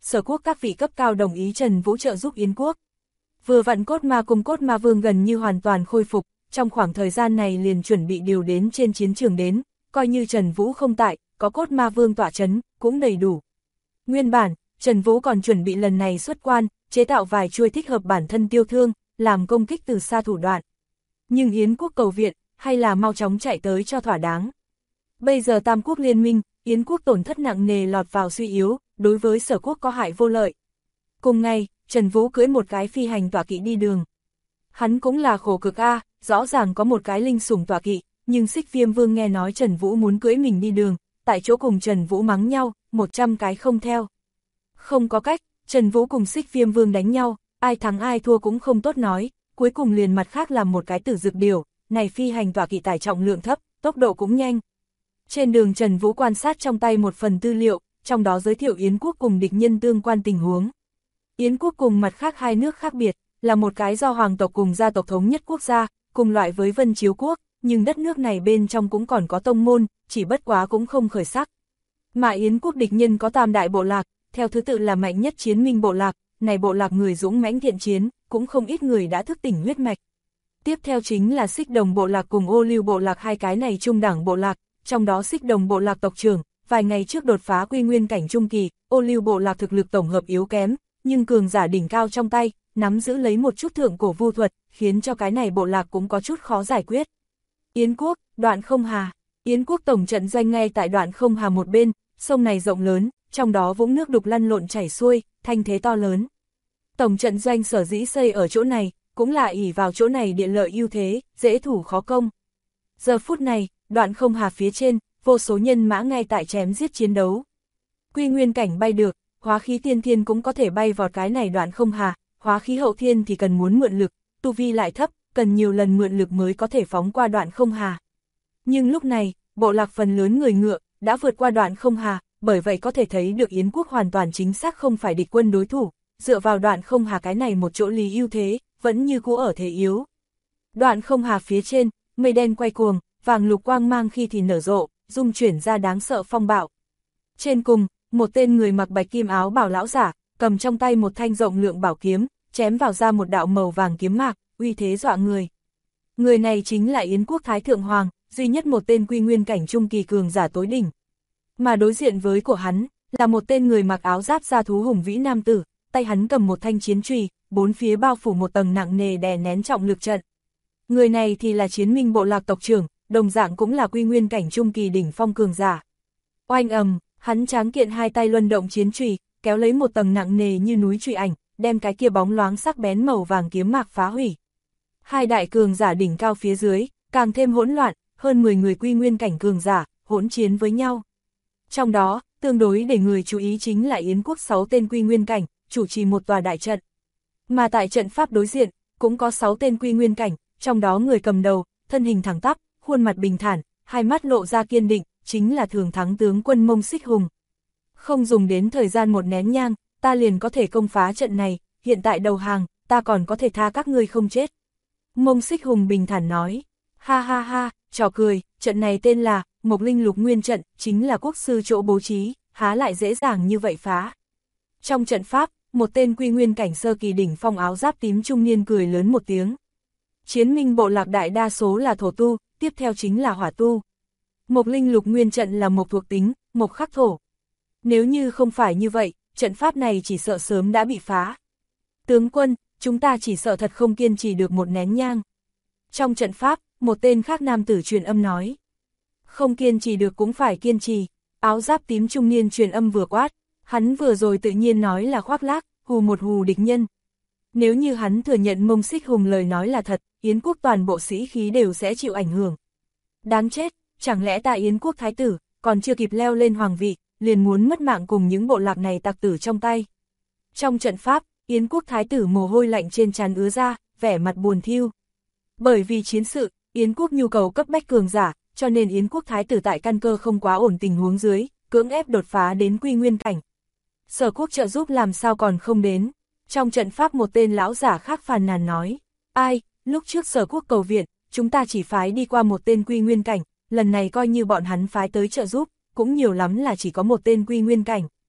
[SPEAKER 1] Sở quốc các vị cấp cao đồng ý Trần Vũ trợ giúp Yến quốc. Vừa vặn Cốt Ma cùng Cốt Ma Vương gần như hoàn toàn khôi phục, trong khoảng thời gian này liền chuẩn bị điều đến trên chiến trường đến, coi như Trần Vũ không tại, có Cốt Ma Vương tọa trấn, cũng đầy đủ. Nguyên bản, Trần Vũ còn chuẩn bị lần này xuất quan, chế tạo vài chuôi thích hợp bản thân tiêu thương, làm công kích từ xa thủ đoạn. Nhưng Yến quốc cầu viện, hay là mau chóng chạy tới cho thỏa đáng. Bây giờ Tam quốc liên minh, Yến quốc tổn thất nặng nề lọt vào suy yếu, đối với Sở quốc có hại vô lợi. Cùng ngày, Trần Vũ cưỡi một cái phi hành tọa kỵ đi đường. Hắn cũng là khổ cực a, rõ ràng có một cái linh sủng tọa kỵ, nhưng Xích Viêm Vương nghe nói Trần Vũ muốn cưỡi mình đi đường, tại chỗ cùng Trần Vũ mắng nhau, 100 cái không theo. Không có cách, Trần Vũ cùng Xích Viêm Vương đánh nhau, ai thắng ai thua cũng không tốt nói, cuối cùng liền mặt khác làm một cái tử dược điểu, này phi hành tọa kỵ tải trọng lượng thấp, tốc độ cũng nhanh. Trên đường Trần Vũ quan sát trong tay một phần tư liệu, trong đó giới thiệu Yến quốc cùng địch nhân tương quan tình huống. Yến quốc cùng mặt khác hai nước khác biệt, là một cái do hoàng tộc cùng gia tộc thống nhất quốc gia, cùng loại với Vân Chiếu quốc, nhưng đất nước này bên trong cũng còn có tông môn, chỉ bất quá cũng không khởi sắc. Mà Yến quốc địch nhân có tam đại bộ lạc, theo thứ tự là mạnh nhất Chiến Minh bộ lạc, này bộ lạc người dũng mãnh thiện chiến, cũng không ít người đã thức tỉnh huyết mạch. Tiếp theo chính là Xích Đồng bộ lạc cùng Ô Lưu bộ lạc, hai cái này trung đẳng bộ lạc, trong đó Xích Đồng bộ lạc tộc trưởng, vài ngày trước đột phá quy nguyên cảnh trung kỳ, Ô Lưu bộ lạc thực lực tổng hợp yếu kém, nhưng cường giả đỉnh cao trong tay, nắm giữ lấy một chút thượng cổ vu thuật, khiến cho cái này bộ lạc cũng có chút khó giải quyết. Yến quốc, Đoạn Không Hà. Yến quốc tổng trận doanh ngay tại Đoạn Không Hà một bên, sông này rộng lớn, trong đó vũng nước đục lăn lộn chảy xuôi, thanh thế to lớn. Tổng trận doanh sở dĩ xây ở chỗ này, cũng là ỷ vào chỗ này địa lợi ưu thế, dễ thủ khó công. Giờ phút này, Đoạn Không Hà phía trên, vô số nhân mã ngay tại chém giết chiến đấu. Quy nguyên cảnh bay được, hóa khí tiên thiên cũng có thể bay vào cái này Đoạn Không Hà, hóa khí hậu thiên thì cần muốn mượn lực, tu vi lại thấp, cần nhiều lần mượn lực mới có thể phóng qua Đoạn Không Hà. Nhưng lúc này, bộ lạc phần lớn người ngựa, đã vượt qua Đoạn Không Hà, bởi vậy có thể thấy được Yến quốc hoàn toàn chính xác không phải địch quân đối thủ, dựa vào Đoạn Không Hà cái này một chỗ lý ưu thế, vẫn như cũ ở thế yếu. Đoạn Không Hà phía trên, mây đen quay cuồng, vàng lục quang mang khi thì nở rộ, dung chuyển ra đáng sợ phong bạo. Trên cùng, một tên người mặc bạch kim áo bảo lão giả, cầm trong tay một thanh rộng lượng bảo kiếm, chém vào ra một đạo màu vàng kiếm mạc, uy thế dọa người. Người này chính là Yến quốc Thái Thượng Hoàng, duy nhất một tên quy nguyên cảnh trung kỳ cường giả tối đỉnh. Mà đối diện với của hắn, là một tên người mặc áo giáp da thú hùng vĩ nam tử, tay hắn cầm một thanh chiến chùy, bốn phía bao phủ một tầng nặng nề đè nén trọng lực trận. Người này thì là Chiến Minh bộ lạc tộc trưởng, đồng dạng cũng là quy nguyên cảnh trung kỳ đỉnh phong cường giả. Oanh ầm, hắn tráng kiện hai tay luân động chiến chùy, kéo lấy một tầng nặng nề như núi chùy ảnh, đem cái kia bóng loáng sắc bén màu vàng kiếm mạc phá hủy. Hai đại cường giả đỉnh cao phía dưới, càng thêm hỗn loạn, hơn 10 người quy nguyên cảnh cường giả, hỗn chiến với nhau. Trong đó, tương đối để người chú ý chính là Yến quốc 6 tên quy nguyên cảnh, chủ trì một tòa đại trận. Mà tại trận pháp đối diện, cũng có 6 tên quy nguyên cảnh, trong đó người cầm đầu, thân hình thẳng tắp, khuôn mặt bình thản, hai mắt lộ ra kiên định, chính là thường thắng tướng quân Mông Xích Hùng. Không dùng đến thời gian một nén nhang, ta liền có thể công phá trận này, hiện tại đầu hàng, ta còn có thể tha các ngươi không chết. Mông Xích Hùng bình thản nói, ha ha ha, trò cười, trận này tên là Mộc Linh Lục Nguyên trận, chính là quốc sư chỗ bố trí, há lại dễ dàng như vậy phá. Trong trận pháp, một tên quy nguyên cảnh sơ kỳ đỉnh phong áo giáp tím trung niên cười lớn một tiếng. Chiến Minh bộ lạc đại đa số là thổ tu, tiếp theo chính là hỏa tu. Mộc Linh Lục Nguyên trận là mộc thuộc tính, mộc khắc thổ. Nếu như không phải như vậy, trận pháp này chỉ sợ sớm đã bị phá. Tướng quân, chúng ta chỉ sợ thật không kiên trì được một nén nhang. Trong trận pháp, một tên khác nam tử truyền âm nói. Không kiên trì được cũng phải kiên trì, áo giáp tím trung niên truyền âm vừa quát, hắn vừa rồi tự nhiên nói là khoác lác, hù một hù địch nhân. Nếu như hắn thừa nhận Mông Xích Hùng lời nói là thật, Yến quốc toàn bộ sĩ khí đều sẽ chịu ảnh hưởng. Đáng chết, chẳng lẽ ta Yến quốc thái tử, còn chưa kịp leo lên hoàng vị, liền muốn mất mạng cùng những bộ lạc này tặc tử trong tay. Trong trận pháp, Yến quốc thái tử mồ hôi lạnh trên trán ứa ra, vẻ mặt buồn thiu. Bởi vì chiến sự, Yến quốc nhu cầu cấp bách cường giả, cho nên Yến quốc thái tử tại căn cơ không quá ổn tình huống dưới, cưỡng ép đột phá đến quy nguyên cảnh. Sở quốc trợ giúp làm sao còn không đến. Trong trận pháp một tên lão giả khác phàn nàn nói, ai, lúc trước Sở quốc cầu viện, chúng ta chỉ phái đi qua một tên quy nguyên cảnh, lần này coi như bọn hắn phái tới trợ giúp, cũng nhiều lắm là chỉ có một tên quy nguyên cảnh.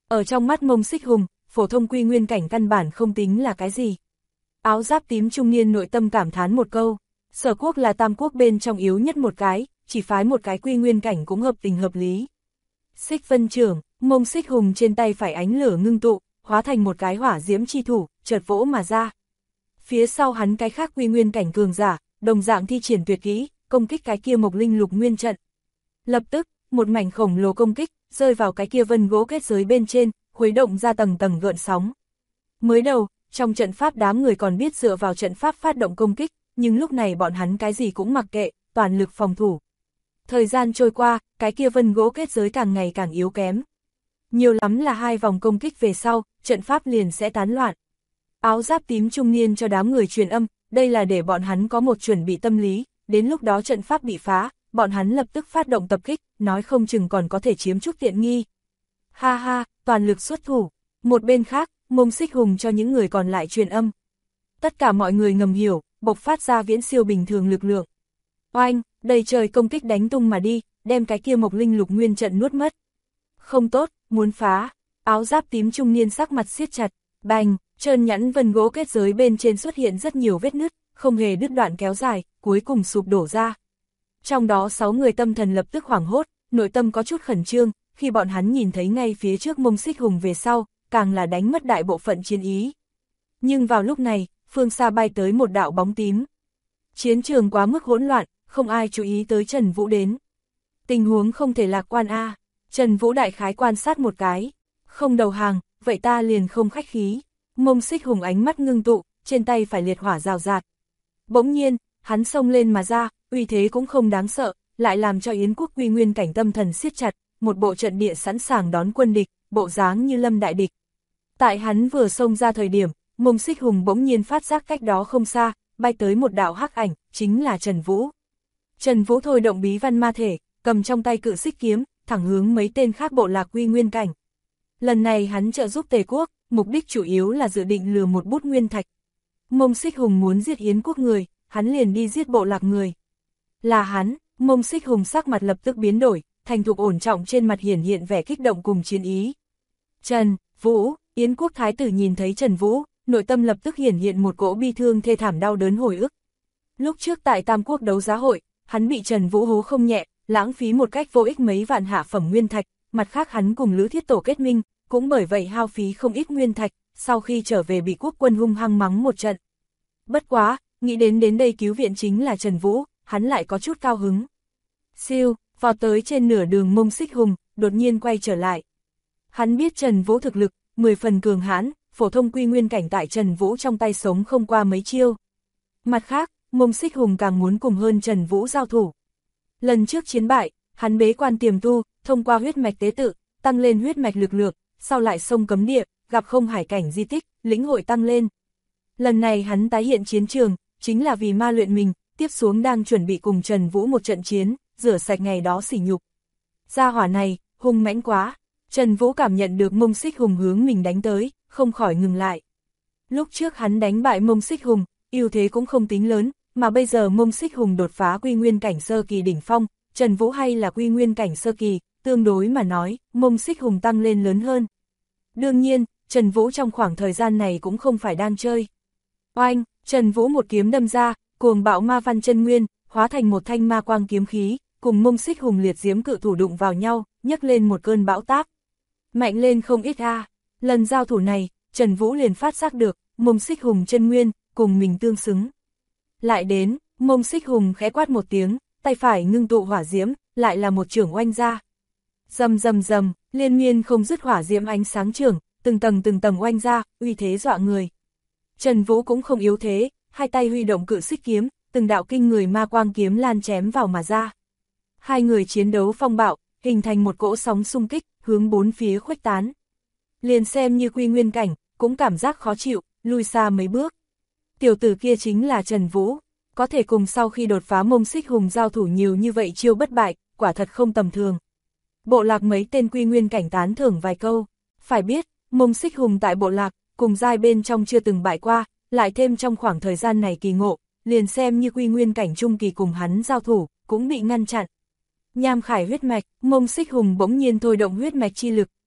[SPEAKER 1] Ở trong mắt Mông Xích Hùng, phổ thông quy nguyên cảnh căn bản không tính là cái gì. Áo giáp tím trung niên nội tâm cảm thán một câu, Sở Quốc là tam quốc bên trong yếu nhất một cái, chỉ phái một cái quy nguyên cảnh cũng hợp tình hợp lý. Xích Vân trưởng, Mông Xích Hùng trên tay phải ánh lửa ngưng tụ, hóa thành một cái hỏa diễm chi thủ, chợt vỗ mà ra. Phía sau hắn cái khác quy nguyên cảnh cường giả, đồng dạng thi triển tuyệt kỹ, công kích cái kia Mộc Linh Lục Nguyên trận. Lập tức, một mảnh khổng lồ công kích, rơi vào cái kia vân gỗ kết giới bên trên, khuấy động ra tầng tầng gợn sóng. Mới đầu, trong trận pháp đám người còn biết dựa vào trận pháp phát động công kích, nhưng lúc này bọn hắn cái gì cũng mặc kệ, toàn lực phòng thủ. Thời gian trôi qua, cái kia vân gỗ kết giới càng ngày càng yếu kém. Nhiều lắm là 2 vòng công kích về sau, trận pháp liền sẽ tán loạn. Áo giáp tím trung niên cho đám người truyền âm, đây là để bọn hắn có một chuẩn bị tâm lý, đến lúc đó trận pháp bị phá, bọn hắn lập tức phát động tập kích, nói không chừng còn có thể chiếm chút tiện nghi. Ha ha, toàn lực xuất thủ. Một bên khác, Mông Xích Hùng cho những người còn lại truyền âm. Tất cả mọi người ngầm hiểu, bộc phát ra viễn siêu bình thường lực lượng. Oanh, đầy trời công kích đánh tung mà đi, đem cái kia Mộc Linh Lục Nguyên trận nuốt mất. Không tốt, muốn phá. Áo giáp tím trung niên sắc mặt siết chặt, bành, trơn nhẵn vân gỗ kết giới bên trên xuất hiện rất nhiều vết nứt, không hề đứt đoạn kéo dài, cuối cùng sụp đổ ra. Trong đó 6 người tâm thần lập tức hoảng hốt, nội tâm có chút khẩn trương, khi bọn hắn nhìn thấy ngay phía trước Mông Xích Hùng về sau, càng là đánh mất đại bộ phận chiến ý. Nhưng vào lúc này, phương xa bay tới một đạo bóng tím. Chiến trường quá mức hỗn loạn, không ai chú ý tới Trần Vũ đến. Tình huống không thể lạc quan a. Trần Vũ đại khái quan sát một cái. Không đầu hàng, vậy ta liền không khách khí. Mông Xích Hùng ánh mắt ngưng tụ, trên tay phải liệt hỏa rào rạt. Bỗng nhiên, hắn xông lên mà ra, uy thế cũng không đáng sợ, lại làm cho Yến Quốc quy nguyên cảnh tâm thần siết chặt, một bộ trận địa sẵn sàng đón quân địch, bộ dáng như lâm đại địch. Tại hắn vừa xông ra thời điểm, Mông Xích Hùng bỗng nhiên phát giác cách đó không xa, bay tới một đạo hắc ảnh, chính là Trần Vũ. Trần Vũ thôi động bí văn ma thể, cầm trong tay cự xích kiếm, thẳng hướng mấy tên khác bộ lạc quy nguyên cảnh. Lần này hắn trợ giúp Tề Quốc, mục đích chủ yếu là dự định lừa một bút nguyên thạch. Mông Xích Hùng muốn giết Yến Quốc người, hắn liền đi giết bộ lạc người. Là hắn, Mông Xích Hùng sắc mặt lập tức biến đổi, thành thục ổn trọng trên mặt hiển hiện vẻ kích động cùng chiến ý. Trần Vũ, Yến Quốc thái tử nhìn thấy Trần Vũ, nội tâm lập tức hiển hiện một cỗ bi thương thê thảm đau đớn hồi ức. Lúc trước tại Tam Quốc đấu giá hội, hắn bị Trần Vũ hố không nhẹ, lãng phí một cách vô ích mấy vạn hạ phẩm nguyên thạch, mặt khác hắn cùng Lữ Thiết Tổ kết minh, cũng bởi vậy hao phí không ít nguyên thạch, sau khi trở về bị quốc quân hung hăng mắng một trận. Bất quá, nghĩ đến đây cứu viện chính là Trần Vũ, hắn lại có chút cao hứng. Siêu, vào tới trên nửa đường Mông Xích Hùng, đột nhiên quay trở lại. Hắn biết Trần Vũ thực lực, 10 phần cường hãn, phổ thông quy nguyên cảnh tại Trần Vũ trong tay sống không qua mấy chiêu. Mặt khác, Mông Xích Hùng càng muốn cùng hơn Trần Vũ giao thủ. Lần trước chiến bại, hắn bế quan tiềm tu, thông qua huyết mạch tế tự, tăng lên huyết mạch lực lượng, sau lại xông cấm địa, gặp không hải cảnh di tích, lĩnh hội tăng lên. Lần này hắn tái hiện chiến trường, chính là vì ma luyện mình, tiếp xuống đang chuẩn bị cùng Trần Vũ một trận chiến, rửa sạch ngày đó sỉ nhục. Gia hỏa này, hung mãnh quá. Trần Vũ cảm nhận được Mông Xích Hùng hướng mình đánh tới, không khỏi ngừng lại. Lúc trước hắn đánh bại Mông Xích Hùng, ưu thế cũng không tính lớn, mà bây giờ Mông Xích Hùng đột phá quy nguyên cảnh sơ kỳ đỉnh phong, Trần Vũ hay là quy nguyên cảnh sơ kỳ, tương đối mà nói, Mông Xích Hùng tăng lên lớn hơn. Đương nhiên, Trần Vũ trong khoảng thời gian này cũng không phải đang chơi. Oanh, Trần Vũ một kiếm đâm ra, cuồng bạo ma văn chân nguyên, hóa thành một thanh ma quang kiếm khí, cùng Mông Xích Hùng liệt diễm cự thủ đụng vào nhau, nhấc lên một cơn bão táp. Mạnh lên không ít a. Lần giao thủ này, Trần Vũ liền phát giác được, Mông Xích Hùng chân nguyên, cùng mình tương xứng. Lại đến, Mông Xích Hùng khẽ quát một tiếng, tay phải ngưng tụ hỏa diễm, lại là một chưởng oanh ra. Rầm rầm rầm, liên miên không dứt hỏa diễm ánh sáng chưởng, từng tầng oanh ra, uy thế dọa người. Trần Vũ cũng không yếu thế, hai tay huy động cự xích kiếm, từng đạo kinh người ma quang kiếm lan chém vào mà ra. Hai người chiến đấu phong bạo, hình thành một cỗ sóng xung kích, hướng bốn phía khuếch tán. Liền xem như quy nguyên cảnh, cũng cảm giác khó chịu, lui xa mấy bước. Tiểu tử kia chính là Trần Vũ, có thể cùng sau khi đột phá Mông Xích Hùng giao thủ nhiều như vậy chiêu bất bại, quả thật không tầm thường. Bộ lạc mấy tên quy nguyên cảnh tán thưởng vài câu, phải biết, Mông Xích Hùng tại bộ lạc, cùng giai bên trong chưa từng bại qua, lại thêm trong khoảng thời gian này kỳ ngộ, liền xem như quy nguyên cảnh trung kỳ cùng hắn giao thủ, cũng bị ngăn chặn. Nham khải huyết mạch, Mông Xích Hùng bỗng nhiên thôi động huyết mạch chi lực,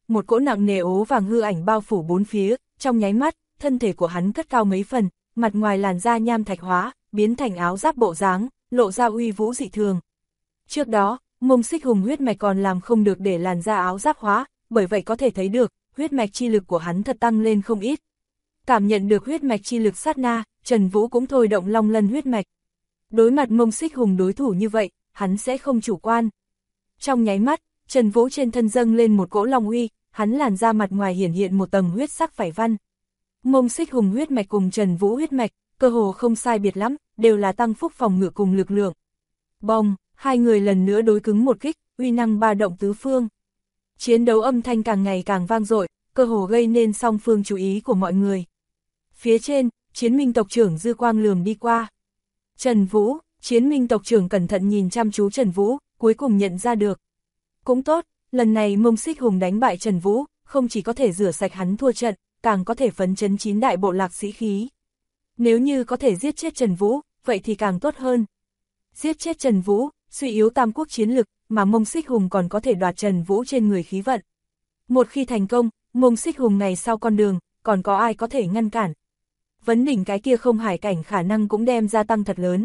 [SPEAKER 1] một cỗ nặng nề ố vàng hư ảnh bao phủ bốn phía, trong nháy mắt, thân thể của hắn cất cao mấy phần, mặt ngoài làn da nham thạch hóa, biến thành áo giáp bộ dáng, lộ ra uy vũ dị thường. Trước đó, Mông Xích Hùng huyết mạch còn làm không được để làn da áo giáp hóa, bởi vậy có thể thấy được, huyết mạch chi lực của hắn thật tăng lên không ít. Cảm nhận được huyết mạch chi lực sát na, Trần Vũ cũng thôi động Long Lân huyết mạch. Đối mặt Mông Xích Hùng đối thủ như vậy, hắn sẽ không chủ quan. Trong nháy mắt, Trần Vũ trên thân dâng lên một cỗ long uy, hắn làn da mặt ngoài hiển hiện một tầng huyết sắc vảy văn. Mông Xích Hùng huyết mạch cùng Trần Vũ huyết mạch, cơ hồ không sai biệt lắm, đều là tăng phúc phòng ngự cùng lực lượng. Bong, hai người lần nữa đối cứng một kích, uy năng ba động tứ phương. Chiến đấu âm thanh càng ngày càng vang dội, cơ hồ gây nên song phương chú ý của mọi người. Phía trên, Chiến Minh tộc trưởng dư quang lườm đi qua. Trần Vũ, Chiến Minh tộc trưởng cẩn thận nhìn chăm chú Trần Vũ, cuối cùng nhận ra được. Cũng tốt, lần này Mông Xích Hùng đánh bại Trần Vũ, không chỉ có thể rửa sạch hắn thua trận, càng có thể phấn chấn 9 đại bộ lạc sĩ khí. Nếu như có thể giết chết Trần Vũ, vậy thì càng tốt hơn. Giết chết Trần Vũ, suy yếu tam quốc chiến lực, mà Mông Xích Hùng còn có thể đoạt Trần Vũ trên người khí vận. Một khi thành công, Mông Xích Hùng ngày sau con đường, còn có ai có thể ngăn cản. Vấn đỉnh cái kia không hải cảnh khả năng cũng đem gia tăng thật lớn.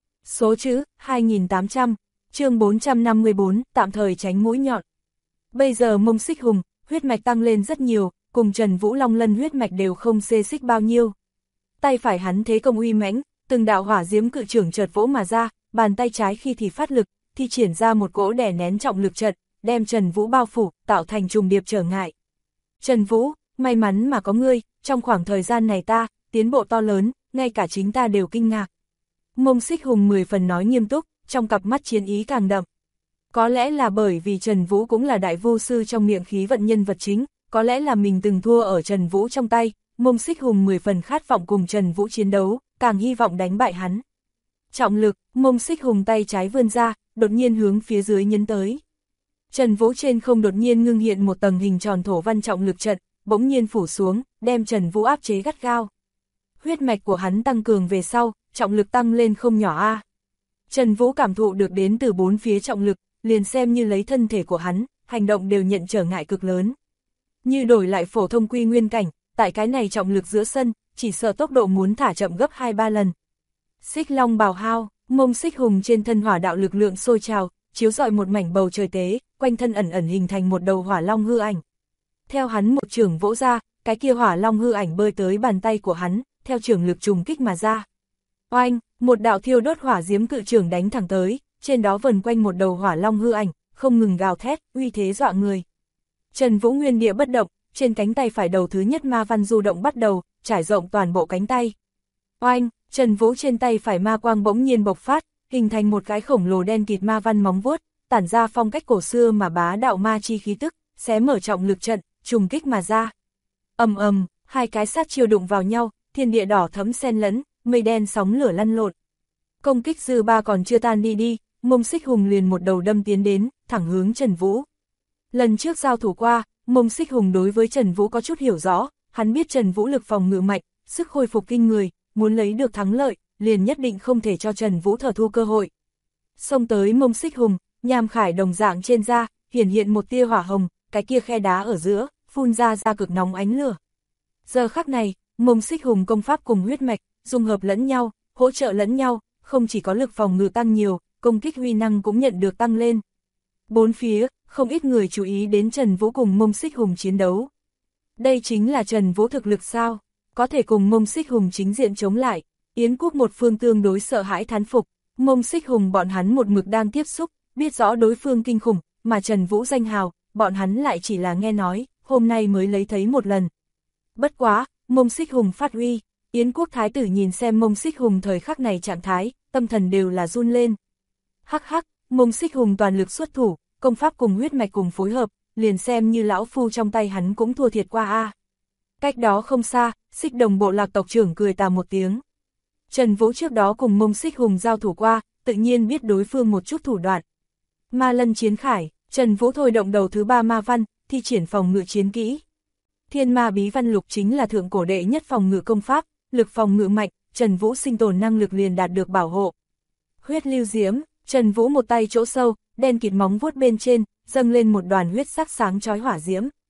[SPEAKER 1] Số chữ, 2800, chương 454, tạm thời tránh mũi nhọn. Bây giờ Mông Xích Hùng, huyết mạch tăng lên rất nhiều, cùng Trần Vũ Long Lân huyết mạch đều không xê xích bao nhiêu. Tay phải hắn thế công uy mãnh, từng đạo hỏa diễm cự trưởng chợt vỗ mà ra, bàn tay trái khi thì phát lực, thi triển ra một cỗ đè nén trọng lực trận, đem Trần Vũ bao phủ, tạo thành trùng điệp trở ngại. Trần Vũ, may mắn mà có ngươi, trong khoảng thời gian này ta, tiến bộ to lớn, ngay cả chính ta đều kinh ngạc. Mông Xích Hùng 10 phần nói nghiêm túc, trong cặp mắt chiến ý càng đậm. Có lẽ là bởi vì Trần Vũ cũng là đại vô sư trong miệng khí vận nhân vật chính, có lẽ là mình từng thua ở Trần Vũ trong tay, Mông Xích Hùng 10 phần khát vọng cùng Trần Vũ chiến đấu, càng hy vọng đánh bại hắn. Trọng lực, Mông Xích Hùng tay trái vươn ra, đột nhiên hướng phía dưới nhấn tới. Trần Vũ trên không đột nhiên ngưng hiện một tầng hình tròn thổ văn trọng lực trận, bỗng nhiên phủ xuống, đem Trần Vũ áp chế gắt gao. Huyết mạch của hắn tăng cường về sau, trọng lực tăng lên không nhỏ a. Trần Vũ cảm thụ được đến từ bốn phía trọng lực, liền xem như lấy thân thể của hắn, hành động đều nhận trở ngại cực lớn. Như đổi lại phổ thông quy nguyên cảnh, tại cái này trọng lực giữa sân, chỉ sợ tốc độ muốn thả chậm gấp 2-3 lần. Xích Long bào hao, Mông Xích Hùng trên thân hỏa đạo lực lượng sôi trào, chiếu rọi một mảnh bầu trời tế, quanh thân ẩn ẩn hình thành một đầu hỏa long hư ảnh. Theo hắn một chưởng vỗ ra, cái kia hỏa long hư ảnh bơi tới bàn tay của hắn, theo chưởng lực trùng kích mà ra. Oanh, một đạo thiêu đốt hỏa diễm cự chưởng đánh thẳng tới, trên đó vần quanh một đầu hỏa long hư ảnh, không ngừng gào thét, uy thế dọa người. Trần Vũ nguyên địa bất động, trên cánh tay phải đầu thứ nhất ma văn du động bắt đầu, trải rộng toàn bộ cánh tay. Oanh, Trần Vũ trên tay phải ma quang bỗng nhiên bộc phát, hình thành một cái khổng lồ đen kịt ma văn móng vuốt, tản ra phong cách cổ xưa mà bá đạo ma chi khí tức, xé mở trọng lực trận, trùng kích mà ra. Ầm ầm, hai cái sát chiêu đụng vào nhau, thiên địa đỏ thẫm xen lẫn, mây đen sóng lửa lăn lộn. Công kích dư ba còn chưa tan đi, Mông Xích Hùng liền một đầu đâm tiến đến, thẳng hướng Trần Vũ. Lần trước giao thủ qua, Mông Xích Hùng đối với Trần Vũ có chút hiểu rõ, hắn biết Trần Vũ lực phòng ngự mạnh, sức hồi phục kinh người, muốn lấy được thắng lợi, liền nhất định không thể cho Trần Vũ thở thu cơ hội. Xông tới Mông Xích Hùng, nham khải đồng dạng trên da, hiển hiện một tia hỏa hồng, cái kia khe đá ở giữa, phun ra cực nóng ánh lửa. Giờ khắc này, Mông Xích Hùng công pháp cùng huyết mạch, dung hợp lẫn nhau, hỗ trợ lẫn nhau, không chỉ có lực phòng ngự tăng nhiều, công kích huy năng cũng nhận được tăng lên. Bốn phía, không ít người chú ý đến Trần Vũ cùng Mông Xích Hùng chiến đấu. Đây chính là Trần Vũ thực lực sao? Có thể cùng Mông Xích Hùng chính diện chống lại. Yến quốc một phương tương đối sợ hãi thán phục, Mông Xích Hùng bọn hắn một mực đang tiếp xúc, biết rõ đối phương kinh khủng, mà Trần Vũ danh hào, bọn hắn lại chỉ là nghe nói, hôm nay mới lấy thấy một lần. Bất quá, Mông Xích Hùng phát uy, Yến quốc thái tử nhìn xem Mông Xích Hùng thời khắc này trạng thái, tâm thần đều là run lên. Hắc hắc, Mông Xích Hùng toàn lực xuất thủ, công pháp cùng huyết mạch cùng phối hợp, liền xem như lão phu trong tay hắn cũng thua thiệt qua a. Cách đó không xa, Xích Đồng bộ lạc tộc trưởng cười tà một tiếng. Trần Vũ trước đó cùng Mông Xích Hùng giao thủ qua, tự nhiên biết đối phương một chút thủ đoạn. Ma Lân Chiến Khải, Trần Vũ thôi động đầu thứ 3 ma văn, thi triển phòng ngự chiến kỹ. Thiên Ma Bí Văn Lục chính là thượng cổ đệ nhất phòng ngự công pháp, lực phòng ngự mạnh, Trần Vũ sinh tồn năng lực liền đạt được bảo hộ. Huyết lưu diễm, Trần Vũ một tay chỗ sâu, đen kịt móng vuốt bên trên, dâng lên một đoàn huyết sắc sáng chói hỏa diễm.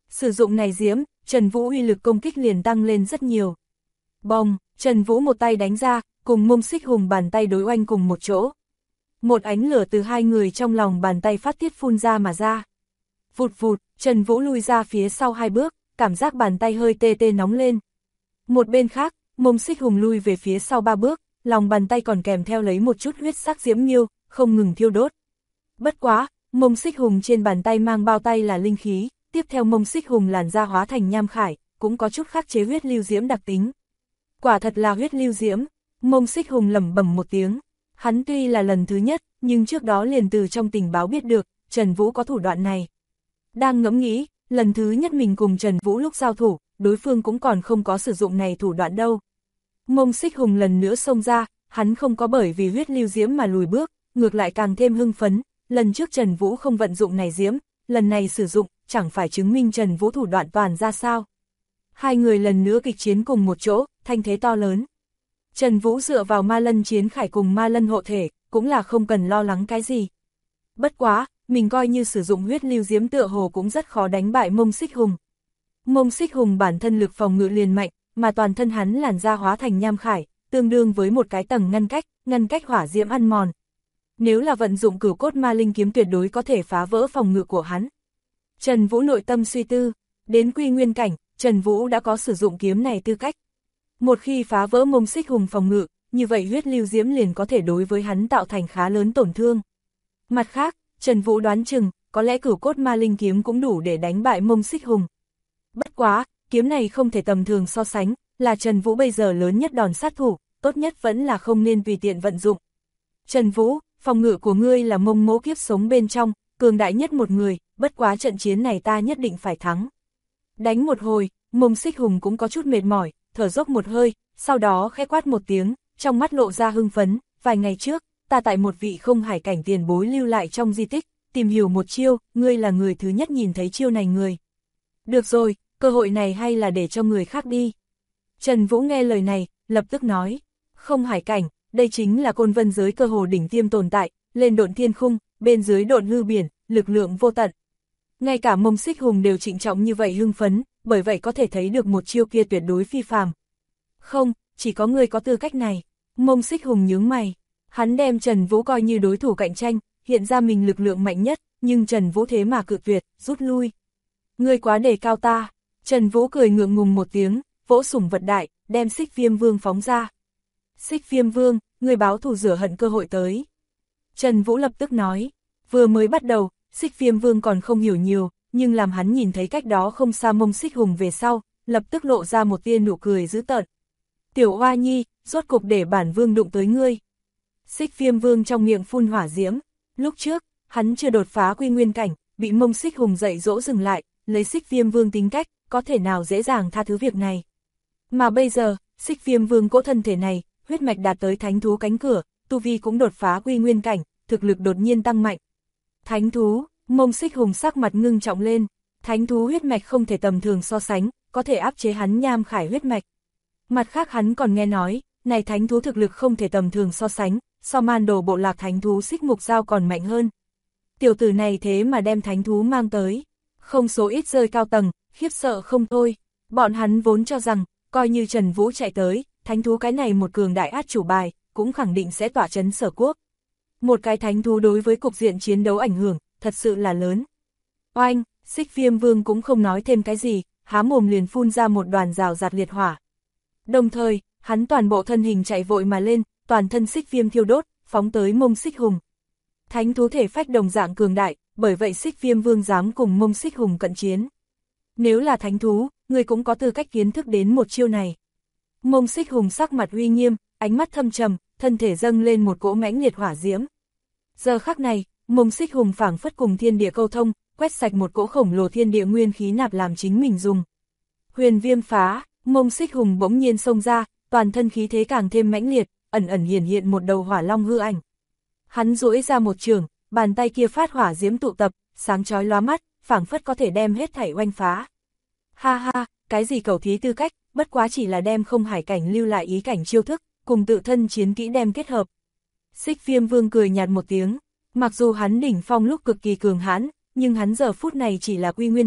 [SPEAKER 1] Sử dụng này diễm, Trần Vũ uy lực công kích liền tăng lên rất nhiều. Bồng, Trần Vũ một tay đánh ra, cùng Mông Xích Hùng bàn tay đối oanh cùng một chỗ. Một ánh lửa từ hai người trong lòng bàn tay phát tiết phun ra mà ra. Vụt vụt, Trần Vũ lui ra phía sau 2 bước, cảm giác bàn tay hơi tê tê nóng lên. Một bên khác, Mông Xích Hùng lui về phía sau 3 bước, lòng bàn tay còn kèm theo lấy một chút huyết sắc diễm miêu, không ngừng thiêu đốt. Bất quá, Mông Xích Hùng trên bàn tay mang bao tay là linh khí, tiếp theo Mông Xích Hùng làn da hóa thành nham khải, cũng có chút khắc chế huyết lưu diễm đặc tính. Quả thật là huyết lưu diễm, Mông Xích Hùng lẩm bẩm một tiếng. Hắn tuy là lần thứ nhất, nhưng trước đó liền từ trong tình báo biết được, Trần Vũ có thủ đoạn này. Đang ngẫm nghĩ, lần thứ nhất mình cùng Trần Vũ lúc giao thủ, đối phương cũng còn không có sử dụng này thủ đoạn đâu. Mông Xích Hùng lần nữa xông ra, hắn không có bởi vì huyết lưu diễm mà lùi bước, ngược lại càng thêm hưng phấn, lần trước Trần Vũ không vận dụng này diễm, lần này sử dụng, chẳng phải chứng minh Trần Vũ thủ đoạn toàn ra sao. Hai người lần nữa kịch chiến cùng một chỗ, thanh thế to lớn. Trần Vũ dựa vào ma lân chiến khải cùng ma lân hộ thể, cũng là không cần lo lắng cái gì. Bất quá, mình coi như sử dụng huyết lưu diễm tựa hồ cũng rất khó đánh bại Mông Xích Hùng. Mông Xích Hùng bản thân lực phòng ngự liền mạnh, mà toàn thân hắn làn da hóa thành nham khải, tương đương với một cái tầng ngăn cách hỏa diễm ăn mòn. Nếu là vận dụng cửu cốt ma linh kiếm tuyệt đối có thể phá vỡ phòng ngự của hắn. Trần Vũ nội tâm suy tư, đến quy nguyên cảnh, Trần Vũ đã có sử dụng kiếm này tư cách. Một khi phá vỡ Mông Xích Hùng phòng ngự, như vậy huyết lưu diễm liền có thể đối với hắn tạo thành khá lớn tổn thương. Mặt khác, Trần Vũ đoán chừng, có lẽ cửu cốt ma linh kiếm cũng đủ để đánh bại Mông Xích Hùng. Bất quá, kiếm này không thể tầm thường so sánh, là Trần Vũ bây giờ lớn nhất đòn sát thủ, tốt nhất vẫn là không nên tùy tiện vận dụng. Trần Vũ, phòng ngự của ngươi là Mông mỗ kiếp sống bên trong, cường đại nhất một người, bất quá trận chiến này ta nhất định phải thắng. Đánh một hồi, Mông Xích Hùng cũng có chút mệt mỏi, thở dốc một hơi, sau đó khẽ quát một tiếng, trong mắt lộ ra hưng phấn, vài ngày trước, ta tại một vị không hải cảnh tiền bối lưu lại trong di tích, tìm hiểu một chiêu, ngươi là người thứ nhất nhìn thấy chiêu này người. Được rồi, cơ hội này hay là để cho người khác đi. Trần Vũ nghe lời này, lập tức nói, không hải cảnh, đây chính là côn vân giới cơ hồ đỉnh tiêm tồn tại, lên độn thiên khung, bên dưới độn hư biển, lực lượng vô tận. Ngay cả Mông Xích Hùng đều trịnh trọng như vậy hưng phấn, bởi vậy có thể thấy được một chiêu kia tuyệt đối phi phàm. Không, chỉ có người có tư cách này. Mông Xích Hùng nhướng mày, hắn đem Trần Vũ coi như đối thủ cạnh tranh, hiện ra mình lực lượng mạnh nhất, nhưng Trần Vũ thế mà cự tuyệt, rút lui. Ngươi quá đề cao ta. Trần Vũ cười ngượng ngùng một tiếng, vỗ sủng vật đại, đem Xích Viêm Vương phóng ra. Xích Viêm Vương, ngươi báo thù rửa hận cơ hội tới. Trần Vũ lập tức nói, vừa mới bắt đầu, Xích Viêm Vương còn không hiểu nhiều, nhưng làm hắn nhìn thấy cách đó không xa Mông Xích Hùng về sau, lập tức lộ ra một tia nụ cười dữ tợn. Tiểu Hoa Nhi, rốt cục để bản vương đụng tới ngươi. Xích Viêm Vương trong miệng phun hỏa diễm, lúc trước, hắn chưa đột phá quy nguyên cảnh, bị Mông Xích Hùng dạy dỗ dừng lại, lấy Xích Viêm Vương tính cách, có thể nào dễ dàng tha thứ việc này. Mà bây giờ, Xích Viêm Vương cỗ thân thể này, huyết mạch đạt tới thánh thú cánh cửa, tu vi cũng đột phá quy nguyên cảnh, thực lực đột nhiên tăng mạnh. Thánh thú, Mông Xích Hùng sắc mặt ngưng trọng lên, thánh thú huyết mạch không thể tầm thường so sánh, có thể áp chế hắn nham khải huyết mạch. Mặt khác hắn còn nghe nói, này thánh thú thực lực không thể tầm thường so sánh, so man đồ bộ lạc thánh thú Xích Mục Dao còn mạnh hơn. Tiểu tử này thế mà đem thánh thú mang tới, không số ít rơi cao tầng, khiếp sợ không thôi. Bọn hắn vốn cho rằng, coi như Trần Vũ chạy tới, thánh thú cái này một cường đại át chủ bài, cũng khẳng định sẽ tỏa chấn Sở Quốc. Một cái thánh thú đối với cục diện chiến đấu ảnh hưởng, thật sự là lớn. Oanh, Xích Viêm Vương cũng không nói thêm cái gì, há mồm liền phun ra một đoàn rào rạt liệt hỏa. Đồng thời, hắn toàn bộ thân hình chạy vội mà lên, toàn thân xích viêm thiêu đốt, phóng tới Mông Xích Hùng. Thánh thú thể phách đồng dạng cường đại, bởi vậy Xích Viêm Vương dám cùng Mông Xích Hùng cận chiến. Nếu là thánh thú, người cũng có tư cách kiến thức đến một chiêu này. Mông Xích Hùng sắc mặt uy nghiêm, ánh mắt thâm trầm, thân thể dâng lên một cỗ mãnh liệt hỏa diễm. Giờ khắc này, Mông Xích Hùng phảng phất cùng thiên địa câu thông, quét sạch một cỗ khổng lồ thiên địa nguyên khí nạp làm chính mình dùng. Huyền viêm phá, Mông Xích Hùng bỗng nhiên xông ra, toàn thân khí thế càng thêm mãnh liệt, ẩn ẩn hiển hiện một đầu hỏa long hư ảnh. Hắn duỗi ra một trường, bàn tay kia phát hỏa diễm tụ tập, sáng chói lóa mắt, phảng phất có thể đem hết thảy oanh phá. Ha ha, cái gì cầu thí tư cách, bất quá chỉ là đem không hải cảnh lưu lại ý cảnh chiêu thức, cùng tự thân chiến kỹ đem kết hợp. Xích Viêm Vương cười nhạt một tiếng, mặc dù hắn đỉnh phong lúc cực kỳ cường hãn, nhưng hắn giờ phút này chỉ là quy nguyên cảnh,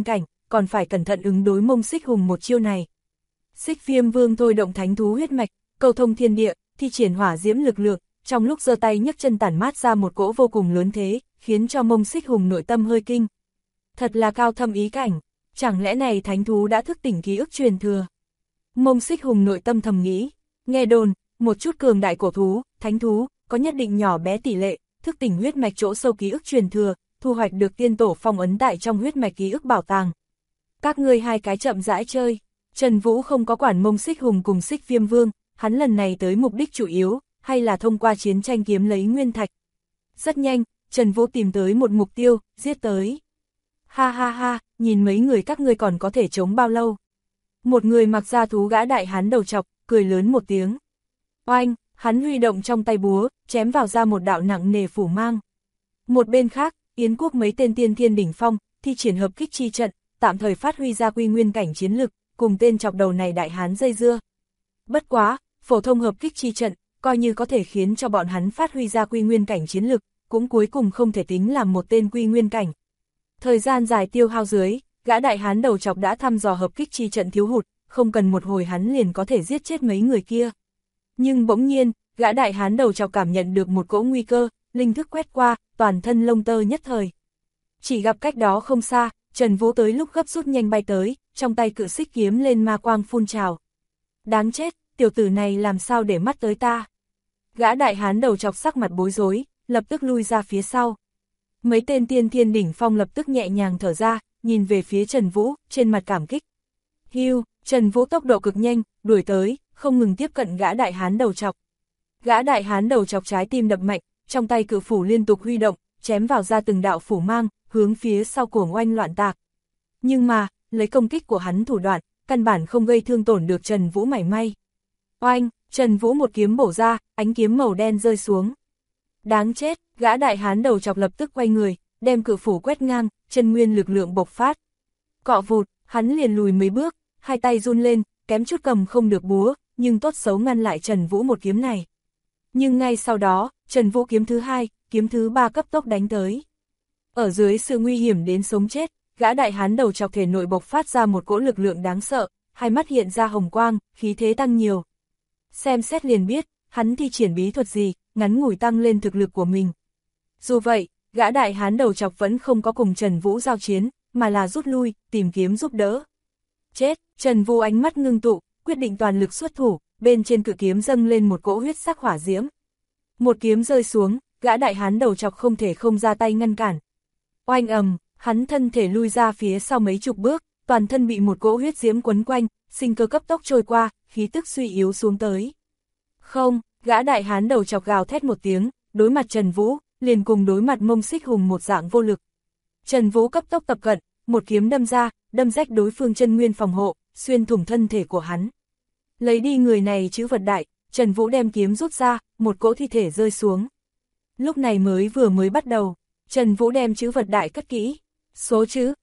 [SPEAKER 1] còn phải cẩn thận ứng đối Mông Xích Hùng một chiêu này. Xích Viêm Vương thôi động thánh thú huyết mạch, cầu thông thiên địa, thi triển hỏa diễm lực lượng, trong lúc giơ tay nhấc chân tản mát ra một cỗ vô cùng lớn thế, khiến cho Mông Xích Hùng nội tâm hơi kinh. Thật là cao thâm ý cảnh, chẳng lẽ này thánh thú đã thức tỉnh ký ức truyền thừa? Mông Xích Hùng nội tâm thầm nghĩ, nghe đồn, một chút cường đại cổ thú, thánh thú, có nhất định nhỏ bé tỷ lệ, thức tỉnh huyết mạch chỗ sâu ký ức truyền thừa, thu hoạch được tiên tổ phong ấn tại trong huyết mạch ký ức bảo tàng. Các ngươi hai cái chậm rãi chơi. Trần Vũ không có quản Mông Xích Hùng cùng Xích Viêm Vương, hắn lần này tới mục đích chủ yếu, hay là thông qua chiến tranh kiếm lấy nguyên thạch. Rất nhanh, Trần Vũ tìm tới một mục tiêu, giết tới. Ha ha ha, nhìn mấy người các ngươi còn có thể chống bao lâu. Một người mặc da thú gã đại hán đầu trọc, cười lớn một tiếng. Oanh, hắn huy động trong tay búa, chém vào ra một đạo nặng nề phủ mang. Một bên khác, Yến quốc mấy tên tiên thiên đỉnh phong, thi triển hợp kích chi trận, tạm thời phát huy ra quy nguyên cảnh chiến lực, cùng tên chọc đầu này đại hán dây dưa. Bất quá, phổ thông hợp kích chi trận, coi như có thể khiến cho bọn hắn phát huy ra quy nguyên cảnh chiến lực, cũng cuối cùng không thể tính làm một tên quy nguyên cảnh. Thời gian dài tiêu hao dưới, gã đại hán đầu chọc đã thăm dò hợp kích chi trận thiếu hụt, không cần một hồi hắn liền có thể giết chết mấy người kia. Nhưng bỗng nhiên, gã đại hán đầu chọc cảm nhận được một cỗ nguy cơ, linh thức quét qua, toàn thân lông tơ nhất thời. Chỉ gặp cách đó không xa, Trần Vũ tới lúc gấp rút nhanh bay tới, trong tay cự xích kiếm lên ma quang phun trào. Đáng chết, tiểu tử này làm sao để mắt tới ta? Gã đại hán đầu chọc sắc mặt bối rối, lập tức lui ra phía sau. Mấy tên tiên thiên đỉnh phong lập tức nhẹ nhàng thở ra, nhìn về phía Trần Vũ, trên mặt cảm kích. Hiu, Trần Vũ tốc độ cực nhanh, đuổi tới, không ngừng tiếp cận gã đại hán đầu chọc. Gã đại hán đầu chọc trái tim đập mạnh, trong tay cự phủ liên tục huy động, chém vào ra từng đạo phủ mang, hướng phía sau cuồng oanh loạn tạc. Nhưng mà, lấy công kích của hắn thủ đoạn, căn bản không gây thương tổn được Trần Vũ mảy may. Oanh, Trần Vũ một kiếm bổ ra, ánh kiếm màu đen rơi xuống. Đáng chết, gã đại hán đầu chọc lập tức quay người, đem cự phủ quét ngang, chân nguyên lực lượng bộc phát. Cọ vụt, hắn liền lùi mấy bước, hai tay run lên, kém chút cầm không được búa, nhưng tốt xấu ngăn lại Trần Vũ một kiếm này. Nhưng ngay sau đó, Trần Vũ kiếm thứ hai, kiếm thứ ba cấp tốc đánh tới. Ở dưới sự nguy hiểm đến sống chết, gã đại hán đầu chọc thể nội bộc phát ra một cỗ lực lượng đáng sợ, hai mắt hiện ra hồng quang, khí thế tăng nhiều. Xem xét liền biết, hắn thi triển bí thuật gì, ngắn ngủi tăng lên thực lực của mình. Dù vậy, gã đại hán đầu chọc vẫn không có cùng Trần Vũ giao chiến, mà là rút lui, tìm kiếm giúp đỡ. Chết, Trần Vũ ánh mắt ngưng tụ, quyết định toàn lực xuất thủ, bên trên cự kiếm dâng lên một cỗ huyết sắc hỏa diễm. Một kiếm rơi xuống, gã đại hán đầu chọc không thể không ra tay ngăn cản. Oanh ầm, hắn thân thể lui ra phía sau mấy chục bước, toàn thân bị một cỗ huyết diễm quấn quanh, sinh cơ cấp tốc trôi qua, khí tức suy yếu xuống tới. Không, gã đại hán đầu chọc gào thét một tiếng, đối mặt Trần Vũ, liền cùng đối mặt Mông Xích Hùng một dạng vô lực. Trần Vũ cấp tốc tập cận, một kiếm đâm ra, đâm rách đối phương chân nguyên phòng hộ, xuyên thủng thân thể của hắn. Lấy đi người này chữ vật đại, Trần Vũ đem kiếm rút ra, một cỗ thi thể rơi xuống. Lúc này mới bắt đầu, Trần Vũ đem chữ vật đại cất kỹ. Số chữ,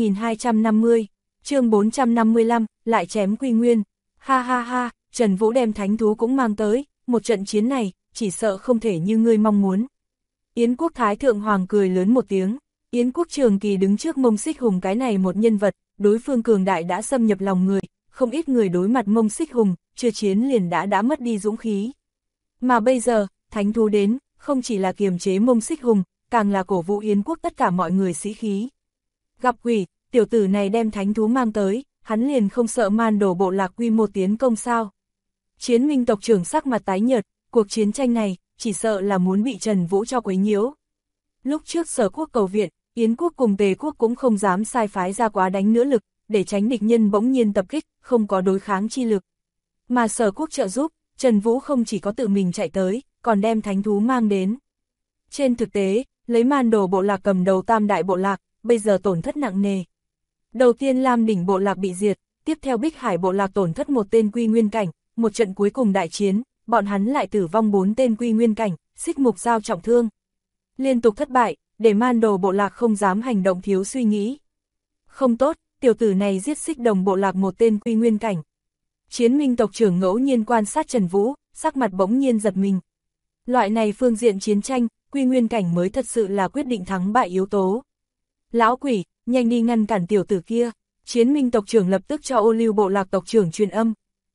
[SPEAKER 1] 3250, chương 455, lại chém quy nguyên. Ha ha ha, Trần Vũ đem thánh thú cũng mang tới, một trận chiến này, chỉ sợ không thể như ngươi mong muốn. Yến quốc Thái Thượng Hoàng cười lớn một tiếng, Yến quốc Trường Kỳ đứng trước Mông Xích Hùng cái này một nhân vật, đối phương cường đại đã xâm nhập lòng người, không ít người đối mặt Mông Xích Hùng, chưa chiến liền đã mất đi dũng khí. Mà bây giờ, thánh thú đến, không chỉ là kiềm chế Mông Xích Hùng, càng là cổ vũ Yến quốc tất cả mọi người sĩ khí. Gặp quỷ, tiểu tử này đem thánh thú mang tới, hắn liền không sợ man đổ bộ lạc quy mô tiến công sao. Chiến Minh tộc trưởng sắc mặt tái nhợt, cuộc chiến tranh này, chỉ sợ là muốn bị Trần Vũ cho quấy nhiễu. Lúc trước Sở quốc cầu viện, Yến quốc cùng Tề quốc cũng không dám sai phái ra quá đánh nữa lực, để tránh địch nhân bỗng nhiên tập kích, không có đối kháng chi lực. Mà Sở quốc trợ giúp, Trần Vũ không chỉ có tự mình chạy tới, còn đem thánh thú mang đến. Trên thực tế, lấy man đồ bộ lạc cầm đầu tam đại bộ lạc, bây giờ tổn thất nặng nề. Đầu tiên Lam đỉnh bộ lạc bị diệt, tiếp theo Bích Hải bộ lạc tổn thất một tên quy nguyên cảnh, một trận cuối cùng đại chiến, bọn hắn lại tử vong 4 tên quy nguyên cảnh, Xích Mục Giao trọng thương. Liên tục thất bại, để man đồ bộ lạc không dám hành động thiếu suy nghĩ. Không tốt, tiểu tử này giết Xích Đồng bộ lạc một tên quy nguyên cảnh. Chiến Minh tộc trưởng ngẫu nhiên quan sát Trần Vũ, sắc mặt bỗng nhiên giật mình. Loại này phương diện chiến tranh, quy nguyên cảnh mới thật sự là quyết định thắng bại yếu tố. Lão quỷ, nhanh đi ngăn cản tiểu tử kia. Chiến Minh tộc trưởng lập tức cho Ô Lưu bộ lạc tộc trưởng truyền âm.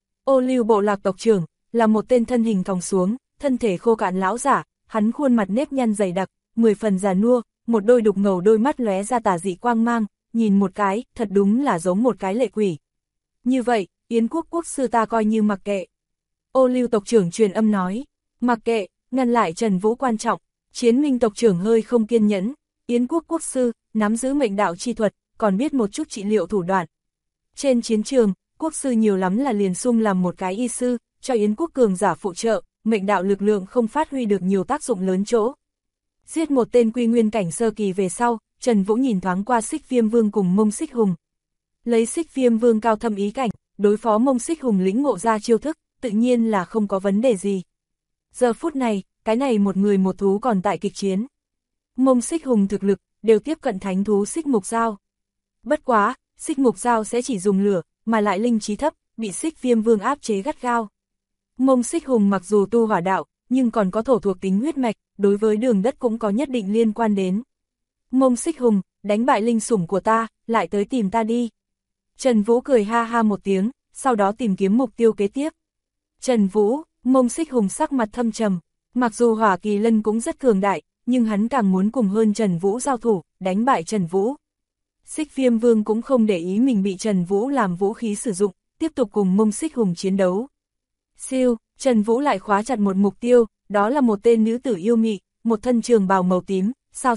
[SPEAKER 1] Ô Lưu bộ lạc tộc trưởng là một tên thân hình còng xuống, thân thể khô cạn lão giả, hắn khuôn mặt nếp nhăn dày đặc, 10 phần già nua, một đôi đục ngầu đôi mắt lóe ra tà dị quang mang, nhìn một cái, thật đúng là giống một cái lệ quỷ. Như vậy, Yến quốc quốc sư ta coi như mặc kệ. Ô Lưu tộc trưởng truyền âm nói, mặc kệ, ngăn lại Trần Vũ quan trọng. Chiến Minh tộc trưởng hơi không kiên nhẫn, Yến quốc quốc sư, nắm giữ mệnh đạo chi thuật, còn biết một chút trị liệu thủ đoạn. Trên chiến trường, quốc sư nhiều lắm là liền sung làm một cái y sư, cho Yến quốc cường giả phụ trợ, mệnh đạo lực lượng không phát huy được nhiều tác dụng lớn chỗ. Giết một tên quy nguyên cảnh sơ kỳ về sau, Trần Vũ nhìn thoáng qua Xích Viêm Vương cùng Mông Xích Hùng. Lấy Xích Viêm Vương cao thâm ý cảnh, đối phó Mông Xích Hùng lĩnh ngộ ra chiêu thức, tự nhiên là không có vấn đề gì. Giờ phút này, cái này một người một thú còn tại kịch chiến. Mông Xích Hùng thực lực, đều tiếp cận thánh thú Xích Mục Dao. Bất quá, Xích Mục Dao sẽ chỉ dùng lửa, mà lại linh trí thấp, bị Xích Viêm Vương áp chế gắt gao. Mông Xích Hùng mặc dù tu hỏa đạo, nhưng còn có thổ thuộc tính huyết mạch, đối với đường đất cũng có nhất định liên quan đến. Mông Xích Hùng, đánh bại linh sủng của ta, lại tới tìm ta đi. Trần Vũ cười ha ha một tiếng, sau đó tìm kiếm mục tiêu kế tiếp. Trần Vũ, Mông Xích Hùng sắc mặt thâm trầm, mặc dù Hỏa Kỳ Lân cũng rất cường đại, nhưng hắn càng muốn cùng hơn Trần Vũ giao thủ, đánh bại Trần Vũ. Xích Viêm Vương cũng không để ý mình bị Trần Vũ làm vũ khí sử dụng, tiếp tục cùng Mông Xích Hùng chiến đấu. Siêu, Trần Vũ lại khóa chặt một mục tiêu, đó là một tên nữ tử yêu mị, một thân trường bào màu tím,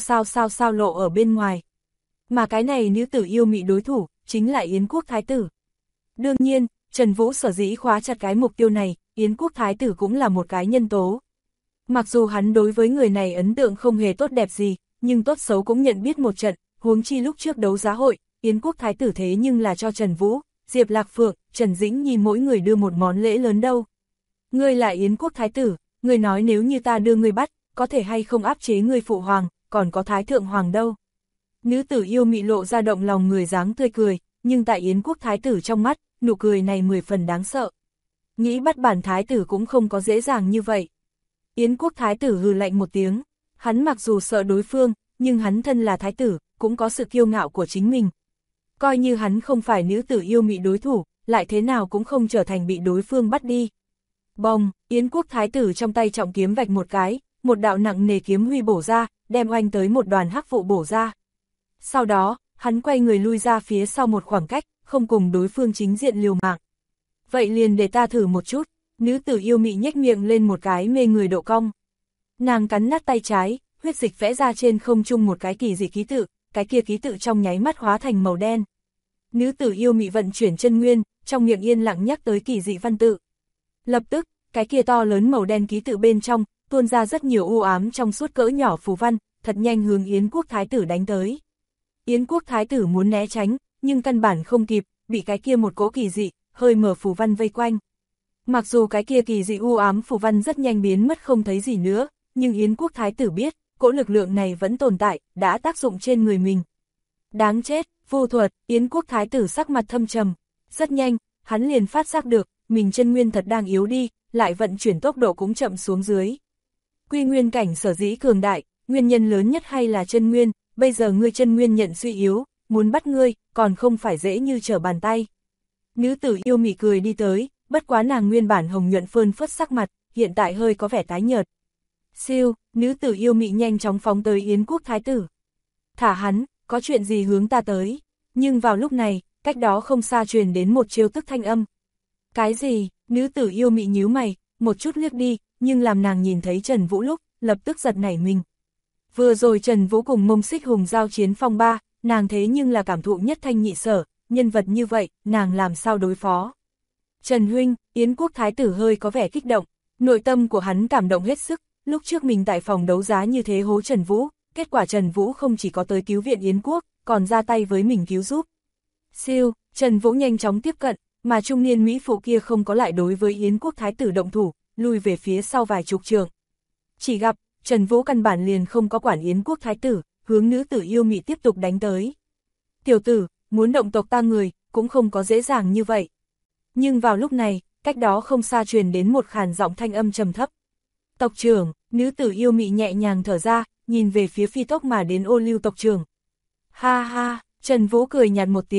[SPEAKER 1] sao lộ ở bên ngoài. Mà cái này nữ tử yêu mị đối thủ, chính là Yến quốc thái tử. Đương nhiên, Trần Vũ sở dĩ khóa chặt cái mục tiêu này, Yến quốc thái tử cũng là một cái nhân tố. Mặc dù hắn đối với người này ấn tượng không hề tốt đẹp gì, nhưng tốt xấu cũng nhận biết một trận, huống chi lúc trước đấu giá hội, Yến quốc thái tử thế nhưng là cho Trần Vũ, Diệp Lạc Phượng, Trần Dĩnh Nhi mỗi người đưa một món lễ lớn đâu. Ngươi là Yến quốc thái tử, ngươi nói nếu như ta đưa ngươi bắt, có thể hay không áp chế ngươi phụ hoàng, còn có thái thượng hoàng đâu. Nữ tử yêu mị lộ ra động lòng người dáng tươi cười, nhưng tại Yến quốc thái tử trong mắt, nụ cười này 10 phần đáng sợ. Nghĩ bắt bản thái tử cũng không có dễ dàng như vậy. Yến quốc thái tử hừ lạnh một tiếng, hắn mặc dù sợ đối phương, nhưng hắn thân là thái tử, cũng có sự kiêu ngạo của chính mình. Coi như hắn không phải nữ tử yêu mị đối thủ, lại thế nào cũng không trở thành bị đối phương bắt đi. Bồng, Yến quốc thái tử trong tay trọng kiếm vạch một cái, một đạo nặng nề kiếm huy bổ ra, đem oanh tới một đoàn hắc vụ bổ ra. Sau đó, hắn quay người lui ra phía sau một khoảng cách, không cùng đối phương chính diện liều mạng. Vậy liền để ta thử một chút, nữ tử yêu mị nhếch miệng lên một cái mê người độ cong. Nàng cắn nát tay trái, huyết dịch vẽ ra trên không trung một cái kỳ dị ký tự, cái kia ký tự trong nháy mắt hóa thành màu đen. Nữ tử yêu mị vận chuyển chân nguyên, trong miệng yên lặng nhắc tới kỳ dị văn tự. Lập tức, cái kia to lớn màu đen ký tự bên trong, tuôn ra rất nhiều u ám trong suốt cỡ nhỏ phù văn, thật nhanh hướng Yến quốc thái tử đánh tới. Yến quốc thái tử muốn né tránh, nhưng căn bản không kịp, bị cái kia một cỗ kỳ dị, hơi mở phù văn vây quanh. Mặc dù cái kia kỳ dị u ám phù văn rất nhanh biến mất không thấy gì nữa, nhưng Yến quốc thái tử biết, cỗ lực lượng này vẫn tồn tại, đã tác dụng trên người mình. Đáng chết, vô thuật, Yến quốc thái tử sắc mặt thâm trầm. Rất nhanh, hắn liền phát giác được, mình chân nguyên thật đang yếu đi, lại vận chuyển tốc độ cũng chậm xuống dưới. Quy nguyên cảnh sở dĩ cường đại, nguyên nhân lớn nhất hay là chân nguyên, bây giờ ngươi chân nguyên nhận suy yếu, muốn bắt ngươi, còn không phải dễ như trở bàn tay. Nữ tử yêu mị cười đi tới, bất quá nàng nguyên bản hồng nhuận phơn phất sắc mặt, hiện tại hơi có vẻ tái nhợt. Siêu, nữ tử yêu mị nhanh chóng phóng tới Yến quốc thái tử. Thả hắn, có chuyện gì hướng ta tới. Nhưng vào lúc này, cách đó không xa truyền đến một chiêu tức thanh âm. Cái gì? Nữ tử yêu mị nhíu mày, một chút liếc đi, nhưng làm nàng nhìn thấy Trần Vũ lúc, lập tức giật nảy mình. Vừa rồi Trần Vũ cùng Mông Xích Hùng giao chiến phong ba, nàng thế nhưng là cảm thụ nhất thanh nhị sở, nhân vật như vậy, nàng làm sao đối phó. Trần huynh, Yến quốc thái tử hơi có vẻ kích động, nội tâm của hắn cảm động hết sức, lúc trước mình tại phòng đấu giá như thế hố Trần Vũ, kết quả Trần Vũ không chỉ có tới cứu viện Yến quốc, còn ra tay với mình cứu giúp. Siêu, Trần Vũ nhanh chóng tiếp cận, mà trung niên mỹ phụ kia không có lại đối với Yến quốc thái tử động thủ, lùi về phía sau vài chục trượng. Chỉ gặp, Trần Vũ căn bản liền không có quản Yến quốc thái tử, hướng nữ tử yêu mị tiếp tục đánh tới. Tiểu tử, muốn động tộc ta người, cũng không có dễ dàng như vậy. Nhưng vào lúc này, cách đó không xa truyền đến một khàn giọng thanh âm trầm thấp. Tộc trưởng, nữ tử yêu mị nhẹ nhàng thở ra, nhìn về phía phi tốc mà đến Ô Lưu tộc trưởng. Ha ha, Trần Vũ cười nhạt một tiếng,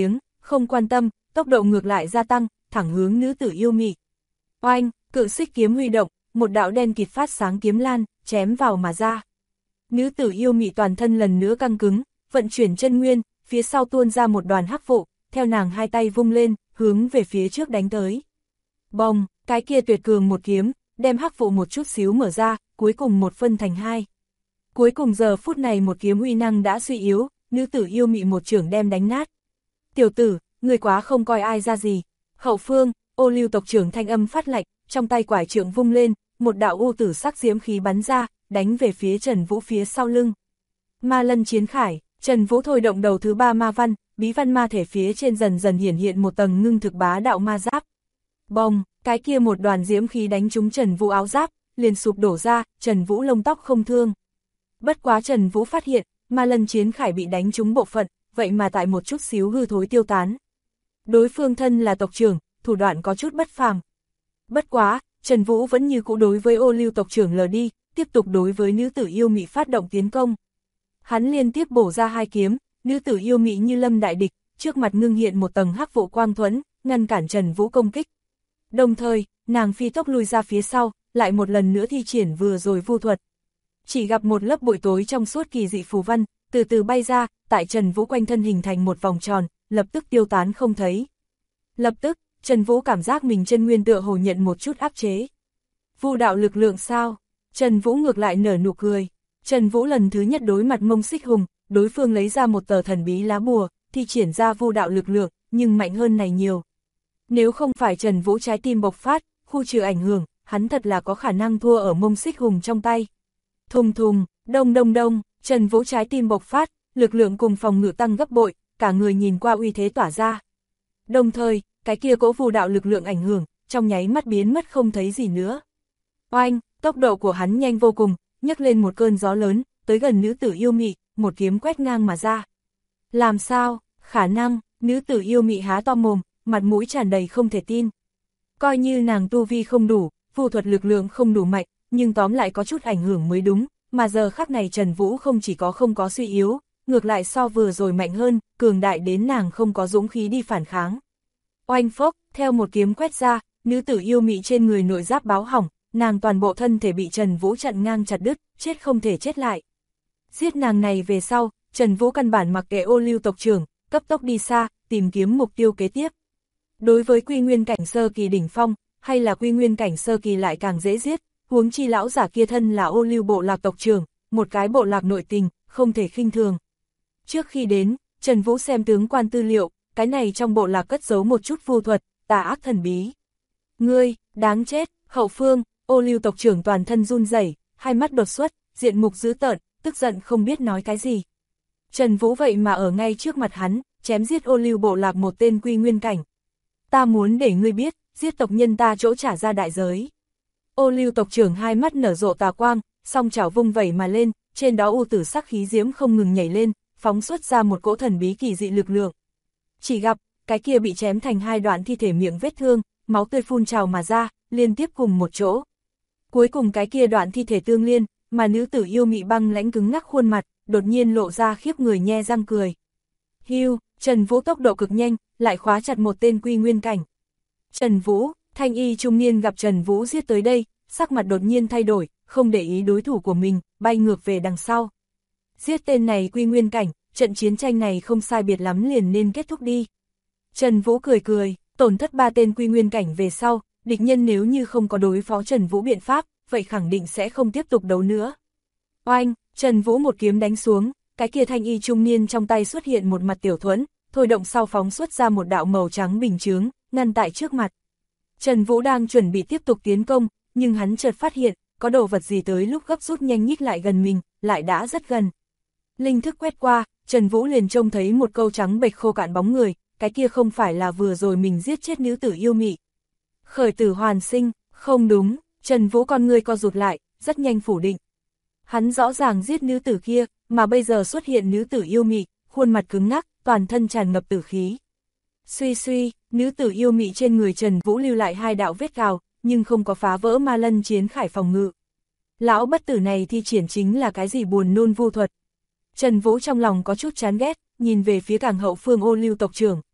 [SPEAKER 1] không quan tâm, tốc độ ngược lại gia tăng, thẳng hướng nữ tử yêu mị. Oanh, cự xích kiếm huy động, một đạo đen kịt phát sáng kiếm lan, chém vào mà ra. Nữ tử yêu mị toàn thân lần nữa căng cứng, vận chuyển chân nguyên, phía sau tuôn ra một đoàn hắc vụ, theo nàng hai tay vung lên, hướng về phía trước đánh tới. Bồng, cái kia tuyệt cường một kiếm, đem hắc vụ một chút xíu mở ra, cuối cùng một phân thành hai. Cuối cùng giờ phút này một kiếm uy năng đã suy yếu, nữ tử yêu mị một chưởng đem đánh nát. Tiểu tử, người quá không coi ai ra gì. Hậu phương, Ô Lưu tộc trưởng thanh âm phát lạnh, trong tay quải trượng vung lên, một đạo u tử sắc diễm khí bắn ra, đánh về phía Trần Vũ phía sau lưng. Ma lân chiến khải, Trần Vũ thôi động đầu thứ 3 ma văn, bí văn ma thể phía trên dần dần hiển hiện một tầng ngưng thực bá đạo ma giáp. Bồng, cái kia một đoàn diễm khí đánh trúng Trần Vũ áo giáp, liền sụp đổ ra, Trần Vũ lông tóc không thương. Bất quá Trần Vũ phát hiện, ma lân chiến khải bị đánh trúng bộ phận, vậy mà tại một chút xíu hư thối tiêu tán. Đối phương thân là tộc trưởng, thủ đoạn có chút bất phàm. Bất quá, Trần Vũ vẫn như cũ đối với Ô Lưu tộc trưởng lờ đi, tiếp tục đối với nữ tử yêu mị phát động tiến công. Hắn liên tiếp bổ ra hai kiếm, nữ tử yêu mị như lâm đại địch, trước mặt ngưng hiện một tầng hắc vụ quang thuẫn, ngăn cản Trần Vũ công kích. Đồng thời, nàng phi tốc lui ra phía sau, lại một lần nữa thi triển vừa rồi vu thuật. Chỉ gặp một lớp bụi tối trong suốt kỳ dị phù văn, từ từ bay ra, tại Trần Vũ quanh thân hình thành một vòng tròn, lập tức tiêu tán không thấy. Lập tức, Trần Vũ cảm giác mình chân nguyên tựa hồ nhận một chút áp chế. Vu đạo lực lượng sao? Trần Vũ ngược lại nở nụ cười. Trần Vũ lần thứ nhất đối mặt Mông Xích Hùng, đối phương lấy ra một tờ thần bí lá bùa, thi triển ra vu đạo lực lượng, nhưng mạnh hơn này nhiều. Nếu không phải Trần Vũ trái tim bộc phát, khu trừ ảnh hưởng, hắn thật là có khả năng thua ở Mông Xích Hùng trong tay. Thùng thùng, đông đông đông, Trần Vũ trái tim bộc phát, lực lượng cùng phòng ngự tăng gấp bội, cả người nhìn qua uy thế tỏa ra. Đồng thời, cái kia cỗ vu đạo lực lượng ảnh hưởng, trong nháy mắt biến mất không thấy gì nữa. Oanh, tốc độ của hắn nhanh vô cùng, nhấc lên một cơn gió lớn, tới gần nữ tử yêu mị, một kiếm quét ngang mà ra. Làm sao, khả năng, nữ tử yêu mị há to mồm, mặt mũi tràn đầy không thể tin. Coi như nàng tu vi không đủ, vu thuật lực lượng không đủ mạnh, nhưng tóm lại có chút ảnh hưởng mới đúng, mà giờ khắc này Trần Vũ không chỉ có không có suy yếu, ngược lại so vừa rồi mạnh hơn, cường đại đến nàng không có dũng khí đi phản kháng. Oanh phốc, theo một kiếm quét ra, nữ tử yêu mị trên người nội giáp báo hỏng, nàng toàn bộ thân thể bị Trần Vũ chặn ngang chặt đứt, chết không thể chết lại. Giết nàng này về sau, Trần Vũ căn bản mặc kệ Ô Lưu tộc trưởng, cấp tốc đi xa, tìm kiếm mục tiêu kế tiếp. Đối với quy nguyên cảnh sơ kỳ đỉnh phong, hay là quy nguyên cảnh sơ kỳ lại càng dễ giết, huống chi lão giả kia thân là Ô Lưu bộ lạc tộc trưởng, một cái bộ lạc nội tình, không thể khinh thường. Trước khi đến, Trần Vũ xem tướng quan tư liệu, cái này trong bộ lạc cất giấu một chút vu thuật, tà ác thần bí. Ngươi, đáng chết, hậu phương, Ô Lưu tộc trưởng toàn thân run rẩy, hai mắt đột xuất, diện mục dữ tợn, tức giận không biết nói cái gì. Trần Vũ vậy mà ở ngay trước mặt hắn, chém giết Ô Lưu bộ lạc một tên quy nguyên cảnh. Ta muốn để ngươi biết, giết tộc nhân ta chỗ trả ra đại giới. Ô Lưu tộc trưởng hai mắt nở rộ tà quang, song chảo vung vẩy mà lên, trên đó u tử sắc khí diễm không ngừng nhảy lên, phóng xuất ra một cỗ thần bí kỳ dị lực lượng. Chỉ gặp, cái kia bị chém thành hai đoạn thi thể miệng vết thương, máu tươi phun trào mà ra, liên tiếp cùng một chỗ. Cuối cùng cái kia đoạn thi thể tương liên, mà nữ tử yêu mị băng lãnh cứng ngắc khuôn mặt, đột nhiên lộ ra khiếp người nhe răng cười. Hưu, Trần Vũ tốc độ cực nhanh, lại khóa chặt một tên quy nguyên cảnh. Trần Vũ, thanh y trung niên gặp Trần Vũ giết tới đây, sắc mặt đột nhiên thay đổi, không để ý đối thủ của mình, bay ngược về đằng sau. Giết tên này quy nguyên cảnh, trận chiến tranh này không sai biệt lắm liền nên kết thúc đi. Trần Vũ cười cười, tổn thất 3 tên quy nguyên cảnh về sau, địch nhân nếu như không có đối phó Trần Vũ biện pháp, vậy khẳng định sẽ không tiếp tục đấu nữa. Oanh, Trần Vũ một kiếm đánh xuống, cái kia thanh y trung niên trong tay xuất hiện một mặt tiểu thuẫn, thôi động sau phóng xuất ra một đạo màu trắng bình chướng, ngăn tại trước mặt. Trần Vũ đang chuẩn bị tiếp tục tiến công, nhưng hắn chợt phát hiện, có đồ vật gì tới lúc gấp rút nhanh nhích lại gần mình, lại đã rất gần. Linh thức quét qua, Trần Vũ liền trông thấy một câu trắng bệch khô cạn bóng người, cái kia không phải là vừa rồi mình giết chết nữ tử yêu mị. Khởi tử hoàn sinh, không đúng, Trần Vũ con người co rụt lại, rất nhanh phủ định. Hắn rõ ràng giết nữ tử kia, mà bây giờ xuất hiện nữ tử yêu mị, khuôn mặt cứng ngắc, toàn thân tràn ngập tử khí. Suy suy, nữ tử yêu mị trên người Trần Vũ lưu lại 2 đạo vết cào, nhưng không có phá vỡ ma lân chiến khải phòng ngự. Lão bất tử này thi triển chính là cái gì buồn nôn vu thuật. Trần Vũ trong lòng có chút chán ghét, nhìn về phía càng hậu phương Ô Lưu tộc trưởng.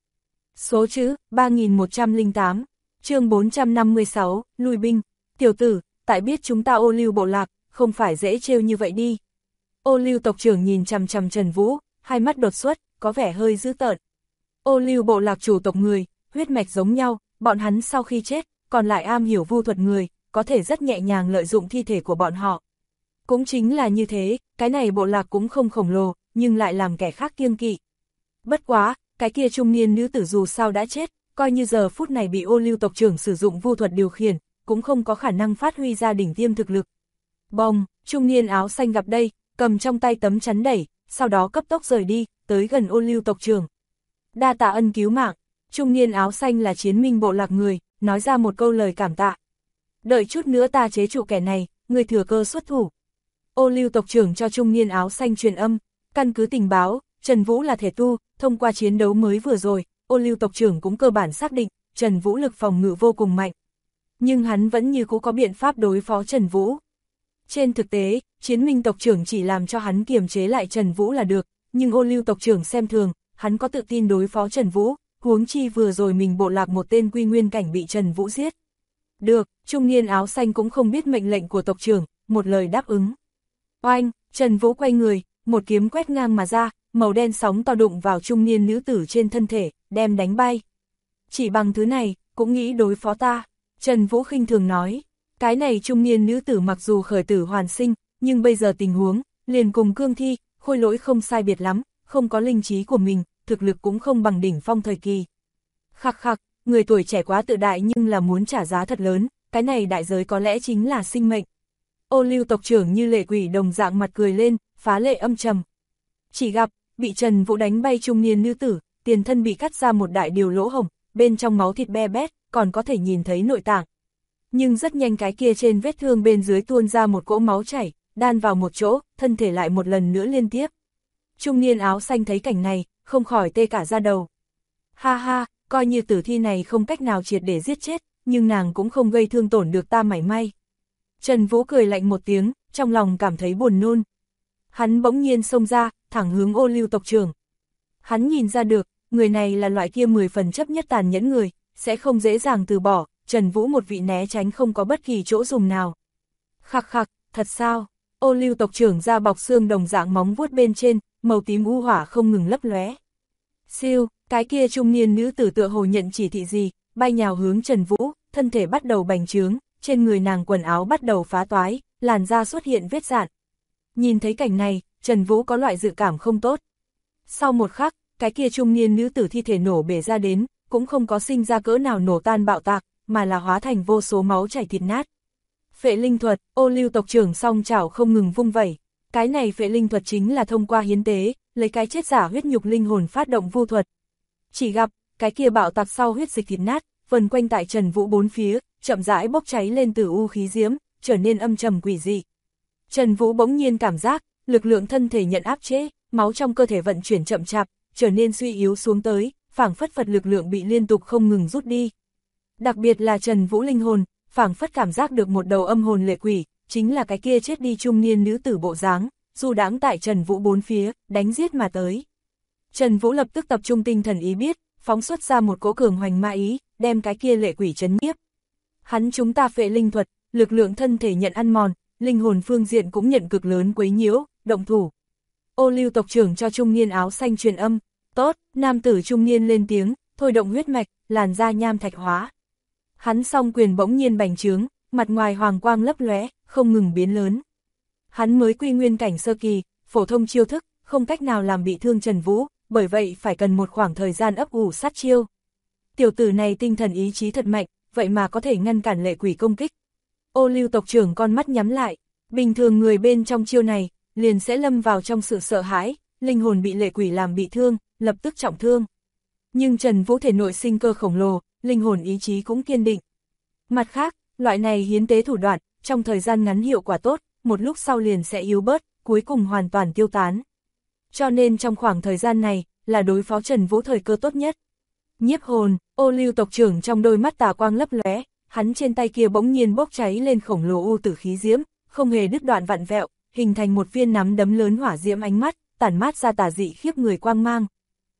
[SPEAKER 1] Số chữ, 3108, chương 456, lui binh. Tiểu tử, tại biết chúng ta Ô Lưu bộ lạc, không phải dễ trêu như vậy đi. Ô Lưu tộc trưởng nhìn chằm chằm Trần Vũ, hai mắt đột xuất, có vẻ hơi dữ tợn. Ô Lưu bộ lạc chủ tộc người, huyết mạch giống nhau, bọn hắn sau khi chết, còn lại am hiểu vu thuật người, có thể rất nhẹ nhàng lợi dụng thi thể của bọn họ. Cũng chính là như thế, cái này bộ lạc cũng không khổng lồ, nhưng lại làm kẻ khác kiêng kỵ. Bất quá, cái kia trung niên nữ tử dù sao đã chết, coi như giờ phút này bị Ô Lưu tộc trưởng sử dụng vu thuật điều khiển, cũng không có khả năng phát huy ra đỉnh tiêm thực lực. Bồng, trung niên áo xanh gặp đây, cầm trong tay tấm chắn đẩy, sau đó cấp tốc rời đi, tới gần Ô Lưu tộc trưởng. Đa tạ ân cứu mạng, trung niên áo xanh là chiến minh bộ lạc người, nói ra một câu lời cảm tạ. Đợi chút nữa ta chế trụ kẻ này, người thừa cơ xuất thủ. Ô Lưu tộc trưởng cho trung niên áo xanh truyền âm, căn cứ tình báo, Trần Vũ là thể tu, thông qua chiến đấu mới vừa rồi, Ô Lưu tộc trưởng cũng cơ bản xác định, Trần Vũ lực phòng ngự vô cùng mạnh. Nhưng hắn vẫn như cũ có biện pháp đối phó Trần Vũ. Trên thực tế, chiến minh tộc trưởng chỉ làm cho hắn kiềm chế lại Trần Vũ là được, nhưng Ô Lưu tộc trưởng xem thường, hắn có tự tin đối phó Trần Vũ, huống chi vừa rồi mình bộ lạc một tên quy nguyên cảnh bị Trần Vũ giết. Được, trung niên áo xanh cũng không biết mệnh lệnh của tộc trưởng, một lời đáp ứng. Oanh, Trần Vũ quay người, một kiếm quét ngang mà ra, màu đen sóng to đụng vào trung niên nữ tử trên thân thể, đem đánh bay. Chỉ bằng thứ này, cũng nghĩ đối phó ta, Trần Vũ khinh thường nói. Cái này trung niên nữ tử mặc dù khởi tử hoàn sinh, nhưng bây giờ tình huống, liền cùng cương thi, khôi lỗi không sai biệt lắm, không có linh trí của mình, thực lực cũng không bằng đỉnh phong thời kỳ. Khắc khắc, người tuổi trẻ quá tự đại nhưng là muốn trả giá thật lớn, cái này đại giới có lẽ chính là sinh mệnh. Ô Lưu tộc trưởng như lệ quỷ đồng dạng mặt cười lên, phá lệ âm trầm. Chỉ gặp, bị Trần Vũ đánh bay trung niên nữ tử, tiền thân bị cắt ra một đại điều lỗ hổng, bên trong máu thịt be bét, còn có thể nhìn thấy nội tạng. Nhưng rất nhanh cái kia trên vết thương bên dưới tuôn ra một cỗ máu chảy, đan vào một chỗ, thân thể lại một lần nữa liên tiếp. Trung niên áo xanh thấy cảnh này, không khỏi tê cả da đầu. Ha ha, coi như tử thi này không cách nào triệt để giết chết, nhưng nàng cũng không gây thương tổn được ta mảy may. Trần Vũ cười lạnh một tiếng, trong lòng cảm thấy buồn nôn. Hắn bỗng nhiên xông ra, thẳng hướng Ô Lưu tộc trưởng. Hắn nhìn ra được, người này là loại kia 10 phần chấp nhất tàn nhẫn người, sẽ không dễ dàng từ bỏ, Trần Vũ một vị né tránh không có bất kỳ chỗ dùng nào. Khắc khắc, thật sao? Ô Lưu tộc trưởng ra bọc xương đồng dạng móng vuốt bên trên, màu tím u hỏa không ngừng lấp lóe. Siêu, cái kia trung niên nữ tử tựa hồ nhận chỉ thị gì, bay nhào hướng Trần Vũ, thân thể bắt đầu bành trướng, trên người nàng quần áo bắt đầu phá toái, làn da xuất hiện vết rạn. Nhìn thấy cảnh này, Trần Vũ có loại dự cảm không tốt. Sau một khắc, cái kia trung niên nữ tử thi thể nổ bể ra đến, cũng không có sinh ra cỡ nào nổ tan bạo tạc, mà là hóa thành vô số máu chảy thịt nát. Phệ linh thuật, Ô Lưu tộc trưởng song chảo không ngừng vung vẩy. Cái này phệ linh thuật chính là thông qua hiến tế, lấy cái chết giả huyết nhục linh hồn phát động vu thuật. Chỉ gặp, cái kia bạo tạc sau huyết dịch thịt nát, vần quanh tại Trần Vũ bốn phía, chậm rãi bốc cháy lên từ u khí diễm, trở nên âm trầm quỷ dị. Trần Vũ bỗng nhiên cảm giác, lực lượng thân thể nhận áp chế, máu trong cơ thể vận chuyển chậm chạp, trở nên suy yếu xuống tới, phảng phất Phật lực lượng bị liên tục không ngừng rút đi. Đặc biệt là Trần Vũ linh hồn, phảng phất cảm giác được một đầu âm hồn lệ quỷ, chính là cái kia chết đi trung niên nữ tử bộ dáng, du đãng tại Trần Vũ bốn phía, đánh giết mà tới. Trần Vũ lập tức tập trung tinh thần ý biết, phóng xuất ra một cỗ cường hoành ma ý, đem cái kia lệ quỷ trấn nhiếp. Hắn chúng ta phệ linh thuật, lực lượng thân thể nhận ăn mòn, linh hồn phương diện cũng nhận cực lớn quấy nhiễu, động thủ. Ô Lưu tộc trưởng cho trung niên áo xanh truyền âm, tốt, nam tử trung niên lên tiếng, thôi động huyết mạch, làn da nham thạch hóa. Hắn song quyền bỗng nhiên bành trướng, mặt ngoài hoàng quang lấp lóe, không ngừng biến lớn. Hắn mới quy nguyên cảnh sơ kỳ, phổ thông chiêu thức, không cách nào làm bị thương Trần Vũ, bởi vậy phải cần một khoảng thời gian ấp ủ sát chiêu. Tiểu tử này tinh thần ý chí thật mạnh, vậy mà có thể ngăn cản lệ quỷ công kích. Ô Lưu tộc trưởng con mắt nhắm lại, bình thường người bên trong chiêu này, liền sẽ lâm vào trong sự sợ hãi, linh hồn bị lệ quỷ làm bị thương, lập tức trọng thương. Nhưng Trần Vũ thể nội sinh cơ khổng lồ, linh hồn ý chí cũng kiên định. Mặt khác, loại này hiến tế thủ đoạn, trong thời gian ngắn hiệu quả tốt, một lúc sau liền sẽ yếu bớt, cuối cùng hoàn toàn tiêu tán. Cho nên trong khoảng thời gian này, là đối phó Trần Vũ thời cơ tốt nhất. Nhiếp hồn, Ô Lưu tộc trưởng trong đôi mắt tà quang lấp lóe, hắn trên tay kia bỗng nhiên bốc cháy lên khổng lồ u tử khí diễm, không hề đứt đoạn vặn vẹo, hình thành một viên nắm đấm lớn hỏa diễm ánh mắt, tản mát ra tà dị khiếp người quang mang.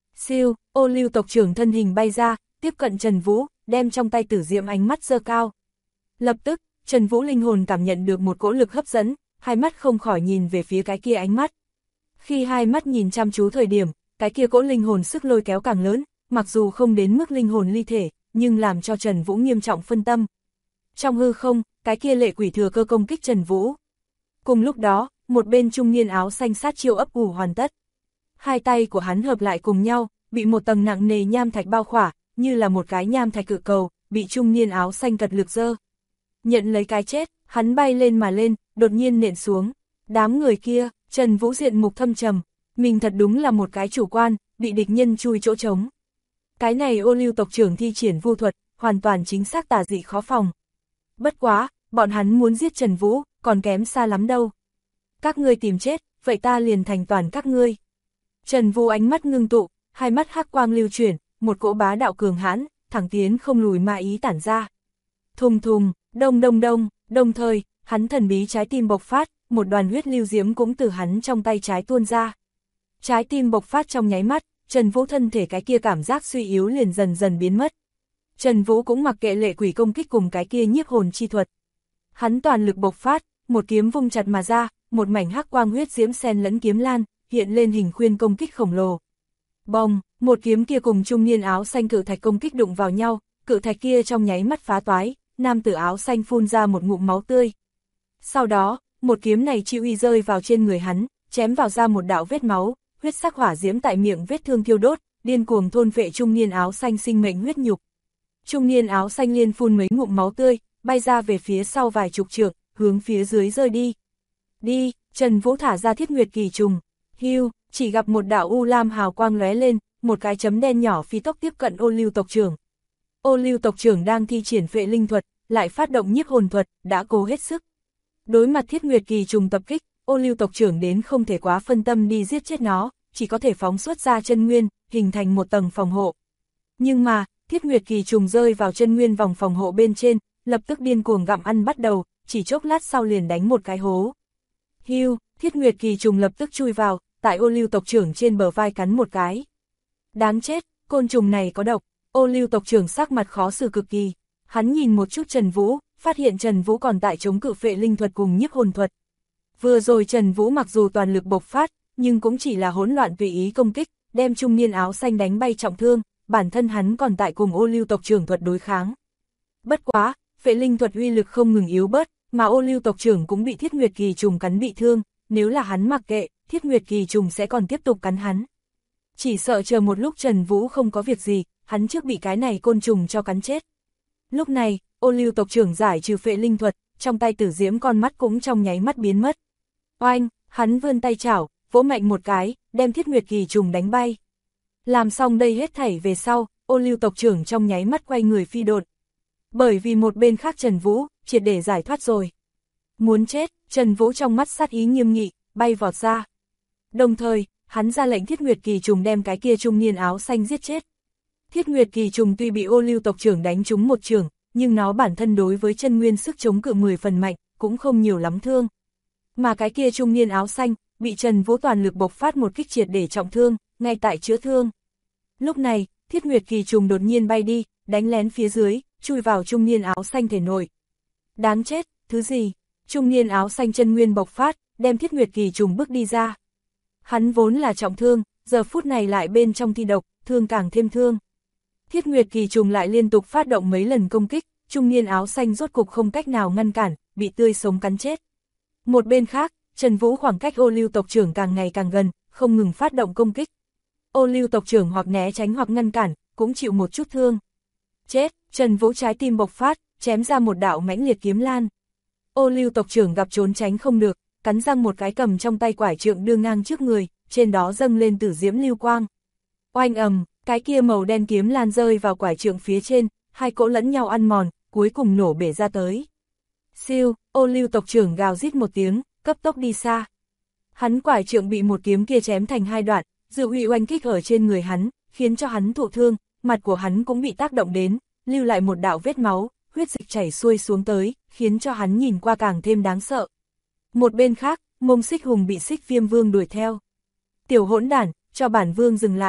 [SPEAKER 1] Siêu, Ô Lưu tộc trưởng thân hình bay ra, tiếp cận Trần Vũ, đem trong tay tử diễm ánh mắt giơ cao. Lập tức, Trần Vũ linh hồn cảm nhận được một cỗ lực hấp dẫn, hai mắt không khỏi nhìn về phía cái kia ánh mắt. Khi hai mắt nhìn chăm chú thời điểm, cái kia cỗ linh hồn sức lôi kéo càng lớn, mặc dù không đến mức linh hồn ly thể, nhưng làm cho Trần Vũ nghiêm trọng phân tâm. Trong hư không, cái kia lệ quỷ thừa cơ công kích Trần Vũ. Cùng lúc đó, một bên trung niên áo xanh sát chiêu ấp ủ hoàn tất. Hai tay của hắn hợp lại cùng nhau, bị một tầng nặng nề nham thạch bao khỏa, như là một cái nham thạch cự cầu, bị trung niên áo xanh cật lực giơ. Nhận lấy cái chết, hắn bay lên mà lên, đột nhiên nện xuống. Đám người kia, Trần Vũ diện mục thâm trầm, mình thật đúng là một cái chủ quan, bị địch nhân chui chỗ trống. Cái này Ô Lưu tộc trưởng thi triển vu thuật, hoàn toàn chính xác tà dị khó phòng. Bất quá, bọn hắn muốn giết Trần Vũ, còn kém xa lắm đâu. Các ngươi tìm chết, vậy ta liền thành toàn các ngươi. Trần Vũ ánh mắt ngưng tụ, hai mắt hắc quang lưu chuyển, một cỗ bá đạo cường hãn, thẳng tiến không lùi mà ý tản ra. Thùng thùng, đông đông đông, đồng thời, hắn thần bí trái tim bộc phát, một đoàn huyết lưu diễm cũng từ hắn trong tay trái tuôn ra. Trái tim bộc phát trong nháy mắt, Trần Vũ thân thể cái kia cảm giác suy yếu liền dần dần biến mất. Trần Vũ cũng mặc kệ lệ quỷ công kích cùng cái kia nhiếp hồn chi thuật. Hắn toàn lực bộc phát, một kiếm vung chặt mà ra, một mảnh hắc quang huyết diễm xen lẫn kiếm lan, hiện lên hình khuyên công kích khổng lồ. Bồng, một kiếm kia cùng trung niên áo xanh cự thạch công kích đụng vào nhau, cự thạch kia trong nháy mắt phá toái, nam tử áo xanh phun ra một ngụm máu tươi. Sau đó, một kiếm này chi uy rơi vào trên người hắn, chém vào ra một đạo vết máu, huyết sắc hỏa diễm tại miệng vết thương thiêu đốt, điên cuồng thôn phệ trung niên áo xanh sinh mệnh huyết nhục. Trung niên áo xanh liên phun mấy ngụm máu tươi, bay ra về phía sau vài chục trượng, hướng phía dưới rơi đi. Đi, Trần Vũ thả ra thiết nguyệt kỳ trùng. Hưu, chỉ gặp một đạo u lam hào quang lóe lên, một cái chấm đen nhỏ phi tốc tiếp cận Ô Lưu tộc trưởng. Ô Lưu tộc trưởng đang thi triển phệ linh thuật, lại phát động nhiếp hồn thuật, đã cố hết sức. Đối mặt thiết nguyệt kỳ trùng tập kích, Ô Lưu tộc trưởng đến không thể quá phân tâm đi giết chết nó, chỉ có thể phóng xuất ra chân nguyên, hình thành một tầng phòng hộ. Nhưng mà, thiết nguyệt kỳ trùng rơi vào chân nguyên vòng phòng hộ bên trên, lập tức điên cuồng gặm ăn bắt đầu, chỉ chốc lát sau liền đánh một cái hố. Hưu, thiết nguyệt kỳ trùng lập tức chui vào, tại Ô Lưu tộc trưởng trên bờ vai cắn một cái. Đáng chết, côn trùng này có độc. Ô Lưu tộc trưởng sắc mặt khó xử cực kỳ. Hắn nhìn một chút Trần Vũ, phát hiện Trần Vũ còn tại chống cự phệ linh thuật cùng nhiếp hồn thuật. Vừa rồi Trần Vũ mặc dù toàn lực bộc phát, nhưng cũng chỉ là hỗn loạn tùy ý công kích, đem trung niên áo xanh đánh bay trọng thương, bản thân hắn còn tại cùng Ô Lưu tộc trưởng thuật đối kháng. Bất quá, phệ linh thuật uy lực không ngừng yếu bớt, mà Ô Lưu tộc trưởng cũng bị thiết nguyệt kỳ trùng cắn bị thương, nếu là hắn mặc kệ, thiết nguyệt kỳ trùng sẽ còn tiếp tục cắn hắn. Chỉ sợ chờ một lúc Trần Vũ không có việc gì, hắn trước bị cái này côn trùng cho cắn chết. Lúc này, Ô Lưu tộc trưởng giải trừ phệ linh thuật, trong tay tử diễm con mắt cũng trong nháy mắt biến mất. Oanh, hắn vươn tay chảo, vỗ mạnh một cái, đem thiết nguyệt kỳ trùng đánh bay. Làm xong đây hết thảy về sau, Ô Lưu tộc trưởng trong nháy mắt quay người phi độn. Bởi vì một bên khác Trần Vũ, triệt để giải thoát rồi. Muốn chết, Trần Vũ trong mắt sát ý nghiêm nghị, bay vọt ra. Đồng thời, hắn ra lệnh thiết nguyệt kỳ trùng đem cái kia trung niên áo xanh giết chết. Thiết nguyệt kỳ trùng tuy bị Ô Lưu tộc trưởng đánh trúng một chưởng, nhưng nó bản thân đối với chân nguyên sức chống cự 10 phần mạnh, cũng không nhiều lắm thương. Mà cái kia trung niên áo xanh, bị Trần Vũ toàn lực bộc phát một kích triệt để trọng thương, ngay tại chữa thương. Lúc này, thiết nguyệt kỳ trùng đột nhiên bay đi, đánh lén phía dưới, chui vào trung niên áo xanh thể nội. Đáng chết, thứ gì? Trung niên áo xanh chân nguyên bộc phát, đem thiết nguyệt kỳ trùng bước đi ra. Hắn vốn là trọng thương, giờ phút này lại bên trong thi độc, thương càng thêm thương. Thiết nguyệt kỳ trùng lại liên tục phát động mấy lần công kích, trung niên áo xanh rốt cục không cách nào ngăn cản, bị tươi sống cắn chết. Một bên khác, Trần Vũ khoảng cách Ô Lưu tộc trưởng càng ngày càng gần, không ngừng phát động công kích. Ô Lưu tộc trưởng hoặc né tránh hoặc ngăn cản, cũng chịu một chút thương. Chết, Trần Vũ trái tim bộc phát, chém ra một đạo mãnh liệt kiếm lan. Ô Lưu tộc trưởng gặp trốn tránh không được, cắn răng một cái cầm trong tay quải trượng đưa ngang trước người, trên đó dâng lên tử diễm lưu quang. Oanh ầm, cái kia màu đen kiếm lan rơi vào quải trượng phía trên, hai cỗ lẫn nhau ăn mòn, cuối cùng nổ bể ra tới. Siêu, Ô Lưu tộc trưởng gào rít một tiếng, cấp tốc đi xa. Hắn quải trượng bị một kiếm kia chém thành hai đoạn, dư uy oanh kích ở trên người hắn, khiến cho hắn thụ thương, mặt của hắn cũng bị tác động đến, lưu lại một đạo vết máu, huyết dịch chảy xuôi xuống tới, khiến cho hắn nhìn qua càng thêm đáng sợ. Một bên khác, Mông Xích Hùng bị Xích Viêm Vương đuổi theo. Tiểu hỗn đản, cho bản vương dừng lại.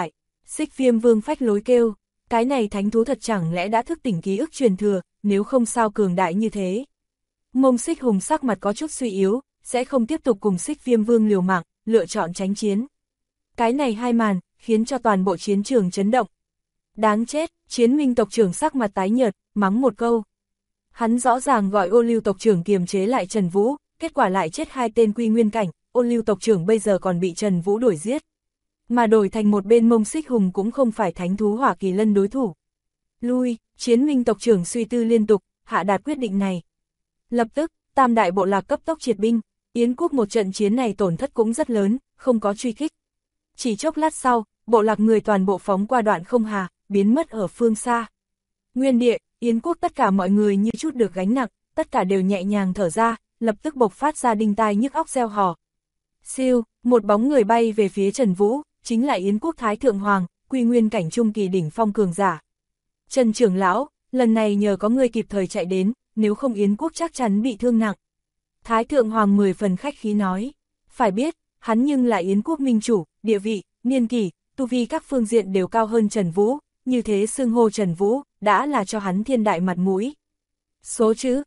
[SPEAKER 1] Xích Viêm Vương phách lối kêu, cái này thánh thú thật chẳng lẽ đã thức tỉnh ký ức truyền thừa, nếu không sao cường đại như thế. Mông Xích Hùng sắc mặt có chút suy yếu, sẽ không tiếp tục cùng Xích Viêm Vương liều mạng, lựa chọn tránh chiến. Cái này hai màn, khiến cho toàn bộ chiến trường chấn động. Đáng chết, Chiến Minh tộc trưởng sắc mặt tái nhợt, mắng một câu. Hắn rõ ràng gọi Ô Lưu tộc trưởng kiềm chế lại Trần Vũ, kết quả lại chết hai tên quy nguyên cảnh, Ô Lưu tộc trưởng bây giờ còn bị Trần Vũ đuổi giết. Mà đổi thành một bên Mông Xích Hùng cũng không phải thánh thú Hỏa Kỳ Lân đối thủ. Lui, Chiến Minh tộc trưởng suy tư liên tục, hạ đạt quyết định này. Lập tức, tam đại bộ lạc cấp tốc triệt binh, Yến quốc một trận chiến này tổn thất cũng rất lớn, không có truy kích. Chỉ chốc lát sau, bộ lạc người toàn bộ phóng qua đoạn không hà, biến mất ở phương xa. Nguyên địa, Yến quốc tất cả mọi người như chút được gánh nặng, tất cả đều nhẹ nhàng thở ra, lập tức bộc phát ra đinh tai nhức óc reo hò. Siêu, một bóng người bay về phía Trần Vũ, chính là Yến quốc Thái Thượng Hoàng, quy nguyên cảnh trung kỳ đỉnh phong cường giả. Trần trưởng lão, lần này nhờ có người kịp thời chạy đến, nếu không Yến quốc chắc chắn bị thương nặng. Thái Thượng Hoàng 10 phần khách khí nói, phải biết, hắn nhưng là Yến quốc minh chủ, địa vị, niên kỷ, tu vi các phương diện đều cao hơn Trần Vũ, như thế xưng hô Trần Vũ, đã là cho hắn thiên đại mặt mũi. Số chữ,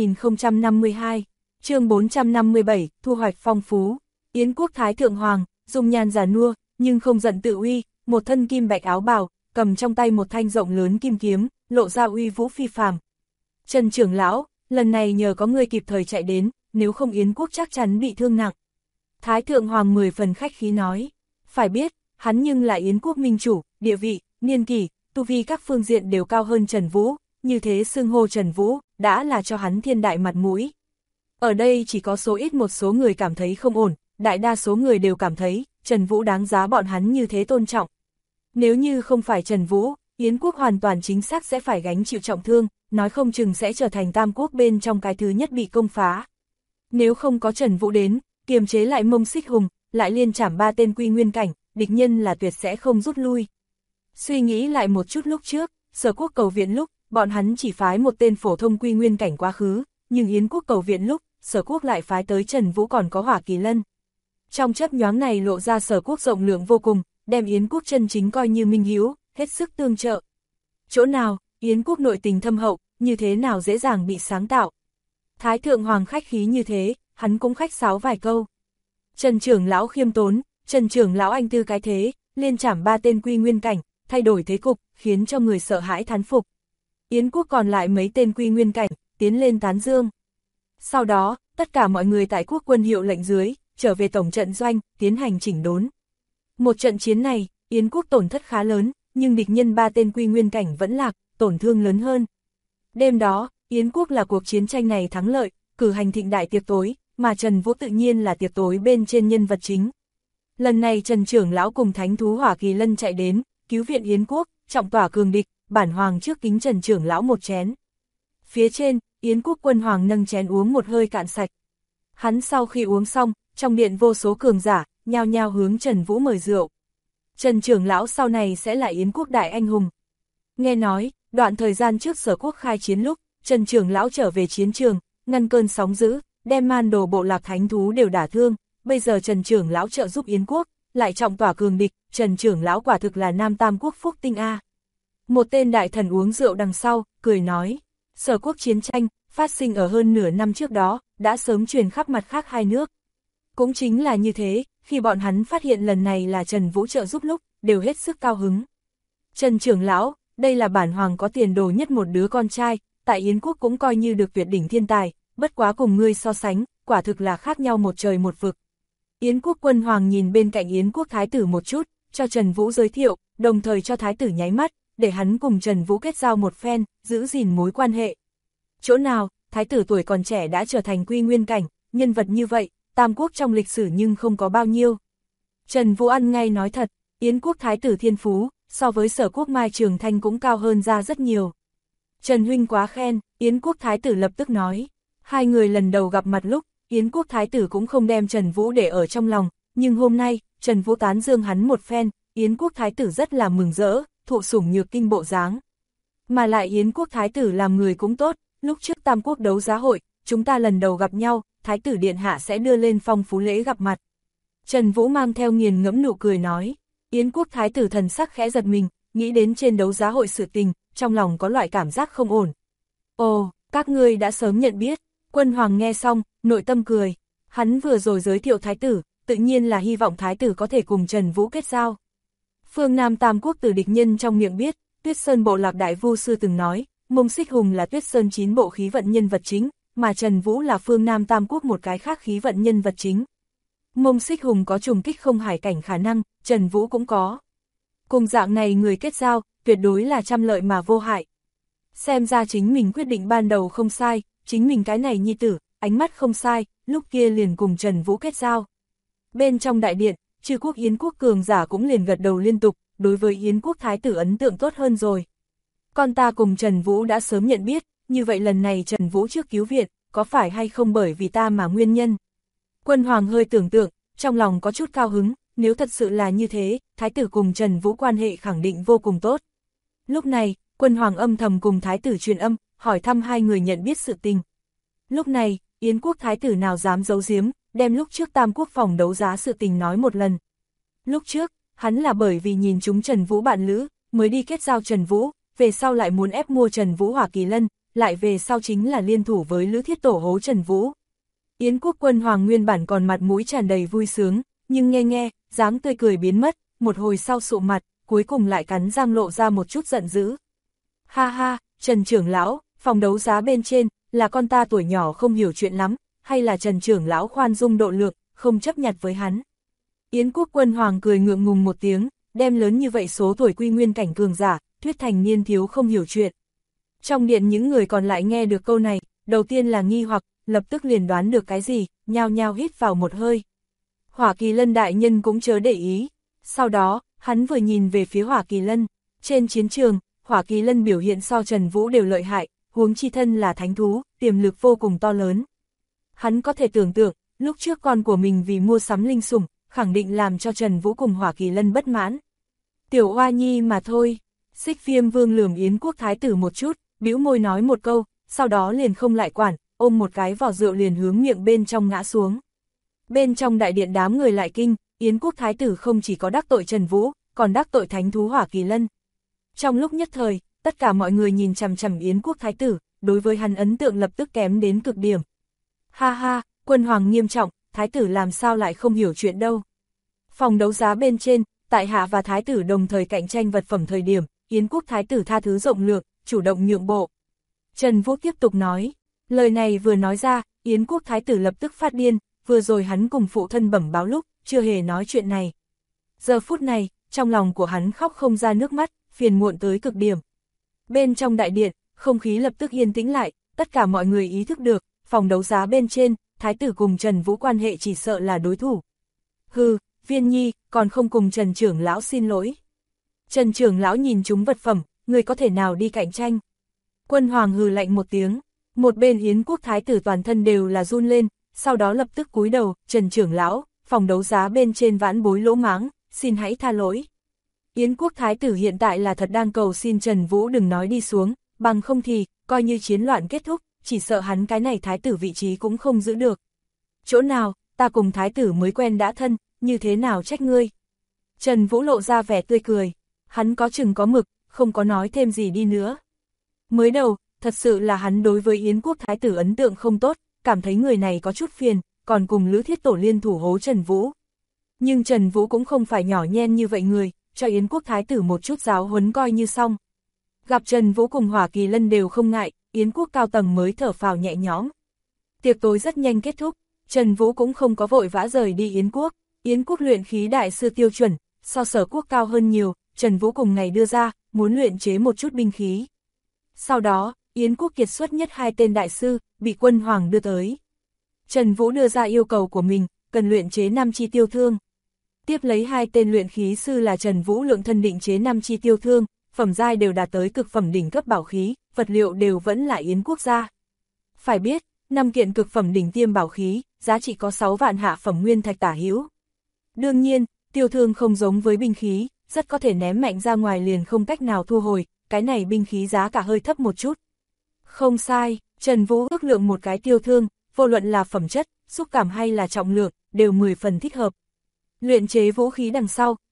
[SPEAKER 1] 3052, chương 457, thu hoạch phong phú. Yến quốc Thái Thượng Hoàng, dùng nhàn giả nua, nhưng không giận tự uy, một thân kim bạch áo bào, cầm trong tay một thanh rộng lớn kim kiếm, lộ ra uy vũ phi phàm. Trần trưởng lão, lần này nhờ có người kịp thời chạy đến, nếu không Yến quốc chắc chắn bị thương nặng. Thái Thượng Hoàng 10 phần khách khí nói, phải biết, hắn nhưng là Yến quốc minh chủ, địa vị, niên kỷ, tu vi các phương diện đều cao hơn Trần Vũ, như thế xưng hô Trần Vũ, đã là cho hắn thiên đại mặt mũi. Ở đây chỉ có số ít một số người cảm thấy không ổn, đại đa số người đều cảm thấy, Trần Vũ đáng giá bọn hắn như thế tôn trọng. Nếu như không phải Trần Vũ, Yến quốc hoàn toàn chính xác sẽ phải gánh chịu trọng thương, nói không chừng sẽ trở thành tam quốc bên trong cái thứ nhất bị công phá. Nếu không có Trần Vũ đến, kiềm chế lại Mông Xích Hùng, lại liên trảm 3 tên quy nguyên cảnh, địch nhân là tuyệt sẽ không rút lui. Suy nghĩ lại một chút lúc trước, Sở quốc cầu viện lúc, bọn hắn chỉ phái một tên phổ thông quy nguyên cảnh quá khứ, nhưng Yến quốc cầu viện lúc, Sở quốc lại phái tới Trần Vũ còn có Hỏa Kỳ Lân. Trong chớp nhoáng này lộ ra Sở quốc rộng lượng vô cùng, đem Yến quốc chân chính coi như minh hữu, hết sức tương trợ. Chỗ nào, Yến quốc nội tình thâm hậu, như thế nào dễ dàng bị sáng tạo. Thái Thượng Hoàng khách khí như thế, hắn cũng khách sáo vài câu. Trần trưởng lão khiêm tốn, Trần trưởng lão anh tư cái thế, liên trảm 3 tên quy nguyên cảnh, thay đổi thế cục, khiến cho người sợ hãi thán phục. Yến quốc còn lại mấy tên quy nguyên cảnh, tiến lên tán dương. Sau đó, tất cả mọi người tại quốc quân hiệu lệnh dưới, trở về tổng trận doanh, tiến hành chỉnh đốn. Một trận chiến này, Yến quốc tổn thất khá lớn, nhưng địch nhân 3 tên quy nguyên cảnh vẫn lạc, tổn thương lớn hơn. Đêm đó, Yến quốc là cuộc chiến tranh này thắng lợi, cử hành thịnh đại tiệc tối, mà Trần Vũ tự nhiên là tiệc tối bên trên nhân vật chính. Lần này Trần trưởng lão cùng thánh thú Hỏa Kỳ Lân chạy đến, cứu viện Yến quốc, trọng tỏa cường địch, bản hoàng trước kính Trần trưởng lão một chén. Phía trên, Yến quốc quân hoàng nâng chén uống một hơi cạn sạch. Hắn sau khi uống xong, trong điện vô số cường giả, nhao nhao hướng Trần Vũ mời rượu. Trần trưởng lão sau này sẽ là Yến quốc đại anh hùng. Nghe nói, đoạn thời gian trước Sở quốc khai chiến lúc, Trần trưởng lão trở về chiến trường, ngăn cơn sóng dữ, đem man đồ bộ lạc thánh thú đều đả thương, bây giờ Trần trưởng lão trợ giúp Yến quốc, lại trọng tỏa cường địch, Trần trưởng lão quả thực là Nam Tam quốc phúc tinh a. Một tên đại thần uống rượu đằng sau, cười nói, Sở quốc chiến tranh, phát sinh ở hơn nửa năm trước đó, đã sớm truyền khắp mặt khác hai nước. Cũng chính là như thế, khi bọn hắn phát hiện lần này là Trần Vũ trợ giúp lúc, đều hết sức cao hứng. Trần trưởng lão, đây là bản hoàng có tiền đồ nhất một đứa con trai, tại Yến quốc cũng coi như được tuyệt đỉnh thiên tài, bất quá cùng ngươi so sánh, quả thực là khác nhau một trời một vực. Yến quốc quân hoàng nhìn bên cạnh Yến quốc thái tử một chút, cho Trần Vũ giới thiệu, đồng thời cho thái tử nháy mắt, để hắn cùng Trần Vũ kết giao một phen, giữ gìn mối quan hệ. Chỗ nào, thái tử tuổi còn trẻ đã trở thành quy nguyên cảnh, nhân vật như vậy, Tam quốc trong lịch sử nhưng không có bao nhiêu. Trần Vũ ăn ngay nói thật, Yến quốc thái tử thiên phú, so với Sở quốc Mai Trường Thanh cũng cao hơn ra rất nhiều. Trần huynh quá khen, Yến quốc thái tử lập tức nói. Hai người lần đầu gặp mặt lúc, Yến quốc thái tử cũng không đem Trần Vũ để ở trong lòng, nhưng hôm nay, Trần Vũ tán dương hắn một phen, Yến quốc thái tử rất là mừng rỡ, thụ sủng nhược kinh bộ dáng. Mà lại Yến quốc thái tử làm người cũng tốt, lúc trước Tam quốc đấu giá hội, chúng ta lần đầu gặp nhau, thái tử điện hạ sẽ đưa lên phong phú lễ gặp mặt. Trần Vũ mang theo nghiền ngẫm nụ cười nói, Yến quốc thái tử thần sắc khẽ giật mình, nghĩ đến trên đấu giá hội sự tình, trong lòng có loại cảm giác không ổn. Ồ, các ngươi đã sớm nhận biết. Quân Hoàng nghe xong, nội tâm cười. Hắn vừa rồi giới thiệu thái tử, tự nhiên là hy vọng thái tử có thể cùng Trần Vũ kết giao. Phương Nam Tam Quốc từ địch nhân trong miệng biết, Tuyết Sơn bộ lạc đại vu sư từng nói, Mông Xích Hùng là Tuyết Sơn 9 bộ khí vận nhân vật chính, mà Trần Vũ là Phương Nam Tam Quốc một cái khác khí vận nhân vật chính. Mông Xích Hùng có trùng kích không hải cảnh khả năng, Trần Vũ cũng có. Cùng dạng này người kết giao, tuyệt đối là trăm lợi mà vô hại. Xem ra chính mình quyết định ban đầu không sai, chính mình cái này nhi tử, ánh mắt không sai, lúc kia liền cùng Trần Vũ kết giao. Bên trong đại điện, Chư quốc Yến quốc cường giả cũng liền gật đầu liên tục, đối với Yến quốc thái tử ấn tượng tốt hơn rồi. Con ta cùng Trần Vũ đã sớm nhận biết, như vậy lần này Trần Vũ trước cứu viện, có phải hay không bởi vì ta mà nguyên nhân? Quân Hoàng hơi tưởng tượng, trong lòng có chút cao hứng, nếu thật sự là như thế, thái tử cùng Trần Vũ quan hệ khẳng định vô cùng tốt. Lúc này, Quân Hoàng âm thầm cùng thái tử truyền âm, hỏi thăm hai người nhận biết sự tình. Lúc này, Yến quốc thái tử nào dám giấu giếm, đem lúc trước Tam Quốc phòng đấu giá sự tình nói một lần. Lúc trước, hắn là bởi vì nhìn chúng Trần Vũ bạn lữ, mới đi kết giao Trần Vũ, về sau lại muốn ép mua Trần Vũ Hỏa Kỳ Lân, lại về sau chính là liên thủ với Lữ Thiết Tổ hố Trần Vũ. Yến quốc Quân Hoàng nguyên bản còn mặt mũi tràn đầy vui sướng, nhưng nghe, dáng tươi cười biến mất, một hồi sau sụ mặt, cuối cùng lại cắn răng lộ ra một chút giận dữ. Ha ha, Trần trưởng lão, phòng đấu giá bên trên, là con ta tuổi nhỏ không hiểu chuyện lắm, hay là Trần trưởng lão khoan dung độ lượng, không chấp nhặt với hắn. Yến quốc Quân Hoàng cười ngượng ngùng một tiếng, đem lớn như vậy số tuổi quy nguyên cảnh cường giả, thuyết thành niên thiếu không hiểu chuyện. Trong điện những người còn lại nghe được câu này, đầu tiên là nghi hoặc, lập tức liền đoán được cái gì, nhao nhao hít vào một hơi. Hỏa Kỳ Lân đại nhân cũng chớ để ý. Sau đó, hắn vừa nhìn về phía Hỏa Kỳ Lân. Trên chiến trường, Hỏa Kỳ Lân biểu hiện so Trần Vũ đều lợi hại, huống chi thân là thánh thú, tiềm lực vô cùng to lớn. Hắn có thể tưởng tượng, lúc trước con của mình vì mua sắm linh sủng, khẳng định làm cho Trần Vũ cùng Hỏa Kỳ Lân bất mãn. Tiểu oa nhi mà thôi. Xích Viêm Vương lườm Yến quốc thái tử một chút, bĩu môi nói một câu, sau đó liền không lại quản, ôm một cái vỏ rượu liền hướng miệng bên trong ngã xuống. Bên trong đại điện đám người lại kinh, Yến quốc thái tử không chỉ có đắc tội Trần Vũ, còn đắc tội thánh thú Hỏa Kỳ Lân. Trong lúc nhất thời, tất cả mọi người nhìn chằm chằm Yến quốc thái tử, đối với hắn ấn tượng lập tức kém đến cực điểm. Ha ha, Quân Hoàng nghiêm trọng, thái tử làm sao lại không hiểu chuyện đâu. Phòng đấu giá bên trên, tại hạ và thái tử đồng thời cạnh tranh vật phẩm thời điểm, Yến quốc thái tử tha thứ rộng lượng, chủ động nhượng bộ. Trần Vũ tiếp tục nói, lời này vừa nói ra, Yến quốc thái tử lập tức phát điên, vừa rồi hắn cùng phụ thân bẩm báo lúc, chưa hề nói chuyện này. Giờ phút này, trong lòng của hắn khóc không ra nước mắt, phiền muộn tới cực điểm. Bên trong đại điện, không khí lập tức yên tĩnh lại, tất cả mọi người ý thức được, phòng đấu giá bên trên, thái tử cùng Trần Vũ quan hệ chỉ sợ là đối thủ. Hừ, Viên Nhi, còn không cùng Trần trưởng lão xin lỗi. Trần trưởng lão nhìn chúng vật phẩm, người có thể nào đi cạnh tranh. Quân Hoàng hừ lạnh một tiếng, một bên Yến quốc thái tử toàn thân đều là run lên, sau đó lập tức cúi đầu, Trần trưởng lão, phòng đấu giá bên trên vãn bối lỗ mãng, xin hãy tha lỗi. Yến quốc thái tử hiện tại là thật đang cầu xin Trần Vũ đừng nói đi xuống, bằng không thì, coi như chiến loạn kết thúc, chỉ sợ hắn cái này thái tử vị trí cũng không giữ được. Chỗ nào, ta cùng thái tử mới quen đã thân, như thế nào trách ngươi. Trần Vũ lộ ra vẻ tươi cười, hắn có chừng có mực, không có nói thêm gì đi nữa. Mới đầu, thật sự là hắn đối với Yến quốc thái tử ấn tượng không tốt, cảm thấy người này có chút phiền, còn cùng Lữ Thiết Tổ liên thủ hố Trần Vũ. Nhưng Trần Vũ cũng không phải nhỏ nhen như vậy người, cho Yến quốc thái tử một chút giáo huấn coi như xong. Gặp Trần Vũ cùng Hỏa Kỳ Lân đều không ngại, Yến quốc cao tầng mới thở phào nhẹ nhõm. Tiệc tối rất nhanh kết thúc, Trần Vũ cũng không có vội vã rời đi Yến quốc. Yến quốc luyện khí đại sư tiêu chuẩn, so Sở quốc cao hơn nhiều, Trần Vũ cùng ngày đưa ra, muốn luyện chế một chút binh khí. Sau đó, Yến quốc kiệt xuất nhất 2 tên đại sư, bị Quân Hoàng đưa tới. Trần Vũ đưa ra yêu cầu của mình, cần luyện chế 5 chi tiêu thương. Tiếp lấy 2 tên luyện khí sư là Trần Vũ lượng thân định chế 5 chi tiêu thương, phẩm giai đều đạt tới cực phẩm đỉnh cấp bảo khí, vật liệu đều vẫn là Yến quốc gia. Phải biết, 5 kiện cực phẩm đỉnh tiêm bảo khí, giá trị có 6 vạn hạ phẩm nguyên thạch tả hữu. Đương nhiên, tiêu thương không giống với binh khí, rất có thể ném mạnh ra ngoài liền không cách nào thu hồi, cái này binh khí giá cả hơi thấp một chút. Không sai, Trần Vũ ước lượng một cái tiêu thương, vô luận là phẩm chất, xúc cảm hay là trọng lượng, đều 10 phần thích hợp. Luyện chế vũ khí đằng sau,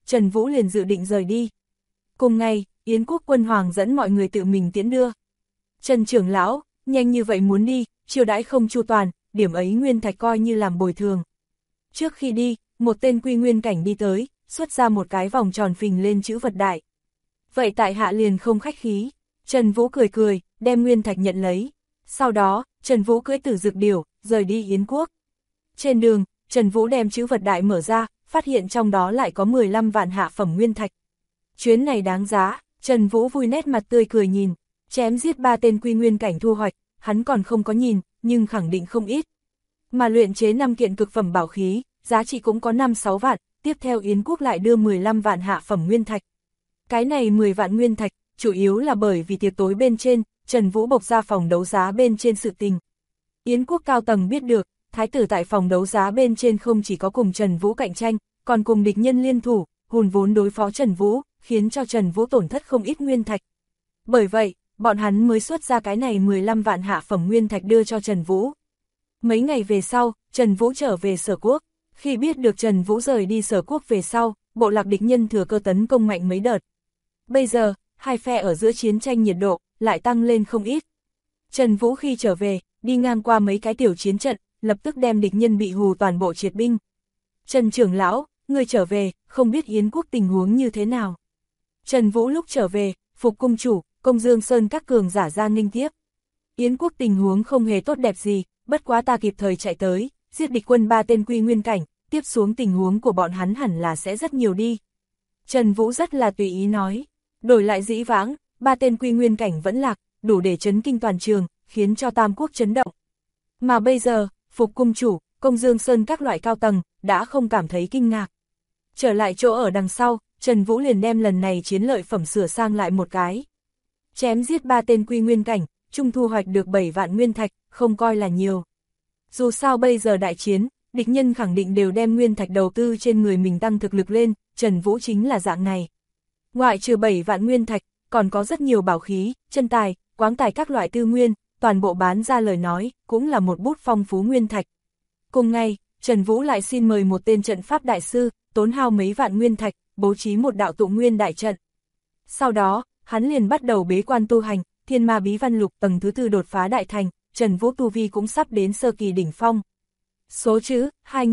[SPEAKER 1] Trần Vũ liền dự định rời đi. Cùng ngày, Yến Quốc quân hoàng dẫn mọi người tự mình tiễn đưa. Trần trưởng lão, nhanh như vậy muốn đi, chiêu đãi không chu toàn, điểm ấy nguyên thạch coi như làm bồi thường. Trước khi đi, một tên quy nguyên cảnh đi tới, xuất ra một cái vòng tròn phình lên chữ vật đại. Vậy tại hạ liền không khách khí. Trần Vũ cười cười, đem nguyên thạch nhận lấy. Sau đó, Trần Vũ cưỡi Tử Dực Điểu, rời đi Yến Quốc. Trên đường, Trần Vũ đem chữ vật đại mở ra, phát hiện trong đó lại có 15 vạn hạ phẩm nguyên thạch. Chuyến này đáng giá, Trần Vũ vui nét mặt tươi cười nhìn, chém giết 3 tên quy nguyên cảnh thu hoạch, hắn còn không có nhìn, nhưng khẳng định không ít. Mà luyện chế 5 kiện cực phẩm bảo khí, giá trị cũng có 5-6 vạn, tiếp theo Yến Quốc lại đưa 15 vạn hạ phẩm nguyên thạch. Cái này 10 vạn nguyên thạch, chủ yếu là bởi vì tiệc tối bên trên, Trần Vũ bộc ra phòng đấu giá bên trên sự tình. Yến Quốc cao tầng biết được, thái tử tại phòng đấu giá bên trên không chỉ có cùng Trần Vũ cạnh tranh, còn cùng địch nhân liên thủ, hùn vốn đối phó Trần Vũ, khiến cho Trần Vũ tổn thất không ít nguyên thạch. Bởi vậy, bọn hắn mới xuất ra cái này 15 vạn hạ phẩm nguyên thạch đưa cho Trần Vũ. Mấy ngày về sau, Trần Vũ trở về Sở Quốc. Khi biết được Trần Vũ rời đi Sở Quốc về sau, bộ lạc địch nhân thừa cơ tấn công mạnh mấy đợt. Bây giờ, hai phe ở giữa chiến tranh nhiệt độ lại tăng lên không ít. Trần Vũ khi trở về, đi ngang qua mấy cái tiểu chiến trận, lập tức đem địch nhân bị hù toàn bộ triệt binh. Trần trưởng lão, người trở về, không biết Yến Quốc tình huống như thế nào. Trần Vũ lúc trở về, Phục cung chủ, Công Dương Sơn các cường giả ra nghênh tiếp. Yến Quốc tình huống không hề tốt đẹp gì, bất quá ta kịp thời chạy tới, giết địch quân 3 tên quy nguyên cảnh, tiếp xuống tình huống của bọn hắn hẳn là sẽ rất nhiều đi. Trần Vũ rất là tùy ý nói, đổi lại dĩ vãng, 3 tên quy nguyên cảnh vẫn lạc, đủ để chấn kinh toàn trường, khiến cho Tam Quốc chấn động. Mà bây giờ, Phục cung chủ, Công Dương Sơn các loại cao tầng, đã không cảm thấy kinh ngạc. Trở lại chỗ ở đằng sau, Trần Vũ liền đem lần này chiến lợi phẩm sửa sang lại một cái. Chém giết 3 tên quy nguyên cảnh, chung thu hoạch được 7 vạn nguyên thạch, không coi là nhiều. Dù sao bây giờ đại chiến, địch nhân khẳng định đều đem nguyên thạch đầu tư trên người mình tăng thực lực lên, Trần Vũ chính là dạng này. Ngoại trừ 7 vạn nguyên thạch, còn có rất nhiều bảo khí, chân tài, quáng tài các loại tư nguyên, toàn bộ bán ra lời nói, cũng là một bút phong phú nguyên thạch. Cùng ngày, Trần Vũ lại xin mời một tên trận pháp đại sư, tốn hao mấy vạn nguyên thạch, bố trí một đạo tụ nguyên đại trận. Sau đó, hắn liền bắt đầu bế quan tu hành, Thiên Ma Bí Văn Lục tầng thứ 4 đột phá đại thành, Trần Vũ tu vi cũng sắp đến sơ kỳ đỉnh phong. Số chữ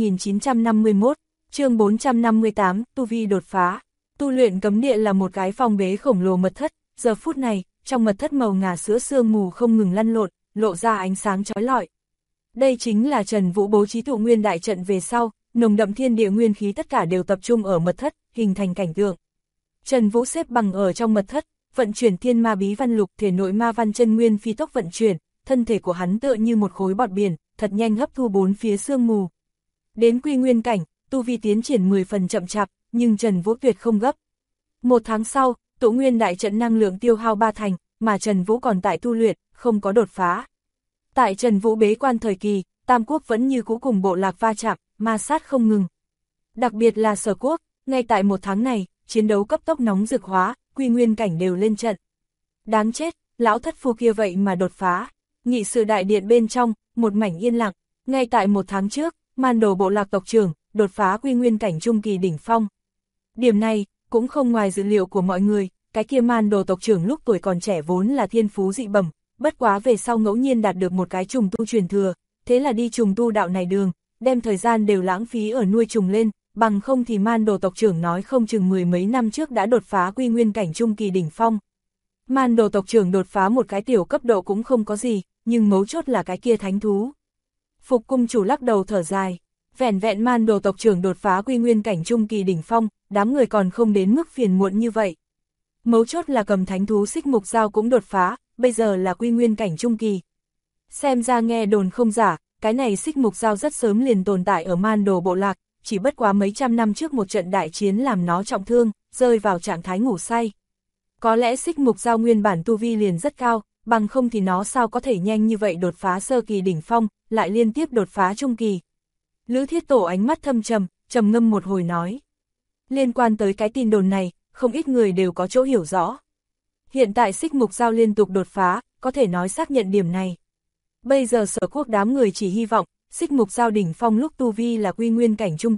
[SPEAKER 1] 2951, chương 458, tu vi đột phá. Tu luyện cấm địa là một cái phòng bế khổng lồ mật thất, giờ phút này, trong mật thất màu ngà sữa sương mù không ngừng lăn lộn, lộ ra ánh sáng chói lọi. Đây chính là Trần Vũ bố trí tụ nguyên đại trận về sau, nồng đậm thiên địa nguyên khí tất cả đều tập trung ở mật thất, hình thành cảnh tượng. Trần Vũ xếp bằng ở trong mật thất, vận chuyển Thiên Ma Bí Văn Lục, thể nội ma văn chân nguyên phi tốc vận chuyển, thân thể của hắn tựa như một khối bọt biển, thật nhanh hấp thu bốn phía sương mù. Đến quy nguyên cảnh, tu vi tiến triển 10 phần chậm chạp, nhưng Trần Vũ tuyệt không gấp. 1 tháng sau, tụ nguyên đại trận năng lượng tiêu hao 3 thành, mà Trần Vũ còn tại tu luyện, không có đột phá. Tại Trần Vũ bế quan thời kỳ, Tam Quốc vẫn như cũ cùng bộ lạc va chạm, ma sát không ngừng. Đặc biệt là Sở Quốc, ngay tại 1 tháng này, chiến đấu cấp tốc nóng rực hóa, quy nguyên cảnh đều lên trận. Đáng chết, lão thất phu kia vậy mà đột phá. Nghị sự đại điện bên trong, một mảnh yên lặng, ngay tại 1 tháng trước, Man Đồ bộ lạc tộc trưởng, đột phá quy nguyên cảnh trung kỳ đỉnh phong. Điểm này, cũng không ngoài dự liệu của mọi người, cái kia Man Đồ tộc trưởng lúc tuổi còn trẻ vốn là thiên phú dị bẩm, bất quá về sau ngẫu nhiên đạt được một cái trùng tu truyền thừa, thế là đi trùng tu đạo này đường, đem thời gian đều lãng phí ở nuôi trùng lên, bằng không thì Man Đồ tộc trưởng nói không chừng 10 mấy năm trước đã đột phá quy nguyên cảnh trung kỳ đỉnh phong. Man Đồ tộc trưởng đột phá một cái tiểu cấp độ cũng không có gì, nhưng mấu chốt là cái kia thánh thú. Phục cung chủ lắc đầu thở dài, vẻn vẹn Man Đồ tộc trưởng đột phá quy nguyên cảnh trung kỳ đỉnh phong, đám người còn không đến mức phiền muộn như vậy. Mấu chốt là cầm thánh thú xích mục dao cũng đột phá, bây giờ là quy nguyên cảnh trung kỳ. Xem ra nghe đồn không giả, cái này xích mục dao rất sớm liền tồn tại ở Man Đồ bộ lạc, chỉ bất quá mấy trăm năm trước một trận đại chiến làm nó trọng thương, rơi vào trạng thái ngủ say. Có lẽ xích mục dao nguyên bản tu vi liền rất cao, bằng không thì nó sao có thể nhanh như vậy đột phá sơ kỳ đỉnh phong, lại liên tiếp đột phá trung kỳ. Lữ Thiết Tổ ánh mắt thâm trầm, trầm ngâm một hồi nói. Liên quan tới cái tin đồn này, không ít người đều có chỗ hiểu rõ. Hiện tại xích mục dao liên tục đột phá, có thể nói xác nhận điểm này. Bây giờ Sở Quốc đám người chỉ hy vọng, xích mục dao đỉnh phong lúc tu vi là quy nguyên cảnh trung kỳ,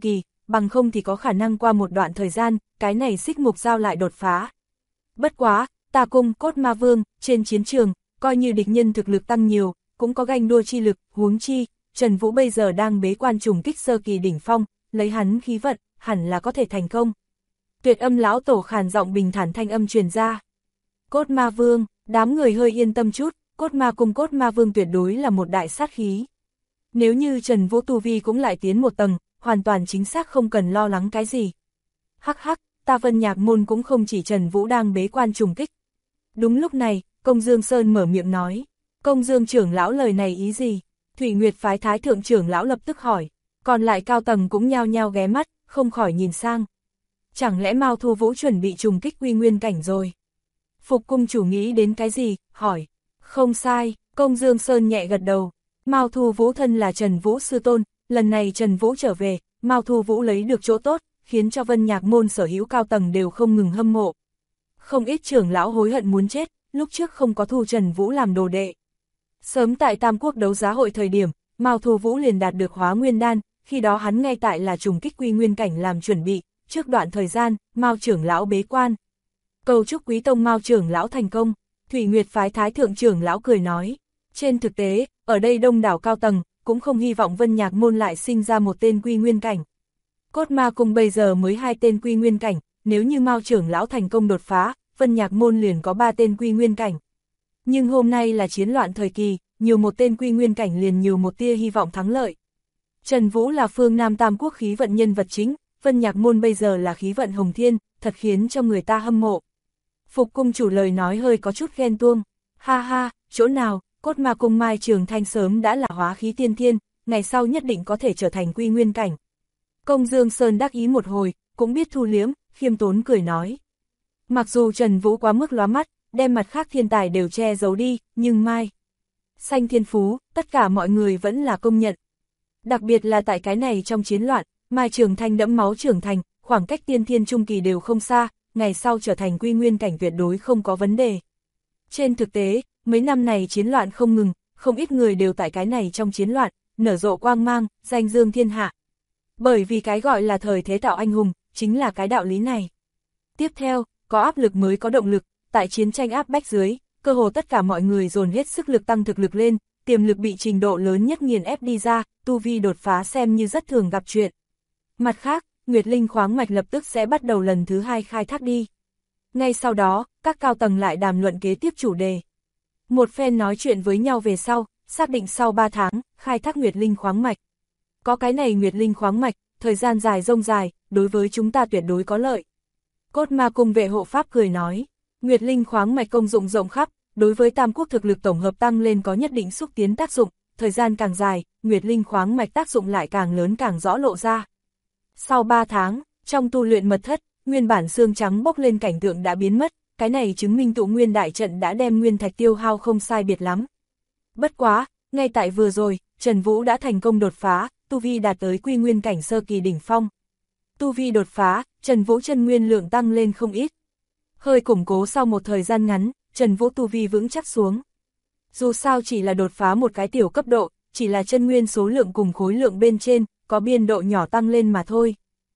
[SPEAKER 1] bằng không thì có khả năng qua một đoạn thời gian, cái này xích mục dao lại đột phá. Bất quá, Tà Cung, Cốt Ma Vương, trên chiến trường, coi như địch nhân thực lực tăng nhiều, cũng có ganh đua chi lực, huống chi, Trần Vũ bây giờ đang bế quan trùng kích sơ kỳ đỉnh phong, lấy hắn khí vận, hẳn là có thể thành công. Tuyệt Âm lão tổ khàn giọng bình thản thanh âm truyền ra. Cốt Ma Vương, đám người hơi yên tâm chút, Cốt Ma cùng Cốt Ma Vương tuyệt đối là một đại sát khí. Nếu như Trần Vũ tu vi cũng lại tiến một tầng, hoàn toàn chính xác không cần lo lắng cái gì. Hắc hắc, ta Vân Nhạc môn cũng không chỉ Trần Vũ đang bế quan trùng kích. Đúng lúc này, Công Dương Sơn mở miệng nói. Công Dương trưởng lão lời này ý gì? Thủy Nguyệt phái thái thượng trưởng lão lập tức hỏi. Còn lại cao tầng cũng nhao nhao ghé mắt, không khỏi nhìn sang. Chẳng lẽ Mao Thu Vũ chuẩn bị trùng kích quy nguyên cảnh rồi? Phục cung chủ nghĩ đến cái gì? Hỏi. Không sai, Công Dương Sơn nhẹ gật đầu. Mao Thu Vũ thân là Trần Vũ sư tôn, lần này Trần Vũ trở về, Mao Thu Vũ lấy được chỗ tốt, khiến cho Vân Nhạc môn sở hữu cao tầng đều không ngừng hâm mộ. Không ít trưởng lão hối hận muốn chết, lúc trước không có thu Trần Vũ làm đồ đệ. Sớm tại Tam Quốc đấu giá hội thời điểm, Mao Thu Vũ liền đạt được Hóa Nguyên đan, khi đó hắn ngay tại là trùng kích quy nguyên cảnh làm chuẩn bị, trước đoạn thời gian, Mao trưởng lão bế quan. Cầu chúc Quý tông Mao trưởng lão thành công, Thủy Nguyệt phái thái thượng trưởng lão cười nói. Trên thực tế, ở đây đông đảo cao tầng, cũng không hy vọng Vân Nhạc môn lại sinh ra một tên quy nguyên cảnh. Cốt Ma cùng bây giờ mới 2 tên quy nguyên cảnh, nếu như Mao trưởng lão thành công đột phá, Vân Nhạc môn liền có 3 tên quy nguyên cảnh. Nhưng hôm nay là chiến loạn thời kỳ, nhiều một tên quy nguyên cảnh liền nhiều một tia hy vọng thắng lợi. Trần Vũ là phương Nam Tam Quốc khí vận nhân vật chính, Vân Nhạc môn bây giờ là khí vận hồng thiên, thật khiến cho người ta hâm mộ. Phục cung chủ lời nói hơi có chút ghen tuông. Ha ha, chỗ nào, Cốt Ma cung Mai Trường Thanh sớm đã là hóa khí tiên thiên, ngày sau nhất định có thể trở thành quy nguyên cảnh. Công Dương Sơn đắc ý một hồi, cũng biết thu liếm, khiêm tốn cười nói. Mặc dù Trần Vũ quá mức lóa mắt, đem mặt khác thiên tài đều che giấu đi, nhưng Mai Xanh thiên phú, tất cả mọi người vẫn là công nhận. Đặc biệt là tại cái này trong chiến loạn, Mai Trường Thanh đẫm máu trưởng thành, khoảng cách tiên thiên trung kỳ đều không xa, ngày sau trở thành quy nguyên cảnh tuyệt đối không có vấn đề. Trên thực tế, mấy năm này chiến loạn không ngừng, không ít người đều tại cái này trong chiến loạn, nở rộ quang mang, danh dương thiên hạ. Bởi vì cái gọi là thời thế tạo anh hùng, chính là cái đạo lý này. Tiếp theo, có áp lực mới có động lực, tại chiến tranh áp bách dưới, cơ hồ tất cả mọi người dồn hết sức lực tăng thực lực lên, tiềm lực bị trình độ lớn nhất nghiền ép đi ra, tu vi đột phá xem như rất thường gặp chuyện. Mặt khác, Nguyệt Linh khoáng mạch lập tức sẽ bắt đầu lần thứ 2 khai thác đi. Ngay sau đó, các cao tầng lại đàm luận kế tiếp chủ đề. Một phen nói chuyện với nhau về sau, xác định sau 3 tháng, khai thác Nguyệt Linh khoáng mạch. Có cái này Nguyệt Linh khoáng mạch, thời gian dài rông dài, đối với chúng ta tuyệt đối có lợi. Cốt Ma cung vệ hộ pháp cười nói, Nguyệt Linh khoáng mạch công dụng rộng khắp, đối với Tam Quốc thực lực tổng hợp tăng lên có nhất định xúc tiến tác dụng, thời gian càng dài, Nguyệt Linh khoáng mạch tác dụng lại càng lớn càng rõ lộ ra. Sau 3 tháng, trong tu luyện mật thất, nguyên bản xương trắng bốc lên cảnh tượng đã biến mất, cái này chứng minh tụ nguyên đại trận đã đem nguyên thạch tiêu hao không sai biệt lắm. Bất quá, ngay tại vừa rồi, Trần Vũ đã thành công đột phá, tu vi đạt tới quy nguyên cảnh sơ kỳ đỉnh phong. Tu vi đột phá, Trần Vũ chân nguyên lượng tăng lên không ít. Hơi củng cố sau một thời gian ngắn, Trần Vũ tu vi vững chắc xuống. Dù sao chỉ là đột phá một cái tiểu cấp độ, chỉ là chân nguyên số lượng cùng khối lượng bên trên, có biên độ nhỏ tăng lên mà thôi.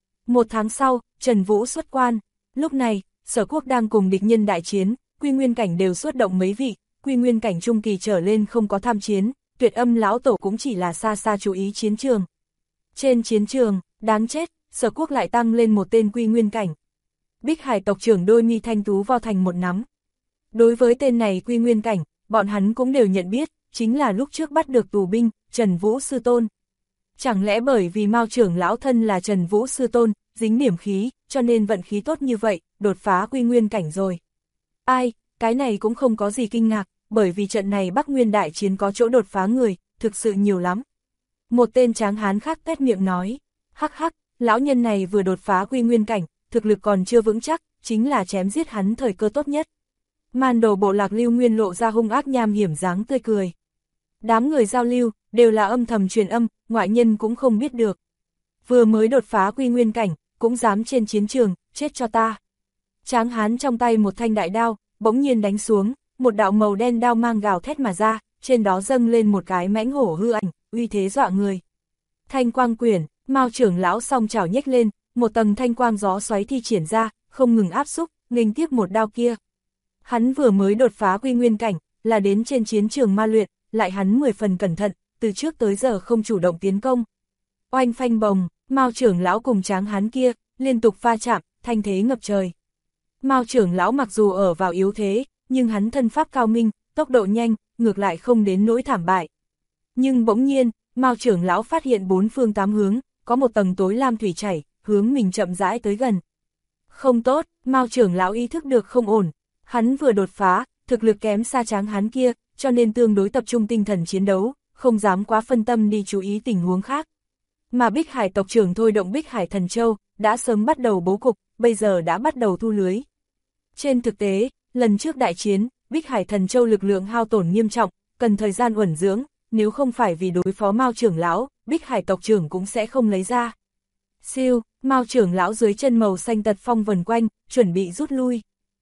[SPEAKER 1] 1 tháng sau, Trần Vũ xuất quan. Lúc này, Sở Quốc đang cùng địch nhân đại chiến, quy nguyên cảnh đều xuất động mấy vị, quy nguyên cảnh trung kỳ trở lên không có tham chiến, Tuyệt Âm lão tổ cũng chỉ là xa xa chú ý chiến trường. Trên chiến trường, đáng chết, Sở Quốc lại tăng lên một tên quy nguyên cảnh. Bích Hải tộc trưởng đôi mi thanh tú vo thành một nắm. Đối với tên này quy nguyên cảnh, bọn hắn cũng đều nhận biết, chính là lúc trước bắt được tù binh, Trần Vũ sư tôn. Chẳng lẽ bởi vì Mao trưởng lão thân là Trần Vũ sư tôn, dính điểm khí, cho nên vận khí tốt như vậy, đột phá quy nguyên cảnh rồi. Ai, cái này cũng không có gì kinh ngạc, bởi vì trận này Bắc Nguyên đại chiến có chỗ đột phá người, thực sự nhiều lắm. Một tên tráng hán khác tét miệng nói, hắc hắc, lão nhân này vừa đột phá quy nguyên cảnh, thực lực còn chưa vững chắc, chính là chém giết hắn thời cơ tốt nhất. Man đồ bộ lạc Lưu Nguyên lộ ra hung ác nham hiểm dáng tươi cười. Đám người giao lưu, đều là âm thầm truyền âm, ngoại nhân cũng không biết được. Vừa mới đột phá quy nguyên cảnh, cũng dám trên chiến trường, chết cho ta. Tráng hán trong tay một thanh đại đao, bỗng nhiên đánh xuống, một đạo màu đen đao mang gào thét mà ra, trên đó dâng lên một cái mãnh hổ hư ảnh, uy thế dọa người. Thanh quang quyển, Mao trưởng lão song chảo nhếch lên, một tầng thanh quang gió xoáy thi triển ra, không ngừng áp xúc, nghênh tiếp một đao kia. Hắn vừa mới đột phá quy nguyên cảnh, là đến trên chiến trường ma luyện, lại hắn 10 phần cẩn thận, từ trước tới giờ không chủ động tiến công. Oanh phanh bồng, Mao trưởng lão cùng tráng hán kia, liên tục va chạm, thanh thế ngập trời. Mao trưởng lão mặc dù ở vào yếu thế, nhưng hắn thân pháp cao minh, tốc độ nhanh, ngược lại không đến nỗi thảm bại. Nhưng bỗng nhiên, Mao trưởng lão phát hiện bốn phương tám hướng, có một tầng tối lam thủy chảy, hướng mình chậm rãi tới gần. Không tốt, Mao trưởng lão ý thức được không ổn, hắn vừa đột phá, thực lực kém xa tráng hán kia, cho nên tương đối tập trung tinh thần chiến đấu, không dám quá phân tâm đi chú ý tình huống khác. Mà Bích Hải tộc trưởng thôi động Bích Hải Thần Châu, đã sớm bắt đầu bố cục, bây giờ đã bắt đầu thu lưới. Trên thực tế, lần trước đại chiến, Bích Hải Thần Châu lực lượng hao tổn nghiêm trọng, cần thời gian uẩn dưỡng, nếu không phải vì đối phó Mao trưởng lão, Bích Hải tộc trưởng cũng sẽ không lấy ra. Siêu, Mao trưởng lão dưới chân màu xanh tật phong vần quanh, chuẩn bị rút lui.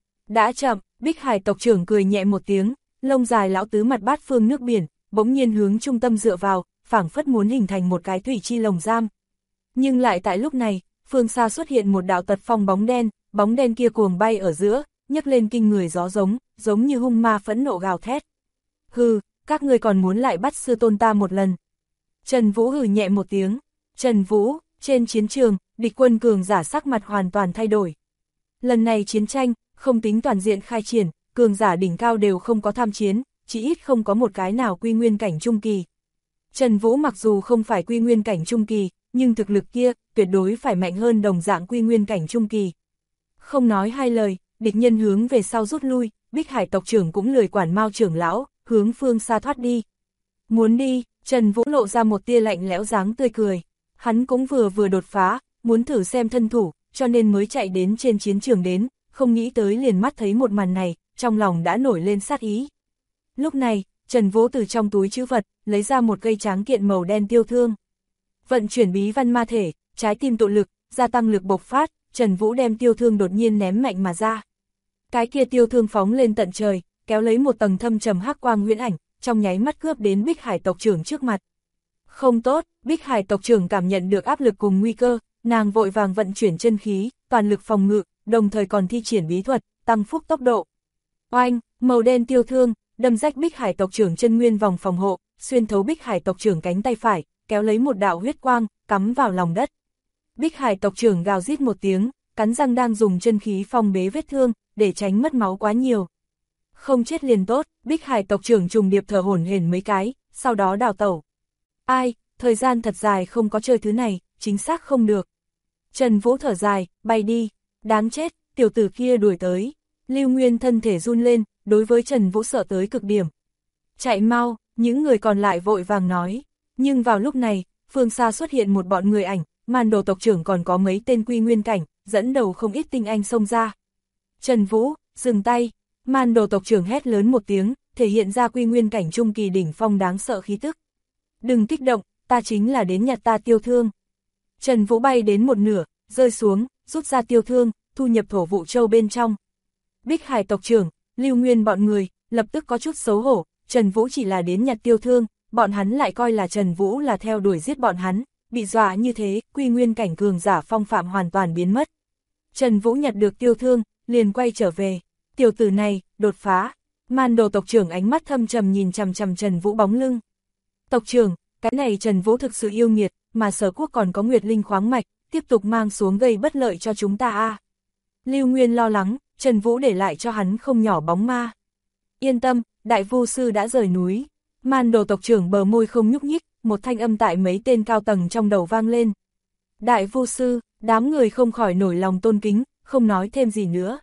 [SPEAKER 1] Đã chậm, Bích Hải tộc trưởng cười nhẹ một tiếng, lông dài lão tứ mặt bát phương nước biển, bỗng nhiên hướng trung tâm dựa vào, phảng phất muốn hình thành một cái thủy chi lồng giam. Nhưng lại tại lúc này, phương xa xuất hiện một đạo tật phong bóng đen kia cuồng bay ở giữa, nhấc lên kinh người gió giống như hung ma phẫn nộ gào thét. Hừ, các ngươi còn muốn lại bắt sư tôn ta một lần. Trần Vũ hừ nhẹ một tiếng. Trần Vũ, trên chiến trường, địch quân cường giả sắc mặt hoàn toàn thay đổi. Lần này chiến tranh, không tính toàn diện khai triển, cường giả đỉnh cao đều không có tham chiến, chỉ ít không có một cái nào quy nguyên cảnh trung kỳ. Trần Vũ mặc dù không phải quy nguyên cảnh trung kỳ, nhưng thực lực kia, tuyệt đối phải mạnh hơn đồng dạng quy nguyên cảnh trung kỳ. Không nói hai lời, địch nhân hướng về sau rút lui, Bích Hải tộc trưởng cũng lười quản Mao trưởng lão, hướng phương xa thoát đi. Muốn đi, Trần Vũ lộ ra một tia lạnh lẽo dáng tươi cười. Hắn cũng vừa đột phá, muốn thử xem thân thủ, cho nên mới chạy đến trên chiến trường đến, không nghĩ tới liền mắt thấy một màn này, trong lòng đã nổi lên sát ý. Lúc này, Trần Vũ từ trong túi trữ vật, lấy ra một cây tráng kiện màu đen tiêu thương. Vận chuyển bí văn ma thể, trái tim tụ lực, gia tăng lực bộc phát, Trần Vũ đem tiêu thương đột nhiên ném mạnh mà ra. Cái kia tiêu thương phóng lên tận trời, kéo lấy một tầng thâm trầm hắc quang huyễn ảnh, trong nháy mắt cướp đến Bích Hải tộc trưởng trước mặt. Không tốt, Bích Hải tộc trưởng cảm nhận được áp lực cùng nguy cơ, nàng vội vàng vận chuyển chân khí, toàn lực phòng ngự, đồng thời còn thi triển bí thuật, tăng phúc tốc độ. Oanh, màu đen tiêu thương, đâm rách Bích Hải tộc trưởng chân nguyên vòng phòng hộ, xuyên thấu Bích Hải tộc trưởng cánh tay phải, kéo lấy một đạo huyết quang, cắm vào lòng đất. Bích Hải tộc trưởng gào rít một tiếng, cắn răng đang dùng chân khí phong bế vết thương, để tránh mất máu quá nhiều. Không chết liền tốt, Bích Hải tộc trưởng trùng điệp thở hổn hển mấy cái, sau đó đào tẩu. Ai, thời gian thật dài không có chơi thứ này, chính xác không được. Trần Vũ thở dài, bay đi, đáng chết, tiểu tử kia đuổi tới. Lưu Nguyên thân thể run lên, đối với Trần Vũ sợ tới cực điểm. Chạy mau, những người còn lại vội vàng nói. Nhưng vào lúc này, phương xa xuất hiện một bọn người ảnh, Màn Đồ tộc trưởng còn có mấy tên quy nguyên cảnh, dẫn đầu không ít tinh anh xông ra. Trần Vũ, dừng tay, Màn Đồ tộc trưởng hét lớn một tiếng, thể hiện ra quy nguyên cảnh trung kỳ đỉnh phong đáng sợ khí tức. Đừng kích động, ta chính là đến nhặt ta tiêu thương. Trần Vũ bay đến một nửa, rơi xuống, rút ra tiêu thương, thu nhập thổ vụ châu bên trong. Bích Hải tộc trưởng, Lưu Nguyên bọn người, lập tức có chút xấu hổ, Trần Vũ chỉ là đến nhặt tiêu thương, bọn hắn lại coi là Trần Vũ là theo đuổi giết bọn hắn, bị dọa như thế, quy nguyên cảnh cường giả phong phạm hoàn toàn biến mất. Trần Vũ nhặt được tiêu thương, liền quay trở về, tiểu tử này, đột phá. Màn Đồ tộc trưởng ánh mắt thâm trầm nhìn chằm chằm Trần Vũ bóng lưng. Tộc trưởng, cái này Trần Vũ thực sự yêu nghiệt, mà Sở Quốc còn có Nguyệt Linh khoáng mạch, tiếp tục mang xuống gây bất lợi cho chúng ta a. Lưu Nguyên lo lắng, Trần Vũ để lại cho hắn không nhỏ bóng ma. Yên tâm, Đại Vu Sư đã rời núi. Màn Đồ tộc trưởng bờ môi không nhúc nhích, một thanh âm tại mấy tên cao tầng trong đầu vang lên. Đại Vu Sư, đám người không khỏi nổi lòng tôn kính, không nói thêm gì nữa.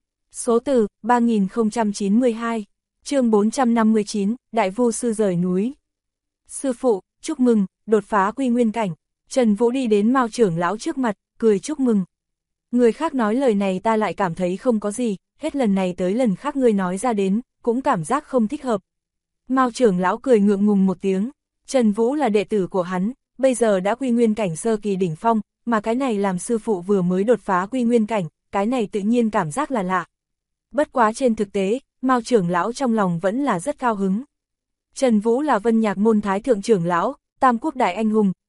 [SPEAKER 1] Số từ 3092, chương 459, Đại Vu Sư rời núi. Sư phụ, chúc mừng, đột phá quy nguyên cảnh. Trần Vũ đi đến Mao trưởng lão trước mặt, cười chúc mừng. Người khác nói lời này ta lại cảm thấy không có gì, hết lần này tới lần khác ngươi nói ra đến, cũng cảm giác không thích hợp. Mao trưởng lão cười ngượng ngùng một tiếng, Trần Vũ là đệ tử của hắn, bây giờ đã quy nguyên cảnh sơ kỳ đỉnh phong, mà cái này làm sư phụ vừa mới đột phá quy nguyên cảnh, cái này tự nhiên cảm giác là lạ. Bất quá trên thực tế, Mao trưởng lão trong lòng vẫn là rất cao hứng. Trần Vũ là Vân Nhạc môn thái thượng trưởng lão, Tam Quốc đại anh hùng,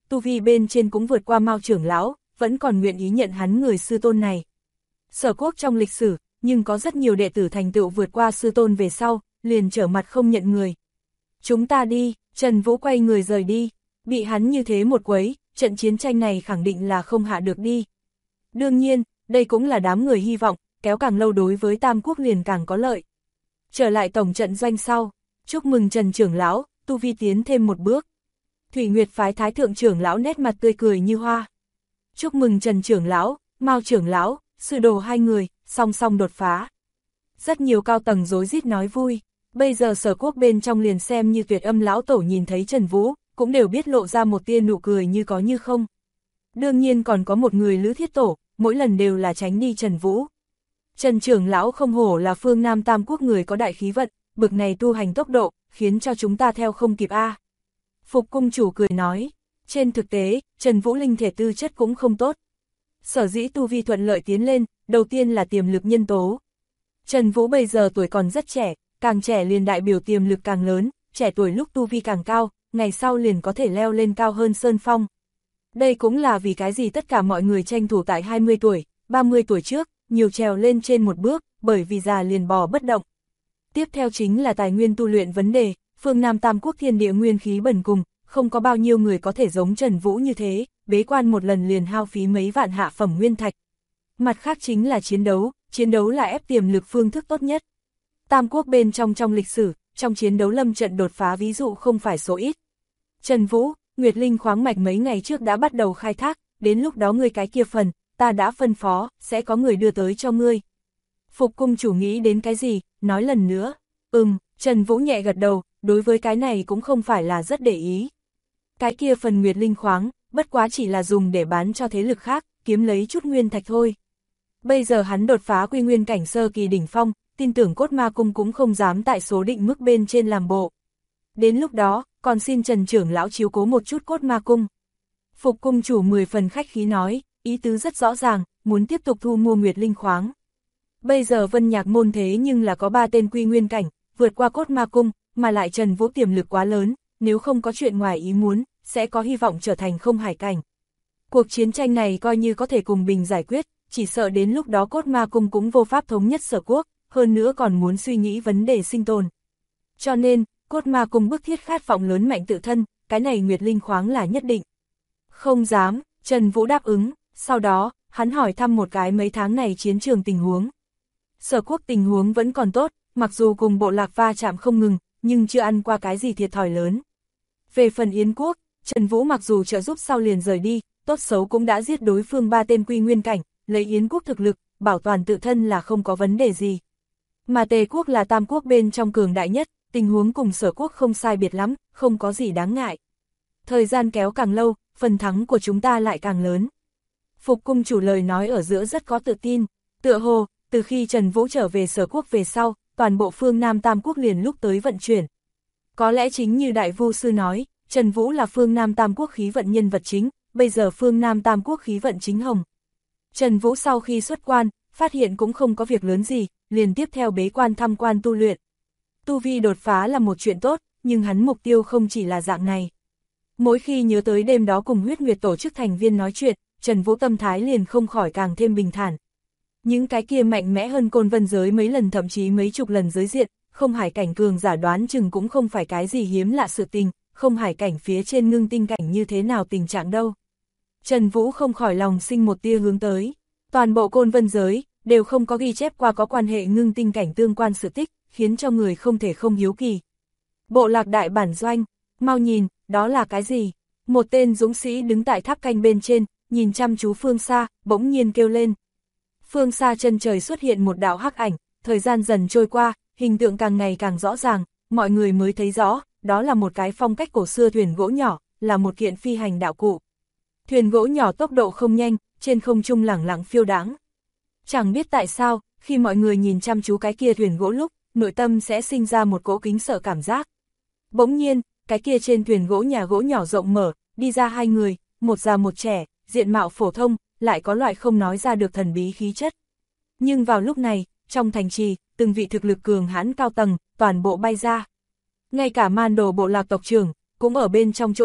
[SPEAKER 1] tu vi bên trên cũng vượt qua Mao trưởng lão, vẫn còn nguyện ý nhận hắn người sư tôn này. Sở Quốc trong lịch sử, nhưng có rất nhiều đệ tử thành tựu vượt qua sư tôn về sau, liền trở mặt không nhận người. Chúng ta đi, Trần Vũ quay người rời đi, bị hắn như thế một quấy, trận chiến tranh này khẳng định là không hạ được đi. Đương nhiên, đây cũng là đám người hy vọng, kéo càng lâu đối với Tam Quốc liền càng có lợi. Trở lại tổng trận doanh sau, chúc mừng Trần trưởng lão, tu vi tiến thêm một bước. Thủy Nguyệt phái Thái thượng trưởng lão nét mặt tươi cười như hoa. Chúc mừng Trần trưởng lão, Mao trưởng lão, sư đồ hai người, song song đột phá. Rất nhiều cao tầng rối rít nói vui, bây giờ Sở Quốc bên trong liền xem như Tuyệt Âm lão tổ nhìn thấy Trần Vũ, cũng đều biết lộ ra một tia nụ cười như có như không. Đương nhiên còn có một người Lữ Thiết Tổ, mỗi lần đều là tránh đi Trần Vũ. Trần trưởng lão không hổ là phương Nam Tam Quốc người có đại khí vận, bực này tu hành tốc độ, khiến cho chúng ta theo không kịp a. Phục cung chủ cười nói, trên thực tế, Trần Vũ linh thể tư chất cũng không tốt. Sở dĩ tu vi thuận lợi tiến lên, đầu tiên là tiềm lực nhân tố. Trần Vũ bây giờ tuổi còn rất trẻ, càng trẻ liền đại biểu tiềm lực càng lớn, trẻ tuổi lúc tu vi càng cao, ngày sau liền có thể leo lên cao hơn Sơn Phong. Đây cũng là vì cái gì tất cả mọi người tranh thủ tại 20 tuổi, 30 tuổi trước, nhiều trèo lên trên một bước, bởi vì già liền bò bất động. Tiếp theo chính là tài nguyên tu luyện vấn đề, phương Nam Tam Quốc thiên địa nguyên khí bần cùng, không có bao nhiêu người có thể giống Trần Vũ như thế, bế quan một lần liền hao phí mấy vạn hạ phẩm nguyên thạch. Mặt khác chính là chiến đấu là ép tiềm lực phương thức tốt nhất. Tam Quốc bên trong lịch sử, trong chiến đấu lâm trận đột phá ví dụ không phải số ít. Trần Vũ, Nguyệt Linh khoáng mạch mấy ngày trước đã bắt đầu khai thác, đến lúc đó ngươi cái kia phần, ta đã phân phó, sẽ có người đưa tới cho ngươi. Phục cung chủ nghĩ đến cái gì, nói lần nữa. Trần Vũ nhẹ gật đầu, đối với cái này cũng không phải là rất để ý. Cái kia phần Nguyệt Linh khoáng, bất quá chỉ là dùng để bán cho thế lực khác, kiếm lấy chút nguyên thạch thôi. Bây giờ hắn đột phá quy nguyên cảnh sơ kỳ đỉnh phong, tin tưởng Cốt Ma Cung cũng không dám tại số định mức bên trên làm bộ. Đến lúc đó, còn xin Trần trưởng lão chiếu cố một chút Cốt Ma Cung. Phục cung chủ 10 phần khách khí nói, ý tứ rất rõ ràng, muốn tiếp tục thu mua Nguyệt Linh khoáng. Bây giờ Vân Nhạc môn thế nhưng là có 3 tên quy nguyên cảnh, vượt qua Cốt Ma Cung, mà lại Trần Vũ tiềm lực quá lớn, nếu không có chuyện ngoài ý muốn, sẽ có hy vọng trở thành không hải cảnh. Cuộc chiến tranh này coi như có thể cùng bình giải quyết, chỉ sợ đến lúc đó Cốt Ma Cung cũng vô pháp thống nhất Sở Quốc, hơn nữa còn muốn suy nghĩ vấn đề sinh tồn. Cho nên, Cốt Ma Cung bức thiết khát vọng lớn mạnh tự thân, cái này Nguyệt Linh khoáng là nhất định. Không dám, Trần Vũ đáp ứng, sau đó, hắn hỏi thăm một cái mấy tháng này chiến trường tình huống. Sở Quốc tình huống vẫn còn tốt, mặc dù cùng bộ lạc va chạm không ngừng, nhưng chưa ăn qua cái gì thiệt thòi lớn. Về phần Yến Quốc, Trần Vũ mặc dù trợ giúp sau liền rời đi, tốt xấu cũng đã giết đối phương 3 tên quy nguyên cảnh, lấy Yến Quốc thực lực, bảo toàn tự thân là không có vấn đề gì. Mà Tề Quốc là Tam Quốc bên trong cường đại nhất, tình huống cùng Sở Quốc không sai biệt lắm, không có gì đáng ngại. Thời gian kéo càng lâu, phần thắng của chúng ta lại càng lớn. Phục cung chủ lời nói ở giữa rất có tự tin, tựa hồ, từ khi Trần Vũ trở về Sở Quốc về sau, toàn bộ phương Nam Tam Quốc liền lúc tới vận chuyển. Có lẽ chính như Đại Vu Sư nói, Trần Vũ là phương Nam Tam Quốc khí vận nhân vật chính, bây giờ phương Nam Tam Quốc khí vận chính hồng. Trần Vũ sau khi xuất quan, phát hiện cũng không có việc lớn gì, liền tiếp theo bế quan thăm quan tu luyện. Tu vi đột phá là một chuyện tốt, nhưng hắn mục tiêu không chỉ là dạng này. Mỗi khi nhớ tới đêm đó cùng Huyết Nguyệt tổ chức thành viên nói chuyện, Trần Vũ tâm thái liền không khỏi càng thêm bình thản. Những cái kia mạnh mẽ hơn Côn Vân giới mấy lần thậm chí mấy chục lần giới diện, không hải cảnh cường giả đoán chừng cũng không phải cái gì hiếm lạ sự tình, không hải cảnh phía trên ngưng tinh cảnh như thế nào tình trạng đâu. Trần Vũ không khỏi lòng sinh một tia hướng tới. Toàn bộ Côn Vân giới, đều không có ghi chép qua có quan hệ ngưng tinh cảnh tương quan sự tích, khiến cho người không thể không hiếu kỳ. Bộ lạc đại bản doanh, mau nhìn, đó là cái gì? Một tên dũng sĩ đứng tại tháp canh bên trên, nhìn chăm chú phương xa, bỗng nhiên kêu lên. Phương xa chân trời xuất hiện một đạo hắc ảnh, thời gian dần trôi qua, hình tượng càng ngày càng rõ ràng, mọi người mới thấy rõ, đó là một cái phong cách cổ xưa thuyền gỗ nhỏ, là một kiện phi hành đạo cụ. Thuyền gỗ nhỏ tốc độ không nhanh, trên không trung lẳng lặng phiêu đãng. Chẳng biết tại sao, khi mọi người nhìn chăm chú cái kia thuyền gỗ lúc, nội tâm sẽ sinh ra một cỗ kính sợ cảm giác. Bỗng nhiên, cái kia trên thuyền gỗ nhà gỗ nhỏ rộng mở, đi ra 2 người, một già một trẻ, diện mạo phổ thông, lại có loại không nói ra được thần bí khí chất. Nhưng vào lúc này, trong thành trì, từng vị thực lực cường hãn cao tầng, toàn bộ bay ra. Ngay cả Man Đồ bộ lạc tộc trưởng, cũng ở bên trong chỗ này,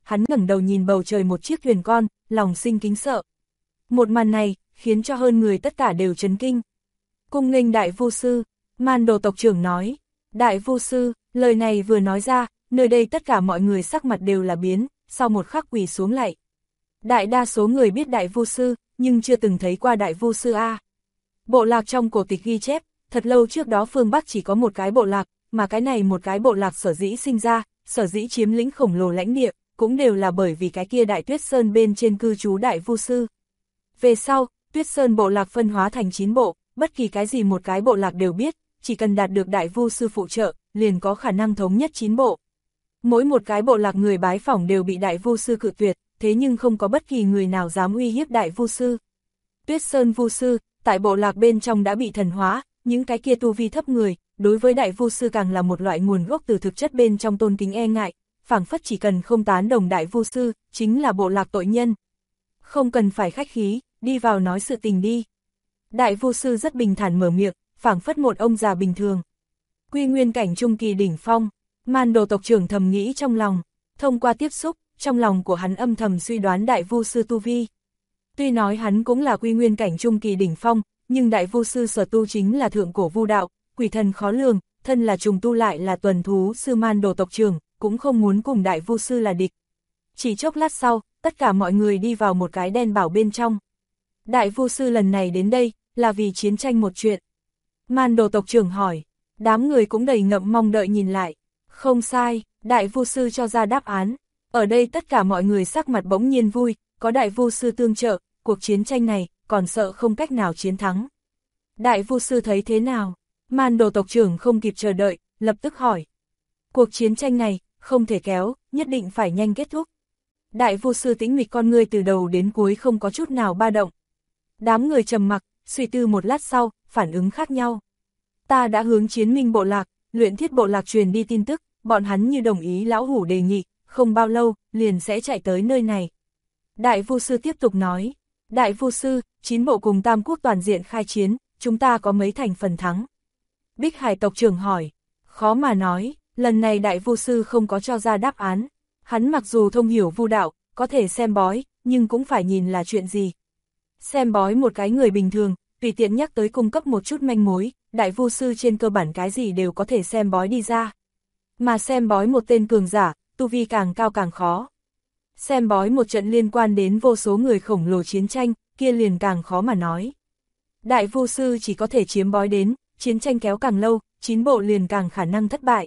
[SPEAKER 1] hắn ngẩng đầu nhìn bầu trời một chiếc thuyền con, lòng sinh kính sợ. Một màn này, khiến cho hơn người tất cả đều chấn kinh. Cung nghênh đại vu sư, Man Đồ tộc trưởng nói. Đại vu sư, lời này vừa nói ra, nơi đây tất cả mọi người sắc mặt đều là biến, sau một khắc quỳ xuống lạy. Đại đa số người biết đại vu sư, nhưng chưa từng thấy qua đại vu sư A. Bộ lạc trong cổ tịch ghi chép, thật lâu trước đó phương Bắc chỉ có một cái bộ lạc, mà cái này một cái bộ lạc sở dĩ sinh ra, sở dĩ chiếm lĩnh khổng lồ lãnh địa, cũng đều là bởi vì cái kia đại Tuyết Sơn bên trên cư trú đại vu sư. Về sau, Tuyết Sơn bộ lạc phân hóa thành 9 bộ, bất kỳ cái gì một cái bộ lạc đều biết, chỉ cần đạt được đại vu sư phụ trợ, liền có khả năng thống nhất 9 bộ. Mỗi một cái bộ lạc người bái phỏng đều bị đại vu sư cự tuyệt, thế nhưng không có bất kỳ người nào dám uy hiếp đại vu sư. Tuyết Sơn vu sư, tại bộ lạc bên trong đã bị thần hóa, những cái kia tu vi thấp người, đối với đại vu sư càng là một loại nguồn gốc từ thực chất bên trong tôn kính e ngại, phảng phất chỉ cần không tán đồng đại vu sư, chính là bộ lạc tội nhân. Không cần phải khách khí, đi vào nói sự tình đi. Đại vu sư rất bình thản mở miệng, phảng phất một ông già bình thường. Quy nguyên cảnh trung kỳ đỉnh phong, Man Đồ tộc trưởng thầm nghĩ trong lòng, thông qua tiếp xúc, trong lòng của hắn âm thầm suy đoán đại vu sư tu vi. Tuy nói hắn cũng là quy nguyên cảnh trung kỳ đỉnh phong, nhưng đại vu sư sở tu chính là thượng cổ vu đạo, quỷ thần khó lường, thân là trùng tu lại là tuần thú sư Man Đồ tộc trưởng, cũng không muốn cùng đại vu sư là địch. Chỉ chốc lát sau, tất cả mọi người đi vào một cái đen bảo bên trong. Đại vu sư lần này đến đây, là vì chiến tranh một chuyện. Man Đồ tộc trưởng hỏi, đám người cũng đầy ngậm mong đợi nhìn lại. Không sai, đại vu sư cho ra đáp án. Ở đây tất cả mọi người sắc mặt bỗng nhiên vui, có đại vu sư tương trợ, cuộc chiến tranh này, còn sợ không cách nào chiến thắng. Đại vu sư thấy thế nào? Man Đồ tộc trưởng không kịp chờ đợi, lập tức hỏi. Cuộc chiến tranh này, không thể kéo, nhất định phải nhanh kết thúc. Đại vu sư tĩnh mịch con ngươi từ đầu đến cuối không có chút nào ba động. Đám người trầm mặc, suy tư một lát sau, phản ứng khác nhau. Ta đã hướng Chiến Minh bộ lạc, Luyện Thiết bộ lạc truyền đi tin tức, bọn hắn như đồng ý lão hủ đề nghị, không bao lâu, liền sẽ chạy tới nơi này. Đại vu sư tiếp tục nói, đại vu sư, 9 bộ cùng Tam Quốc toàn diện khai chiến, chúng ta có mấy thành phần thắng? Bích Hải tộc trưởng hỏi, khó mà nói, lần này đại vu sư không có cho ra đáp án. Hắn mặc dù thông hiểu vu đạo, có thể xem bói, nhưng cũng phải nhìn là chuyện gì. Xem bói một cái người bình thường, tùy tiện nhắc tới cung cấp một chút manh mối, đại vu sư trên cơ bản cái gì đều có thể xem bói đi ra. Mà xem bói một tên cường giả, tu vi càng cao càng khó. Xem bói một trận liên quan đến vô số người khổng lồ chiến tranh, kia liền càng khó mà nói. Đại vu sư chỉ có thể chiếm bói đến, chiến tranh kéo càng lâu, 9 bộ liền càng khả năng thất bại.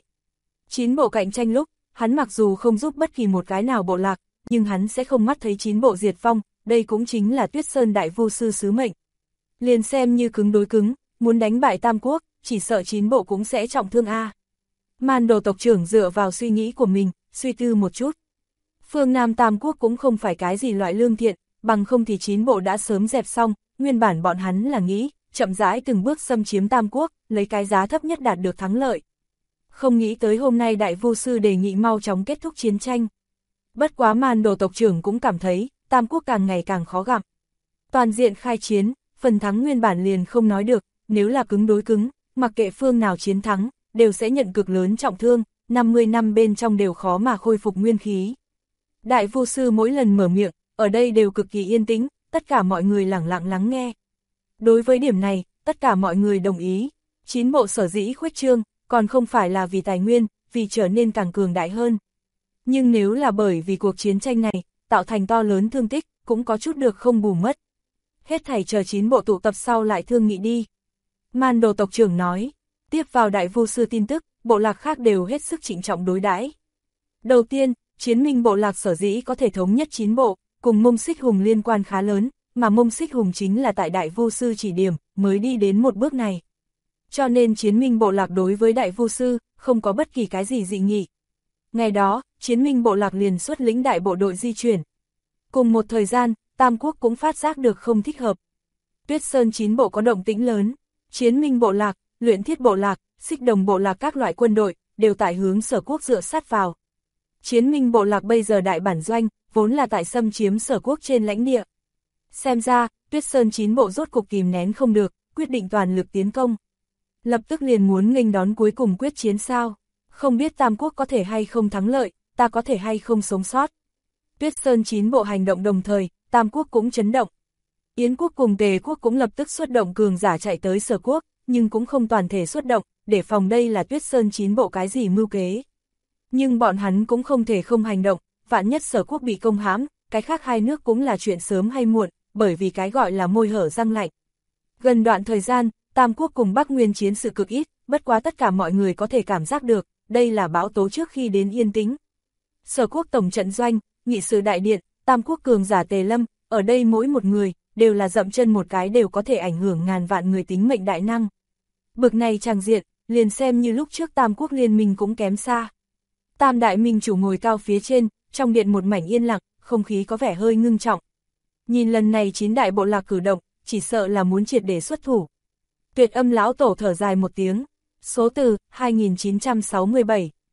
[SPEAKER 1] 9 bộ cạnh tranh lúc, hắn mặc dù không giúp bất kỳ một cái nào bộ lạc, nhưng hắn sẽ không mắt thấy 9 bộ diệt vong, đây cũng chính là Tuyết Sơn đại vu sư sứ mệnh. Liền xem như cứng đối cứng, muốn đánh bại Tam Quốc, chỉ sợ 9 bộ cũng sẽ trọng thương a. Man Đồ tộc trưởng dựa vào suy nghĩ của mình, suy tư một chút. Phương Nam Tam Quốc cũng không phải cái gì loại lương thiện, bằng không thì 9 bộ đã sớm dẹp xong, nguyên bản bọn hắn là nghĩ, chậm rãi từng bước xâm chiếm Tam Quốc, lấy cái giá thấp nhất đạt được thắng lợi. Không nghĩ tới hôm nay đại vu sư đề nghị mau chóng kết thúc chiến tranh. Bất quá Man Đồ tộc trưởng cũng cảm thấy, Tam Quốc càng ngày càng khó gặp. Toàn diện khai chiến, phần thắng nguyên bản liền không nói được, nếu là cứng đối cứng, mặc kệ phương nào chiến thắng, đều sẽ nhận cực lớn trọng thương, 50 năm bên trong đều khó mà khôi phục nguyên khí. Đại vu sư mỗi lần mở miệng, ở đây đều cực kỳ yên tĩnh, tất cả mọi người lẳng lặng lắng nghe. Đối với điểm này, tất cả mọi người đồng ý, 9 bộ sở dĩ khuếch trương, còn không phải là vì tài nguyên, vì trở nên càng cường đại hơn. Nhưng nếu là bởi vì cuộc chiến tranh này, tạo thành to lớn thương tích, cũng có chút được không bù mất. Hết thảy chờ 9 bộ tụ tập sau lại thương nghị đi. Man Đồ tộc trưởng nói, tiếp vào đại vu sư tin tức, bộ lạc khác đều hết sức trịnh trọng đối đãi. Đầu tiên, Chiến Minh bộ lạc sở dĩ có thể thống nhất 9 bộ, cùng Mông Xích Hùng liên quan khá lớn, mà Mông Xích Hùng chính là tại đại vu sư chỉ điểm, mới đi đến một bước này. Cho nên Chiến Minh bộ lạc đối với đại vu sư, không có bất kỳ cái gì dị nghị. Ngày đó, Chiến Minh bộ lạc liền xuất lĩnh đại bộ đội di chuyển. Cùng một thời gian, Tam Quốc cũng phát giác được không thích hợp. Tuyết Sơn 9 bộ có động tĩnh lớn, Chiến Minh bộ lạc, Luyện Thiết bộ lạc, Xích Đồng bộ lạc các loại quân đội, đều tại hướng Sở Quốc dựa sát vào. Chiến Minh bộ lạc bây giờ đại bản doanh, vốn là tại xâm chiếm Sở Quốc trên lãnh địa. Xem ra, Tuyết Sơn 9 bộ rốt cục kìm nén không được, quyết định toàn lực tiến công. Lập tức liền muốn nghênh đón cuối cùng quyết chiến sao. Không biết Tam Quốc có thể hay không thắng lợi, ta có thể hay không sống sót. Tuyết Sơn 9 bộ hành động đồng thời, Tam quốc cũng chấn động. Yến quốc cùng Tề quốc cũng lập tức xuất động cường giả chạy tới Sở quốc, nhưng cũng không toàn thể xuất động, để phòng đây là Tuyết Sơn 9 bộ cái gì mưu kế. Nhưng bọn hắn cũng không thể không hành động, vạn nhất Sở quốc bị công hãm, cái khác hai nước cũng là chuyện sớm hay muộn, bởi vì cái gọi là môi hở răng lạnh. Gần đoạn thời gian, Tam quốc cùng Bắc Nguyên chiến sự cực ít, bất quá tất cả mọi người có thể cảm giác được, đây là bão tố trước khi đến yên tĩnh. Sở quốc tổng trận doanh, nghị sự đại điện, Tam quốc cường giả Tề Lâm, ở đây mỗi một người, đều là dậm chân một cái đều có thể ảnh hưởng ngàn vạn người tính mệnh đại năng. Bực này tràng diện, liền xem như lúc trước Tam quốc liên minh cũng kém xa. Tam đại minh chủ ngồi cao phía trên, trong điện một mảnh yên lặng, không khí có vẻ hơi ngưng trọng. Nhìn lần này 9 đại bộ lạc cử động, chỉ sợ là muốn triệt để xuất thủ. Tuyệt Âm lão tổ thở dài một tiếng, số từ 2967.